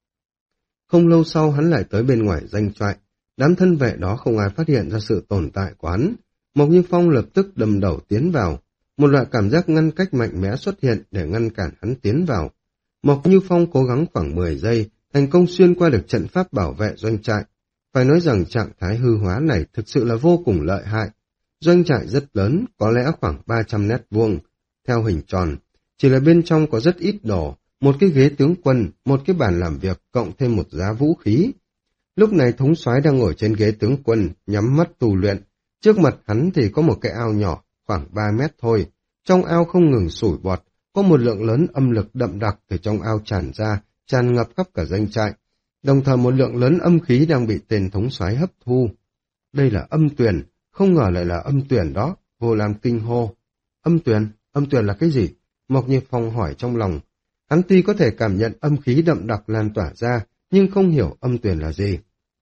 Không lâu sau hắn lại tới bên ngoài doanh trại, đám thân vệ đó không ai phát hiện ra sự tồn tại của hắn. Mộc Như Phong lập tức đâm đầu tiến vào, một loại cảm giác ngăn cách mạnh mẽ xuất hiện để ngăn cản hắn tiến vào. Mộc Như Phong cố gắng khoảng mười giây, thành công xuyên qua được trận pháp bảo vệ doanh trại. Phải nói rằng trạng thái hư hóa này thực sự là vô cùng lợi hại. Doanh trại rất lớn, có lẽ khoảng ba trăm mét vuông, theo hình tròn. Chỉ là bên trong có rất ít đồ, một cái ghế tướng quân, một cái bàn làm việc, cộng thêm một giá vũ khí. Lúc này thống soái đang ngồi trên ghế tướng quân, nhắm mắt tu luyện. Trước mặt hắn thì có một cái ao nhỏ, khoảng ba mét thôi. Trong ao không ngừng sủi bọt, có một lượng lớn âm lực đậm đặc từ trong ao tràn ra, tràn ngập khắp cả doanh trại. Đồng thời một lượng lớn âm khí đang bị tên thống soái hấp thu. Đây là âm tuyền, không ngờ lại là âm tuyền đó, Vô Lam kinh hô. Âm tuyền? Âm tuyền là cái gì? Mộc Như Phong hỏi trong lòng. Hắn tuy có thể cảm nhận âm khí đậm đặc lan tỏa ra, nhưng không hiểu âm tuyền là gì.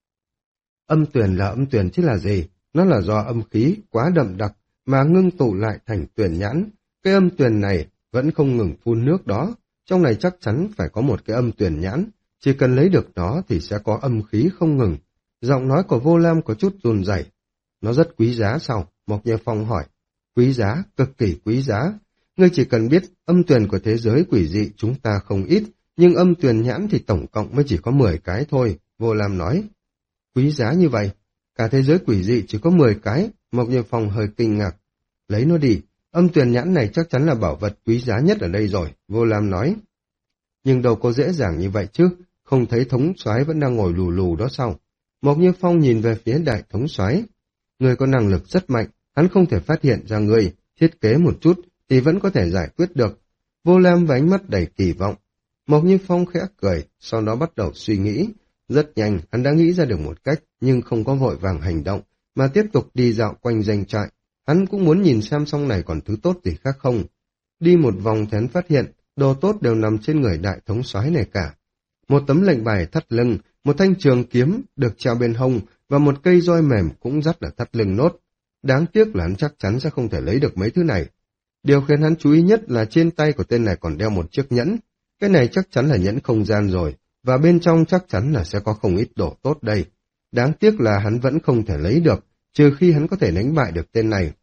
Âm tuyền là âm tuyền chứ là gì? Nó là do âm khí quá đậm đặc mà ngưng tụ lại thành tuyền nhãn. Cái âm tuyền này vẫn không ngừng phun nước đó. Trong này chắc chắn phải có một cái âm tuyền nhãn. Chỉ cần lấy được nó thì sẽ có âm khí không ngừng. Giọng nói của Vô Lam có chút run rẩy. Nó rất quý giá sao? Mộc Như Phong hỏi. Quý giá, cực kỳ quý giá. Ngươi chỉ cần biết âm tuyền của thế giới quỷ dị chúng ta không ít, nhưng âm tuyền nhãn thì tổng cộng mới chỉ có mười cái thôi, Vô Lam nói. Quý giá như vậy, cả thế giới quỷ dị chỉ có mười cái, Mộc Như Phong hơi kinh ngạc. Lấy nó đi, âm tuyền nhãn này chắc chắn là bảo vật quý giá nhất ở đây rồi, Vô Lam nói. Nhưng đâu có dễ dàng như vậy chứ, không thấy thống soái vẫn đang ngồi lù lù đó sao? Mộc Như Phong nhìn về phía đại thống soái. Người có năng lực rất mạnh, hắn không thể phát hiện ra người, thiết kế một chút thì vẫn có thể giải quyết được. Vô Lam với ánh mắt đầy kỳ vọng. Mộc Như Phong khẽ cười, sau đó bắt đầu suy nghĩ. Rất nhanh, hắn đã nghĩ ra được một cách, nhưng không có vội vàng hành động, mà tiếp tục đi dạo quanh doanh trại. Hắn cũng muốn nhìn xem trong này còn thứ tốt gì khác không. Đi một vòng thì hắn phát hiện, đồ tốt đều nằm trên người đại thống soái này cả. Một tấm lệnh bài thắt lưng, một thanh trường kiếm được treo bên hông và một cây roi mềm cũng rất là thắt lưng nốt. Đáng tiếc là hắn chắc chắn sẽ không thể lấy được mấy thứ này. Điều khiến hắn chú ý nhất là trên tay của tên này còn đeo một chiếc nhẫn. Cái này chắc chắn là nhẫn không gian rồi, và bên trong chắc chắn là sẽ có không ít đồ tốt đây. Đáng tiếc là hắn vẫn không thể lấy được, trừ khi hắn có thể đánh bại được tên này.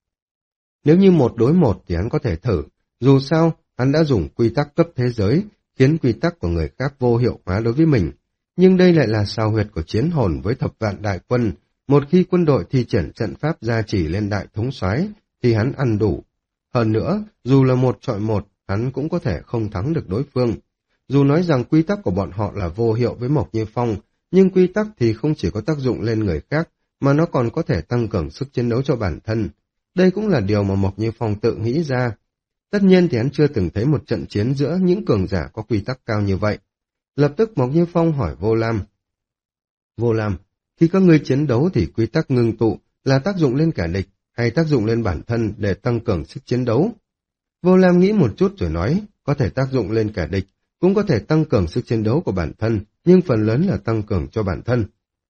Nếu như một đối một thì hắn có thể thử, dù sao hắn đã dùng quy tắc cấp thế giới, khiến quy tắc của người khác vô hiệu hóa đối với mình. Nhưng đây lại là sao huyệt của chiến hồn với thập vạn đại quân, một khi quân đội thi triển trận pháp gia chỉ lên đại thống soái thì hắn ăn đủ. Hơn nữa, dù là một chọi một, hắn cũng có thể không thắng được đối phương. Dù nói rằng quy tắc của bọn họ là vô hiệu với Mộc Như Phong, nhưng quy tắc thì không chỉ có tác dụng lên người khác, mà nó còn có thể tăng cường sức chiến đấu cho bản thân. Đây cũng là điều mà Mộc Như Phong tự nghĩ ra. Tất nhiên thì hắn chưa từng thấy một trận chiến giữa những cường giả có quy tắc cao như vậy. Lập tức Mộc Như Phong hỏi Vô Lam. Vô Lam, khi các ngươi chiến đấu thì quy tắc ngưng tụ là tác dụng lên kẻ địch, hay tác dụng lên bản thân để tăng cường sức chiến đấu? Vô Lam nghĩ một chút rồi nói, có thể tác dụng lên kẻ địch, cũng có thể tăng cường sức chiến đấu của bản thân, nhưng phần lớn là tăng cường cho bản thân.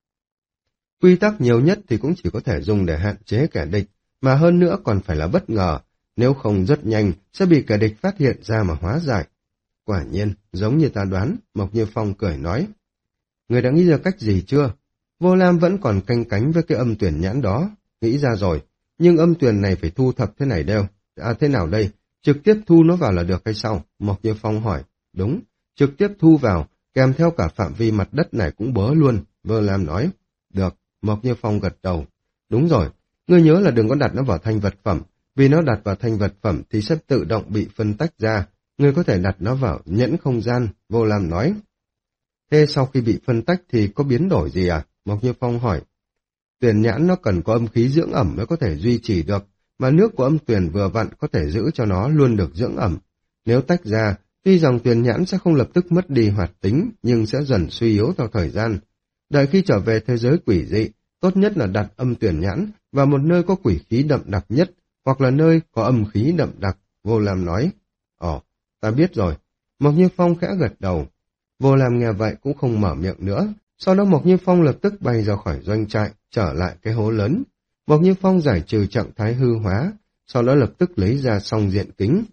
Quy tắc nhiều nhất thì cũng chỉ có thể dùng để hạn chế kẻ địch, mà hơn nữa còn phải là bất ngờ, nếu không rất nhanh sẽ bị kẻ địch phát hiện ra mà hóa giải. Quả nhiên, giống như ta đoán, Mộc Như Phong cười nói. Người đã nghĩ ra cách gì chưa? Vô Lam vẫn còn canh cánh với cái âm tuyển nhãn đó. Nghĩ ra rồi, nhưng âm tuyển này phải thu thập thế này đều. À thế nào đây? Trực tiếp thu nó vào là được hay sao? Mộc Như Phong hỏi. Đúng, trực tiếp thu vào, kèm theo cả phạm vi mặt đất này cũng bớ luôn. Vô Lam nói. Được, Mộc Như Phong gật đầu. Đúng rồi, ngươi nhớ là đừng có đặt nó vào thanh vật phẩm, vì nó đặt vào thanh vật phẩm thì sẽ tự động bị phân tách ra. Ngươi có thể đặt nó vào nhẫn không gian, Vô Lam nói. Thế sau khi bị phân tách thì có biến đổi gì à? Mộc Như Phong hỏi. Tuyển nhãn nó cần có âm khí dưỡng ẩm mới có thể duy trì được, mà nước của âm tuyển vừa vặn có thể giữ cho nó luôn được dưỡng ẩm. Nếu tách ra, tuy rằng tuyển nhãn sẽ không lập tức mất đi hoạt tính, nhưng sẽ dần suy yếu theo thời gian. Đợi khi trở về thế giới quỷ dị, tốt nhất là đặt âm tuyển nhãn vào một nơi có quỷ khí đậm đặc nhất, hoặc là nơi có âm khí đậm đặc, Vô Lam nói. Ồ, ta biết rồi. Mộc Như Phong khẽ gật đầu. Vô Lam nghe vậy cũng không mở miệng nữa. Sau đó Mộc Như Phong lập tức bay ra khỏi doanh trại, trở lại cái hố lớn. Mộc Như Phong giải trừ trạng thái hư hóa, sau đó lập tức lấy ra song diện kính.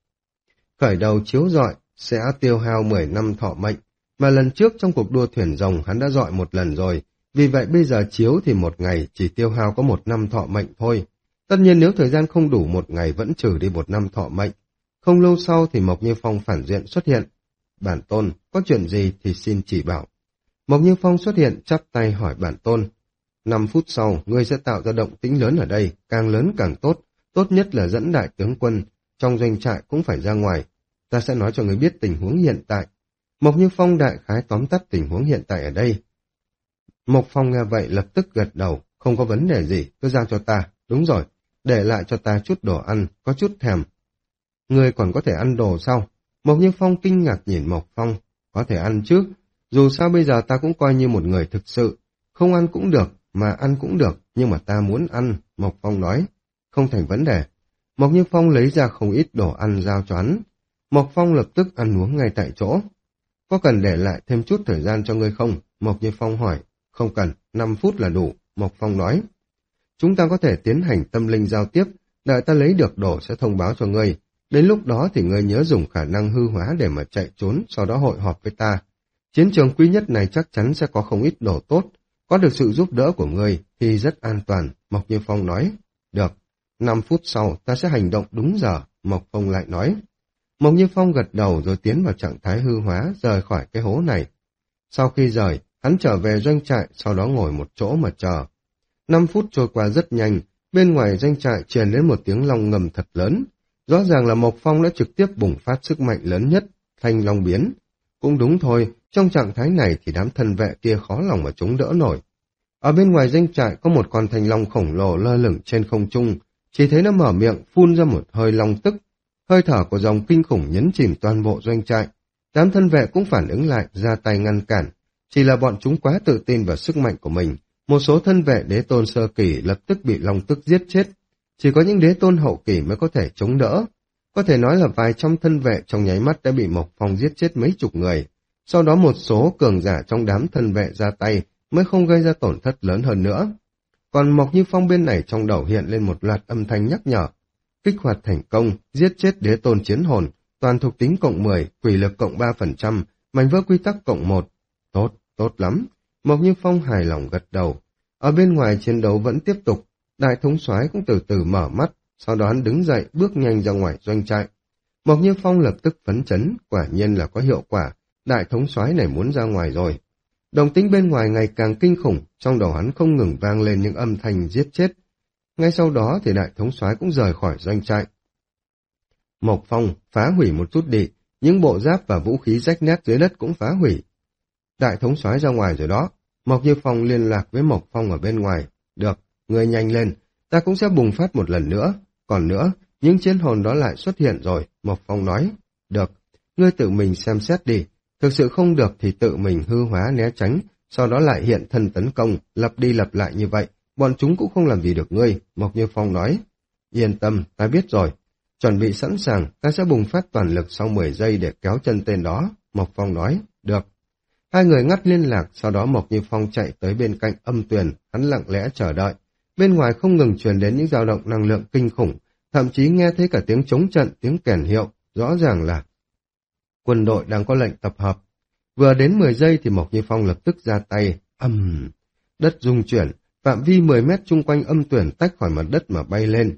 Khởi đầu chiếu rọi sẽ tiêu hao mười năm thọ mệnh, mà lần trước trong cuộc đua thuyền rồng hắn đã rọi một lần rồi, vì vậy bây giờ chiếu thì một ngày chỉ tiêu hao có một năm thọ mệnh thôi. Tất nhiên nếu thời gian không đủ một ngày vẫn trừ đi một năm thọ mệnh. Không lâu sau thì Mộc Như Phong phản diện xuất hiện. Bản tôn, có chuyện gì thì xin chỉ bảo. Mộc Như Phong xuất hiện chắp tay hỏi bản tôn. Năm phút sau, ngươi sẽ tạo ra động tĩnh lớn ở đây, càng lớn càng tốt, tốt nhất là dẫn đại tướng quân, trong doanh trại cũng phải ra ngoài. Ta sẽ nói cho ngươi biết tình huống hiện tại. Mộc Như Phong đại khái tóm tắt tình huống hiện tại ở đây. Mộc Phong nghe vậy lập tức gật đầu, không có vấn đề gì, cứ giao cho ta. Đúng rồi, để lại cho ta chút đồ ăn, có chút thèm. Ngươi còn có thể ăn đồ sao? Mộc Như Phong kinh ngạc nhìn Mộc Phong. Có thể ăn chứ, dù sao bây giờ ta cũng coi như một người thực sự. Không ăn cũng được, mà ăn cũng được, nhưng mà ta muốn ăn, Mộc Phong nói. Không thành vấn đề. Mộc Như Phong lấy ra không ít đồ ăn giao cho hắn. Mộc Phong lập tức ăn uống ngay tại chỗ. Có cần để lại thêm chút thời gian cho ngươi không? Mộc Như Phong hỏi. Không cần, năm phút là đủ, Mộc Phong nói. Chúng ta có thể tiến hành tâm linh giao tiếp, đợi ta lấy được đồ sẽ thông báo cho ngươi. Đến lúc đó thì ngươi nhớ dùng khả năng hư hóa để mà chạy trốn, sau đó hội họp với ta. Chiến trường quý nhất này chắc chắn sẽ có không ít đồ tốt. Có được sự giúp đỡ của ngươi thì rất an toàn, Mộc Như Phong nói. Được, năm phút sau ta sẽ hành động đúng giờ, Mộc Phong lại nói. Mộc Như Phong gật đầu rồi tiến vào trạng thái hư hóa, rời khỏi cái hố này. Sau khi rời, hắn trở về doanh trại, sau đó ngồi một chỗ mà chờ. Năm phút trôi qua rất nhanh, bên ngoài doanh trại truyền đến một tiếng long ngầm thật lớn. Rõ ràng là Mộc Phong đã trực tiếp bùng phát sức mạnh lớn nhất, thanh long biến. Cũng đúng thôi, trong trạng thái này thì đám thân vệ kia khó lòng mà chống đỡ nổi. Ở bên ngoài doanh trại có một con thanh long khổng lồ lơ lửng trên không trung, chỉ thấy nó mở miệng phun ra một hơi long tức. Hơi thở của dòng kinh khủng nhấn chìm toàn bộ doanh trại. Đám thân vệ cũng phản ứng lại, ra tay ngăn cản. Chỉ là bọn chúng quá tự tin vào sức mạnh của mình. Một số thân vệ đế tôn sơ kỳ lập tức bị long tức giết chết. Chỉ có những đế tôn hậu kỳ mới có thể chống đỡ. Có thể nói là vài trăm thân vệ trong nháy mắt đã bị Mộc Phong giết chết mấy chục người. Sau đó một số cường giả trong đám thân vệ ra tay mới không gây ra tổn thất lớn hơn nữa. Còn Mộc Như Phong bên này trong đầu hiện lên một loạt âm thanh nhắc nhở. Kích hoạt thành công, giết chết đế tôn chiến hồn, toàn thuộc tính cộng mười, quỷ lực cộng ba phần trăm, mảnh vỡ quy tắc cộng một. Tốt, tốt lắm. Mộc Như Phong hài lòng gật đầu. Ở bên ngoài chiến đấu vẫn tiếp tục, đại thống soái cũng từ từ mở mắt, sau đó hắn đứng dậy bước nhanh ra ngoài doanh trại. Mộc Như Phong lập tức phấn chấn, quả nhiên là có hiệu quả, đại thống soái này muốn ra ngoài rồi. Đồng tính bên ngoài ngày càng kinh khủng, trong đầu hắn không ngừng vang lên những âm thanh giết chết. Ngay sau đó thì đại thống soái cũng rời khỏi doanh trại. Mộc Phong phá hủy một chút đi, những bộ giáp và vũ khí rách nát dưới đất cũng phá hủy. Đại thống soái ra ngoài rồi đó. Mộc Như Phong liên lạc với Mộc Phong ở bên ngoài. Được, ngươi nhanh lên, ta cũng sẽ bùng phát một lần nữa. Còn nữa, những chiến hồn đó lại xuất hiện rồi, Mộc Phong nói. Được, ngươi tự mình xem xét đi. Thực sự không được thì tự mình hư hóa né tránh, sau đó lại hiện thân tấn công, lặp đi lặp lại như vậy. Bọn chúng cũng không làm gì được ngươi, Mộc Như Phong nói. Yên tâm, ta biết rồi. Chuẩn bị sẵn sàng, ta sẽ bùng phát toàn lực sau mười giây để kéo chân tên đó, Mộc Phong nói. Được. Hai người ngắt liên lạc, sau đó Mộc Như Phong chạy tới bên cạnh Âm Tuyền, hắn lặng lẽ chờ đợi. Bên ngoài không ngừng truyền đến những dao động năng lượng kinh khủng, thậm chí nghe thấy cả tiếng chống trận, tiếng kèn hiệu, rõ ràng là quân đội đang có lệnh tập hợp. Vừa đến mười giây thì Mộc Như Phong lập tức ra tay, ầm, đất rung chuyển, phạm vi mười mét chung quanh Âm Tuyền tách khỏi mặt đất mà bay lên.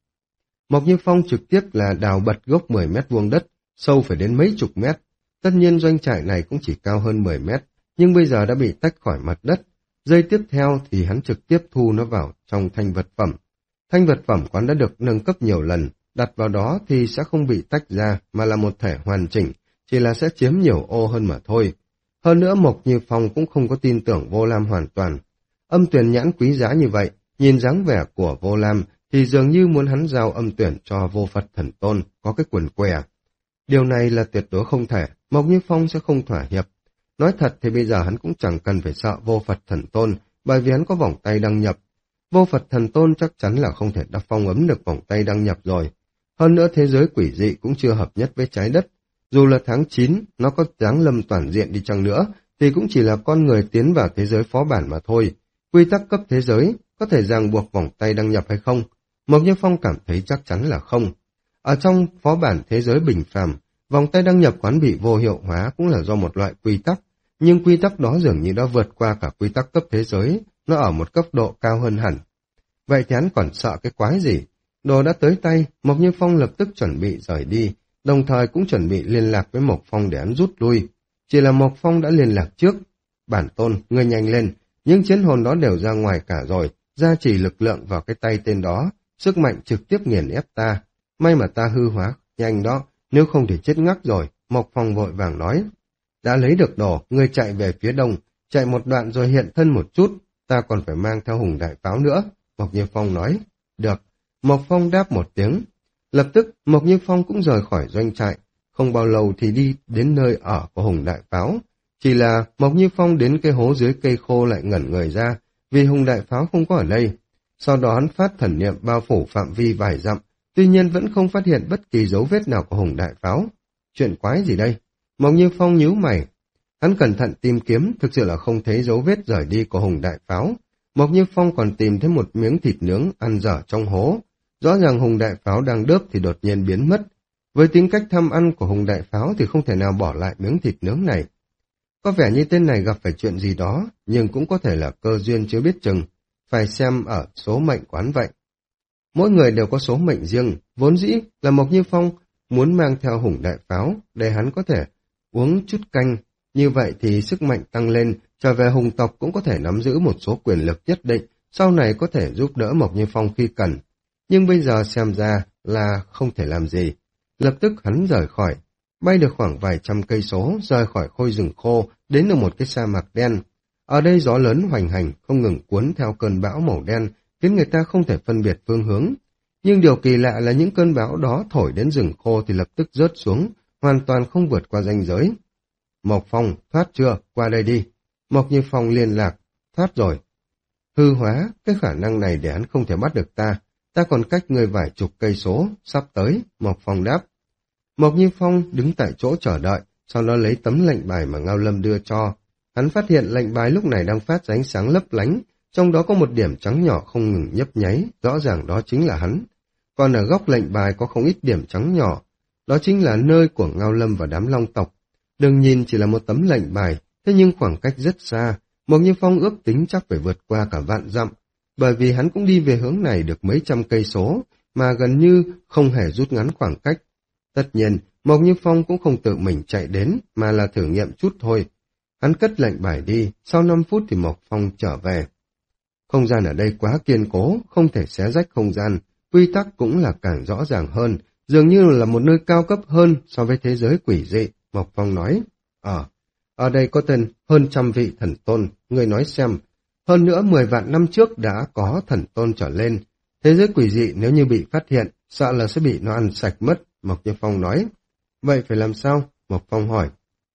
Mộc Như Phong trực tiếp là đào bật gốc mười mét vuông đất, sâu phải đến mấy chục mét. Tất nhiên doanh trại này cũng chỉ cao hơn mười mét, nhưng bây giờ đã bị tách khỏi mặt đất. Giây tiếp theo thì hắn trực tiếp thu nó vào trong thanh vật phẩm. Thanh vật phẩm quán đã được nâng cấp nhiều lần, đặt vào đó thì sẽ không bị tách ra mà là một thể hoàn chỉnh, chỉ là sẽ chiếm nhiều ô hơn mà thôi. Hơn nữa Mộc Như Phong cũng không có tin tưởng Vô Lam hoàn toàn. Âm Tuyền nhãn quý giá như vậy, nhìn dáng vẻ của Vô Lam thì dường như muốn hắn giao Âm Tuyền cho Vô Phật Thần Tôn, có cái quần què. Điều này là tuyệt đối không thể, Mộc Như Phong sẽ không thỏa hiệp. Nói thật thì bây giờ hắn cũng chẳng cần phải sợ Vô Phật Thần Tôn, bởi vì hắn có vòng tay đăng nhập. Vô Phật Thần Tôn chắc chắn là không thể đắp phong ấm được vòng tay đăng nhập rồi. Hơn nữa thế giới quỷ dị cũng chưa hợp nhất với trái đất. Dù là tháng chín, nó có giáng lâm toàn diện đi chăng nữa, thì cũng chỉ là con người tiến vào thế giới phó bản mà thôi. Quy tắc cấp thế giới có thể ràng buộc vòng tay đăng nhập hay không? Mộc Như Phong cảm thấy chắc chắn là không. Ở trong phó bản thế giới bình phàm, vòng tay đăng nhập quán bị vô hiệu hóa cũng là do một loại quy tắc, nhưng quy tắc đó dường như đã vượt qua cả quy tắc cấp thế giới, nó ở một cấp độ cao hơn hẳn. Vậy thì hắn còn sợ cái quái gì? Đồ đã tới tay, Mộc Như Phong lập tức chuẩn bị rời đi, đồng thời cũng chuẩn bị liên lạc với Mộc Phong để hắn rút lui. Chỉ là Mộc Phong đã liên lạc trước. Bản tôn, ngươi nhanh lên, những chiến hồn đó đều ra ngoài cả rồi, gia trì lực lượng vào cái tay tên đó, sức mạnh trực tiếp nghiền ép ta. May mà ta hư hóa nhanh đó, nếu không thì chết ngắc rồi, Mộc Phong vội vàng nói. Đã lấy được đồ, ngươi chạy về phía đông, chạy một đoạn rồi hiện thân một chút, ta còn phải mang theo hùng đại pháo nữa, Mộc Như Phong nói. Được, Mộc Phong đáp một tiếng. Lập tức, Mộc Như Phong cũng rời khỏi doanh trại, không bao lâu thì đi đến nơi ở của hùng đại pháo. Chỉ là Mộc Như Phong đến cái hố dưới cây khô lại ngẩn người ra, vì hùng đại pháo không có ở đây. Sau đó hắn phát thần niệm bao phủ phạm vi vài dặm, tuy nhiên vẫn không phát hiện bất kỳ dấu vết nào của hùng đại pháo. Chuyện quái gì đây? Mộc Như Phong nhíu mày. Hắn cẩn thận tìm kiếm, thực sự là không thấy dấu vết rời đi của hùng đại pháo. Mộc Như Phong còn tìm thấy một miếng thịt nướng ăn dở trong hố. Rõ ràng hùng đại pháo đang đớp thì đột nhiên biến mất. Với tính cách tham ăn của hùng đại pháo thì không thể nào bỏ lại miếng thịt nướng này. Có vẻ như tên này gặp phải chuyện gì đó, nhưng cũng có thể là cơ duyên chưa biết chừng. Phải xem ở số mệnh quán vậy. Mỗi người đều có số mệnh riêng, vốn dĩ là Mộc Như Phong muốn mang theo hùng đại pháo để hắn có thể uống chút canh. Như vậy thì sức mạnh tăng lên, trở về hùng tộc cũng có thể nắm giữ một số quyền lực nhất định, sau này có thể giúp đỡ Mộc Như Phong khi cần. Nhưng bây giờ xem ra là không thể làm gì. Lập tức hắn rời khỏi, bay được khoảng vài trăm cây số, rời khỏi khôi rừng khô, đến được một cái sa mạc đen. Ở đây gió lớn hoành hành, không ngừng cuốn theo cơn bão màu đen, khiến người ta không thể phân biệt phương hướng. Nhưng điều kỳ lạ là những cơn bão đó thổi đến rừng khô thì lập tức rớt xuống, hoàn toàn không vượt qua ranh giới. Mộc Phong, thoát chưa? Qua đây đi. Mộc Như Phong liên lạc, thoát rồi. Hư hóa, cái khả năng này để hắn không thể bắt được ta. Ta còn cách người vài chục cây số, sắp tới, Mộc Phong đáp. Mộc Như Phong đứng tại chỗ chờ đợi, sau đó lấy tấm lệnh bài mà Ngao Lâm đưa cho. Hắn phát hiện lệnh bài lúc này đang phát ra ánh sáng lấp lánh, trong đó có một điểm trắng nhỏ không ngừng nhấp nháy, rõ ràng đó chính là hắn. Còn ở góc lệnh bài có không ít điểm trắng nhỏ, đó chính là nơi của Ngao Lâm và đám long tộc. Đừng nhìn chỉ là một tấm lệnh bài, thế nhưng khoảng cách rất xa, Mộc Như Phong ước tính chắc phải vượt qua cả vạn dặm, bởi vì hắn cũng đi về hướng này được mấy trăm cây số, mà gần như không hề rút ngắn khoảng cách. Tất nhiên, Mộc Như Phong cũng không tự mình chạy đến, mà là thử nghiệm chút thôi. Hắn cất lệnh bài đi, sau năm phút thì Mộc Phong trở về. Không gian ở đây quá kiên cố, không thể xé rách không gian, quy tắc cũng là càng rõ ràng hơn, dường như là một nơi cao cấp hơn so với thế giới quỷ dị, Mộc Phong nói. Ờ, ở đây có tên hơn trăm vị thần tôn, người nói xem. Hơn nữa mười vạn năm trước đã có thần tôn trở lên. Thế giới quỷ dị nếu như bị phát hiện, sợ là sẽ bị nó ăn sạch mất, Mộc Như Phong nói. Vậy phải làm sao? Mộc Phong hỏi.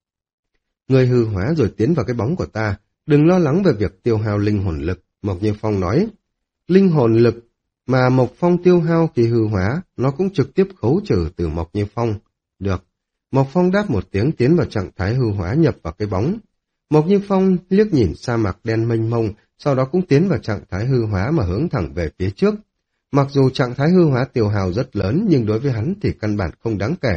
Người hư hóa rồi tiến vào cái bóng của ta, đừng lo lắng về việc tiêu hao linh hồn lực, Mộc Như Phong nói. Linh hồn lực mà Mộc Phong tiêu hao khi hư hóa, nó cũng trực tiếp khấu trừ từ Mộc Như Phong. Được. Mộc Phong đáp một tiếng tiến vào trạng thái hư hóa nhập vào cái bóng. Mộc Như Phong liếc nhìn sa mạc đen mênh mông, sau đó cũng tiến vào trạng thái hư hóa mà hướng thẳng về phía trước. Mặc dù trạng thái hư hóa tiêu hao rất lớn, nhưng đối với hắn thì căn bản không đáng kể.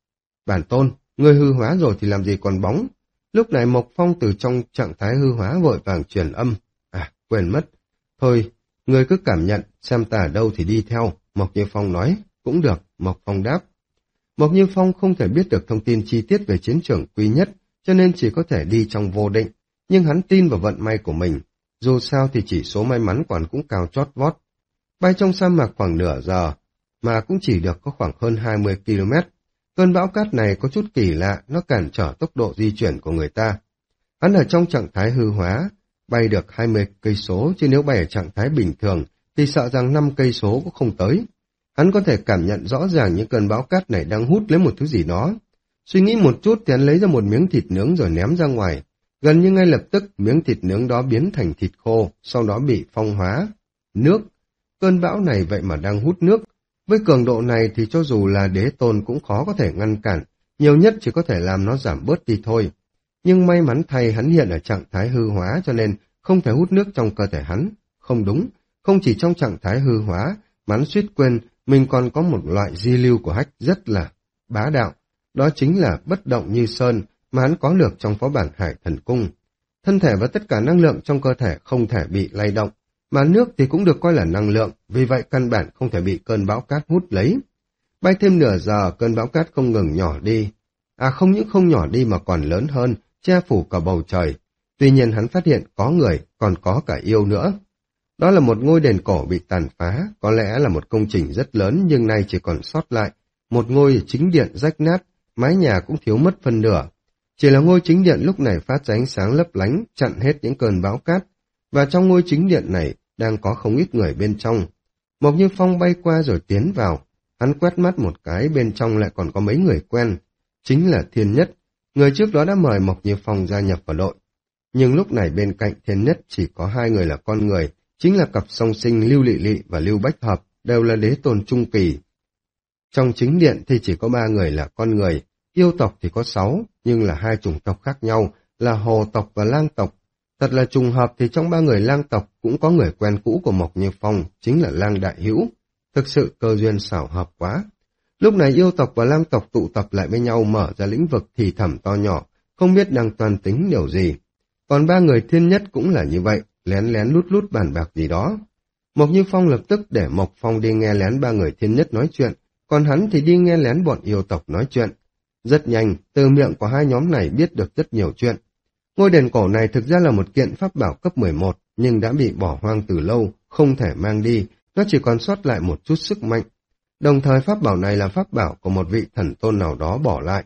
Bản tôn, ngươi hư hóa rồi thì làm gì còn bóng. Lúc này Mộc Phong từ trong trạng thái hư hóa vội vàng truyền âm. À, quên mất. Thôi, ngươi cứ cảm nhận, xem ta ở đâu thì đi theo. Mộc Như Phong nói, cũng được, Mộc Phong đáp. Mộc Như Phong không thể biết được thông tin chi tiết về chiến trường Quy Nhất, cho nên chỉ có thể đi trong vô định. Nhưng hắn tin vào vận may của mình. Dù sao thì chỉ số may mắn còn cũng cao chót vót. Bay trong sa mạc khoảng nửa giờ, mà cũng chỉ được có khoảng hơn hai mươi ki lô mét. Cơn bão cát này có chút kỳ lạ, nó cản trở tốc độ di chuyển của người ta. Hắn ở trong trạng thái hư hóa, bay được hai mươi cây số, chứ nếu bay ở trạng thái bình thường thì sợ rằng năm cây số cũng không tới. Hắn có thể cảm nhận rõ ràng những cơn bão cát này đang hút lấy một thứ gì đó. Suy nghĩ một chút thì hắn lấy ra một miếng thịt nướng rồi ném ra ngoài. Gần như ngay lập tức miếng thịt nướng đó biến thành thịt khô, sau đó bị phong hóa. Nước. Cơn bão này vậy mà đang hút nước. Với cường độ này thì cho dù là đế tôn cũng khó có thể ngăn cản, nhiều nhất chỉ có thể làm nó giảm bớt đi thôi. Nhưng may mắn thay hắn hiện ở trạng thái hư hóa cho nên không thể hút nước trong cơ thể hắn. Không đúng, không chỉ trong trạng thái hư hóa, mà hắn suýt quên mình còn có một loại di lưu của hách rất là bá đạo. Đó chính là bất động như sơn mà hắn có được trong phó bản Hải Thần Cung. Thân thể và tất cả năng lượng trong cơ thể không thể bị lay động. Mà nước thì cũng được coi là năng lượng, vì vậy căn bản không thể bị cơn bão cát hút lấy. Bay thêm nửa giờ, cơn bão cát không ngừng nhỏ đi. À không những không nhỏ đi mà còn lớn hơn, che phủ cả bầu trời. Tuy nhiên hắn phát hiện có người, còn có cả yêu nữa. Đó là một ngôi đền cổ bị tàn phá, có lẽ là một công trình rất lớn nhưng nay chỉ còn sót lại. Một ngôi chính điện rách nát, mái nhà cũng thiếu mất phân nửa. Chỉ là ngôi chính điện lúc này phát ra ánh sáng lấp lánh, chặn hết những cơn bão cát. Và trong ngôi chính điện này, đang có không ít người bên trong. Mộc Như Phong bay qua rồi tiến vào, hắn quét mắt một cái, bên trong lại còn có mấy người quen, chính là Thiên Nhất, người trước đó đã mời Mộc Như Phong gia nhập vào đội. Nhưng lúc này bên cạnh Thiên Nhất chỉ có hai người là con người, chính là cặp song sinh Lưu Lị Lị và Lưu Bách Hợp, đều là đế tôn trung kỳ. Trong chính điện thì chỉ có ba người là con người, yêu tộc thì có sáu, nhưng là hai chủng tộc khác nhau, là hồ tộc và lang tộc. Thật là trùng hợp thì trong ba người lang tộc cũng có người quen cũ của Mộc Như Phong, chính là Lang Đại Hữu. Thực sự cơ duyên xảo hợp quá. Lúc này yêu tộc và lang tộc tụ tập lại với nhau mở ra lĩnh vực thì thầm to nhỏ, không biết đang toàn tính điều gì. Còn ba người Thiên Nhất cũng là như vậy, lén lén lút lút bàn bạc gì đó. Mộc Như Phong lập tức để Mộc Phong đi nghe lén ba người Thiên Nhất nói chuyện, còn hắn thì đi nghe lén bọn yêu tộc nói chuyện. Rất nhanh, từ miệng của hai nhóm này biết được rất nhiều chuyện. Ngôi đền cổ này thực ra là một kiện pháp bảo cấp mười một, nhưng đã bị bỏ hoang từ lâu, không thể mang đi, nó chỉ còn sót lại một chút sức mạnh. Đồng thời pháp bảo này là pháp bảo của một vị thần tôn nào đó bỏ lại.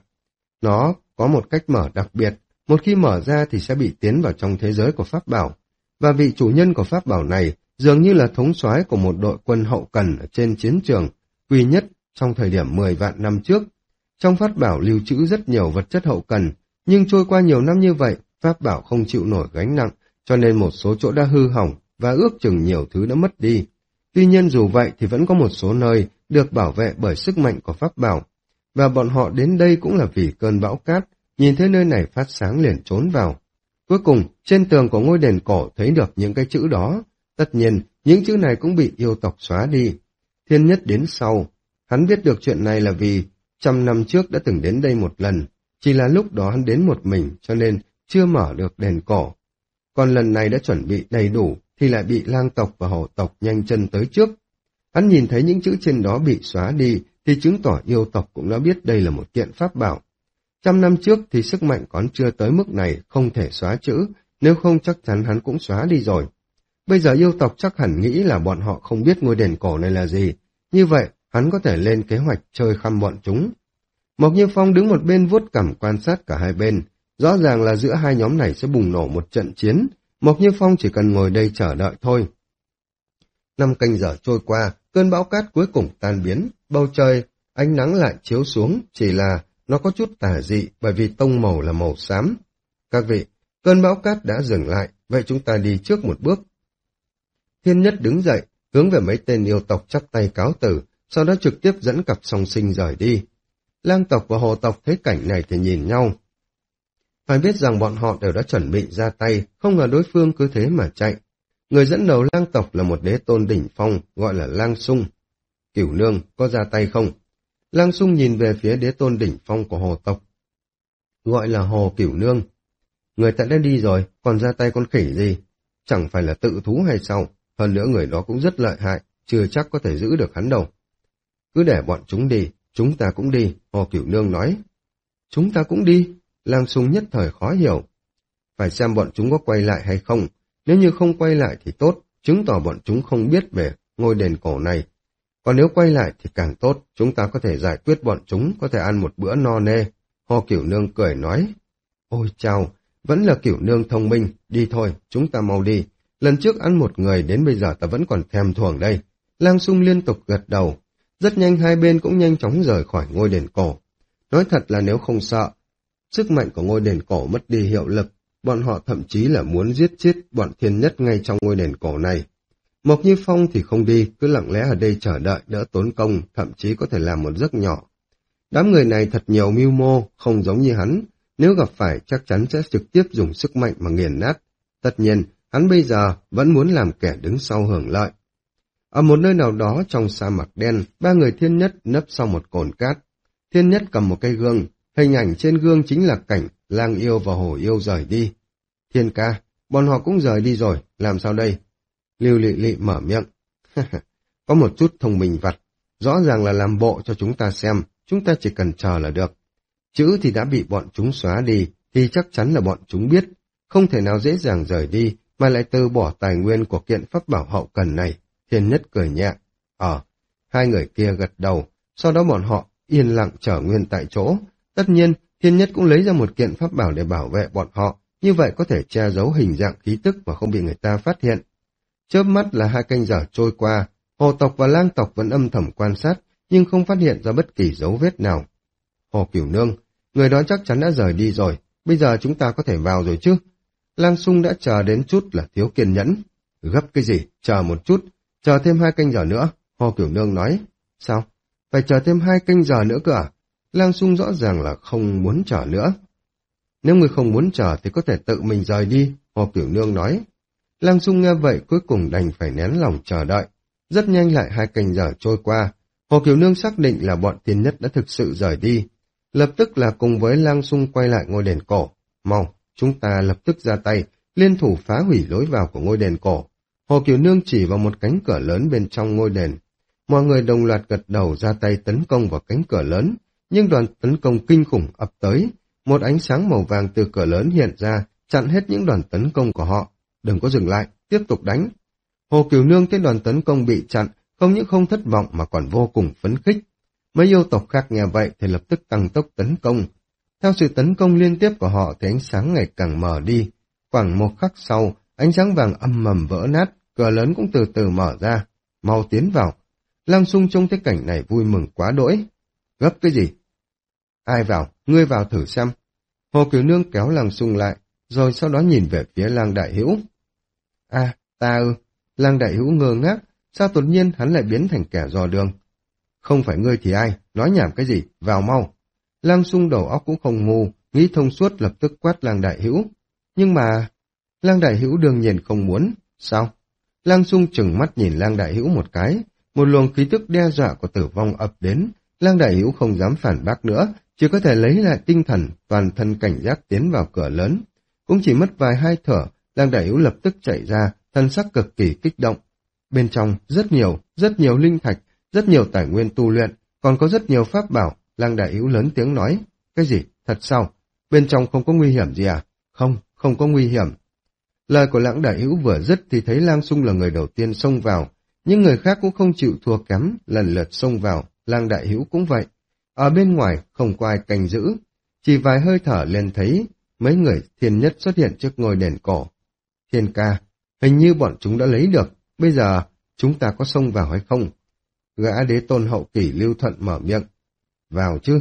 Nó có một cách mở đặc biệt, một khi mở ra thì sẽ bị tiến vào trong thế giới của pháp bảo. Và vị chủ nhân của pháp bảo này dường như là thống soái của một đội quân hậu cần ở trên chiến trường, Quy Nhất trong thời điểm mười vạn năm trước. Trong pháp bảo lưu trữ rất nhiều vật chất hậu cần, nhưng trôi qua nhiều năm như vậy, pháp bảo không chịu nổi gánh nặng, cho nên một số chỗ đã hư hỏng và ước chừng nhiều thứ đã mất đi. Tuy nhiên dù vậy thì vẫn có một số nơi được bảo vệ bởi sức mạnh của pháp bảo. Và bọn họ đến đây cũng là vì cơn bão cát, nhìn thấy nơi này phát sáng liền trốn vào. Cuối cùng, trên tường của ngôi đền cổ thấy được những cái chữ đó. Tất nhiên, những chữ này cũng bị yêu tộc xóa đi. Thiên Nhất đến sau. Hắn biết được chuyện này là vì trăm năm trước đã từng đến đây một lần. Chỉ là lúc đó hắn đến một mình cho nên chưa mở được đền cổ. Còn lần này đã chuẩn bị đầy đủ thì lại bị lang tộc và hổ tộc nhanh chân tới trước. Hắn nhìn thấy những chữ trên đó bị xóa đi thì chứng tỏ yêu tộc cũng đã biết đây là một kiện pháp bảo. Trăm năm trước thì sức mạnh còn chưa tới mức này, không thể xóa chữ, nếu không chắc chắn hắn cũng xóa đi rồi. Bây giờ yêu tộc chắc hẳn nghĩ là bọn họ không biết ngôi đền cổ này là gì, như vậy hắn có thể lên kế hoạch chơi khăm bọn chúng. Mộc Như Phong đứng một bên vuốt cằm quan sát cả hai bên, rõ ràng là giữa hai nhóm này sẽ bùng nổ một trận chiến, Mộc Như Phong chỉ cần ngồi đây chờ đợi thôi. Năm canh giờ trôi qua, cơn bão cát cuối cùng tan biến, bầu trời, ánh nắng lại chiếu xuống, chỉ là nó có chút tà dị bởi vì tông màu là màu xám. Các vị, cơn bão cát đã dừng lại, vậy chúng ta đi trước một bước. Thiên Nhất đứng dậy, hướng về mấy tên yêu tộc chắp tay cáo từ, sau đó trực tiếp dẫn cặp song sinh rời đi. Lang tộc và hồ tộc thấy cảnh này thì nhìn nhau. Phải biết rằng bọn họ đều đã chuẩn bị ra tay, không ngờ đối phương cứ thế mà chạy. Người dẫn đầu lang tộc là một đế tôn đỉnh phong, gọi là Lang Sung. Cửu nương, có ra tay không? Lang Sung nhìn về phía đế tôn đỉnh phong của hồ tộc. Gọi là hồ Cửu nương. Người ta đã đi rồi, còn ra tay con khỉ gì? Chẳng phải là tự thú hay sao? Hơn nữa người đó cũng rất lợi hại, chưa chắc có thể giữ được hắn đâu. Cứ để bọn chúng đi, chúng ta cũng đi, hồ Cửu nương nói. Chúng ta cũng đi, Lang Sung nhất thời khó hiểu. Phải xem bọn chúng có quay lại hay không. Nếu như không quay lại thì tốt, chứng tỏ bọn chúng không biết về ngôi đền cổ này. Còn nếu quay lại thì càng tốt, chúng ta có thể giải quyết bọn chúng, có thể ăn một bữa no nê. Hồ Cửu nương cười nói. Ôi chào, vẫn là Cửu nương thông minh, đi thôi, chúng ta mau đi. Lần trước ăn một người đến bây giờ ta vẫn còn thèm thuồng đây. Lang Sung liên tục gật đầu. Rất nhanh hai bên cũng nhanh chóng rời khỏi ngôi đền cổ. Nói thật là nếu không sợ, sức mạnh của ngôi đền cổ mất đi hiệu lực, bọn họ thậm chí là muốn giết chết bọn thiên nhất ngay trong ngôi đền cổ này. Mộc Như Phong thì không đi, cứ lặng lẽ ở đây chờ đợi đỡ tốn công, thậm chí có thể làm một giấc nhỏ. Đám người này thật nhiều mưu mô, không giống như hắn, nếu gặp phải chắc chắn sẽ trực tiếp dùng sức mạnh mà nghiền nát. Tất nhiên, hắn bây giờ vẫn muốn làm kẻ đứng sau hưởng lợi. Ở một nơi nào đó trong sa mạc đen, ba người thiên nhất nấp sau một cồn cát. Thiên nhất cầm một cây gương, hình ảnh trên gương chính là cảnh Lang yêu và Hổ yêu rời đi. Thiên ca, bọn họ cũng rời đi rồi, làm sao đây? Lưu Lị Lị mở miệng. Có một chút thông minh vặt, rõ ràng là làm bộ cho chúng ta xem, chúng ta chỉ cần chờ là được. Chữ thì đã bị bọn chúng xóa đi, thì chắc chắn là bọn chúng biết, không thể nào dễ dàng rời đi, mà lại từ bỏ tài nguyên của kiện pháp bảo hậu cần này. Thiên nhất cười nhẹ. Ờ, hai người kia gật đầu, sau đó bọn họ yên lặng trở nguyên tại chỗ. Tất nhiên, Thiên nhất cũng lấy ra một kiện pháp bảo để bảo vệ bọn họ, như vậy có thể che giấu hình dạng khí tức mà không bị người ta phát hiện. Chớp mắt là hai canh giờ trôi qua, Hồ tộc và Lang tộc vẫn âm thầm quan sát, nhưng không phát hiện ra bất kỳ dấu vết nào. Hồ Cửu nương, người đó chắc chắn đã rời đi rồi, bây giờ chúng ta có thể vào rồi chứ? Lang Sung đã chờ đến chút là thiếu kiên nhẫn. Gấp cái gì, chờ một chút, chờ thêm hai canh giờ nữa, Hồ Cửu nương nói. Sao? Phải chờ thêm hai canh giờ nữa cơ à? Lang Sung rõ ràng là không muốn chờ nữa. Nếu người không muốn chờ thì có thể tự mình rời đi, Hồ Cửu nương nói. Lang Sung nghe vậy cuối cùng đành phải nén lòng chờ đợi. Rất nhanh lại hai canh giờ trôi qua, Hồ Cửu nương xác định là bọn thiên nhất đã thực sự rời đi. Lập tức là cùng với Lang Sung quay lại ngôi đền cổ. Mau, chúng ta lập tức ra tay, liên thủ phá hủy lối vào của ngôi đền cổ. Hồ Cửu nương chỉ vào một cánh cửa lớn bên trong ngôi đền. Mọi người đồng loạt gật đầu ra tay tấn công vào cánh cửa lớn, nhưng đoàn tấn công kinh khủng ập tới. Một ánh sáng màu vàng từ cửa lớn hiện ra, chặn hết những đoàn tấn công của họ. Đừng có dừng lại, tiếp tục đánh. Hồ Cửu nương thấy đoàn tấn công bị chặn, không những không thất vọng mà còn vô cùng phấn khích. Mấy yêu tộc khác nghe vậy thì lập tức tăng tốc tấn công. Theo sự tấn công liên tiếp của họ thì ánh sáng ngày càng mờ đi. Khoảng một khắc sau, ánh sáng vàng âm mầm vỡ nát, cửa lớn cũng từ từ mở ra. Mau tiến vào. Lang Sung trông thấy cảnh này vui mừng quá đỗi. Gấp cái gì? Ai vào? Ngươi vào thử xem. Hồ Cửu nương kéo Lang Sung lại, rồi sau đó nhìn về phía Lang Đại Hữu. À, ta ư? Lang Đại Hữu ngơ ngác, sao đột nhiên hắn lại biến thành kẻ dò đường? Không phải ngươi thì ai? Nói nhảm cái gì? Vào mau. Lang Sung đầu óc cũng không ngu, nghĩ thông suốt lập tức quát Lang Đại Hữu. Nhưng mà... Lang Đại Hữu đương nhiên không muốn. Sao? Lang Sung trừng mắt nhìn Lang Đại Hữu một cái, một luồng khí tức đe dọa của tử vong ập đến. Lang Đại Hữu không dám phản bác nữa, chỉ có thể lấy lại tinh thần, toàn thân cảnh giác tiến vào cửa lớn. Cũng chỉ mất vài hai thở, Lang Đại Hữu lập tức chạy ra, thân sắc cực kỳ kích động. Bên trong rất nhiều, rất nhiều linh thạch, rất nhiều tài nguyên tu luyện, còn có rất nhiều pháp bảo. Lang Đại Hữu lớn tiếng nói. Cái gì? Thật sao? Bên trong không có nguy hiểm gì à? Không, không có nguy hiểm. Lời của Lang Đại Hữu vừa dứt thì thấy Lang Sung là người đầu tiên xông vào, nhưng người khác cũng không chịu thua kém, lần lượt xông vào. Lang Đại Hữu cũng vậy. Ở bên ngoài không có ai canh giữ, chỉ vài hơi thở lên thấy mấy người thiên nhất xuất hiện trước ngôi đền cổ. Thiên ca, hình như bọn chúng đã lấy được, bây giờ chúng ta có xông vào hay không? Gã đế tôn hậu kỷ Lưu Thuận mở miệng. Vào chứ?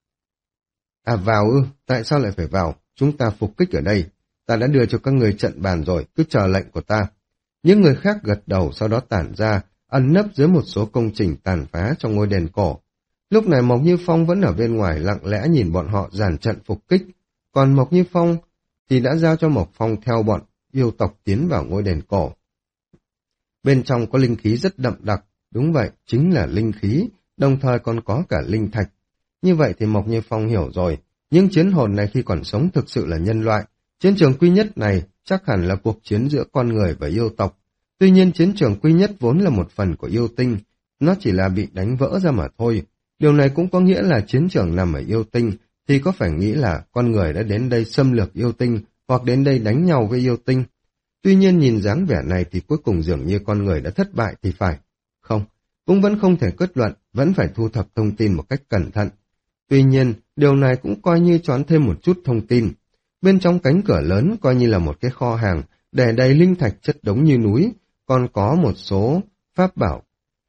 À vào ư, tại sao lại phải vào? Chúng ta phục kích ở đây. Ta đã đưa cho các người trận bàn rồi, cứ chờ lệnh của ta. Những người khác gật đầu sau đó tản ra, ẩn nấp dưới một số công trình tàn phá trong ngôi đền cổ. Lúc này Mộc Như Phong vẫn ở bên ngoài lặng lẽ nhìn bọn họ dàn trận phục kích. còn Mộc Như Phong thì đã giao cho Mộc Phong theo bọn yêu tộc tiến vào ngôi đền cổ. Bên trong có linh khí rất đậm đặc, đúng vậy, chính là linh khí, đồng thời còn có cả linh thạch. Như vậy thì Mộc Như Phong hiểu rồi, những chiến hồn này khi còn sống thực sự là nhân loại. Chiến trường quy nhất này chắc hẳn là cuộc chiến giữa con người và yêu tộc. Tuy nhiên chiến trường quy nhất vốn là một phần của yêu tinh, nó chỉ là bị đánh vỡ ra mà thôi. Điều này cũng có nghĩa là chiến trường nằm ở yêu tinh, thì có phải nghĩ là con người đã đến đây xâm lược yêu tinh, hoặc đến đây đánh nhau với yêu tinh. Tuy nhiên nhìn dáng vẻ này thì cuối cùng dường như con người đã thất bại thì phải. Không, cũng vẫn không thể kết luận, vẫn phải thu thập thông tin một cách cẩn thận. Tuy nhiên, điều này cũng coi như choán thêm một chút thông tin. Bên trong cánh cửa lớn coi như là một cái kho hàng, để đầy linh thạch chất đống như núi, còn có một số pháp bảo.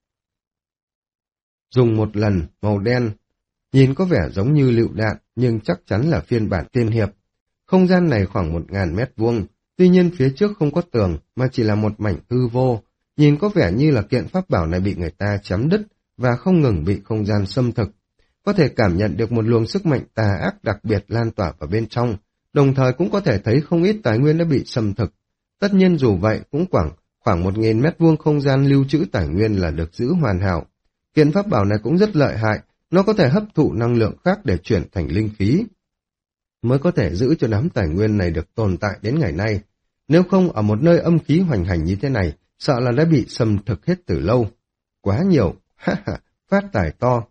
Dùng một lần, màu đen, nhìn có vẻ giống như lựu đạn, nhưng chắc chắn là phiên bản tiên hiệp. Không gian này khoảng một ngàn mét vuông, tuy nhiên phía trước không có tường, mà chỉ là một mảnh hư vô. Nhìn có vẻ như là kiện pháp bảo này bị người ta chém đứt, và không ngừng bị không gian xâm thực. Có thể cảm nhận được một luồng sức mạnh tà ác đặc biệt lan tỏa vào bên trong, đồng thời cũng có thể thấy không ít tài nguyên đã bị xâm thực. Tất nhiên dù vậy cũng khoảng khoảng một nghìn mét vuông không gian lưu trữ tài nguyên là được giữ hoàn hảo. Kiện pháp bảo này cũng rất lợi hại, nó có thể hấp thụ năng lượng khác để chuyển thành linh khí, mới có thể giữ cho đám tài nguyên này được tồn tại đến ngày nay. Nếu không ở một nơi âm khí hoành hành như thế này, sợ là đã bị xâm thực hết từ lâu. Quá nhiều, ha ha, phát tài to.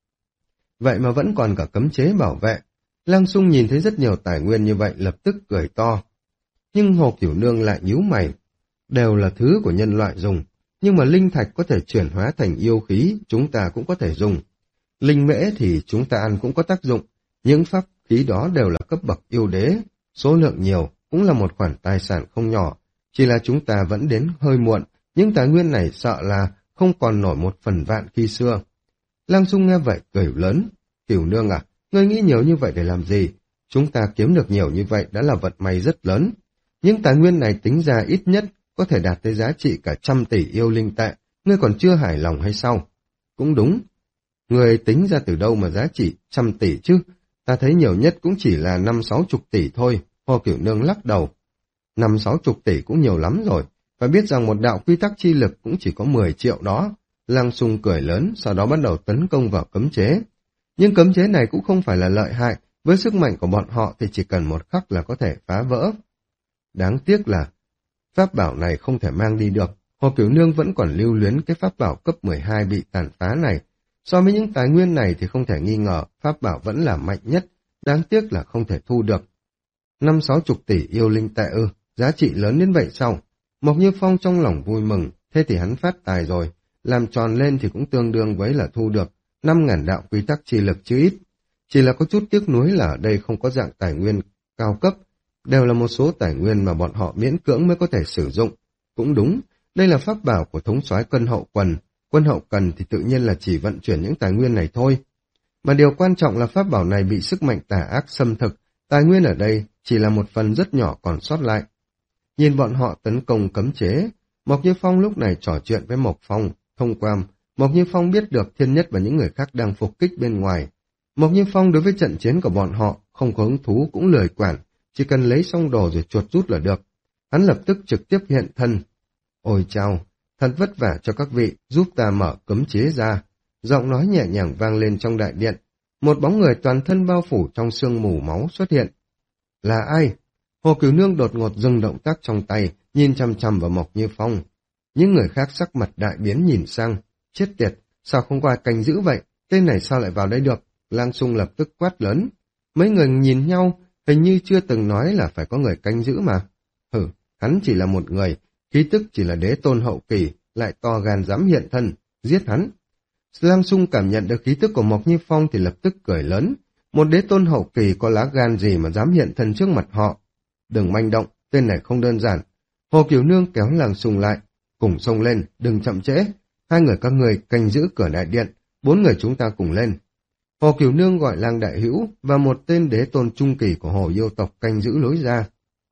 Vậy mà vẫn còn cả cấm chế bảo vệ. Lang Sung nhìn thấy rất nhiều tài nguyên như vậy lập tức cười to. Nhưng Hồ Cửu Nương lại nhíu mày. Đều là thứ của nhân loại dùng, nhưng mà linh thạch có thể chuyển hóa thành yêu khí, chúng ta cũng có thể dùng. Linh mễ thì chúng ta ăn cũng có tác dụng, những pháp khí đó đều là cấp bậc yêu đế, số lượng nhiều, cũng là một khoản tài sản không nhỏ, chỉ là chúng ta vẫn đến hơi muộn, những tài nguyên này sợ là không còn nổi một phần vạn khi xưa. Lang Sung nghe vậy cười lớn, Cửu Nương à, ngươi nghĩ nhiều như vậy để làm gì? Chúng ta kiếm được nhiều như vậy đã là vận may rất lớn. Những tài nguyên này tính ra ít nhất có thể đạt tới giá trị cả trăm tỷ yêu linh tệ, ngươi còn chưa hài lòng hay sao? Cũng đúng, người tính ra từ đâu mà giá trị trăm tỷ chứ? Ta thấy nhiều nhất cũng chỉ là năm sáu chục tỷ thôi. Hồ Cửu Nương lắc đầu. Năm sáu chục tỷ cũng nhiều lắm rồi. Phải biết rằng một đạo quy tắc chi lực cũng chỉ có mười triệu đó. Lang Sung cười lớn, sau đó bắt đầu tấn công vào cấm chế. Nhưng cấm chế này cũng không phải là lợi hại, với sức mạnh của bọn họ thì chỉ cần một khắc là có thể phá vỡ. Đáng tiếc là pháp bảo này không thể mang đi được. Hồ Cửu Nương vẫn còn lưu luyến cái pháp bảo cấp mười hai bị tàn phá này. So với những tài nguyên này thì không thể nghi ngờ pháp bảo vẫn là mạnh nhất, đáng tiếc là không thể thu được. Năm sáu chục tỷ yêu linh tệ ư, giá trị lớn đến vậy sao? Mộc Như Phong trong lòng vui mừng, thế thì hắn phát tài rồi, làm tròn lên thì cũng tương đương với là thu được năm ngàn đạo quy tắc chi lực chứ ít. Chỉ là có chút tiếc nuối là ở đây không có dạng tài nguyên cao cấp, đều là một số tài nguyên mà bọn họ miễn cưỡng mới có thể sử dụng. Cũng đúng, đây là pháp bảo của thống soái quân hậu quần, quân hậu cần thì tự nhiên là chỉ vận chuyển những tài nguyên này thôi. Mà điều quan trọng là pháp bảo này bị sức mạnh tà ác xâm thực, tài nguyên ở đây chỉ là một phần rất nhỏ còn sót lại. Nhìn bọn họ tấn công cấm chế, Mộc Như Phong lúc này trò chuyện với Mộc Phong, thông qua Mộc Như Phong biết được Thiên Nhất và những người khác đang phục kích bên ngoài. Mộc Như Phong đối với trận chiến của bọn họ không có hứng thú cũng lười quản, chỉ cần lấy xong đồ rồi chuột rút là được. Hắn lập tức trực tiếp hiện thân. Ôi chao, thật vất vả cho các vị giúp ta mở cấm chế ra. Giọng nói nhẹ nhàng vang lên trong đại điện. Một bóng người toàn thân bao phủ trong sương mù máu xuất hiện. Là ai? Hồ Cửu Nương đột ngột dừng động tác trong tay, nhìn chằm chằm vào Mộc Như Phong. Những người khác sắc mặt đại biến nhìn sang. Chết tiệt, sao không có ai canh giữ vậy? Tên này sao lại vào đây được? Lang Sung lập tức quát lớn. Mấy người nhìn nhau, hình như chưa từng nói là phải có người canh giữ mà. Hử, hắn chỉ là một người, khí tức chỉ là đế tôn hậu kỳ, lại to gan dám hiện thân, giết hắn. Lang Sung cảm nhận được khí tức của Mộc Như Phong thì lập tức cười lớn. Một đế tôn hậu kỳ có lá gan gì mà dám hiện thân trước mặt họ? Đừng manh động, tên này không đơn giản. Hồ Cửu Nương kéo Lang Sung lại, cùng xông lên, đừng chậm trễ. Hai người các người canh giữ cửa đại điện, bốn người chúng ta cùng lên. Hồ Cửu Nương gọi Lang Đại Hữu và một tên đế tôn trung kỳ của Hồ yêu tộc canh giữ lối ra.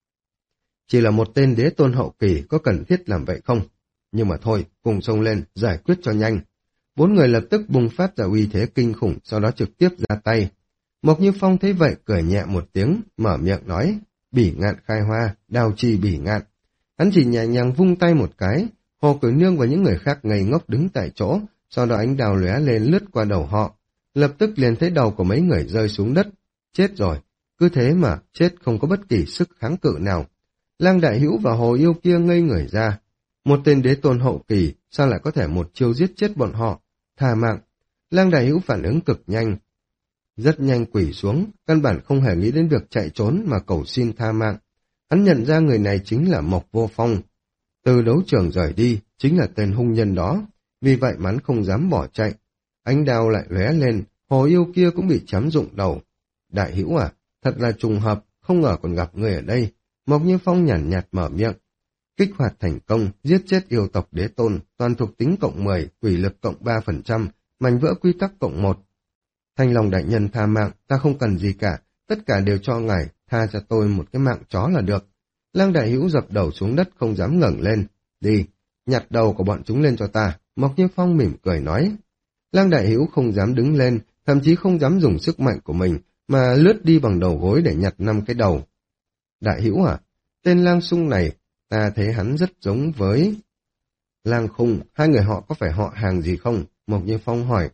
Chỉ là một tên đế tôn hậu kỳ có cần thiết làm vậy không? Nhưng mà thôi, cùng xông lên, giải quyết cho nhanh. Bốn người lập tức bùng phát ra uy thế kinh khủng, sau đó trực tiếp ra tay. Mộc Như Phong thấy vậy cười nhẹ một tiếng, mở miệng nói, bỉ ngạn khai hoa, đào trì bỉ ngạn. Hắn chỉ nhẹ nhàng vung tay một cái, Hồ Cửu Nương và những người khác ngây ngốc đứng tại chỗ, sau đó ánh đào lóe lên lướt qua đầu họ. Lập tức liền thấy đầu của mấy người rơi xuống đất. Chết rồi, cứ thế mà chết không có bất kỳ sức kháng cự nào. Lang Đại Hữu và Hồ Yêu kia ngây người ra. Một tên đế tôn hậu kỳ, sao lại có thể một chiêu giết chết bọn họ? Thà mạng. Lang Đại Hữu phản ứng cực nhanh. Rất nhanh quỳ xuống, căn bản không hề nghĩ đến việc chạy trốn mà cầu xin tha mạng. Hắn nhận ra người này chính là Mộc Vô Phong. Từ đấu trường rời đi, chính là tên hung nhân đó. Vì vậy mà hắn không dám bỏ chạy. Ánh đao lại lóe lên, Hồ Yêu kia cũng bị chém rụng đầu. Đại Hữu à, thật là trùng hợp, không ngờ còn gặp người ở đây. Mộc Như Phong nhàn nhạt mở miệng. Kích hoạt thành công, giết chết yêu tộc đế tôn, toàn thuộc tính cộng mười, quỷ lực cộng ba phần trăm, mảnh vỡ quy tắc cộng một. Thanh Long đại nhân tha mạng, ta không cần gì cả, tất cả đều cho ngài, tha cho tôi một cái mạng chó là được. Lang Đại Hữu dập đầu xuống đất không dám ngẩng lên. Đi, nhặt đầu của bọn chúng lên cho ta, Mộc Như Phong mỉm cười nói. Lang Đại Hữu không dám đứng lên, thậm chí không dám dùng sức mạnh của mình, mà lướt đi bằng đầu gối để nhặt năm cái đầu. Đại Hữu à, tên Lang Sung này, ta thấy hắn rất giống với... Lang Khung, hai người họ có phải họ hàng gì không? Mộc Như Phong hỏi.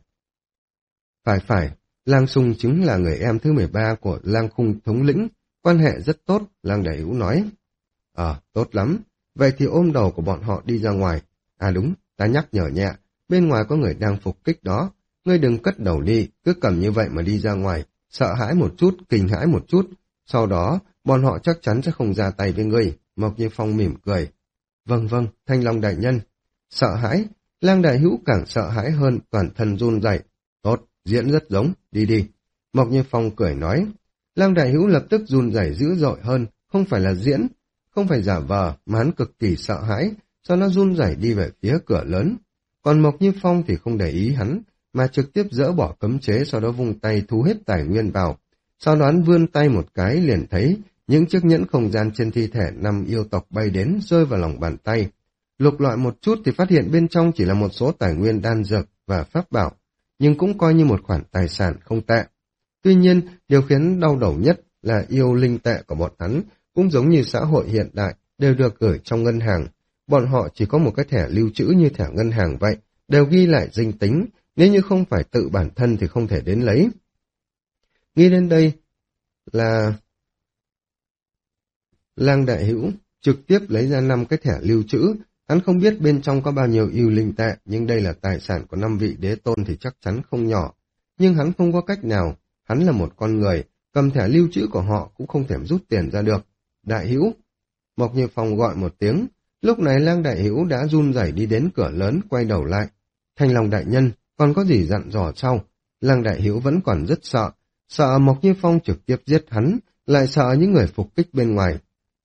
Phải phải, Lang Sung chính là người em thứ mười ba của Lang Khung thống lĩnh, quan hệ rất tốt, Lang Đại Hữu nói. Ờ, tốt lắm, vậy thì ôm đầu của bọn họ đi ra ngoài. À đúng, ta nhắc nhở nhẹ, bên ngoài có người đang phục kích đó, ngươi đừng cất đầu đi, cứ cầm như vậy mà đi ra ngoài, sợ hãi một chút, kinh hãi một chút, sau đó bọn họ chắc chắn sẽ không ra tay với ngươi. Mộc Như Phong mỉm cười. Vâng vâng, Thanh Long đại nhân. Sợ hãi, Lang Đại Hữu càng sợ hãi hơn, toàn thân run rẩy. Tốt, diễn rất giống, đi đi. Mộc Như Phong cười nói. Lang Đại Hữu lập tức run rẩy dữ dội hơn, không phải là diễn, không phải giả vờ, mà hắn cực kỳ sợ hãi, sau nó run rẩy đi về phía cửa lớn. Còn Mộc Như Phong thì không để ý hắn, mà trực tiếp dỡ bỏ cấm chế, sau đó vung tay thu hết tài nguyên vào. Sau đó hắn vươn tay một cái liền thấy những chiếc nhẫn không gian trên thi thể năm yêu tộc bay đến rơi vào lòng bàn tay. Lục lọi một chút thì phát hiện bên trong chỉ là một số tài nguyên đan dược và pháp bảo, nhưng cũng coi như một khoản tài sản không tệ. Tuy nhiên, điều khiến đau đầu nhất là yêu linh tệ của bọn hắn, cũng giống như xã hội hiện đại, đều được gửi trong ngân hàng. Bọn họ chỉ có một cái thẻ lưu trữ như thẻ ngân hàng vậy, đều ghi lại danh tính, nếu như không phải tự bản thân thì không thể đến lấy. Nghĩ đến đây là... Lang Đại Hữu trực tiếp lấy ra năm cái thẻ lưu trữ, hắn không biết bên trong có bao nhiêu yêu linh tệ, nhưng đây là tài sản của năm vị đế tôn thì chắc chắn không nhỏ. Nhưng hắn không có cách nào, hắn là một con người, cầm thẻ lưu trữ của họ cũng không thể rút tiền ra được. Đại Hữu, Mộc Như Phong gọi một tiếng, lúc này Lang Đại Hữu đã run rẩy đi đến cửa lớn, quay đầu lại. Thanh Long đại nhân, còn có gì dặn dò sau? Lang Đại Hữu vẫn còn rất sợ, sợ Mộc Như Phong trực tiếp giết hắn, lại sợ những người phục kích bên ngoài.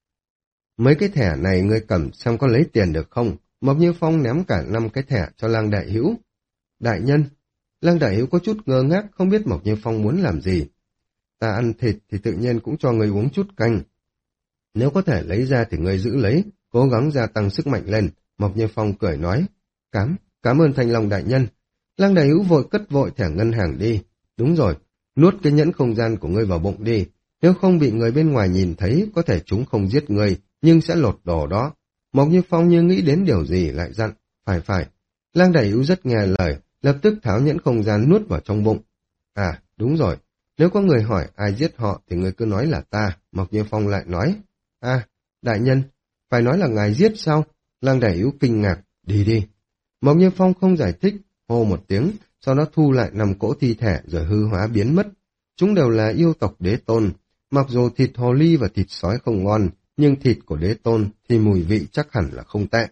Mấy cái thẻ này ngươi cầm xem có lấy tiền được không? Mộc Như Phong ném cả năm cái thẻ cho Lang Đại Hữu. Đại nhân, Lang Đại Hữu có chút ngơ ngác, không biết Mộc Như Phong muốn làm gì. Ta ăn thịt thì tự nhiên cũng cho ngươi uống chút canh. Nếu có thể lấy ra thì ngươi giữ lấy, cố gắng gia tăng sức mạnh lên. Mộc Như Phong cười nói. Cám, cảm ơn Thanh Long đại nhân. Lang Đại Hữu vội cất vội thẻ ngân hàng đi. Đúng rồi, nuốt cái nhẫn không gian của ngươi vào bụng đi. Nếu không bị người bên ngoài nhìn thấy, có thể chúng không giết ngươi, nhưng sẽ lột đồ đó. Mộc Như Phong như nghĩ đến điều gì lại dặn. Phải phải. Lang Đại Hữu rất nghe lời, lập tức tháo nhẫn không gian nuốt vào trong bụng. À, đúng rồi. Nếu có người hỏi ai giết họ thì người cứ nói là ta. Mộc Như Phong lại nói. À, đại nhân, phải nói là ngài giết sao? Lang Đại Hữu kinh ngạc. Đi đi. Mộc Như Phong không giải thích, hô một tiếng, sau đó thu lại năm cỗ thi thể rồi hư hóa biến mất. Chúng đều là yêu tộc đế tôn. Mặc dù thịt hồ ly và thịt sói không ngon, nhưng thịt của đế tôn thì mùi vị chắc hẳn là không tệ.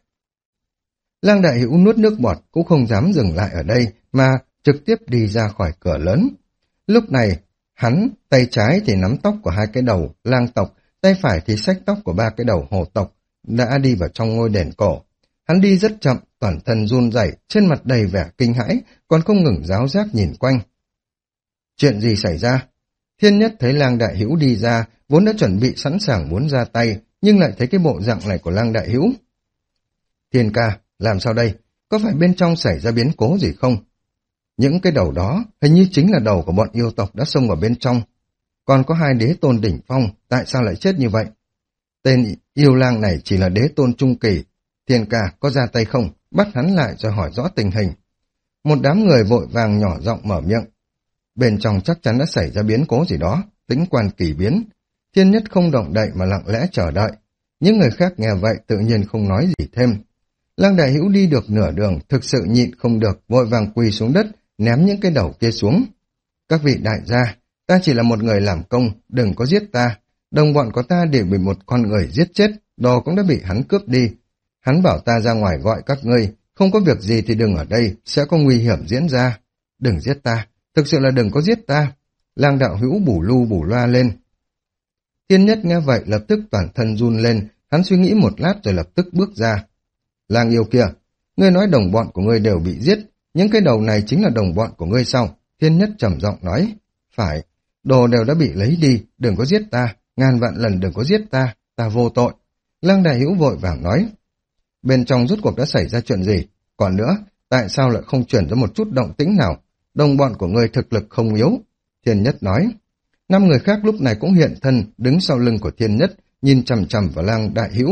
Lang Đại Hữu nuốt nước bọt cũng không dám dừng lại ở đây, mà trực tiếp đi ra khỏi cửa lớn. Lúc này, hắn, tay trái thì nắm tóc của hai cái đầu lang tộc, tay phải thì xách tóc của ba cái đầu hồ tộc, đã đi vào trong ngôi đền cổ. Hắn đi rất chậm, toàn thân run rẩy, trên mặt đầy vẻ kinh hãi, còn không ngừng ráo rác nhìn quanh. Chuyện gì xảy ra? Thiên Nhất thấy Lang Đại Hữu đi ra, vốn đã chuẩn bị sẵn sàng muốn ra tay, nhưng lại thấy cái bộ dạng này của Lang Đại Hữu. Thiên ca, làm sao đây? Có phải bên trong xảy ra biến cố gì không? Những cái đầu đó hình như chính là đầu của bọn yêu tộc đã xông vào bên trong. Còn có hai đế tôn đỉnh phong, tại sao lại chết như vậy? Tên yêu lang này chỉ là đế tôn trung kỳ. Thiên ca có ra tay không? Bắt hắn lại rồi hỏi rõ tình hình. Một đám người vội vàng nhỏ giọng mở miệng. Bên trong chắc chắn đã xảy ra biến cố gì đó, tĩnh quan kỳ biến. Thiên Nhất không động đậy mà lặng lẽ chờ đợi. Những người khác nghe vậy tự nhiên không nói gì thêm. Lang Đại Hữu đi được nửa đường, thực sự nhịn không được, vội vàng quỳ xuống đất, ném những cái đầu kia xuống. Các vị đại gia, ta chỉ là một người làm công, đừng có giết ta. Đồng bọn của ta đều bị một con người giết chết, đồ cũng đã bị hắn cướp đi. Hắn bảo ta ra ngoài gọi các ngươi, không có việc gì thì đừng ở đây, sẽ có nguy hiểm diễn ra. Đừng giết ta, thực sự là đừng có giết ta. Lang Đạo Hữu bù lu bù loa lên. Thiên Nhất nghe vậy lập tức toàn thân run lên, hắn suy nghĩ một lát rồi lập tức bước ra. Lang yêu kia, ngươi nói đồng bọn của ngươi đều bị giết, những cái đầu này chính là đồng bọn của ngươi sao? Thiên Nhất trầm giọng nói, phải, đồ đều đã bị lấy đi, đừng có giết ta, ngàn vạn lần đừng có giết ta, ta vô tội. Lang Đại Hữu vội vàng nói, bên trong rốt cuộc đã xảy ra chuyện gì? Còn nữa, tại sao lại không chuyển ra một chút động tĩnh nào? Đồng bọn của ngươi thực lực không yếu. Thiên Nhất nói, năm người khác lúc này cũng hiện thân, đứng sau lưng của Thiên Nhất, nhìn chằm chằm vào Lang Đại Hữu.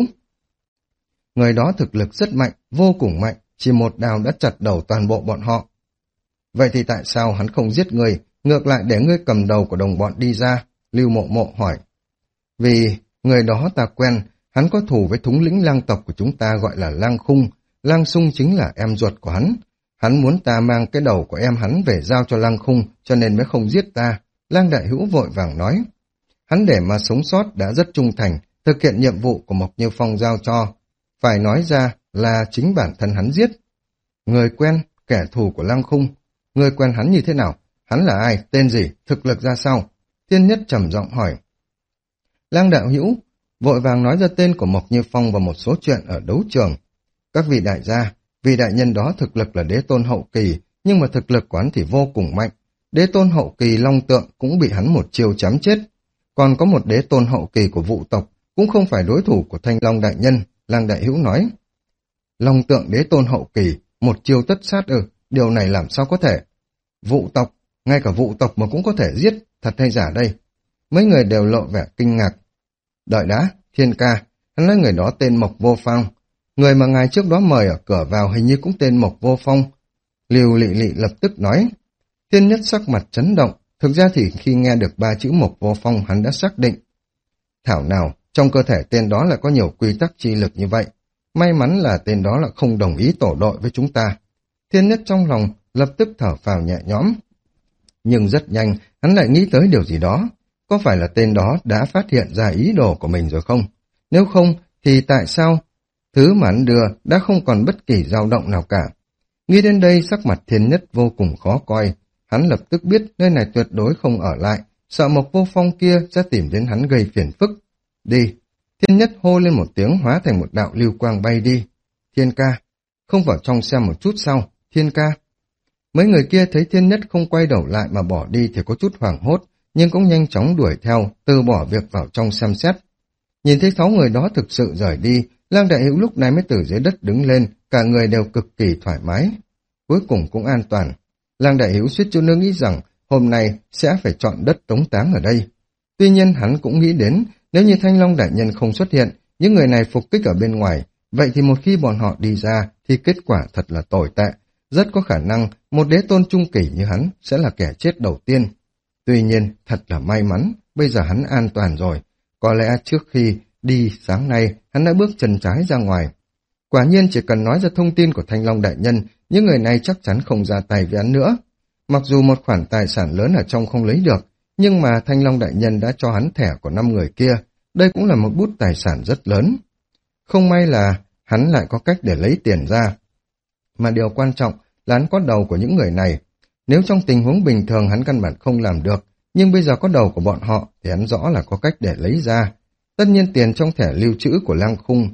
Người đó thực lực rất mạnh, vô cùng mạnh, chỉ một đao đã chặt đầu toàn bộ bọn họ. Vậy thì tại sao hắn không giết người, ngược lại để ngươi cầm đầu của đồng bọn đi ra? Lưu Mộ Mộ hỏi. Vì người đó ta quen, hắn có thù với thống lĩnh lang tộc của chúng ta gọi là Lang Khung, Lang Sung chính là em ruột của hắn. Hắn muốn ta mang cái đầu của em hắn về giao cho Lang Khung, cho nên mới không giết ta. Lang Đại Hữu vội vàng nói. Hắn để mà sống sót đã rất trung thành, thực hiện nhiệm vụ của Mộc Như Phong giao cho. Phải nói ra là chính bản thân hắn giết. Người quen, kẻ thù của Lang Khung. Người quen hắn như thế nào? Hắn là ai? Tên gì? Thực lực ra sao? Thiên Nhất trầm giọng hỏi. Lang Đạo Hữu vội vàng nói ra tên của Mộc Như Phong và một số chuyện ở đấu trường. Các vị đại gia, vị đại nhân đó thực lực là đế tôn hậu kỳ, nhưng mà thực lực của hắn thì vô cùng mạnh. Đế tôn hậu kỳ Long Tượng cũng bị hắn một chiêu chém chết. Còn có một đế tôn hậu kỳ của Vũ tộc, cũng không phải đối thủ của Thanh Long đại nhân. Lang Đại Hữu nói. Long Tượng đế tôn hậu kỳ, một chiêu tất sát ư, điều này làm sao có thể? Vũ tộc, ngay cả Vũ tộc mà cũng có thể giết, thật hay giả đây? Mấy người đều lộ vẻ kinh ngạc. Đợi đã, Thiên ca, hắn nói người đó tên Mộc Vô Phong. Người mà ngài trước đó mời ở cửa vào hình như cũng tên Mộc Vô Phong. Lưu Lị Lị lập tức nói. Thiên Nhất sắc mặt chấn động, thực ra thì khi nghe được ba chữ Mộc Vô Phong hắn đã xác định. Thảo nào, trong cơ thể tên đó lại có nhiều quy tắc chi lực như vậy. May mắn là tên đó là không đồng ý tổ đội với chúng ta. Thiên Nhất trong lòng lập tức thở phào nhẹ nhõm. Nhưng rất nhanh, hắn lại nghĩ tới điều gì đó. Có phải là tên đó đã phát hiện ra ý đồ của mình rồi không? Nếu không, thì tại sao thứ mà hắn đưa đã không còn bất kỳ dao động nào cả? Nghĩ đến đây sắc mặt Thiên Nhất vô cùng khó coi. Hắn lập tức biết nơi này tuyệt đối không ở lại, sợ Mộc Vô Phong kia sẽ tìm đến hắn gây phiền phức. Đi! Thiên Nhất hô lên một tiếng hóa thành một đạo lưu quang bay đi. Thiên ca! Không vào trong xem một chút sao? Thiên ca! Mấy người kia thấy Thiên Nhất không quay đầu lại mà bỏ đi thì có chút hoảng hốt, nhưng cũng nhanh chóng đuổi theo, từ bỏ việc vào trong xem xét. Nhìn thấy sáu người đó thực sự rời đi, Lang Đại Hữu lúc này mới từ dưới đất đứng lên, cả người đều cực kỳ thoải mái. Cuối cùng cũng an toàn. Lang Đại Hữu suýt chút nữa nghĩ rằng hôm nay sẽ phải chọn đất tống táng ở đây. Tuy nhiên hắn cũng nghĩ đến, nếu như Thanh Long đại nhân không xuất hiện, những người này phục kích ở bên ngoài, vậy thì một khi bọn họ đi ra thì kết quả thật là tồi tệ. Rất có khả năng một đế tôn trung kỳ như hắn sẽ là kẻ chết đầu tiên. Tuy nhiên, thật là may mắn, bây giờ hắn an toàn rồi. Có lẽ trước khi đi sáng nay, hắn đã bước chân trái ra ngoài. Quả nhiên chỉ cần nói ra thông tin của Thanh Long đại nhân, những người này chắc chắn không ra tay với hắn nữa. Mặc dù một khoản tài sản lớn ở trong không lấy được, nhưng mà Thanh Long đại nhân đã cho hắn thẻ của năm người kia. Đây cũng là một bút tài sản rất lớn. Không may là hắn lại có cách để lấy tiền ra. Mà điều quan trọng là hắn có đầu của những người này. Nếu trong tình huống bình thường hắn căn bản không làm được, nhưng bây giờ có đầu của bọn họ thì hắn rõ là có cách để lấy ra. Tất nhiên tiền trong thẻ lưu trữ của Lang Khung,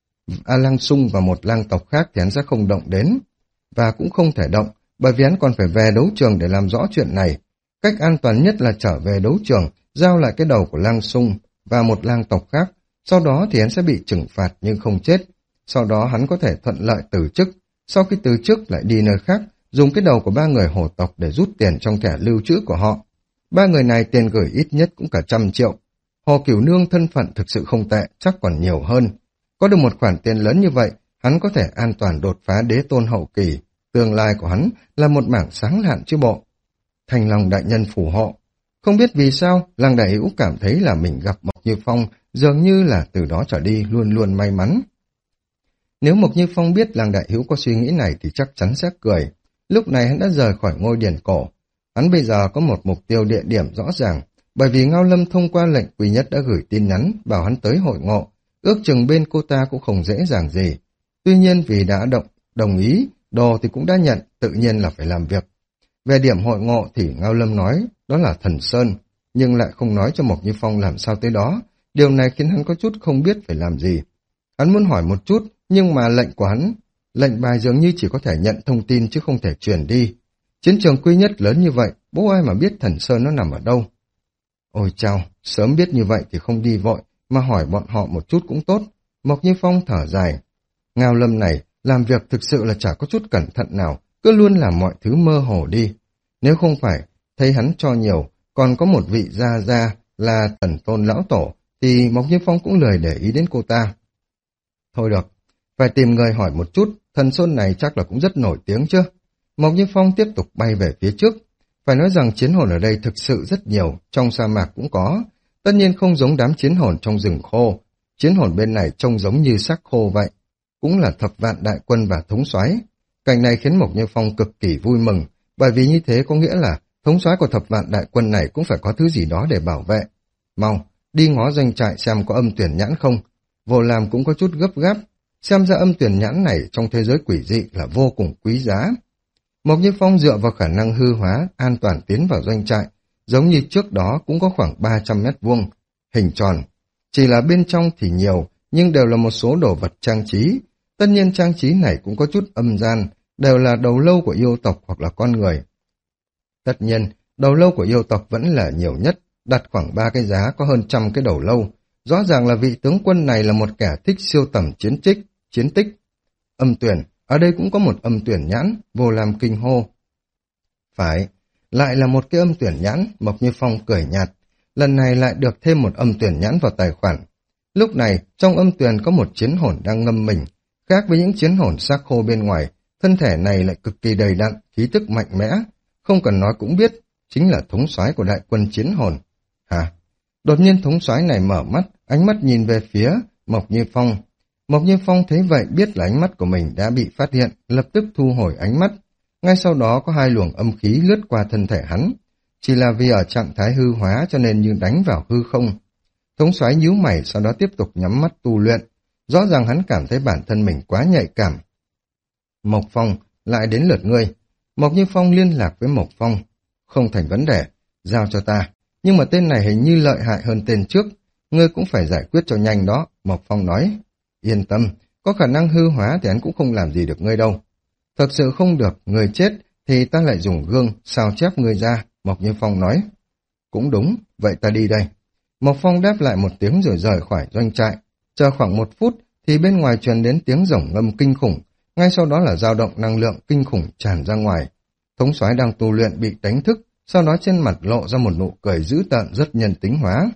A Lang Sung và một lang tộc khác thì hắn sẽ không động đến. Và cũng không thể động, bởi vì hắn còn phải về đấu trường để làm rõ chuyện này. Cách an toàn nhất là trở về đấu trường, giao lại cái đầu của Lang Sung và một lang tộc khác. Sau đó thì hắn sẽ bị trừng phạt nhưng không chết. Sau đó hắn có thể thuận lợi từ chức. Sau khi từ chức lại đi nơi khác, dùng cái đầu của ba người hồ tộc để rút tiền trong thẻ lưu trữ của họ. Ba người này tiền gửi ít nhất cũng cả trăm triệu. Hồ Cửu Nương thân phận thực sự không tệ, chắc còn nhiều hơn. Có được một khoản tiền lớn như vậy, hắn có thể an toàn đột phá đế tôn hậu kỳ. Tương lai của hắn là một mảng sáng lạn chứ bộ. Thành Long đại nhân phù hộ. Không biết vì sao, Lăng Đại Hữu cảm thấy là mình gặp Mộc Như Phong, dường như là từ đó trở đi luôn luôn may mắn. Nếu Mộc Như Phong biết Lăng Đại Hữu có suy nghĩ này thì chắc chắn sẽ cười. Lúc này hắn đã rời khỏi ngôi điền cổ. Hắn bây giờ có một mục tiêu địa điểm rõ ràng, bởi vì Ngao Lâm thông qua lệnh Quý Nhất đã gửi tin nhắn bảo hắn tới hội ngộ, ước chừng bên cô ta cũng không dễ dàng gì. Tuy nhiên vì đã động, đồng ý, đồ thì cũng đã nhận, tự nhiên là phải làm việc. Về điểm hội ngộ thì Ngao Lâm nói đó là Thần Sơn, nhưng lại không nói cho Mộc Như Phong làm sao tới đó. Điều này khiến hắn có chút không biết phải làm gì. Hắn muốn hỏi một chút, nhưng mà lệnh của hắn, lệnh bài dường như chỉ có thể nhận thông tin chứ không thể truyền đi. Chiến trường Quý Nhất lớn như vậy, bố ai mà biết Thần Sơn nó nằm ở đâu. Ôi chao, sớm biết như vậy thì không đi vội, mà hỏi bọn họ một chút cũng tốt. Mộc Như Phong thở dài. Ngao Lâm này, làm việc thực sự là chả có chút cẩn thận nào, cứ luôn làm mọi thứ mơ hồ đi. Nếu không phải, thấy hắn cho nhiều, còn có một vị gia gia là Tần Tôn Lão Tổ, thì Mộc Như Phong cũng lười để ý đến cô ta. Thôi được, phải tìm người hỏi một chút, Thần Sơn này chắc là cũng rất nổi tiếng chứ. Mộc Như Phong tiếp tục bay về phía trước. Phải nói rằng chiến hồn ở đây thực sự rất nhiều, trong sa mạc cũng có. Tất nhiên không giống đám chiến hồn trong rừng khô. Chiến hồn bên này trông giống như xác khô vậy. Cũng là thập vạn đại quân và thống soái. Cảnh này khiến Mộc Như Phong cực kỳ vui mừng, bởi vì như thế có nghĩa là thống soái của thập vạn đại quân này cũng phải có thứ gì đó để bảo vệ. Mau, đi ngó doanh trại xem có âm tuyển nhãn không. Vô Lam cũng có chút gấp gáp, xem ra âm tuyển nhãn này trong thế giới quỷ dị là vô cùng quý giá. Mộc Như Phong dựa vào khả năng hư hóa, an toàn tiến vào doanh trại, giống như trước đó cũng có khoảng ba trăm mét vuông, hình tròn. Chỉ là bên trong thì nhiều, nhưng đều là một số đồ vật trang trí. Tất nhiên trang trí này cũng có chút âm gian, đều là đầu lâu của yêu tộc hoặc là con người. Tất nhiên, đầu lâu của yêu tộc vẫn là nhiều nhất, đặt khoảng ba cái giá có hơn trăm cái đầu lâu. Rõ ràng là vị tướng quân này là một kẻ thích siêu tầm chiến tích, chiến tích. Âm tuyển, ở đây cũng có một âm tuyển nhãn, Vô Lam kinh hô. Phải, lại là một cái âm tuyển nhãn, Mộc Như Phong cười nhạt. Lần này lại được thêm một âm tuyển nhãn vào tài khoản. Lúc này, trong âm tuyển có một chiến hồn đang ngâm mình. Khác với những chiến hồn xác khô bên ngoài, thân thể này lại cực kỳ đầy đặn, khí tức mạnh mẽ. Không cần nói cũng biết, chính là thống soái của đại quân chiến hồn. Hả? Đột nhiên thống soái này mở mắt, ánh mắt nhìn về phía Mộc Như Phong. Mộc Như Phong thấy vậy biết là ánh mắt của mình đã bị phát hiện, lập tức thu hồi ánh mắt. Ngay sau đó có hai luồng âm khí lướt qua thân thể hắn. Chỉ là vì ở trạng thái hư hóa cho nên như đánh vào hư không. Thống soái nhíu mày sau đó tiếp tục nhắm mắt tu luyện. Rõ ràng hắn cảm thấy bản thân mình quá nhạy cảm. Mộc Phong, lại đến lượt ngươi. Mộc Như Phong liên lạc với Mộc Phong. Không thành vấn đề, giao cho ta. Nhưng mà tên này hình như lợi hại hơn tên trước. Ngươi cũng phải giải quyết cho nhanh đó, Mộc Phong nói. Yên tâm, có khả năng hư hóa thì hắn cũng không làm gì được ngươi đâu. Thật sự không được, người chết thì ta lại dùng gương sao chép ngươi ra, Mộc Như Phong nói. Cũng đúng, vậy ta đi đây. Mộc Phong đáp lại một tiếng rồi rời khỏi doanh trại. Chờ khoảng một phút thì bên ngoài truyền đến tiếng rồng ngâm kinh khủng, ngay sau đó là dao động năng lượng kinh khủng tràn ra ngoài. Thống soái đang tu luyện bị đánh thức, sau đó trên mặt lộ ra một nụ cười dữ tợn rất nhân tính hóa.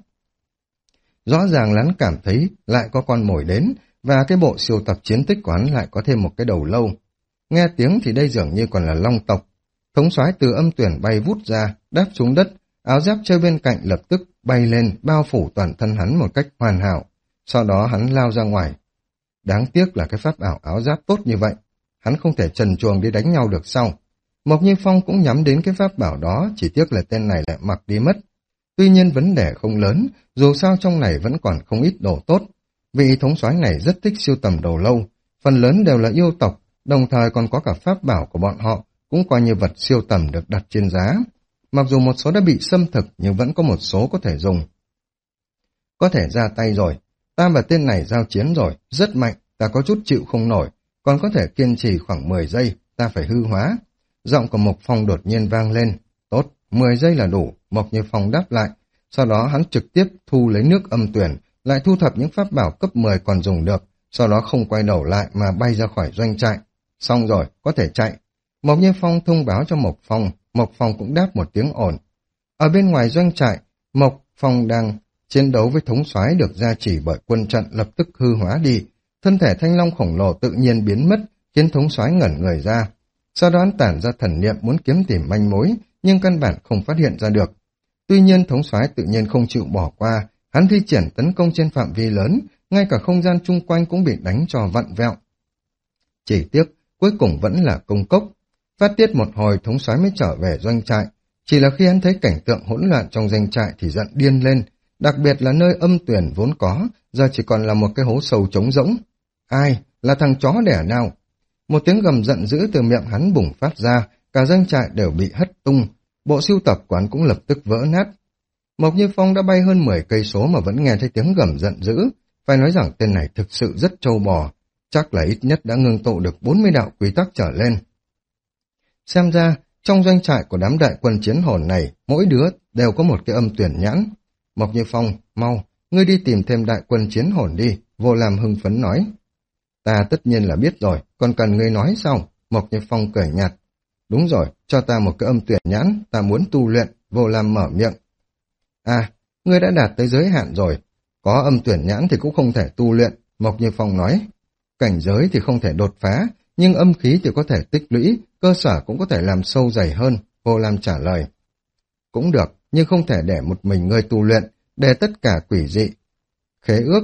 Rõ ràng hắn cảm thấy lại có con mồi đến, và cái bộ siêu tập chiến tích của hắn lại có thêm một cái đầu lâu. Nghe tiếng thì đây dường như còn là long tộc. Thống soái từ âm tuyển bay vút ra, đáp xuống đất, áo giáp chơi bên cạnh lập tức bay lên, bao phủ toàn thân hắn một cách hoàn hảo. Sau đó hắn lao ra ngoài. Đáng tiếc là cái pháp ảo áo giáp tốt như vậy. Hắn không thể trần truồng đi đánh nhau được sau. Mộc Như Phong cũng nhắm đến cái pháp bảo đó, chỉ tiếc là tên này lại mặc đi mất. Tuy nhiên vấn đề không lớn, dù sao trong này vẫn còn không ít đồ tốt. Vị thống soái này rất thích siêu tầm đầu lâu, phần lớn đều là yêu tộc, đồng thời còn có cả pháp bảo của bọn họ, cũng coi như vật siêu tầm được đặt trên giá. Mặc dù một số đã bị xâm thực, nhưng vẫn có một số có thể dùng. Có thể ra tay rồi, ta và tên này giao chiến rồi, rất mạnh, ta có chút chịu không nổi, còn có thể kiên trì khoảng mười giây, ta phải hư hóa. Giọng của Mộc Phong đột nhiên vang lên, tốt, mười giây là đủ, Mộc Như Phong đáp lại, sau đó hắn trực tiếp thu lấy nước âm tuyển, lại thu thập những pháp bảo cấp mười còn dùng được, sau đó không quay đầu lại mà bay ra khỏi doanh trại. Xong rồi, có thể chạy. Mộc Như Phong thông báo cho Mộc Phong, Mộc Phong cũng đáp một tiếng ổn. Ở bên ngoài doanh trại, Mộc Phong đang chiến đấu với thống soái được gia trì bởi quân trận lập tức hư hóa đi. Thân thể thanh long khổng lồ tự nhiên biến mất, khiến thống soái ngẩn người ra. Sau đó hắn tản ra thần niệm muốn kiếm tìm manh mối, nhưng căn bản không phát hiện ra được. Tuy nhiên thống soái tự nhiên không chịu bỏ qua, hắn thi triển tấn công trên phạm vi lớn, ngay cả không gian chung quanh cũng bị đánh cho vặn vẹo. Chỉ tiếc, cuối cùng vẫn là công cốc. Phát tiết một hồi thống soái mới trở về doanh trại. Chỉ là khi hắn thấy cảnh tượng hỗn loạn trong doanh trại thì giận điên lên, đặc biệt là nơi âm tuyển vốn có, giờ chỉ còn là một cái hố sâu trống rỗng. Ai? Là thằng chó đẻ nào? Một tiếng gầm giận dữ từ miệng hắn bùng phát ra, cả doanh trại đều bị hất tung, bộ sưu tập quán cũng lập tức vỡ nát. Mộc Như Phong đã bay hơn mười cây số mà vẫn nghe thấy tiếng gầm giận dữ, phải nói rằng tên này thực sự rất trâu bò, chắc là ít nhất đã ngưng tụ được bốn mươi đạo quy tắc trở lên. Xem ra, trong doanh trại của đám đại quân chiến hồn này, mỗi đứa đều có một cái âm tuyển nhãn. Mộc Như Phong, mau, ngươi đi tìm thêm đại quân chiến hồn đi, Vô Lam hưng phấn nói. Ta tất nhiên là biết rồi, còn cần ngươi nói sao? Mộc Như Phong cười nhạt. Đúng rồi, cho ta một cái âm tuyển nhãn, ta muốn tu luyện, Vô Lam mở miệng. À, ngươi đã đạt tới giới hạn rồi, có âm tuyển nhãn thì cũng không thể tu luyện, Mộc Như Phong nói. Cảnh giới thì không thể đột phá, nhưng âm khí thì có thể tích lũy, cơ sở cũng có thể làm sâu dày hơn, Vô Lam trả lời. Cũng được, nhưng không thể để một mình ngươi tu luyện, để tất cả quỷ dị. Khế ước.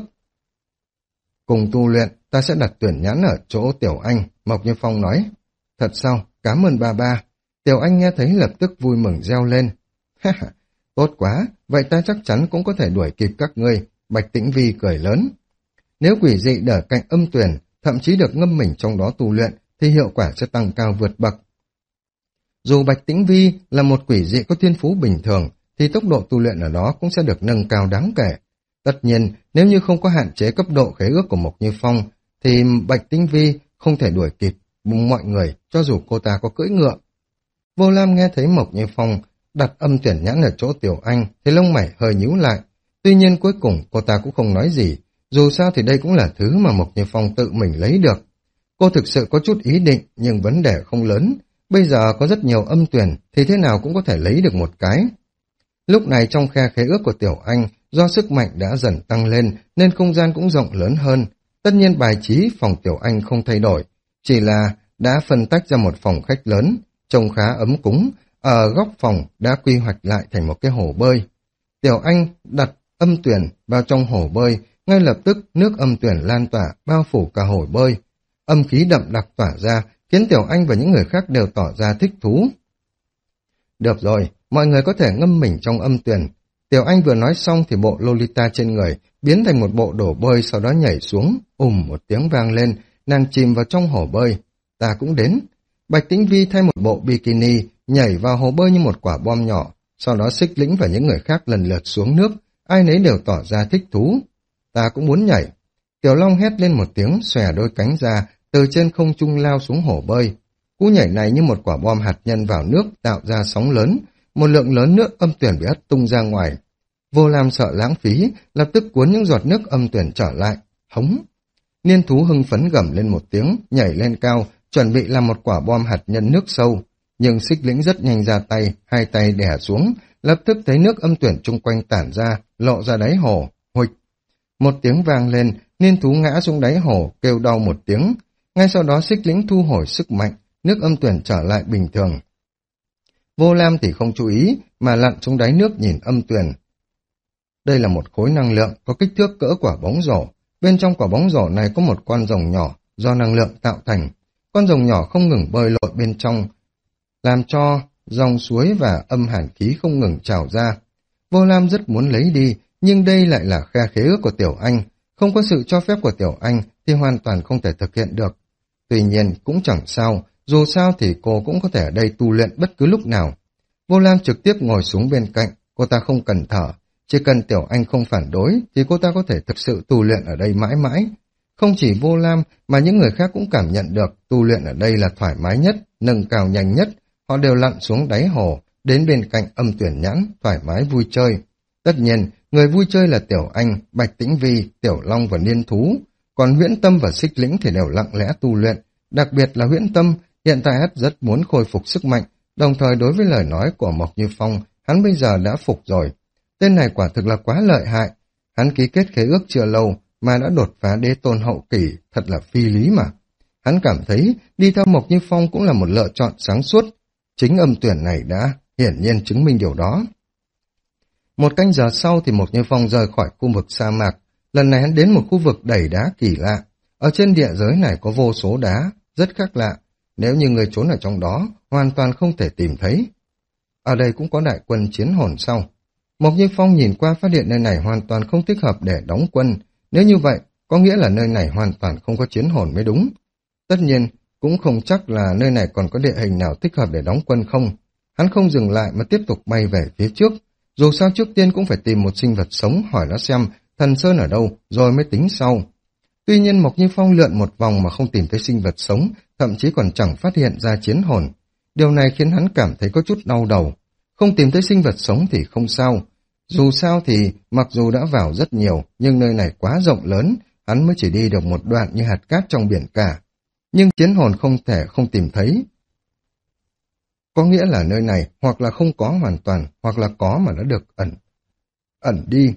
Cùng tu luyện, ta sẽ đặt tuyển nhãn ở chỗ Tiểu Anh, Mộc Như Phong nói. Thật sao, cảm ơn ba ba. Tiểu Anh nghe thấy lập tức vui mừng reo lên. Ha ha, tốt quá, vậy ta chắc chắn cũng có thể đuổi kịp các ngươi, Bạch Tĩnh Vi cười lớn. Nếu quỷ dị đỡ cạnh âm tuyển, thậm chí được ngâm mình trong đó tu luyện, thì hiệu quả sẽ tăng cao vượt bậc. Dù Bạch Tĩnh Vi là một quỷ dị có thiên phú bình thường, thì tốc độ tu luyện ở đó cũng sẽ được nâng cao đáng kể. Tất nhiên, nếu như không có hạn chế cấp độ khế ước của Mộc Như Phong, thì Bạch Tĩnh Vi không thể đuổi kịp mọi người, cho dù cô ta có cưỡi ngựa. Vô Lam nghe thấy Mộc Như Phong đặt âm tuyển nhãn ở chỗ Tiểu Anh, thì lông mày hơi nhíu lại. Tuy nhiên cuối cùng cô ta cũng không nói gì, dù sao thì đây cũng là thứ mà Mộc Như Phong tự mình lấy được. Cô thực sự có chút ý định, nhưng vấn đề không lớn. Bây giờ có rất nhiều âm tuyển, thì thế nào cũng có thể lấy được một cái. Lúc này trong khe khế ước của Tiểu Anh, do sức mạnh đã dần tăng lên, nên không gian cũng rộng lớn hơn. Tất nhiên bài trí phòng Tiểu Anh không thay đổi, chỉ là đã phân tách ra một phòng khách lớn, trông khá ấm cúng, ở góc phòng đã quy hoạch lại thành một cái hồ bơi. Tiểu Anh đặt âm tuyển vào trong hồ bơi, ngay lập tức nước âm tuyển lan tỏa, bao phủ cả hồ bơi. Âm khí đậm đặc tỏa ra, khiến Tiểu Anh và những người khác đều tỏ ra thích thú. Được rồi, mọi người có thể ngâm mình trong âm tuyển. Tiểu Anh vừa nói xong thì bộ Lolita trên người biến thành một bộ đổ bơi, sau đó nhảy xuống, ùm một tiếng vang lên, nàng chìm vào trong hồ bơi. Ta cũng đến. Bạch Tĩnh Vi thay một bộ bikini, nhảy vào hồ bơi như một quả bom nhỏ, sau đó Xích Lĩnh và những người khác lần lượt xuống nước, ai nấy đều tỏ ra thích thú. Ta cũng muốn nhảy. Tiểu Long hét lên một tiếng, xòe đôi cánh ra, từ trên không trung lao xuống hồ bơi. Cú nhảy này như một quả bom hạt nhân vào nước, tạo ra sóng lớn, một lượng lớn nước âm tuyển bị hất tung ra ngoài. Vô Lam sợ lãng phí, lập tức cuốn những giọt nước âm tuyển trở lại. Hống! Niên thú hưng phấn gầm lên một tiếng, nhảy lên cao, chuẩn bị làm một quả bom hạt nhân nước sâu. Nhưng Xích Lĩnh rất nhanh ra tay, hai tay đè xuống, lập tức thấy nước âm tuyển chung quanh tản ra, lộ ra đáy hồ. Huịch! Một tiếng vang lên, niên thú ngã xuống đáy hồ, kêu đau một tiếng. Ngay sau đó Xích Lĩnh thu hồi sức mạnh, nước âm tuyển trở lại bình thường. Vô Lam thì không chú ý, mà lặn xuống đáy nước nhìn âm tuyển. Đây là một khối năng lượng có kích thước cỡ quả bóng rổ. Bên trong quả bóng rổ này có một con rồng nhỏ do năng lượng tạo thành. Con rồng nhỏ không ngừng bơi lội bên trong, làm cho dòng suối và âm hàn khí không ngừng trào ra. Vô Lam rất muốn lấy đi, nhưng đây lại là khe khế ước của Tiểu Anh. Không có sự cho phép của Tiểu Anh thì hoàn toàn không thể thực hiện được. Tuy nhiên cũng chẳng sao, dù sao thì cô cũng có thể ở đây tu luyện bất cứ lúc nào. Vô Lam trực tiếp ngồi xuống bên cạnh, cô ta không cần thở. Chỉ cần Tiểu Anh không phản đối thì cô ta có thể thực sự tu luyện ở đây mãi mãi. Không chỉ Vô Lam mà những người khác cũng cảm nhận được tu luyện ở đây là thoải mái nhất, nâng cao nhanh nhất. Họ đều lặn xuống đáy hồ, đến bên cạnh âm tuyển nhãn, thoải mái vui chơi. Tất nhiên, người vui chơi là Tiểu Anh, Bạch Tĩnh Vi, Tiểu Long và Niên Thú. Còn Huyễn Tâm và Xích Lĩnh thì đều lặng lẽ tu luyện. Đặc biệt là Huyễn Tâm Hiện tại hắn rất muốn khôi phục sức mạnh, đồng thời đối với lời nói của Mộc Như Phong, hắn bây giờ đã phục rồi. Tên này quả thực là quá lợi hại. Hắn ký kết khế ước chưa lâu mà đã đột phá đế tôn hậu kỳ, thật là phi lý mà. Hắn cảm thấy đi theo Mộc Như Phong cũng là một lựa chọn sáng suốt. Chính âm tuyển này đã hiển nhiên chứng minh điều đó. Một canh giờ sau thì Mộc Như Phong rời khỏi khu vực sa mạc. Lần này hắn đến một khu vực đầy đá kỳ lạ. Ở trên địa giới này có vô số đá, rất khác lạ. Nếu như người trốn ở trong đó, hoàn toàn không thể tìm thấy. Ở đây cũng có đại quân chiến hồn sau. Mộc Như Phong nhìn qua phát hiện nơi này hoàn toàn không thích hợp để đóng quân. Nếu như vậy, có nghĩa là nơi này hoàn toàn không có chiến hồn mới đúng. Tất nhiên, cũng không chắc là nơi này còn có địa hình nào thích hợp để đóng quân không. Hắn không dừng lại mà tiếp tục bay về phía trước. Dù sao trước tiên cũng phải tìm một sinh vật sống hỏi nó xem thần sơn ở đâu rồi mới tính sau. Tuy nhiên Mộc Như Phong lượn một vòng mà không tìm thấy sinh vật sống, thậm chí còn chẳng phát hiện ra chiến hồn. Điều này khiến hắn cảm thấy có chút đau đầu. Không tìm thấy sinh vật sống thì không sao. Dù sao thì mặc dù đã vào rất nhiều, nhưng nơi này quá rộng lớn, hắn mới chỉ đi được một đoạn như hạt cát trong biển cả. Nhưng chiến hồn không thể không tìm thấy. Có nghĩa là nơi này hoặc là không có hoàn toàn, hoặc là có mà nó được ẩn. Ẩn đi.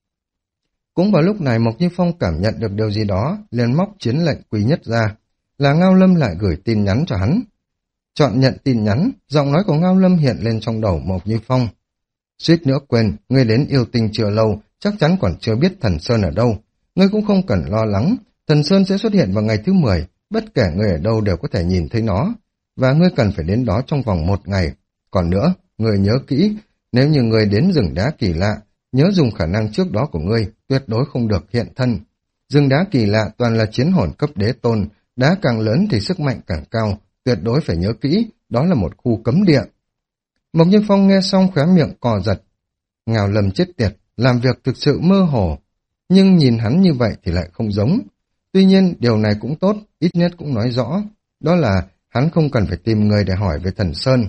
Cũng vào lúc này Mộc Như Phong cảm nhận được điều gì đó, liền móc chiến lệnh quý nhất ra. Là Ngao Lâm lại gửi tin nhắn cho hắn. Chọn nhận tin nhắn, giọng nói của Ngao Lâm hiện lên trong đầu Mộc Như Phong. Suýt nữa quên, ngươi đến yêu tinh chưa lâu, chắc chắn còn chưa biết thần Sơn ở đâu. Ngươi cũng không cần lo lắng, thần Sơn sẽ xuất hiện vào ngày thứ mười, bất kể ngươi ở đâu đều có thể nhìn thấy nó. Và ngươi cần phải đến đó trong vòng một ngày. Còn nữa, ngươi nhớ kỹ, nếu như ngươi đến rừng đá kỳ lạ, nhớ dùng khả năng trước đó của ngươi, tuyệt đối không được hiện thân. Rừng đá kỳ lạ toàn là chiến hồn cấp đế tôn, đá càng lớn thì sức mạnh càng cao, tuyệt đối phải nhớ kỹ, đó là một khu cấm địa. Mộc Như Phong nghe xong khóe miệng cò giật. Ngao Lâm chết tiệt, làm việc thực sự mơ hồ. Nhưng nhìn hắn như vậy thì lại không giống. Tuy nhiên, điều này cũng tốt, ít nhất cũng nói rõ. Đó là hắn không cần phải tìm người để hỏi về thần Sơn.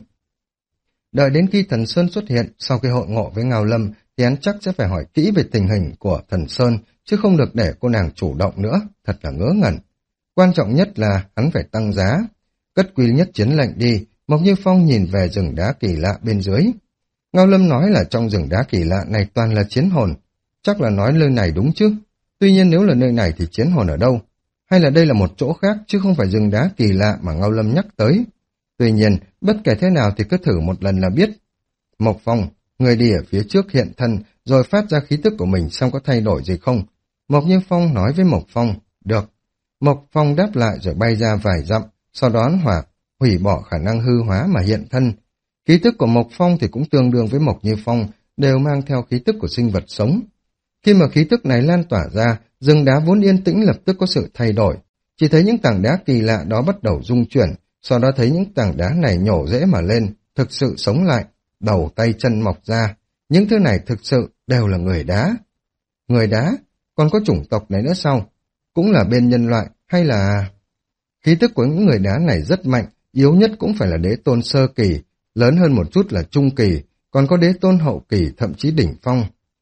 Đợi đến khi thần Sơn xuất hiện, sau khi hội ngộ với Ngao Lâm, thì hắn chắc sẽ phải hỏi kỹ về tình hình của thần Sơn, chứ không được để cô nàng chủ động nữa, thật là ngớ ngẩn. Quan trọng nhất là hắn phải tăng giá. Cất quy nhất chiến lệnh đi, Mộc Như Phong nhìn về rừng đá kỳ lạ bên dưới. Ngao Lâm nói là trong rừng đá kỳ lạ này toàn là chiến hồn. Chắc là nói nơi này đúng chứ. Tuy nhiên nếu là nơi này thì chiến hồn ở đâu? Hay là đây là một chỗ khác chứ không phải rừng đá kỳ lạ mà Ngao Lâm nhắc tới? Tuy nhiên, bất kể thế nào thì cứ thử một lần là biết. Mộc Phong, người đi ở phía trước hiện thân rồi phát ra khí tức của mình xem có thay đổi gì không? Mộc Như Phong nói với Mộc Phong, được. Mộc Phong đáp lại rồi bay ra vài dặm, sau đó hỏa hủy bỏ khả năng hư hóa mà hiện thân. Khí tức của Mộc Phong thì cũng tương đương với Mộc Như Phong, đều mang theo khí tức của sinh vật sống. Khi mà khí tức này lan tỏa ra, rừng đá vốn yên tĩnh lập tức có sự thay đổi. Chỉ thấy những tảng đá kỳ lạ đó bắt đầu rung chuyển, sau đó thấy những tảng đá này nhổ rễ mà lên, thực sự sống lại, đầu tay chân mọc ra. Những thứ này thực sự đều là người đá. Người đá? Còn có chủng tộc này nữa sao? Cũng là bên nhân loại hay là... Khí tức của những người đá này rất mạnh, yếu nhất cũng phải là đế tôn sơ kỳ, lớn hơn một chút là trung kỳ, còn có đế tôn hậu kỳ thậm chí đỉnh phong.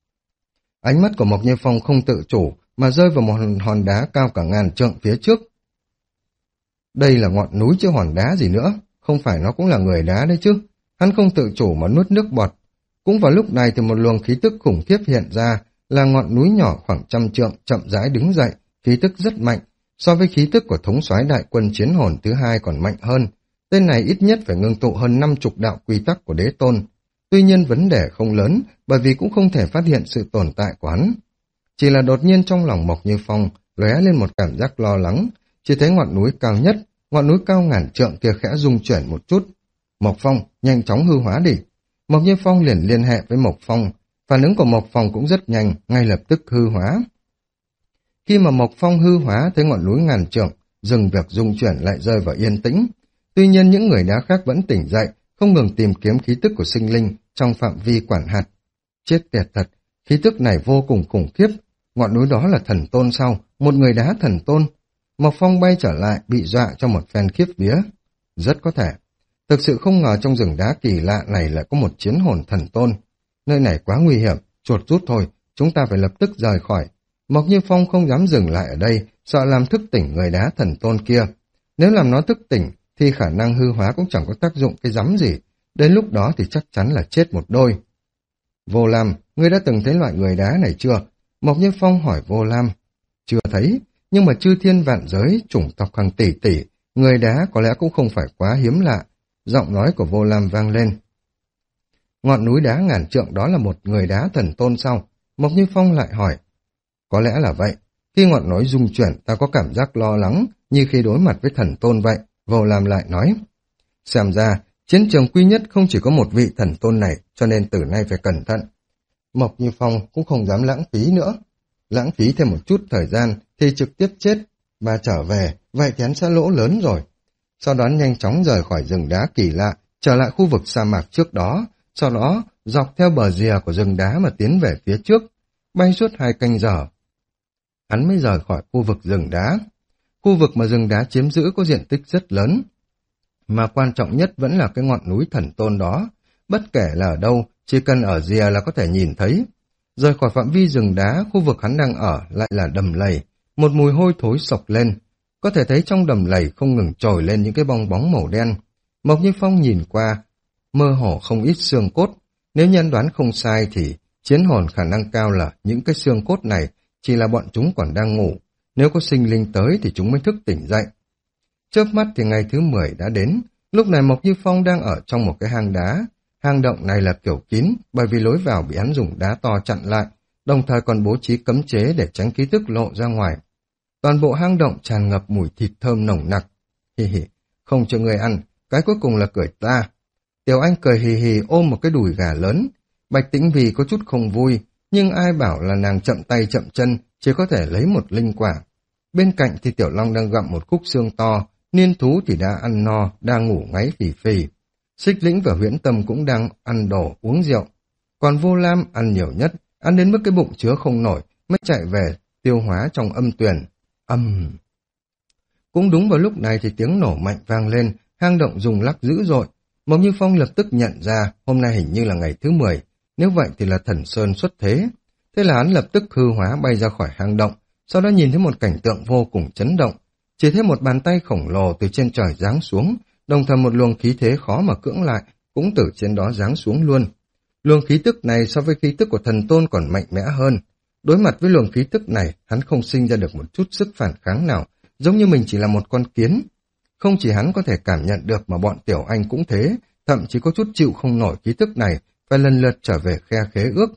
Ánh mắt của Mộc Như Phong không tự chủ mà rơi vào một hòn đá cao cả ngàn trượng phía trước. Đây là ngọn núi chứ hòn đá gì nữa, không phải nó cũng là người đá đấy chứ. Hắn không tự chủ mà nuốt nước bọt. Cũng vào lúc này thì một luồng khí tức khủng khiếp hiện ra, là ngọn núi nhỏ khoảng trăm trượng chậm rãi đứng dậy, khí tức rất mạnh. So với khí tức của thống soái đại quân chiến hồn thứ hai còn mạnh hơn. Tên này ít nhất phải ngưng tụ hơn năm chục đạo quy tắc của đế tôn. Tuy nhiên vấn đề không lớn, bởi vì cũng không thể phát hiện sự tồn tại của hắn. Chỉ là đột nhiên trong lòng Mộc Như Phong lóe lên một cảm giác lo lắng, chỉ thấy ngọn núi cao nhất, ngọn núi cao ngàn trượng kia khẽ rung chuyển một chút. Mộc Phong, nhanh chóng hư hóa đi. Mộc Như Phong liền liên hệ với Mộc Phong, phản ứng của Mộc Phong cũng rất nhanh, ngay lập tức hư hóa. Khi mà Mộc Phong hư hóa thấy ngọn núi ngàn trượng, dừng việc rung chuyển lại rơi vào yên tĩnh. Tuy nhiên những người đá khác vẫn tỉnh dậy, không ngừng tìm kiếm khí tức của sinh linh trong phạm vi quản hạt. Chết tiệt thật, khí tức này vô cùng khủng khiếp. Ngọn núi đó là thần tôn sao? Một người đá thần tôn. Mộc Phong bay trở lại bị dọa cho một phen khiếp vía. Rất có thể. Thực sự không ngờ trong rừng đá kỳ lạ này lại có một chiến hồn thần tôn. Nơi này quá nguy hiểm, chuột rút thôi, chúng ta phải lập tức rời khỏi. Mộc Như Phong không dám dừng lại ở đây, sợ làm thức tỉnh người đá thần tôn kia. Nếu làm nó thức tỉnh, thì khả năng hư hóa cũng chẳng có tác dụng cái rắm gì. Đến lúc đó thì chắc chắn là chết một đôi. Vô Lam, ngươi đã từng thấy loại người đá này chưa? Mộc Như Phong hỏi Vô Lam. Chưa thấy, nhưng mà chư thiên vạn giới, chủng tộc hàng tỷ tỷ, người đá có lẽ cũng không phải quá hiếm lạ. Giọng nói của Vô Lam vang lên. Ngọn núi đá ngàn trượng đó là một người đá thần tôn sao? Mộc Như Phong lại hỏi. Có lẽ là vậy. Khi ngọn núi rung chuyển, ta có cảm giác lo lắng, như khi đối mặt với thần tôn vậy. Vô Lam lại nói. Xem ra, chiến trường quy nhất không chỉ có một vị thần tôn này, cho nên từ nay phải cẩn thận. Mộc Như Phong cũng không dám lãng phí nữa. Lãng phí thêm một chút thời gian thì trực tiếp chết, và trở về, vậy thì hắn sẽ lỗ lớn rồi. Sau đó nhanh chóng rời khỏi rừng đá kỳ lạ, trở lại khu vực sa mạc trước đó, sau đó dọc theo bờ rìa của rừng đá mà tiến về phía trước, bay suốt hai canh giờ. Hắn mới rời khỏi khu vực rừng đá. Khu vực mà rừng đá chiếm giữ có diện tích rất lớn, mà quan trọng nhất vẫn là cái ngọn núi thần tôn đó. Bất kể là ở đâu, chỉ cần ở rìa là có thể nhìn thấy. Rời khỏi phạm vi rừng đá, khu vực hắn đang ở lại là đầm lầy, một mùi hôi thối sộc lên. Có thể thấy trong đầm lầy không ngừng trồi lên những cái bong bóng màu đen. Mộc Như Phong nhìn qua, mơ hồ không ít xương cốt. Nếu nhân đoán không sai thì chiến hồn khả năng cao là những cái xương cốt này chỉ là bọn chúng còn đang ngủ. Nếu có sinh linh tới thì chúng mới thức tỉnh dậy. Chớp mắt thì ngày thứ mười đã đến. Lúc này Mộc Như Phong đang ở trong một cái hang đá. Hang động này là kiểu kín, bởi vì lối vào bị hắn dùng đá to chặn lại, đồng thời còn bố trí cấm chế để tránh khí tức lộ ra ngoài. Toàn bộ hang động tràn ngập mùi thịt thơm nồng nặc. Hì hì, không cho người ăn, cái cuối cùng là cười ta. Tiểu Anh cười hì hì ôm một cái đùi gà lớn. Bạch Tĩnh Vì có chút không vui, nhưng ai bảo là nàng chậm tay chậm chân, chỉ có thể lấy một linh quả. Bên cạnh thì Tiểu Long đang gặm một khúc xương to, Niên Thú thì đã ăn no, đang ngủ ngáy phì phì. Xích Lĩnh và Huyễn Tâm cũng đang ăn đồ, uống rượu. Còn Vô Lam ăn nhiều nhất, ăn đến mức cái bụng chứa không nổi, mới chạy về, tiêu hóa trong âm tuyền. Âm... Cũng đúng vào lúc này thì tiếng nổ mạnh vang lên, hang động rung lắc dữ dội. Mộc Như Phong lập tức nhận ra hôm nay hình như là ngày thứ mười, nếu vậy thì là Thần Sơn xuất thế. Thế là hắn lập tức hư hóa bay ra khỏi hang động, sau đó nhìn thấy một cảnh tượng vô cùng chấn động. Chỉ thấy một bàn tay khổng lồ từ trên trời giáng xuống, đồng thời một luồng khí thế khó mà cưỡng lại, cũng từ trên đó giáng xuống luôn. Luồng khí tức này so với khí tức của thần tôn còn mạnh mẽ hơn. Đối mặt với luồng khí tức này, hắn không sinh ra được một chút sức phản kháng nào, giống như mình chỉ là một con kiến. Không chỉ hắn có thể cảm nhận được mà bọn Tiểu Anh cũng thế, thậm chí có chút chịu không nổi khí tức này, phải lần lượt trở về khe khế ước.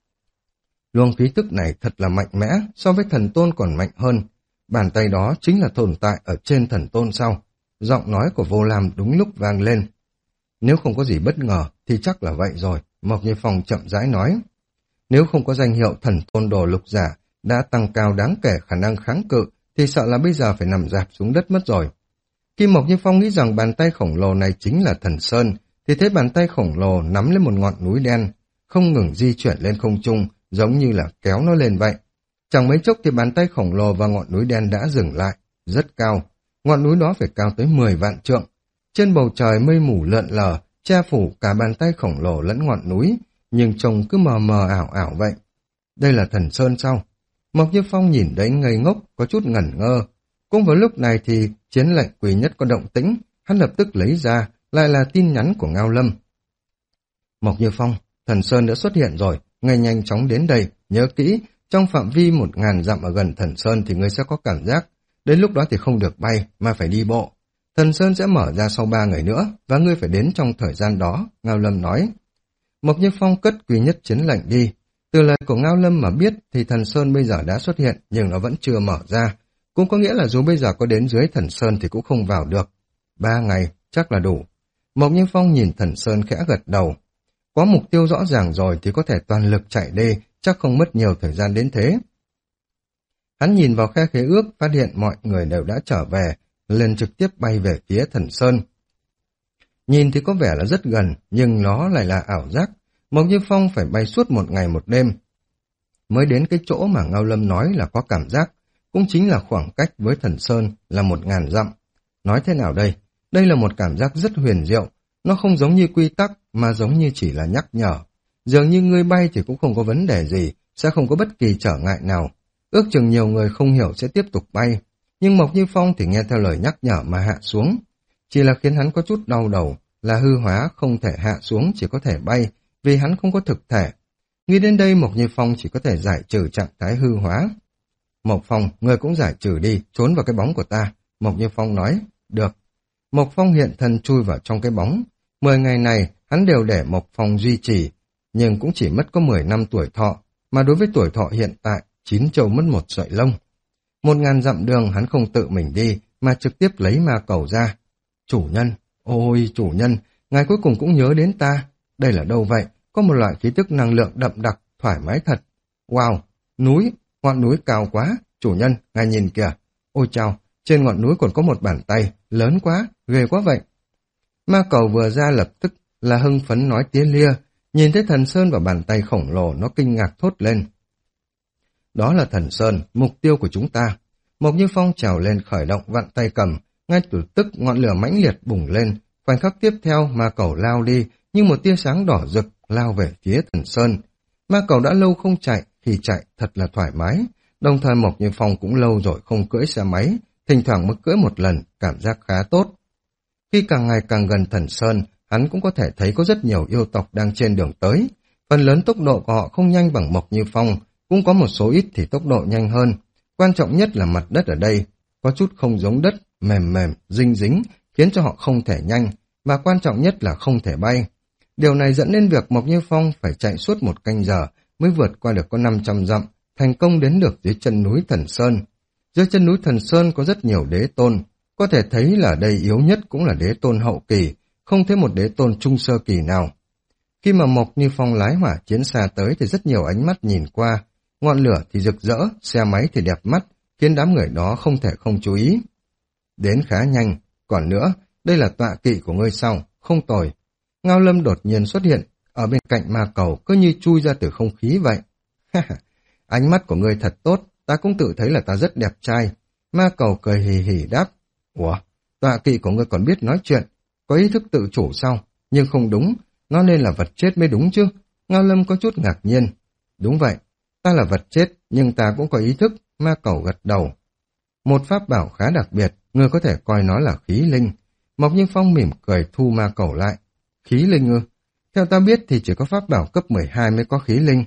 Luồng khí tức này thật là mạnh mẽ, so với thần tôn còn mạnh hơn. Bàn tay đó chính là tồn tại ở trên thần tôn sau. Giọng nói của Vô Lam đúng lúc vang lên. Nếu không có gì bất ngờ thì chắc là vậy rồi, Mộc Như Phong chậm rãi nói. Nếu không có danh hiệu thần tôn đồ lục giả đã tăng cao đáng kể khả năng kháng cự, thì sợ là bây giờ phải nằm rạp xuống đất mất rồi. Khi Mộc Như Phong nghĩ rằng bàn tay khổng lồ này chính là thần Sơn, thì thấy bàn tay khổng lồ nắm lên một ngọn núi đen, không ngừng di chuyển lên không trung, giống như là kéo nó lên vậy. Chẳng mấy chốc thì bàn tay khổng lồ và ngọn núi đen đã dừng lại, rất cao. Ngọn núi đó phải cao tới mười vạn trượng. Trên bầu trời mây mù lượn lờ, che phủ cả bàn tay khổng lồ lẫn ngọn núi, nhưng trông cứ mờ mờ ảo ảo vậy. Đây là thần Sơn sao? Mộc Như Phong nhìn đấy ngây ngốc, có chút ngẩn ngơ. Cũng vào lúc này thì chiến lệnh quỷ nhất có động tĩnh, hắn lập tức lấy ra, lại là tin nhắn của Ngao Lâm. Mộc Như Phong, thần Sơn đã xuất hiện rồi, ngay nhanh chóng đến đây, nhớ kỹ, trong phạm vi một ngàn dặm ở gần thần Sơn thì ngươi sẽ có cảm giác, đến lúc đó thì không được bay, mà phải đi bộ. Thần Sơn sẽ mở ra sau ba ngày nữa, và ngươi phải đến trong thời gian đó, Ngao Lâm nói. Mộc Như Phong cất quỷ nhất chiến lệnh đi. Từ lời của Ngao Lâm mà biết thì thần Sơn bây giờ đã xuất hiện, nhưng nó vẫn chưa mở ra. Cũng có nghĩa là dù bây giờ có đến dưới thần Sơn thì cũng không vào được. Ba ngày, chắc là đủ. Mộc Như Phong nhìn thần Sơn khẽ gật đầu. Có mục tiêu rõ ràng rồi thì có thể toàn lực chạy đi, chắc không mất nhiều thời gian đến thế. Hắn nhìn vào khe khế ước, phát hiện mọi người đều đã trở về, liền trực tiếp bay về phía thần Sơn. Nhìn thì có vẻ là rất gần, nhưng nó lại là ảo giác. Mộc Như Phong phải bay suốt một ngày một đêm. Mới đến cái chỗ mà Ngao Lâm nói là có cảm giác, cũng chính là khoảng cách với thần Sơn là một ngàn dặm. Nói thế nào đây? Đây là một cảm giác rất huyền diệu, nó không giống như quy tắc mà giống như chỉ là nhắc nhở. Dường như ngươi bay thì cũng không có vấn đề gì, sẽ không có bất kỳ trở ngại nào. Ước chừng nhiều người không hiểu sẽ tiếp tục bay, nhưng Mộc Như Phong thì nghe theo lời nhắc nhở mà hạ xuống. Chỉ là khiến hắn có chút đau đầu, là hư hóa không thể hạ xuống, chỉ có thể bay, vì hắn không có thực thể. Nghĩ đến đây Mộc Như Phong chỉ có thể giải trừ trạng thái hư hóa. Mộc Phong, người cũng giải trừ đi, trốn vào cái bóng của ta. Mộc Như Phong nói, được. Mộc Phong hiện thân chui vào trong cái bóng. Mười ngày này, hắn đều để Mộc Phong duy trì, nhưng cũng chỉ mất có mười năm tuổi thọ, mà đối với tuổi thọ hiện tại, chín châu mất một sợi lông. Một ngàn dặm đường hắn không tự mình đi, mà trực tiếp lấy ma cầu ra. Chủ nhân, ôi chủ nhân, ngài cuối cùng cũng nhớ đến ta. Đây là đâu vậy? Có một loại khí tức năng lượng đậm đặc, thoải mái thật. Wow, núi, ngọn núi cao quá. Chủ nhân, ngài nhìn kìa. Ôi chao, trên ngọn núi còn có một bàn tay, lớn quá, ghê quá vậy. Ma cầu vừa ra lập tức là hưng phấn nói tía lia, nhìn thấy thần sơn và bàn tay khổng lồ nó kinh ngạc thốt lên. Đó là thần sơn, mục tiêu của chúng ta. Mộc Như Phong trèo lên khởi động vặn tay cầm, ngay từ tức ngọn lửa mãnh liệt bùng lên, khoảnh khắc tiếp theo ma cầu lao đi, như một tia sáng đỏ rực lao về phía thần sơn. Ma cầu đã lâu không chạy, khi chạy thật là thoải mái, đồng thời Mộc Như Phong cũng lâu rồi không cưỡi xe máy, thỉnh thoảng mới cưỡi một lần, cảm giác khá tốt. Khi càng ngày càng gần thần sơn, hắn cũng có thể thấy có rất nhiều yêu tộc đang trên đường tới. Phần lớn tốc độ của họ không nhanh bằng Mộc Như Phong, cũng có một số ít thì tốc độ nhanh hơn. Quan trọng nhất là mặt đất ở đây, có chút không giống đất, mềm mềm, dinh dính, khiến cho họ không thể nhanh, và quan trọng nhất là không thể bay. Điều này dẫn đến việc Mộc Như Phong phải chạy suốt một canh giờ mới vượt qua được có năm trăm dặm, thành công đến được dưới chân núi Thần Sơn. Dưới chân núi Thần Sơn có rất nhiều đế tôn, có thể thấy là đây yếu nhất cũng là đế tôn hậu kỳ, không thấy một đế tôn trung sơ kỳ nào. Khi mà Mộc Như Phong lái hỏa chiến xa tới thì rất nhiều ánh mắt nhìn qua, ngọn lửa thì rực rỡ, xe máy thì đẹp mắt, khiến đám người đó không thể không chú ý. Đến khá nhanh, còn nữa, đây là tọa kỵ của ngươi sao, không tồi. Ngao Lâm đột nhiên xuất hiện, ở bên cạnh ma cầu cứ như chui ra từ không khí vậy. Ánh mắt của ngươi thật tốt, ta cũng tự thấy là ta rất đẹp trai. Ma cầu cười hì hì đáp. Ủa, tọa kỵ của ngươi còn biết nói chuyện, có ý thức tự chủ sao? Nhưng không đúng, nó nên là vật chết mới đúng chứ. Ngao Lâm có chút ngạc nhiên. Đúng vậy, ta là vật chết, nhưng ta cũng có ý thức, ma cầu gật đầu. Một pháp bảo khá đặc biệt, ngươi có thể coi nó là khí linh. Mộc Như Phong mỉm cười thu ma cầu lại. Khí linh ư? Theo ta biết thì chỉ có pháp bảo cấp mười hai mới có khí linh.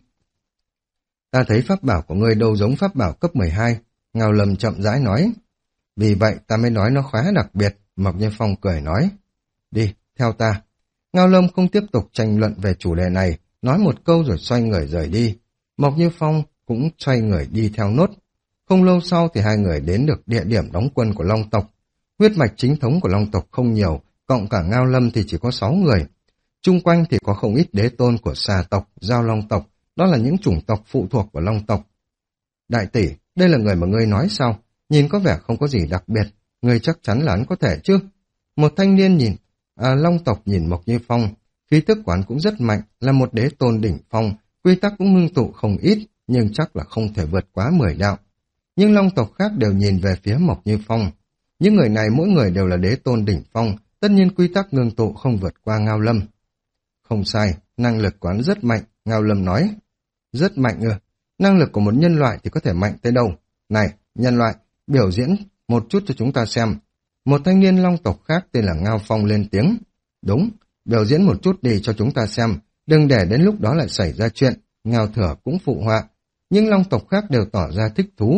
Ta thấy pháp bảo của ngươi đâu giống pháp bảo cấp mười hai, Ngao Lâm chậm rãi nói. Vì vậy ta mới nói nó khá đặc biệt, Mộc Như Phong cười nói. Đi, theo ta. Ngao Lâm không tiếp tục tranh luận về chủ đề này, nói một câu rồi xoay người rời đi. Mộc Như Phong cũng xoay người đi theo nốt. Không lâu sau thì hai người đến được địa điểm đóng quân của Long tộc. Huyết mạch chính thống của Long tộc không nhiều, cộng cả Ngao Lâm thì chỉ có sáu người. Chung quanh thì có không ít đế tôn của xà tộc, giao long tộc, đó là những chủng tộc phụ thuộc của Long tộc. Đại tỷ, đây là người mà ngươi nói sao? Nhìn có vẻ không có gì đặc biệt, ngươi chắc chắn là hắn có thể chứ? Một thanh niên nhìn, à, Long tộc nhìn Mộc Như Phong, khí tức của hắn cũng rất mạnh, là một đế tôn đỉnh phong, quy tắc cũng ngưng tụ không ít, nhưng chắc là không thể vượt quá mười đạo. Nhưng Long tộc khác đều nhìn về phía Mộc Như Phong. Những người này mỗi người đều là đế tôn đỉnh phong, tất nhiên quy tắc ngưng tụ không vượt qua Ngao Lâm. Không sai, năng lực của hắn rất mạnh, Ngao Lâm nói. Rất mạnh ư? Năng lực của một nhân loại thì có thể mạnh tới đâu? Này, nhân loại, biểu diễn một chút cho chúng ta xem. Một thanh niên Long tộc khác tên là Ngao Phong lên tiếng. Đúng, biểu diễn một chút đi cho chúng ta xem, đừng để đến lúc đó lại xảy ra chuyện. Ngao Thừa cũng phụ họa, nhưng Long tộc khác đều tỏ ra thích thú.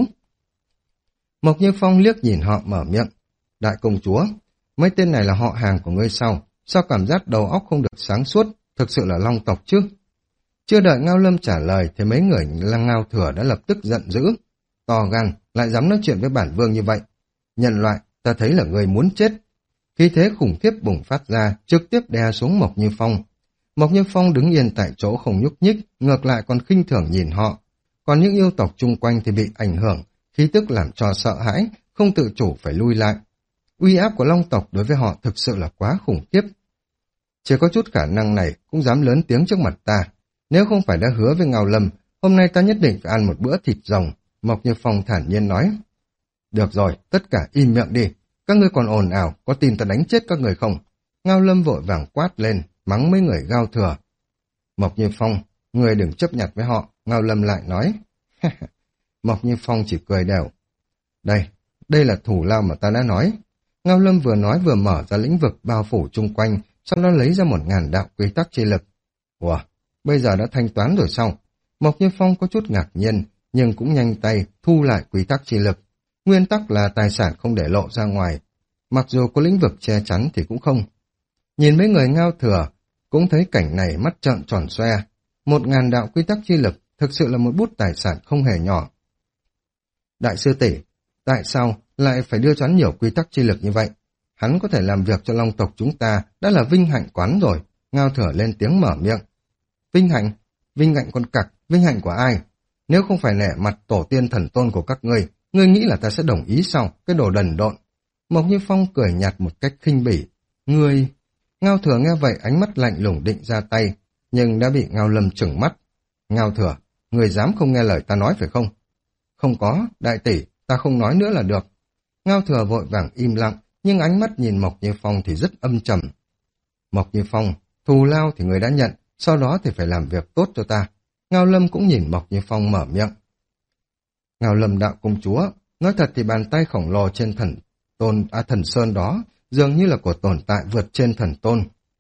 Mộc Như Phong liếc nhìn họ mở miệng. Đại công chúa, mấy tên này là họ hàng của ngươi sao? Sao cảm giác đầu óc không được sáng suốt, thực sự là Long tộc chứ? Chưa đợi Ngao Lâm trả lời thì mấy người là Ngao Thừa đã lập tức giận dữ. To gan, lại dám nói chuyện với bản vương như vậy. Nhân loại, ta thấy là ngươi muốn chết. Khí thế khủng khiếp bùng phát ra, trực tiếp đè xuống Mộc Như Phong. Mộc Như Phong đứng yên tại chỗ không nhúc nhích, ngược lại còn khinh thường nhìn họ. Còn những yêu tộc chung quanh thì bị ảnh hưởng, khí tức làm cho sợ hãi, không tự chủ phải lui lại. Uy áp của Long tộc đối với họ thực sự là quá khủng khiếp. Chỉ có chút khả năng này cũng dám lớn tiếng trước mặt ta. Nếu không phải đã hứa với Ngao Lâm, hôm nay ta nhất định phải ăn một bữa thịt rồng, Mộc Như Phong thản nhiên nói. Được rồi, tất cả im miệng đi, các ngươi còn ồn ào, có tin ta đánh chết các người không? Ngao Lâm vội vàng quát lên, mắng mấy người Ngao Thừa. Mộc Như Phong, người đừng chấp nhặt với họ, Ngao Lâm lại nói. Mộc Như Phong chỉ cười đều. Đây, đây là thủ lao mà ta đã nói. Ngao Lâm vừa nói vừa mở ra lĩnh vực bao phủ chung quanh, sau đó lấy ra một ngàn đạo quy tắc chi lực. Ủa, bây giờ đã thanh toán rồi sao? Mộc Như Phong có chút ngạc nhiên, nhưng cũng nhanh tay thu lại quy tắc chi lực. Nguyên tắc là tài sản không để lộ ra ngoài. Mặc dù có lĩnh vực che chắn thì cũng không. Nhìn mấy người Ngao Thừa, cũng thấy cảnh này mắt trợn tròn xoe. Một ngàn đạo quy tắc chi lực thực sự là một bút tài sản không hề nhỏ. Đại sư tỷ, tại sao lại phải đưa cho hắn nhiều quy tắc chi lực như vậy? Hắn có thể làm việc cho Long tộc chúng ta đã là vinh hạnh quán rồi. Ngao Thừa lên tiếng mở miệng. Vinh hạnh? Vinh hạnh con cặc, vinh hạnh của ai? Nếu không phải nể mặt tổ tiên thần tôn của các ngươi, ngươi nghĩ là ta sẽ đồng ý sao? Cái đồ đần độn. Mộc Như Phong cười nhạt một cách khinh bỉ. Ngươi... Ngao Thừa nghe vậy ánh mắt lạnh lùng định ra tay, nhưng đã bị Ngao Lâm trừng mắt. Ngao Thừa, ngươi dám không nghe lời ta nói phải không? Không có, đại tỷ, ta không nói nữa là được. Ngao Thừa vội vàng im lặng, nhưng ánh mắt nhìn Mộc Như Phong thì rất âm trầm. Mộc Như Phong, thù lao thì người đã nhận, sau đó thì phải làm việc tốt cho ta. Ngao Lâm cũng nhìn Mộc Như Phong mở miệng. Ngao Lâm đạo công chúa, nói thật thì bàn tay khổng lồ trên thần tôn à, thần sơn đó dường như là của tồn tại vượt trên thần tôn.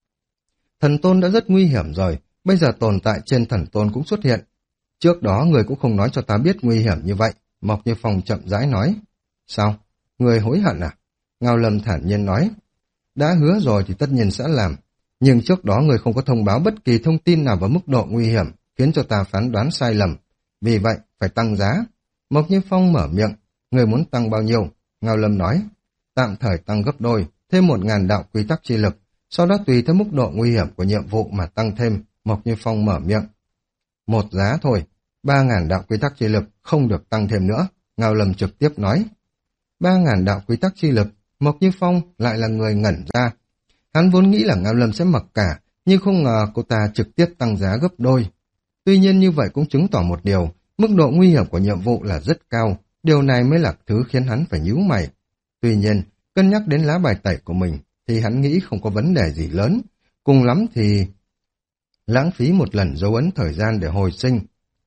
Thần tôn đã rất nguy hiểm rồi, bây giờ tồn tại trên thần tôn cũng xuất hiện. Trước đó người cũng không nói cho ta biết nguy hiểm như vậy. Mộc Như Phong chậm rãi nói. Sao? Người hối hận à? Ngao Lâm thản nhiên nói. Đã hứa rồi thì tất nhiên sẽ làm. Nhưng trước đó người không có thông báo bất kỳ thông tin nào vào mức độ nguy hiểm, khiến cho ta phán đoán sai lầm. Vì vậy, phải tăng giá. Mộc Như Phong mở miệng. Người muốn tăng bao nhiêu? Ngao Lâm nói. Tạm thời tăng gấp đôi, thêm một ngàn đạo quy tắc chi lực. Sau đó tùy theo mức độ nguy hiểm của nhiệm vụ mà tăng thêm. Mộc Như Phong mở miệng. Một giá thôi, ba ngàn đạo quy tắc chi lực, không được tăng thêm nữa. Ngao Lâm trực tiếp nói. Ba ngàn đạo quy tắc chi lực, Mộc Như Phong lại là người ngẩn ra. Hắn vốn nghĩ là Ngao Lâm sẽ mặc cả, nhưng không ngờ cô ta trực tiếp tăng giá gấp đôi. Tuy nhiên như vậy cũng chứng tỏ một điều, mức độ nguy hiểm của nhiệm vụ là rất cao, điều này mới là thứ khiến hắn phải nhíu mày. Tuy nhiên, cân nhắc đến lá bài tẩy của mình, thì hắn nghĩ không có vấn đề gì lớn, cùng lắm thì lãng phí một lần dấu ấn thời gian để hồi sinh.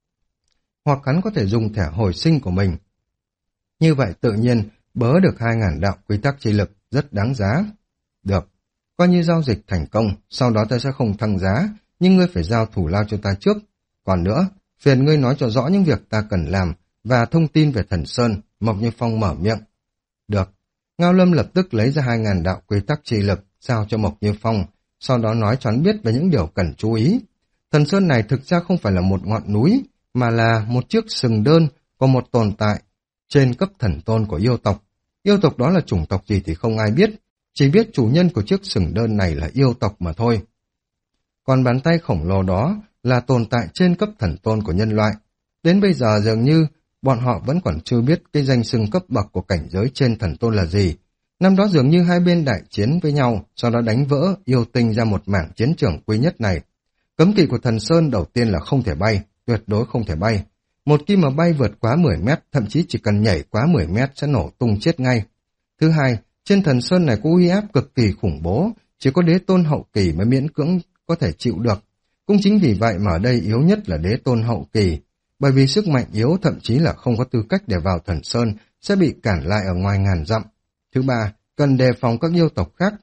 Hoặc hắn có thể dùng thẻ hồi sinh của mình. Như vậy tự nhiên, bớ được hai ngàn đạo quy tắc chi lực rất đáng giá. Được, coi như giao dịch thành công, sau đó ta sẽ không thăng giá, nhưng ngươi phải giao thủ lao cho ta trước. Còn nữa, phiền ngươi nói cho rõ những việc ta cần làm và thông tin về Thần Sơn. Mộc Như Phong mở miệng. Được. Ngao Lâm lập tức lấy ra hai ngàn đạo quy tắc chi lực, giao cho Mộc Như Phong, sau đó nói cho hắn biết về những điều cần chú ý. Thần Sơn này thực ra không phải là một ngọn núi, mà là một chiếc sừng đơn của một tồn tại trên cấp thần tôn của yêu tộc. Yêu tộc đó là chủng tộc gì thì không ai biết, chỉ biết chủ nhân của chiếc sừng đơn này là yêu tộc mà thôi. Còn bàn tay khổng lồ đó là tồn tại trên cấp thần tôn của nhân loại. Đến bây giờ dường như bọn họ vẫn còn chưa biết cái danh xưng cấp bậc của cảnh giới trên thần tôn là gì. Năm đó dường như hai bên đại chiến với nhau, sau đó đánh vỡ yêu tinh ra một mảng chiến trường quý nhất này. Cấm kỵ của thần Sơn đầu tiên là không thể bay, tuyệt đối không thể bay. Một khi mà bay vượt quá mười mét, thậm chí chỉ cần nhảy quá mười mét sẽ nổ tung chết ngay. Thứ hai, trên thần Sơn này có uy áp cực kỳ khủng bố, chỉ có đế tôn hậu kỳ mới miễn cưỡng có thể chịu được. Cũng chính vì vậy mà ở đây yếu nhất là đế tôn hậu kỳ, bởi vì sức mạnh yếu thậm chí là không có tư cách để vào thần Sơn sẽ bị cản lại ở ngoài ngàn dặm. Thứ ba, cần đề phòng các yêu tộc khác.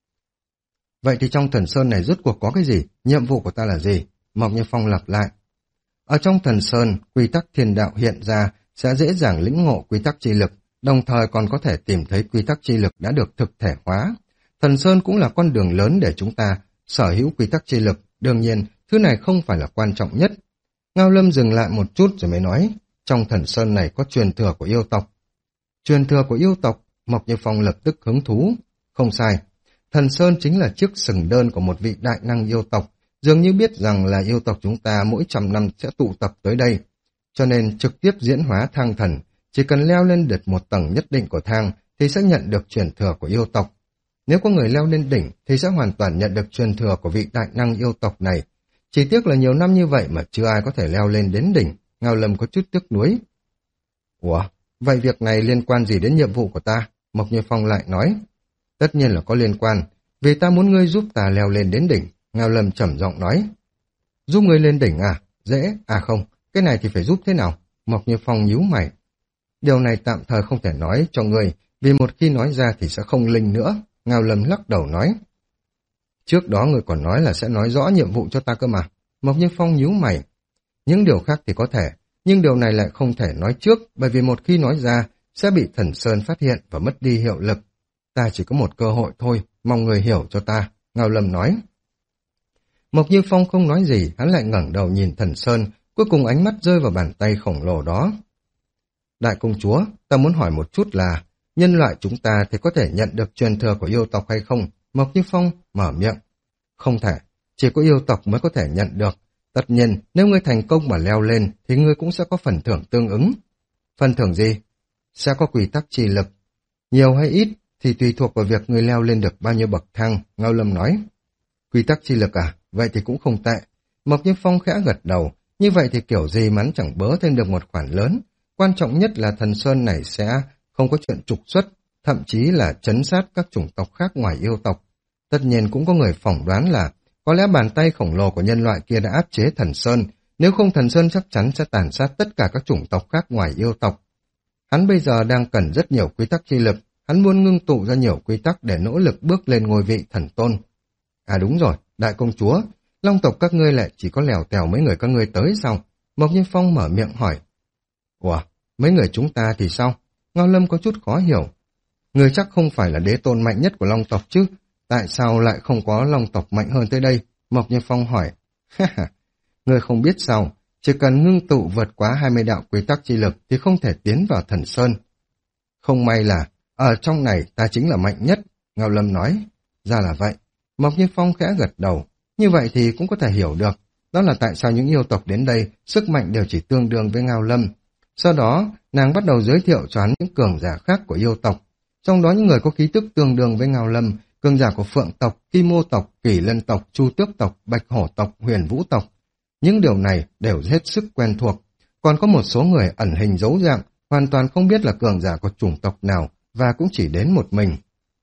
Vậy thì trong thần Sơn này rốt cuộc có cái gì? Nhiệm vụ của ta là gì? Mộc Như Phong lặp lại. Ở trong thần Sơn, quy tắc thiên đạo hiện ra sẽ dễ dàng lĩnh ngộ quy tắc chi lực, đồng thời còn có thể tìm thấy quy tắc chi lực đã được thực thể hóa. Thần Sơn cũng là con đường lớn để chúng ta sở hữu quy tắc chi lực, đương nhiên, thứ này không phải là quan trọng nhất. Ngao Lâm dừng lại một chút rồi mới nói, trong thần Sơn này có truyền thừa của yêu tộc. Truyền thừa của yêu tộc, Mộc Như Phong lập tức hứng thú. Không sai, thần Sơn chính là chiếc sừng đơn của một vị đại năng yêu tộc, dường như biết rằng là yêu tộc chúng ta mỗi trăm năm sẽ tụ tập tới đây. Cho nên trực tiếp diễn hóa thang thần, chỉ cần leo lên được một tầng nhất định của thang thì sẽ nhận được truyền thừa của yêu tộc. Nếu có người leo lên đỉnh thì sẽ hoàn toàn nhận được truyền thừa của vị đại năng yêu tộc này. Chỉ tiếc là nhiều năm như vậy mà chưa ai có thể leo lên đến đỉnh. Ngao Lâm có chút tiếc nuối. Ủa, vậy việc này liên quan gì đến nhiệm vụ của ta? Mộc Như Phong lại nói. Tất nhiên là có liên quan, vì ta muốn ngươi giúp ta leo lên đến đỉnh. Ngao Lâm trầm giọng nói. Giúp ngươi lên đỉnh à? Dễ, à không, cái này thì phải giúp thế nào? Mộc Như Phong nhíu mày. Điều này tạm thời không thể nói cho ngươi, vì một khi nói ra thì sẽ không linh nữa. Ngao Lâm lắc đầu nói. Trước đó người còn nói là sẽ nói rõ nhiệm vụ cho ta cơ mà. Mộc Như Phong nhíu mày. Những điều khác thì có thể, nhưng điều này lại không thể nói trước, bởi vì một khi nói ra sẽ bị Thần Sơn phát hiện và mất đi hiệu lực. Ta chỉ có một cơ hội thôi, mong người hiểu cho ta, Ngao Lâm nói. Mộc Như Phong không nói gì, hắn lại ngẩng đầu nhìn Thần Sơn, cuối cùng ánh mắt rơi vào bàn tay khổng lồ đó. Đại công chúa, ta muốn hỏi một chút là, nhân loại chúng ta thì có thể nhận được truyền thừa của yêu tộc hay không? Mộc Như Phong mở miệng. Không thể, chỉ có yêu tộc mới có thể nhận được. Tất nhiên, nếu ngươi thành công mà leo lên, thì ngươi cũng sẽ có phần thưởng tương ứng. Phần thưởng gì? Sẽ có quy tắc chi lực. Nhiều hay ít thì tùy thuộc vào việc ngươi leo lên được bao nhiêu bậc thang, Ngao Lâm nói. Quy tắc chi lực à? Vậy thì cũng không tệ. Mộc Như Phong khẽ gật đầu, như vậy thì kiểu gì mắn chẳng bớ thêm được một khoản lớn. Quan trọng nhất là Thần Sơn này sẽ không có chuyện trục xuất, thậm chí là trấn sát các chủng tộc khác ngoài yêu tộc. Tất nhiên cũng có người phỏng đoán là có lẽ bàn tay khổng lồ của nhân loại kia đã áp chế Thần Sơn, nếu không Thần Sơn chắc chắn sẽ tàn sát tất cả các chủng tộc khác ngoài yêu tộc. Hắn bây giờ đang cần rất nhiều quy tắc chi lực, hắn muốn ngưng tụ ra nhiều quy tắc để nỗ lực bước lên ngôi vị thần tôn. À đúng rồi, đại công chúa, Long tộc các ngươi lại chỉ có lèo tèo mấy người các ngươi tới sao? Mộc Như Phong mở miệng hỏi. Ủa, mấy người chúng ta thì sao? Ngao Lâm có chút khó hiểu. Người chắc không phải là đế tôn mạnh nhất của Long tộc chứ? Tại sao lại không có Long tộc mạnh hơn tới đây? Mộc Như Phong hỏi. Ha ha, người không biết sao, chỉ cần ngưng tụ vượt quá hai mươi đạo quy tắc chi lực thì không thể tiến vào Thần Sơn. Không may là, ở trong này ta chính là mạnh nhất, Ngao Lâm nói. Ra là vậy. Mộc Như Phong khẽ gật đầu. Như vậy thì cũng có thể hiểu được. Đó là tại sao những yêu tộc đến đây, sức mạnh đều chỉ tương đương với Ngao Lâm. Sau đó, nàng bắt đầu giới thiệu cho hắn những cường giả khác của yêu tộc. Trong đó những người có khí tức tương đương với Ngao Lâm, cường giả của Phượng tộc, Kim Mô tộc, Kỷ Lân tộc, Chu Tước tộc, Bạch Hổ tộc, Huyền Vũ tộc. Những điều này đều hết sức quen thuộc. Còn có một số người ẩn hình giấu dạng, hoàn toàn không biết là cường giả của chủng tộc nào và cũng chỉ đến một mình.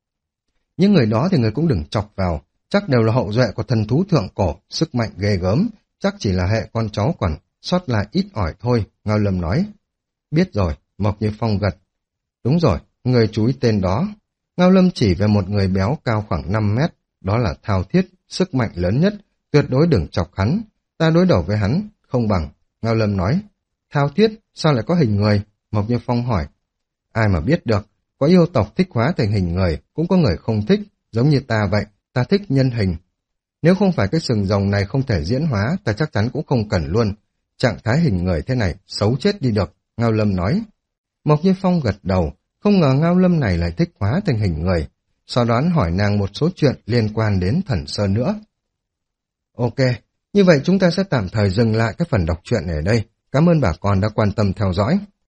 Những người đó thì người cũng đừng chọc vào, chắc đều là hậu duệ của thần thú thượng cổ, sức mạnh ghê gớm, chắc chỉ là hệ con cháu còn sót lại ít ỏi thôi, Ngao Lâm nói. Biết rồi, Mộc Như Phong gật. Đúng rồi, người chú ý tên đó. Ngao Lâm chỉ về một người béo cao khoảng năm mét, đó là Thao Thiết, sức mạnh lớn nhất, tuyệt đối đừng chọc hắn, ta đối đầu với hắn, không bằng, Ngao Lâm nói. Thao Thiết, sao lại có hình người? Mộc Như Phong hỏi. Ai mà biết được, có yêu tộc thích hóa thành hình người, cũng có người không thích, giống như ta vậy, ta thích nhân hình. Nếu không phải cái sừng rồng này không thể diễn hóa, ta chắc chắn cũng không cần luôn. Trạng thái hình người thế này, xấu chết đi được, Ngao Lâm nói. Mộc Như Phong gật đầu, không ngờ Ngao Lâm này lại thích hóa thành hình người. Sau đó hỏi nàng một số chuyện liên quan đến Thần Sơn nữa. Ok, như vậy chúng ta sẽ tạm thời dừng lại cái phần đọc truyện này ở đây. Cảm ơn bà con đã quan tâm theo dõi.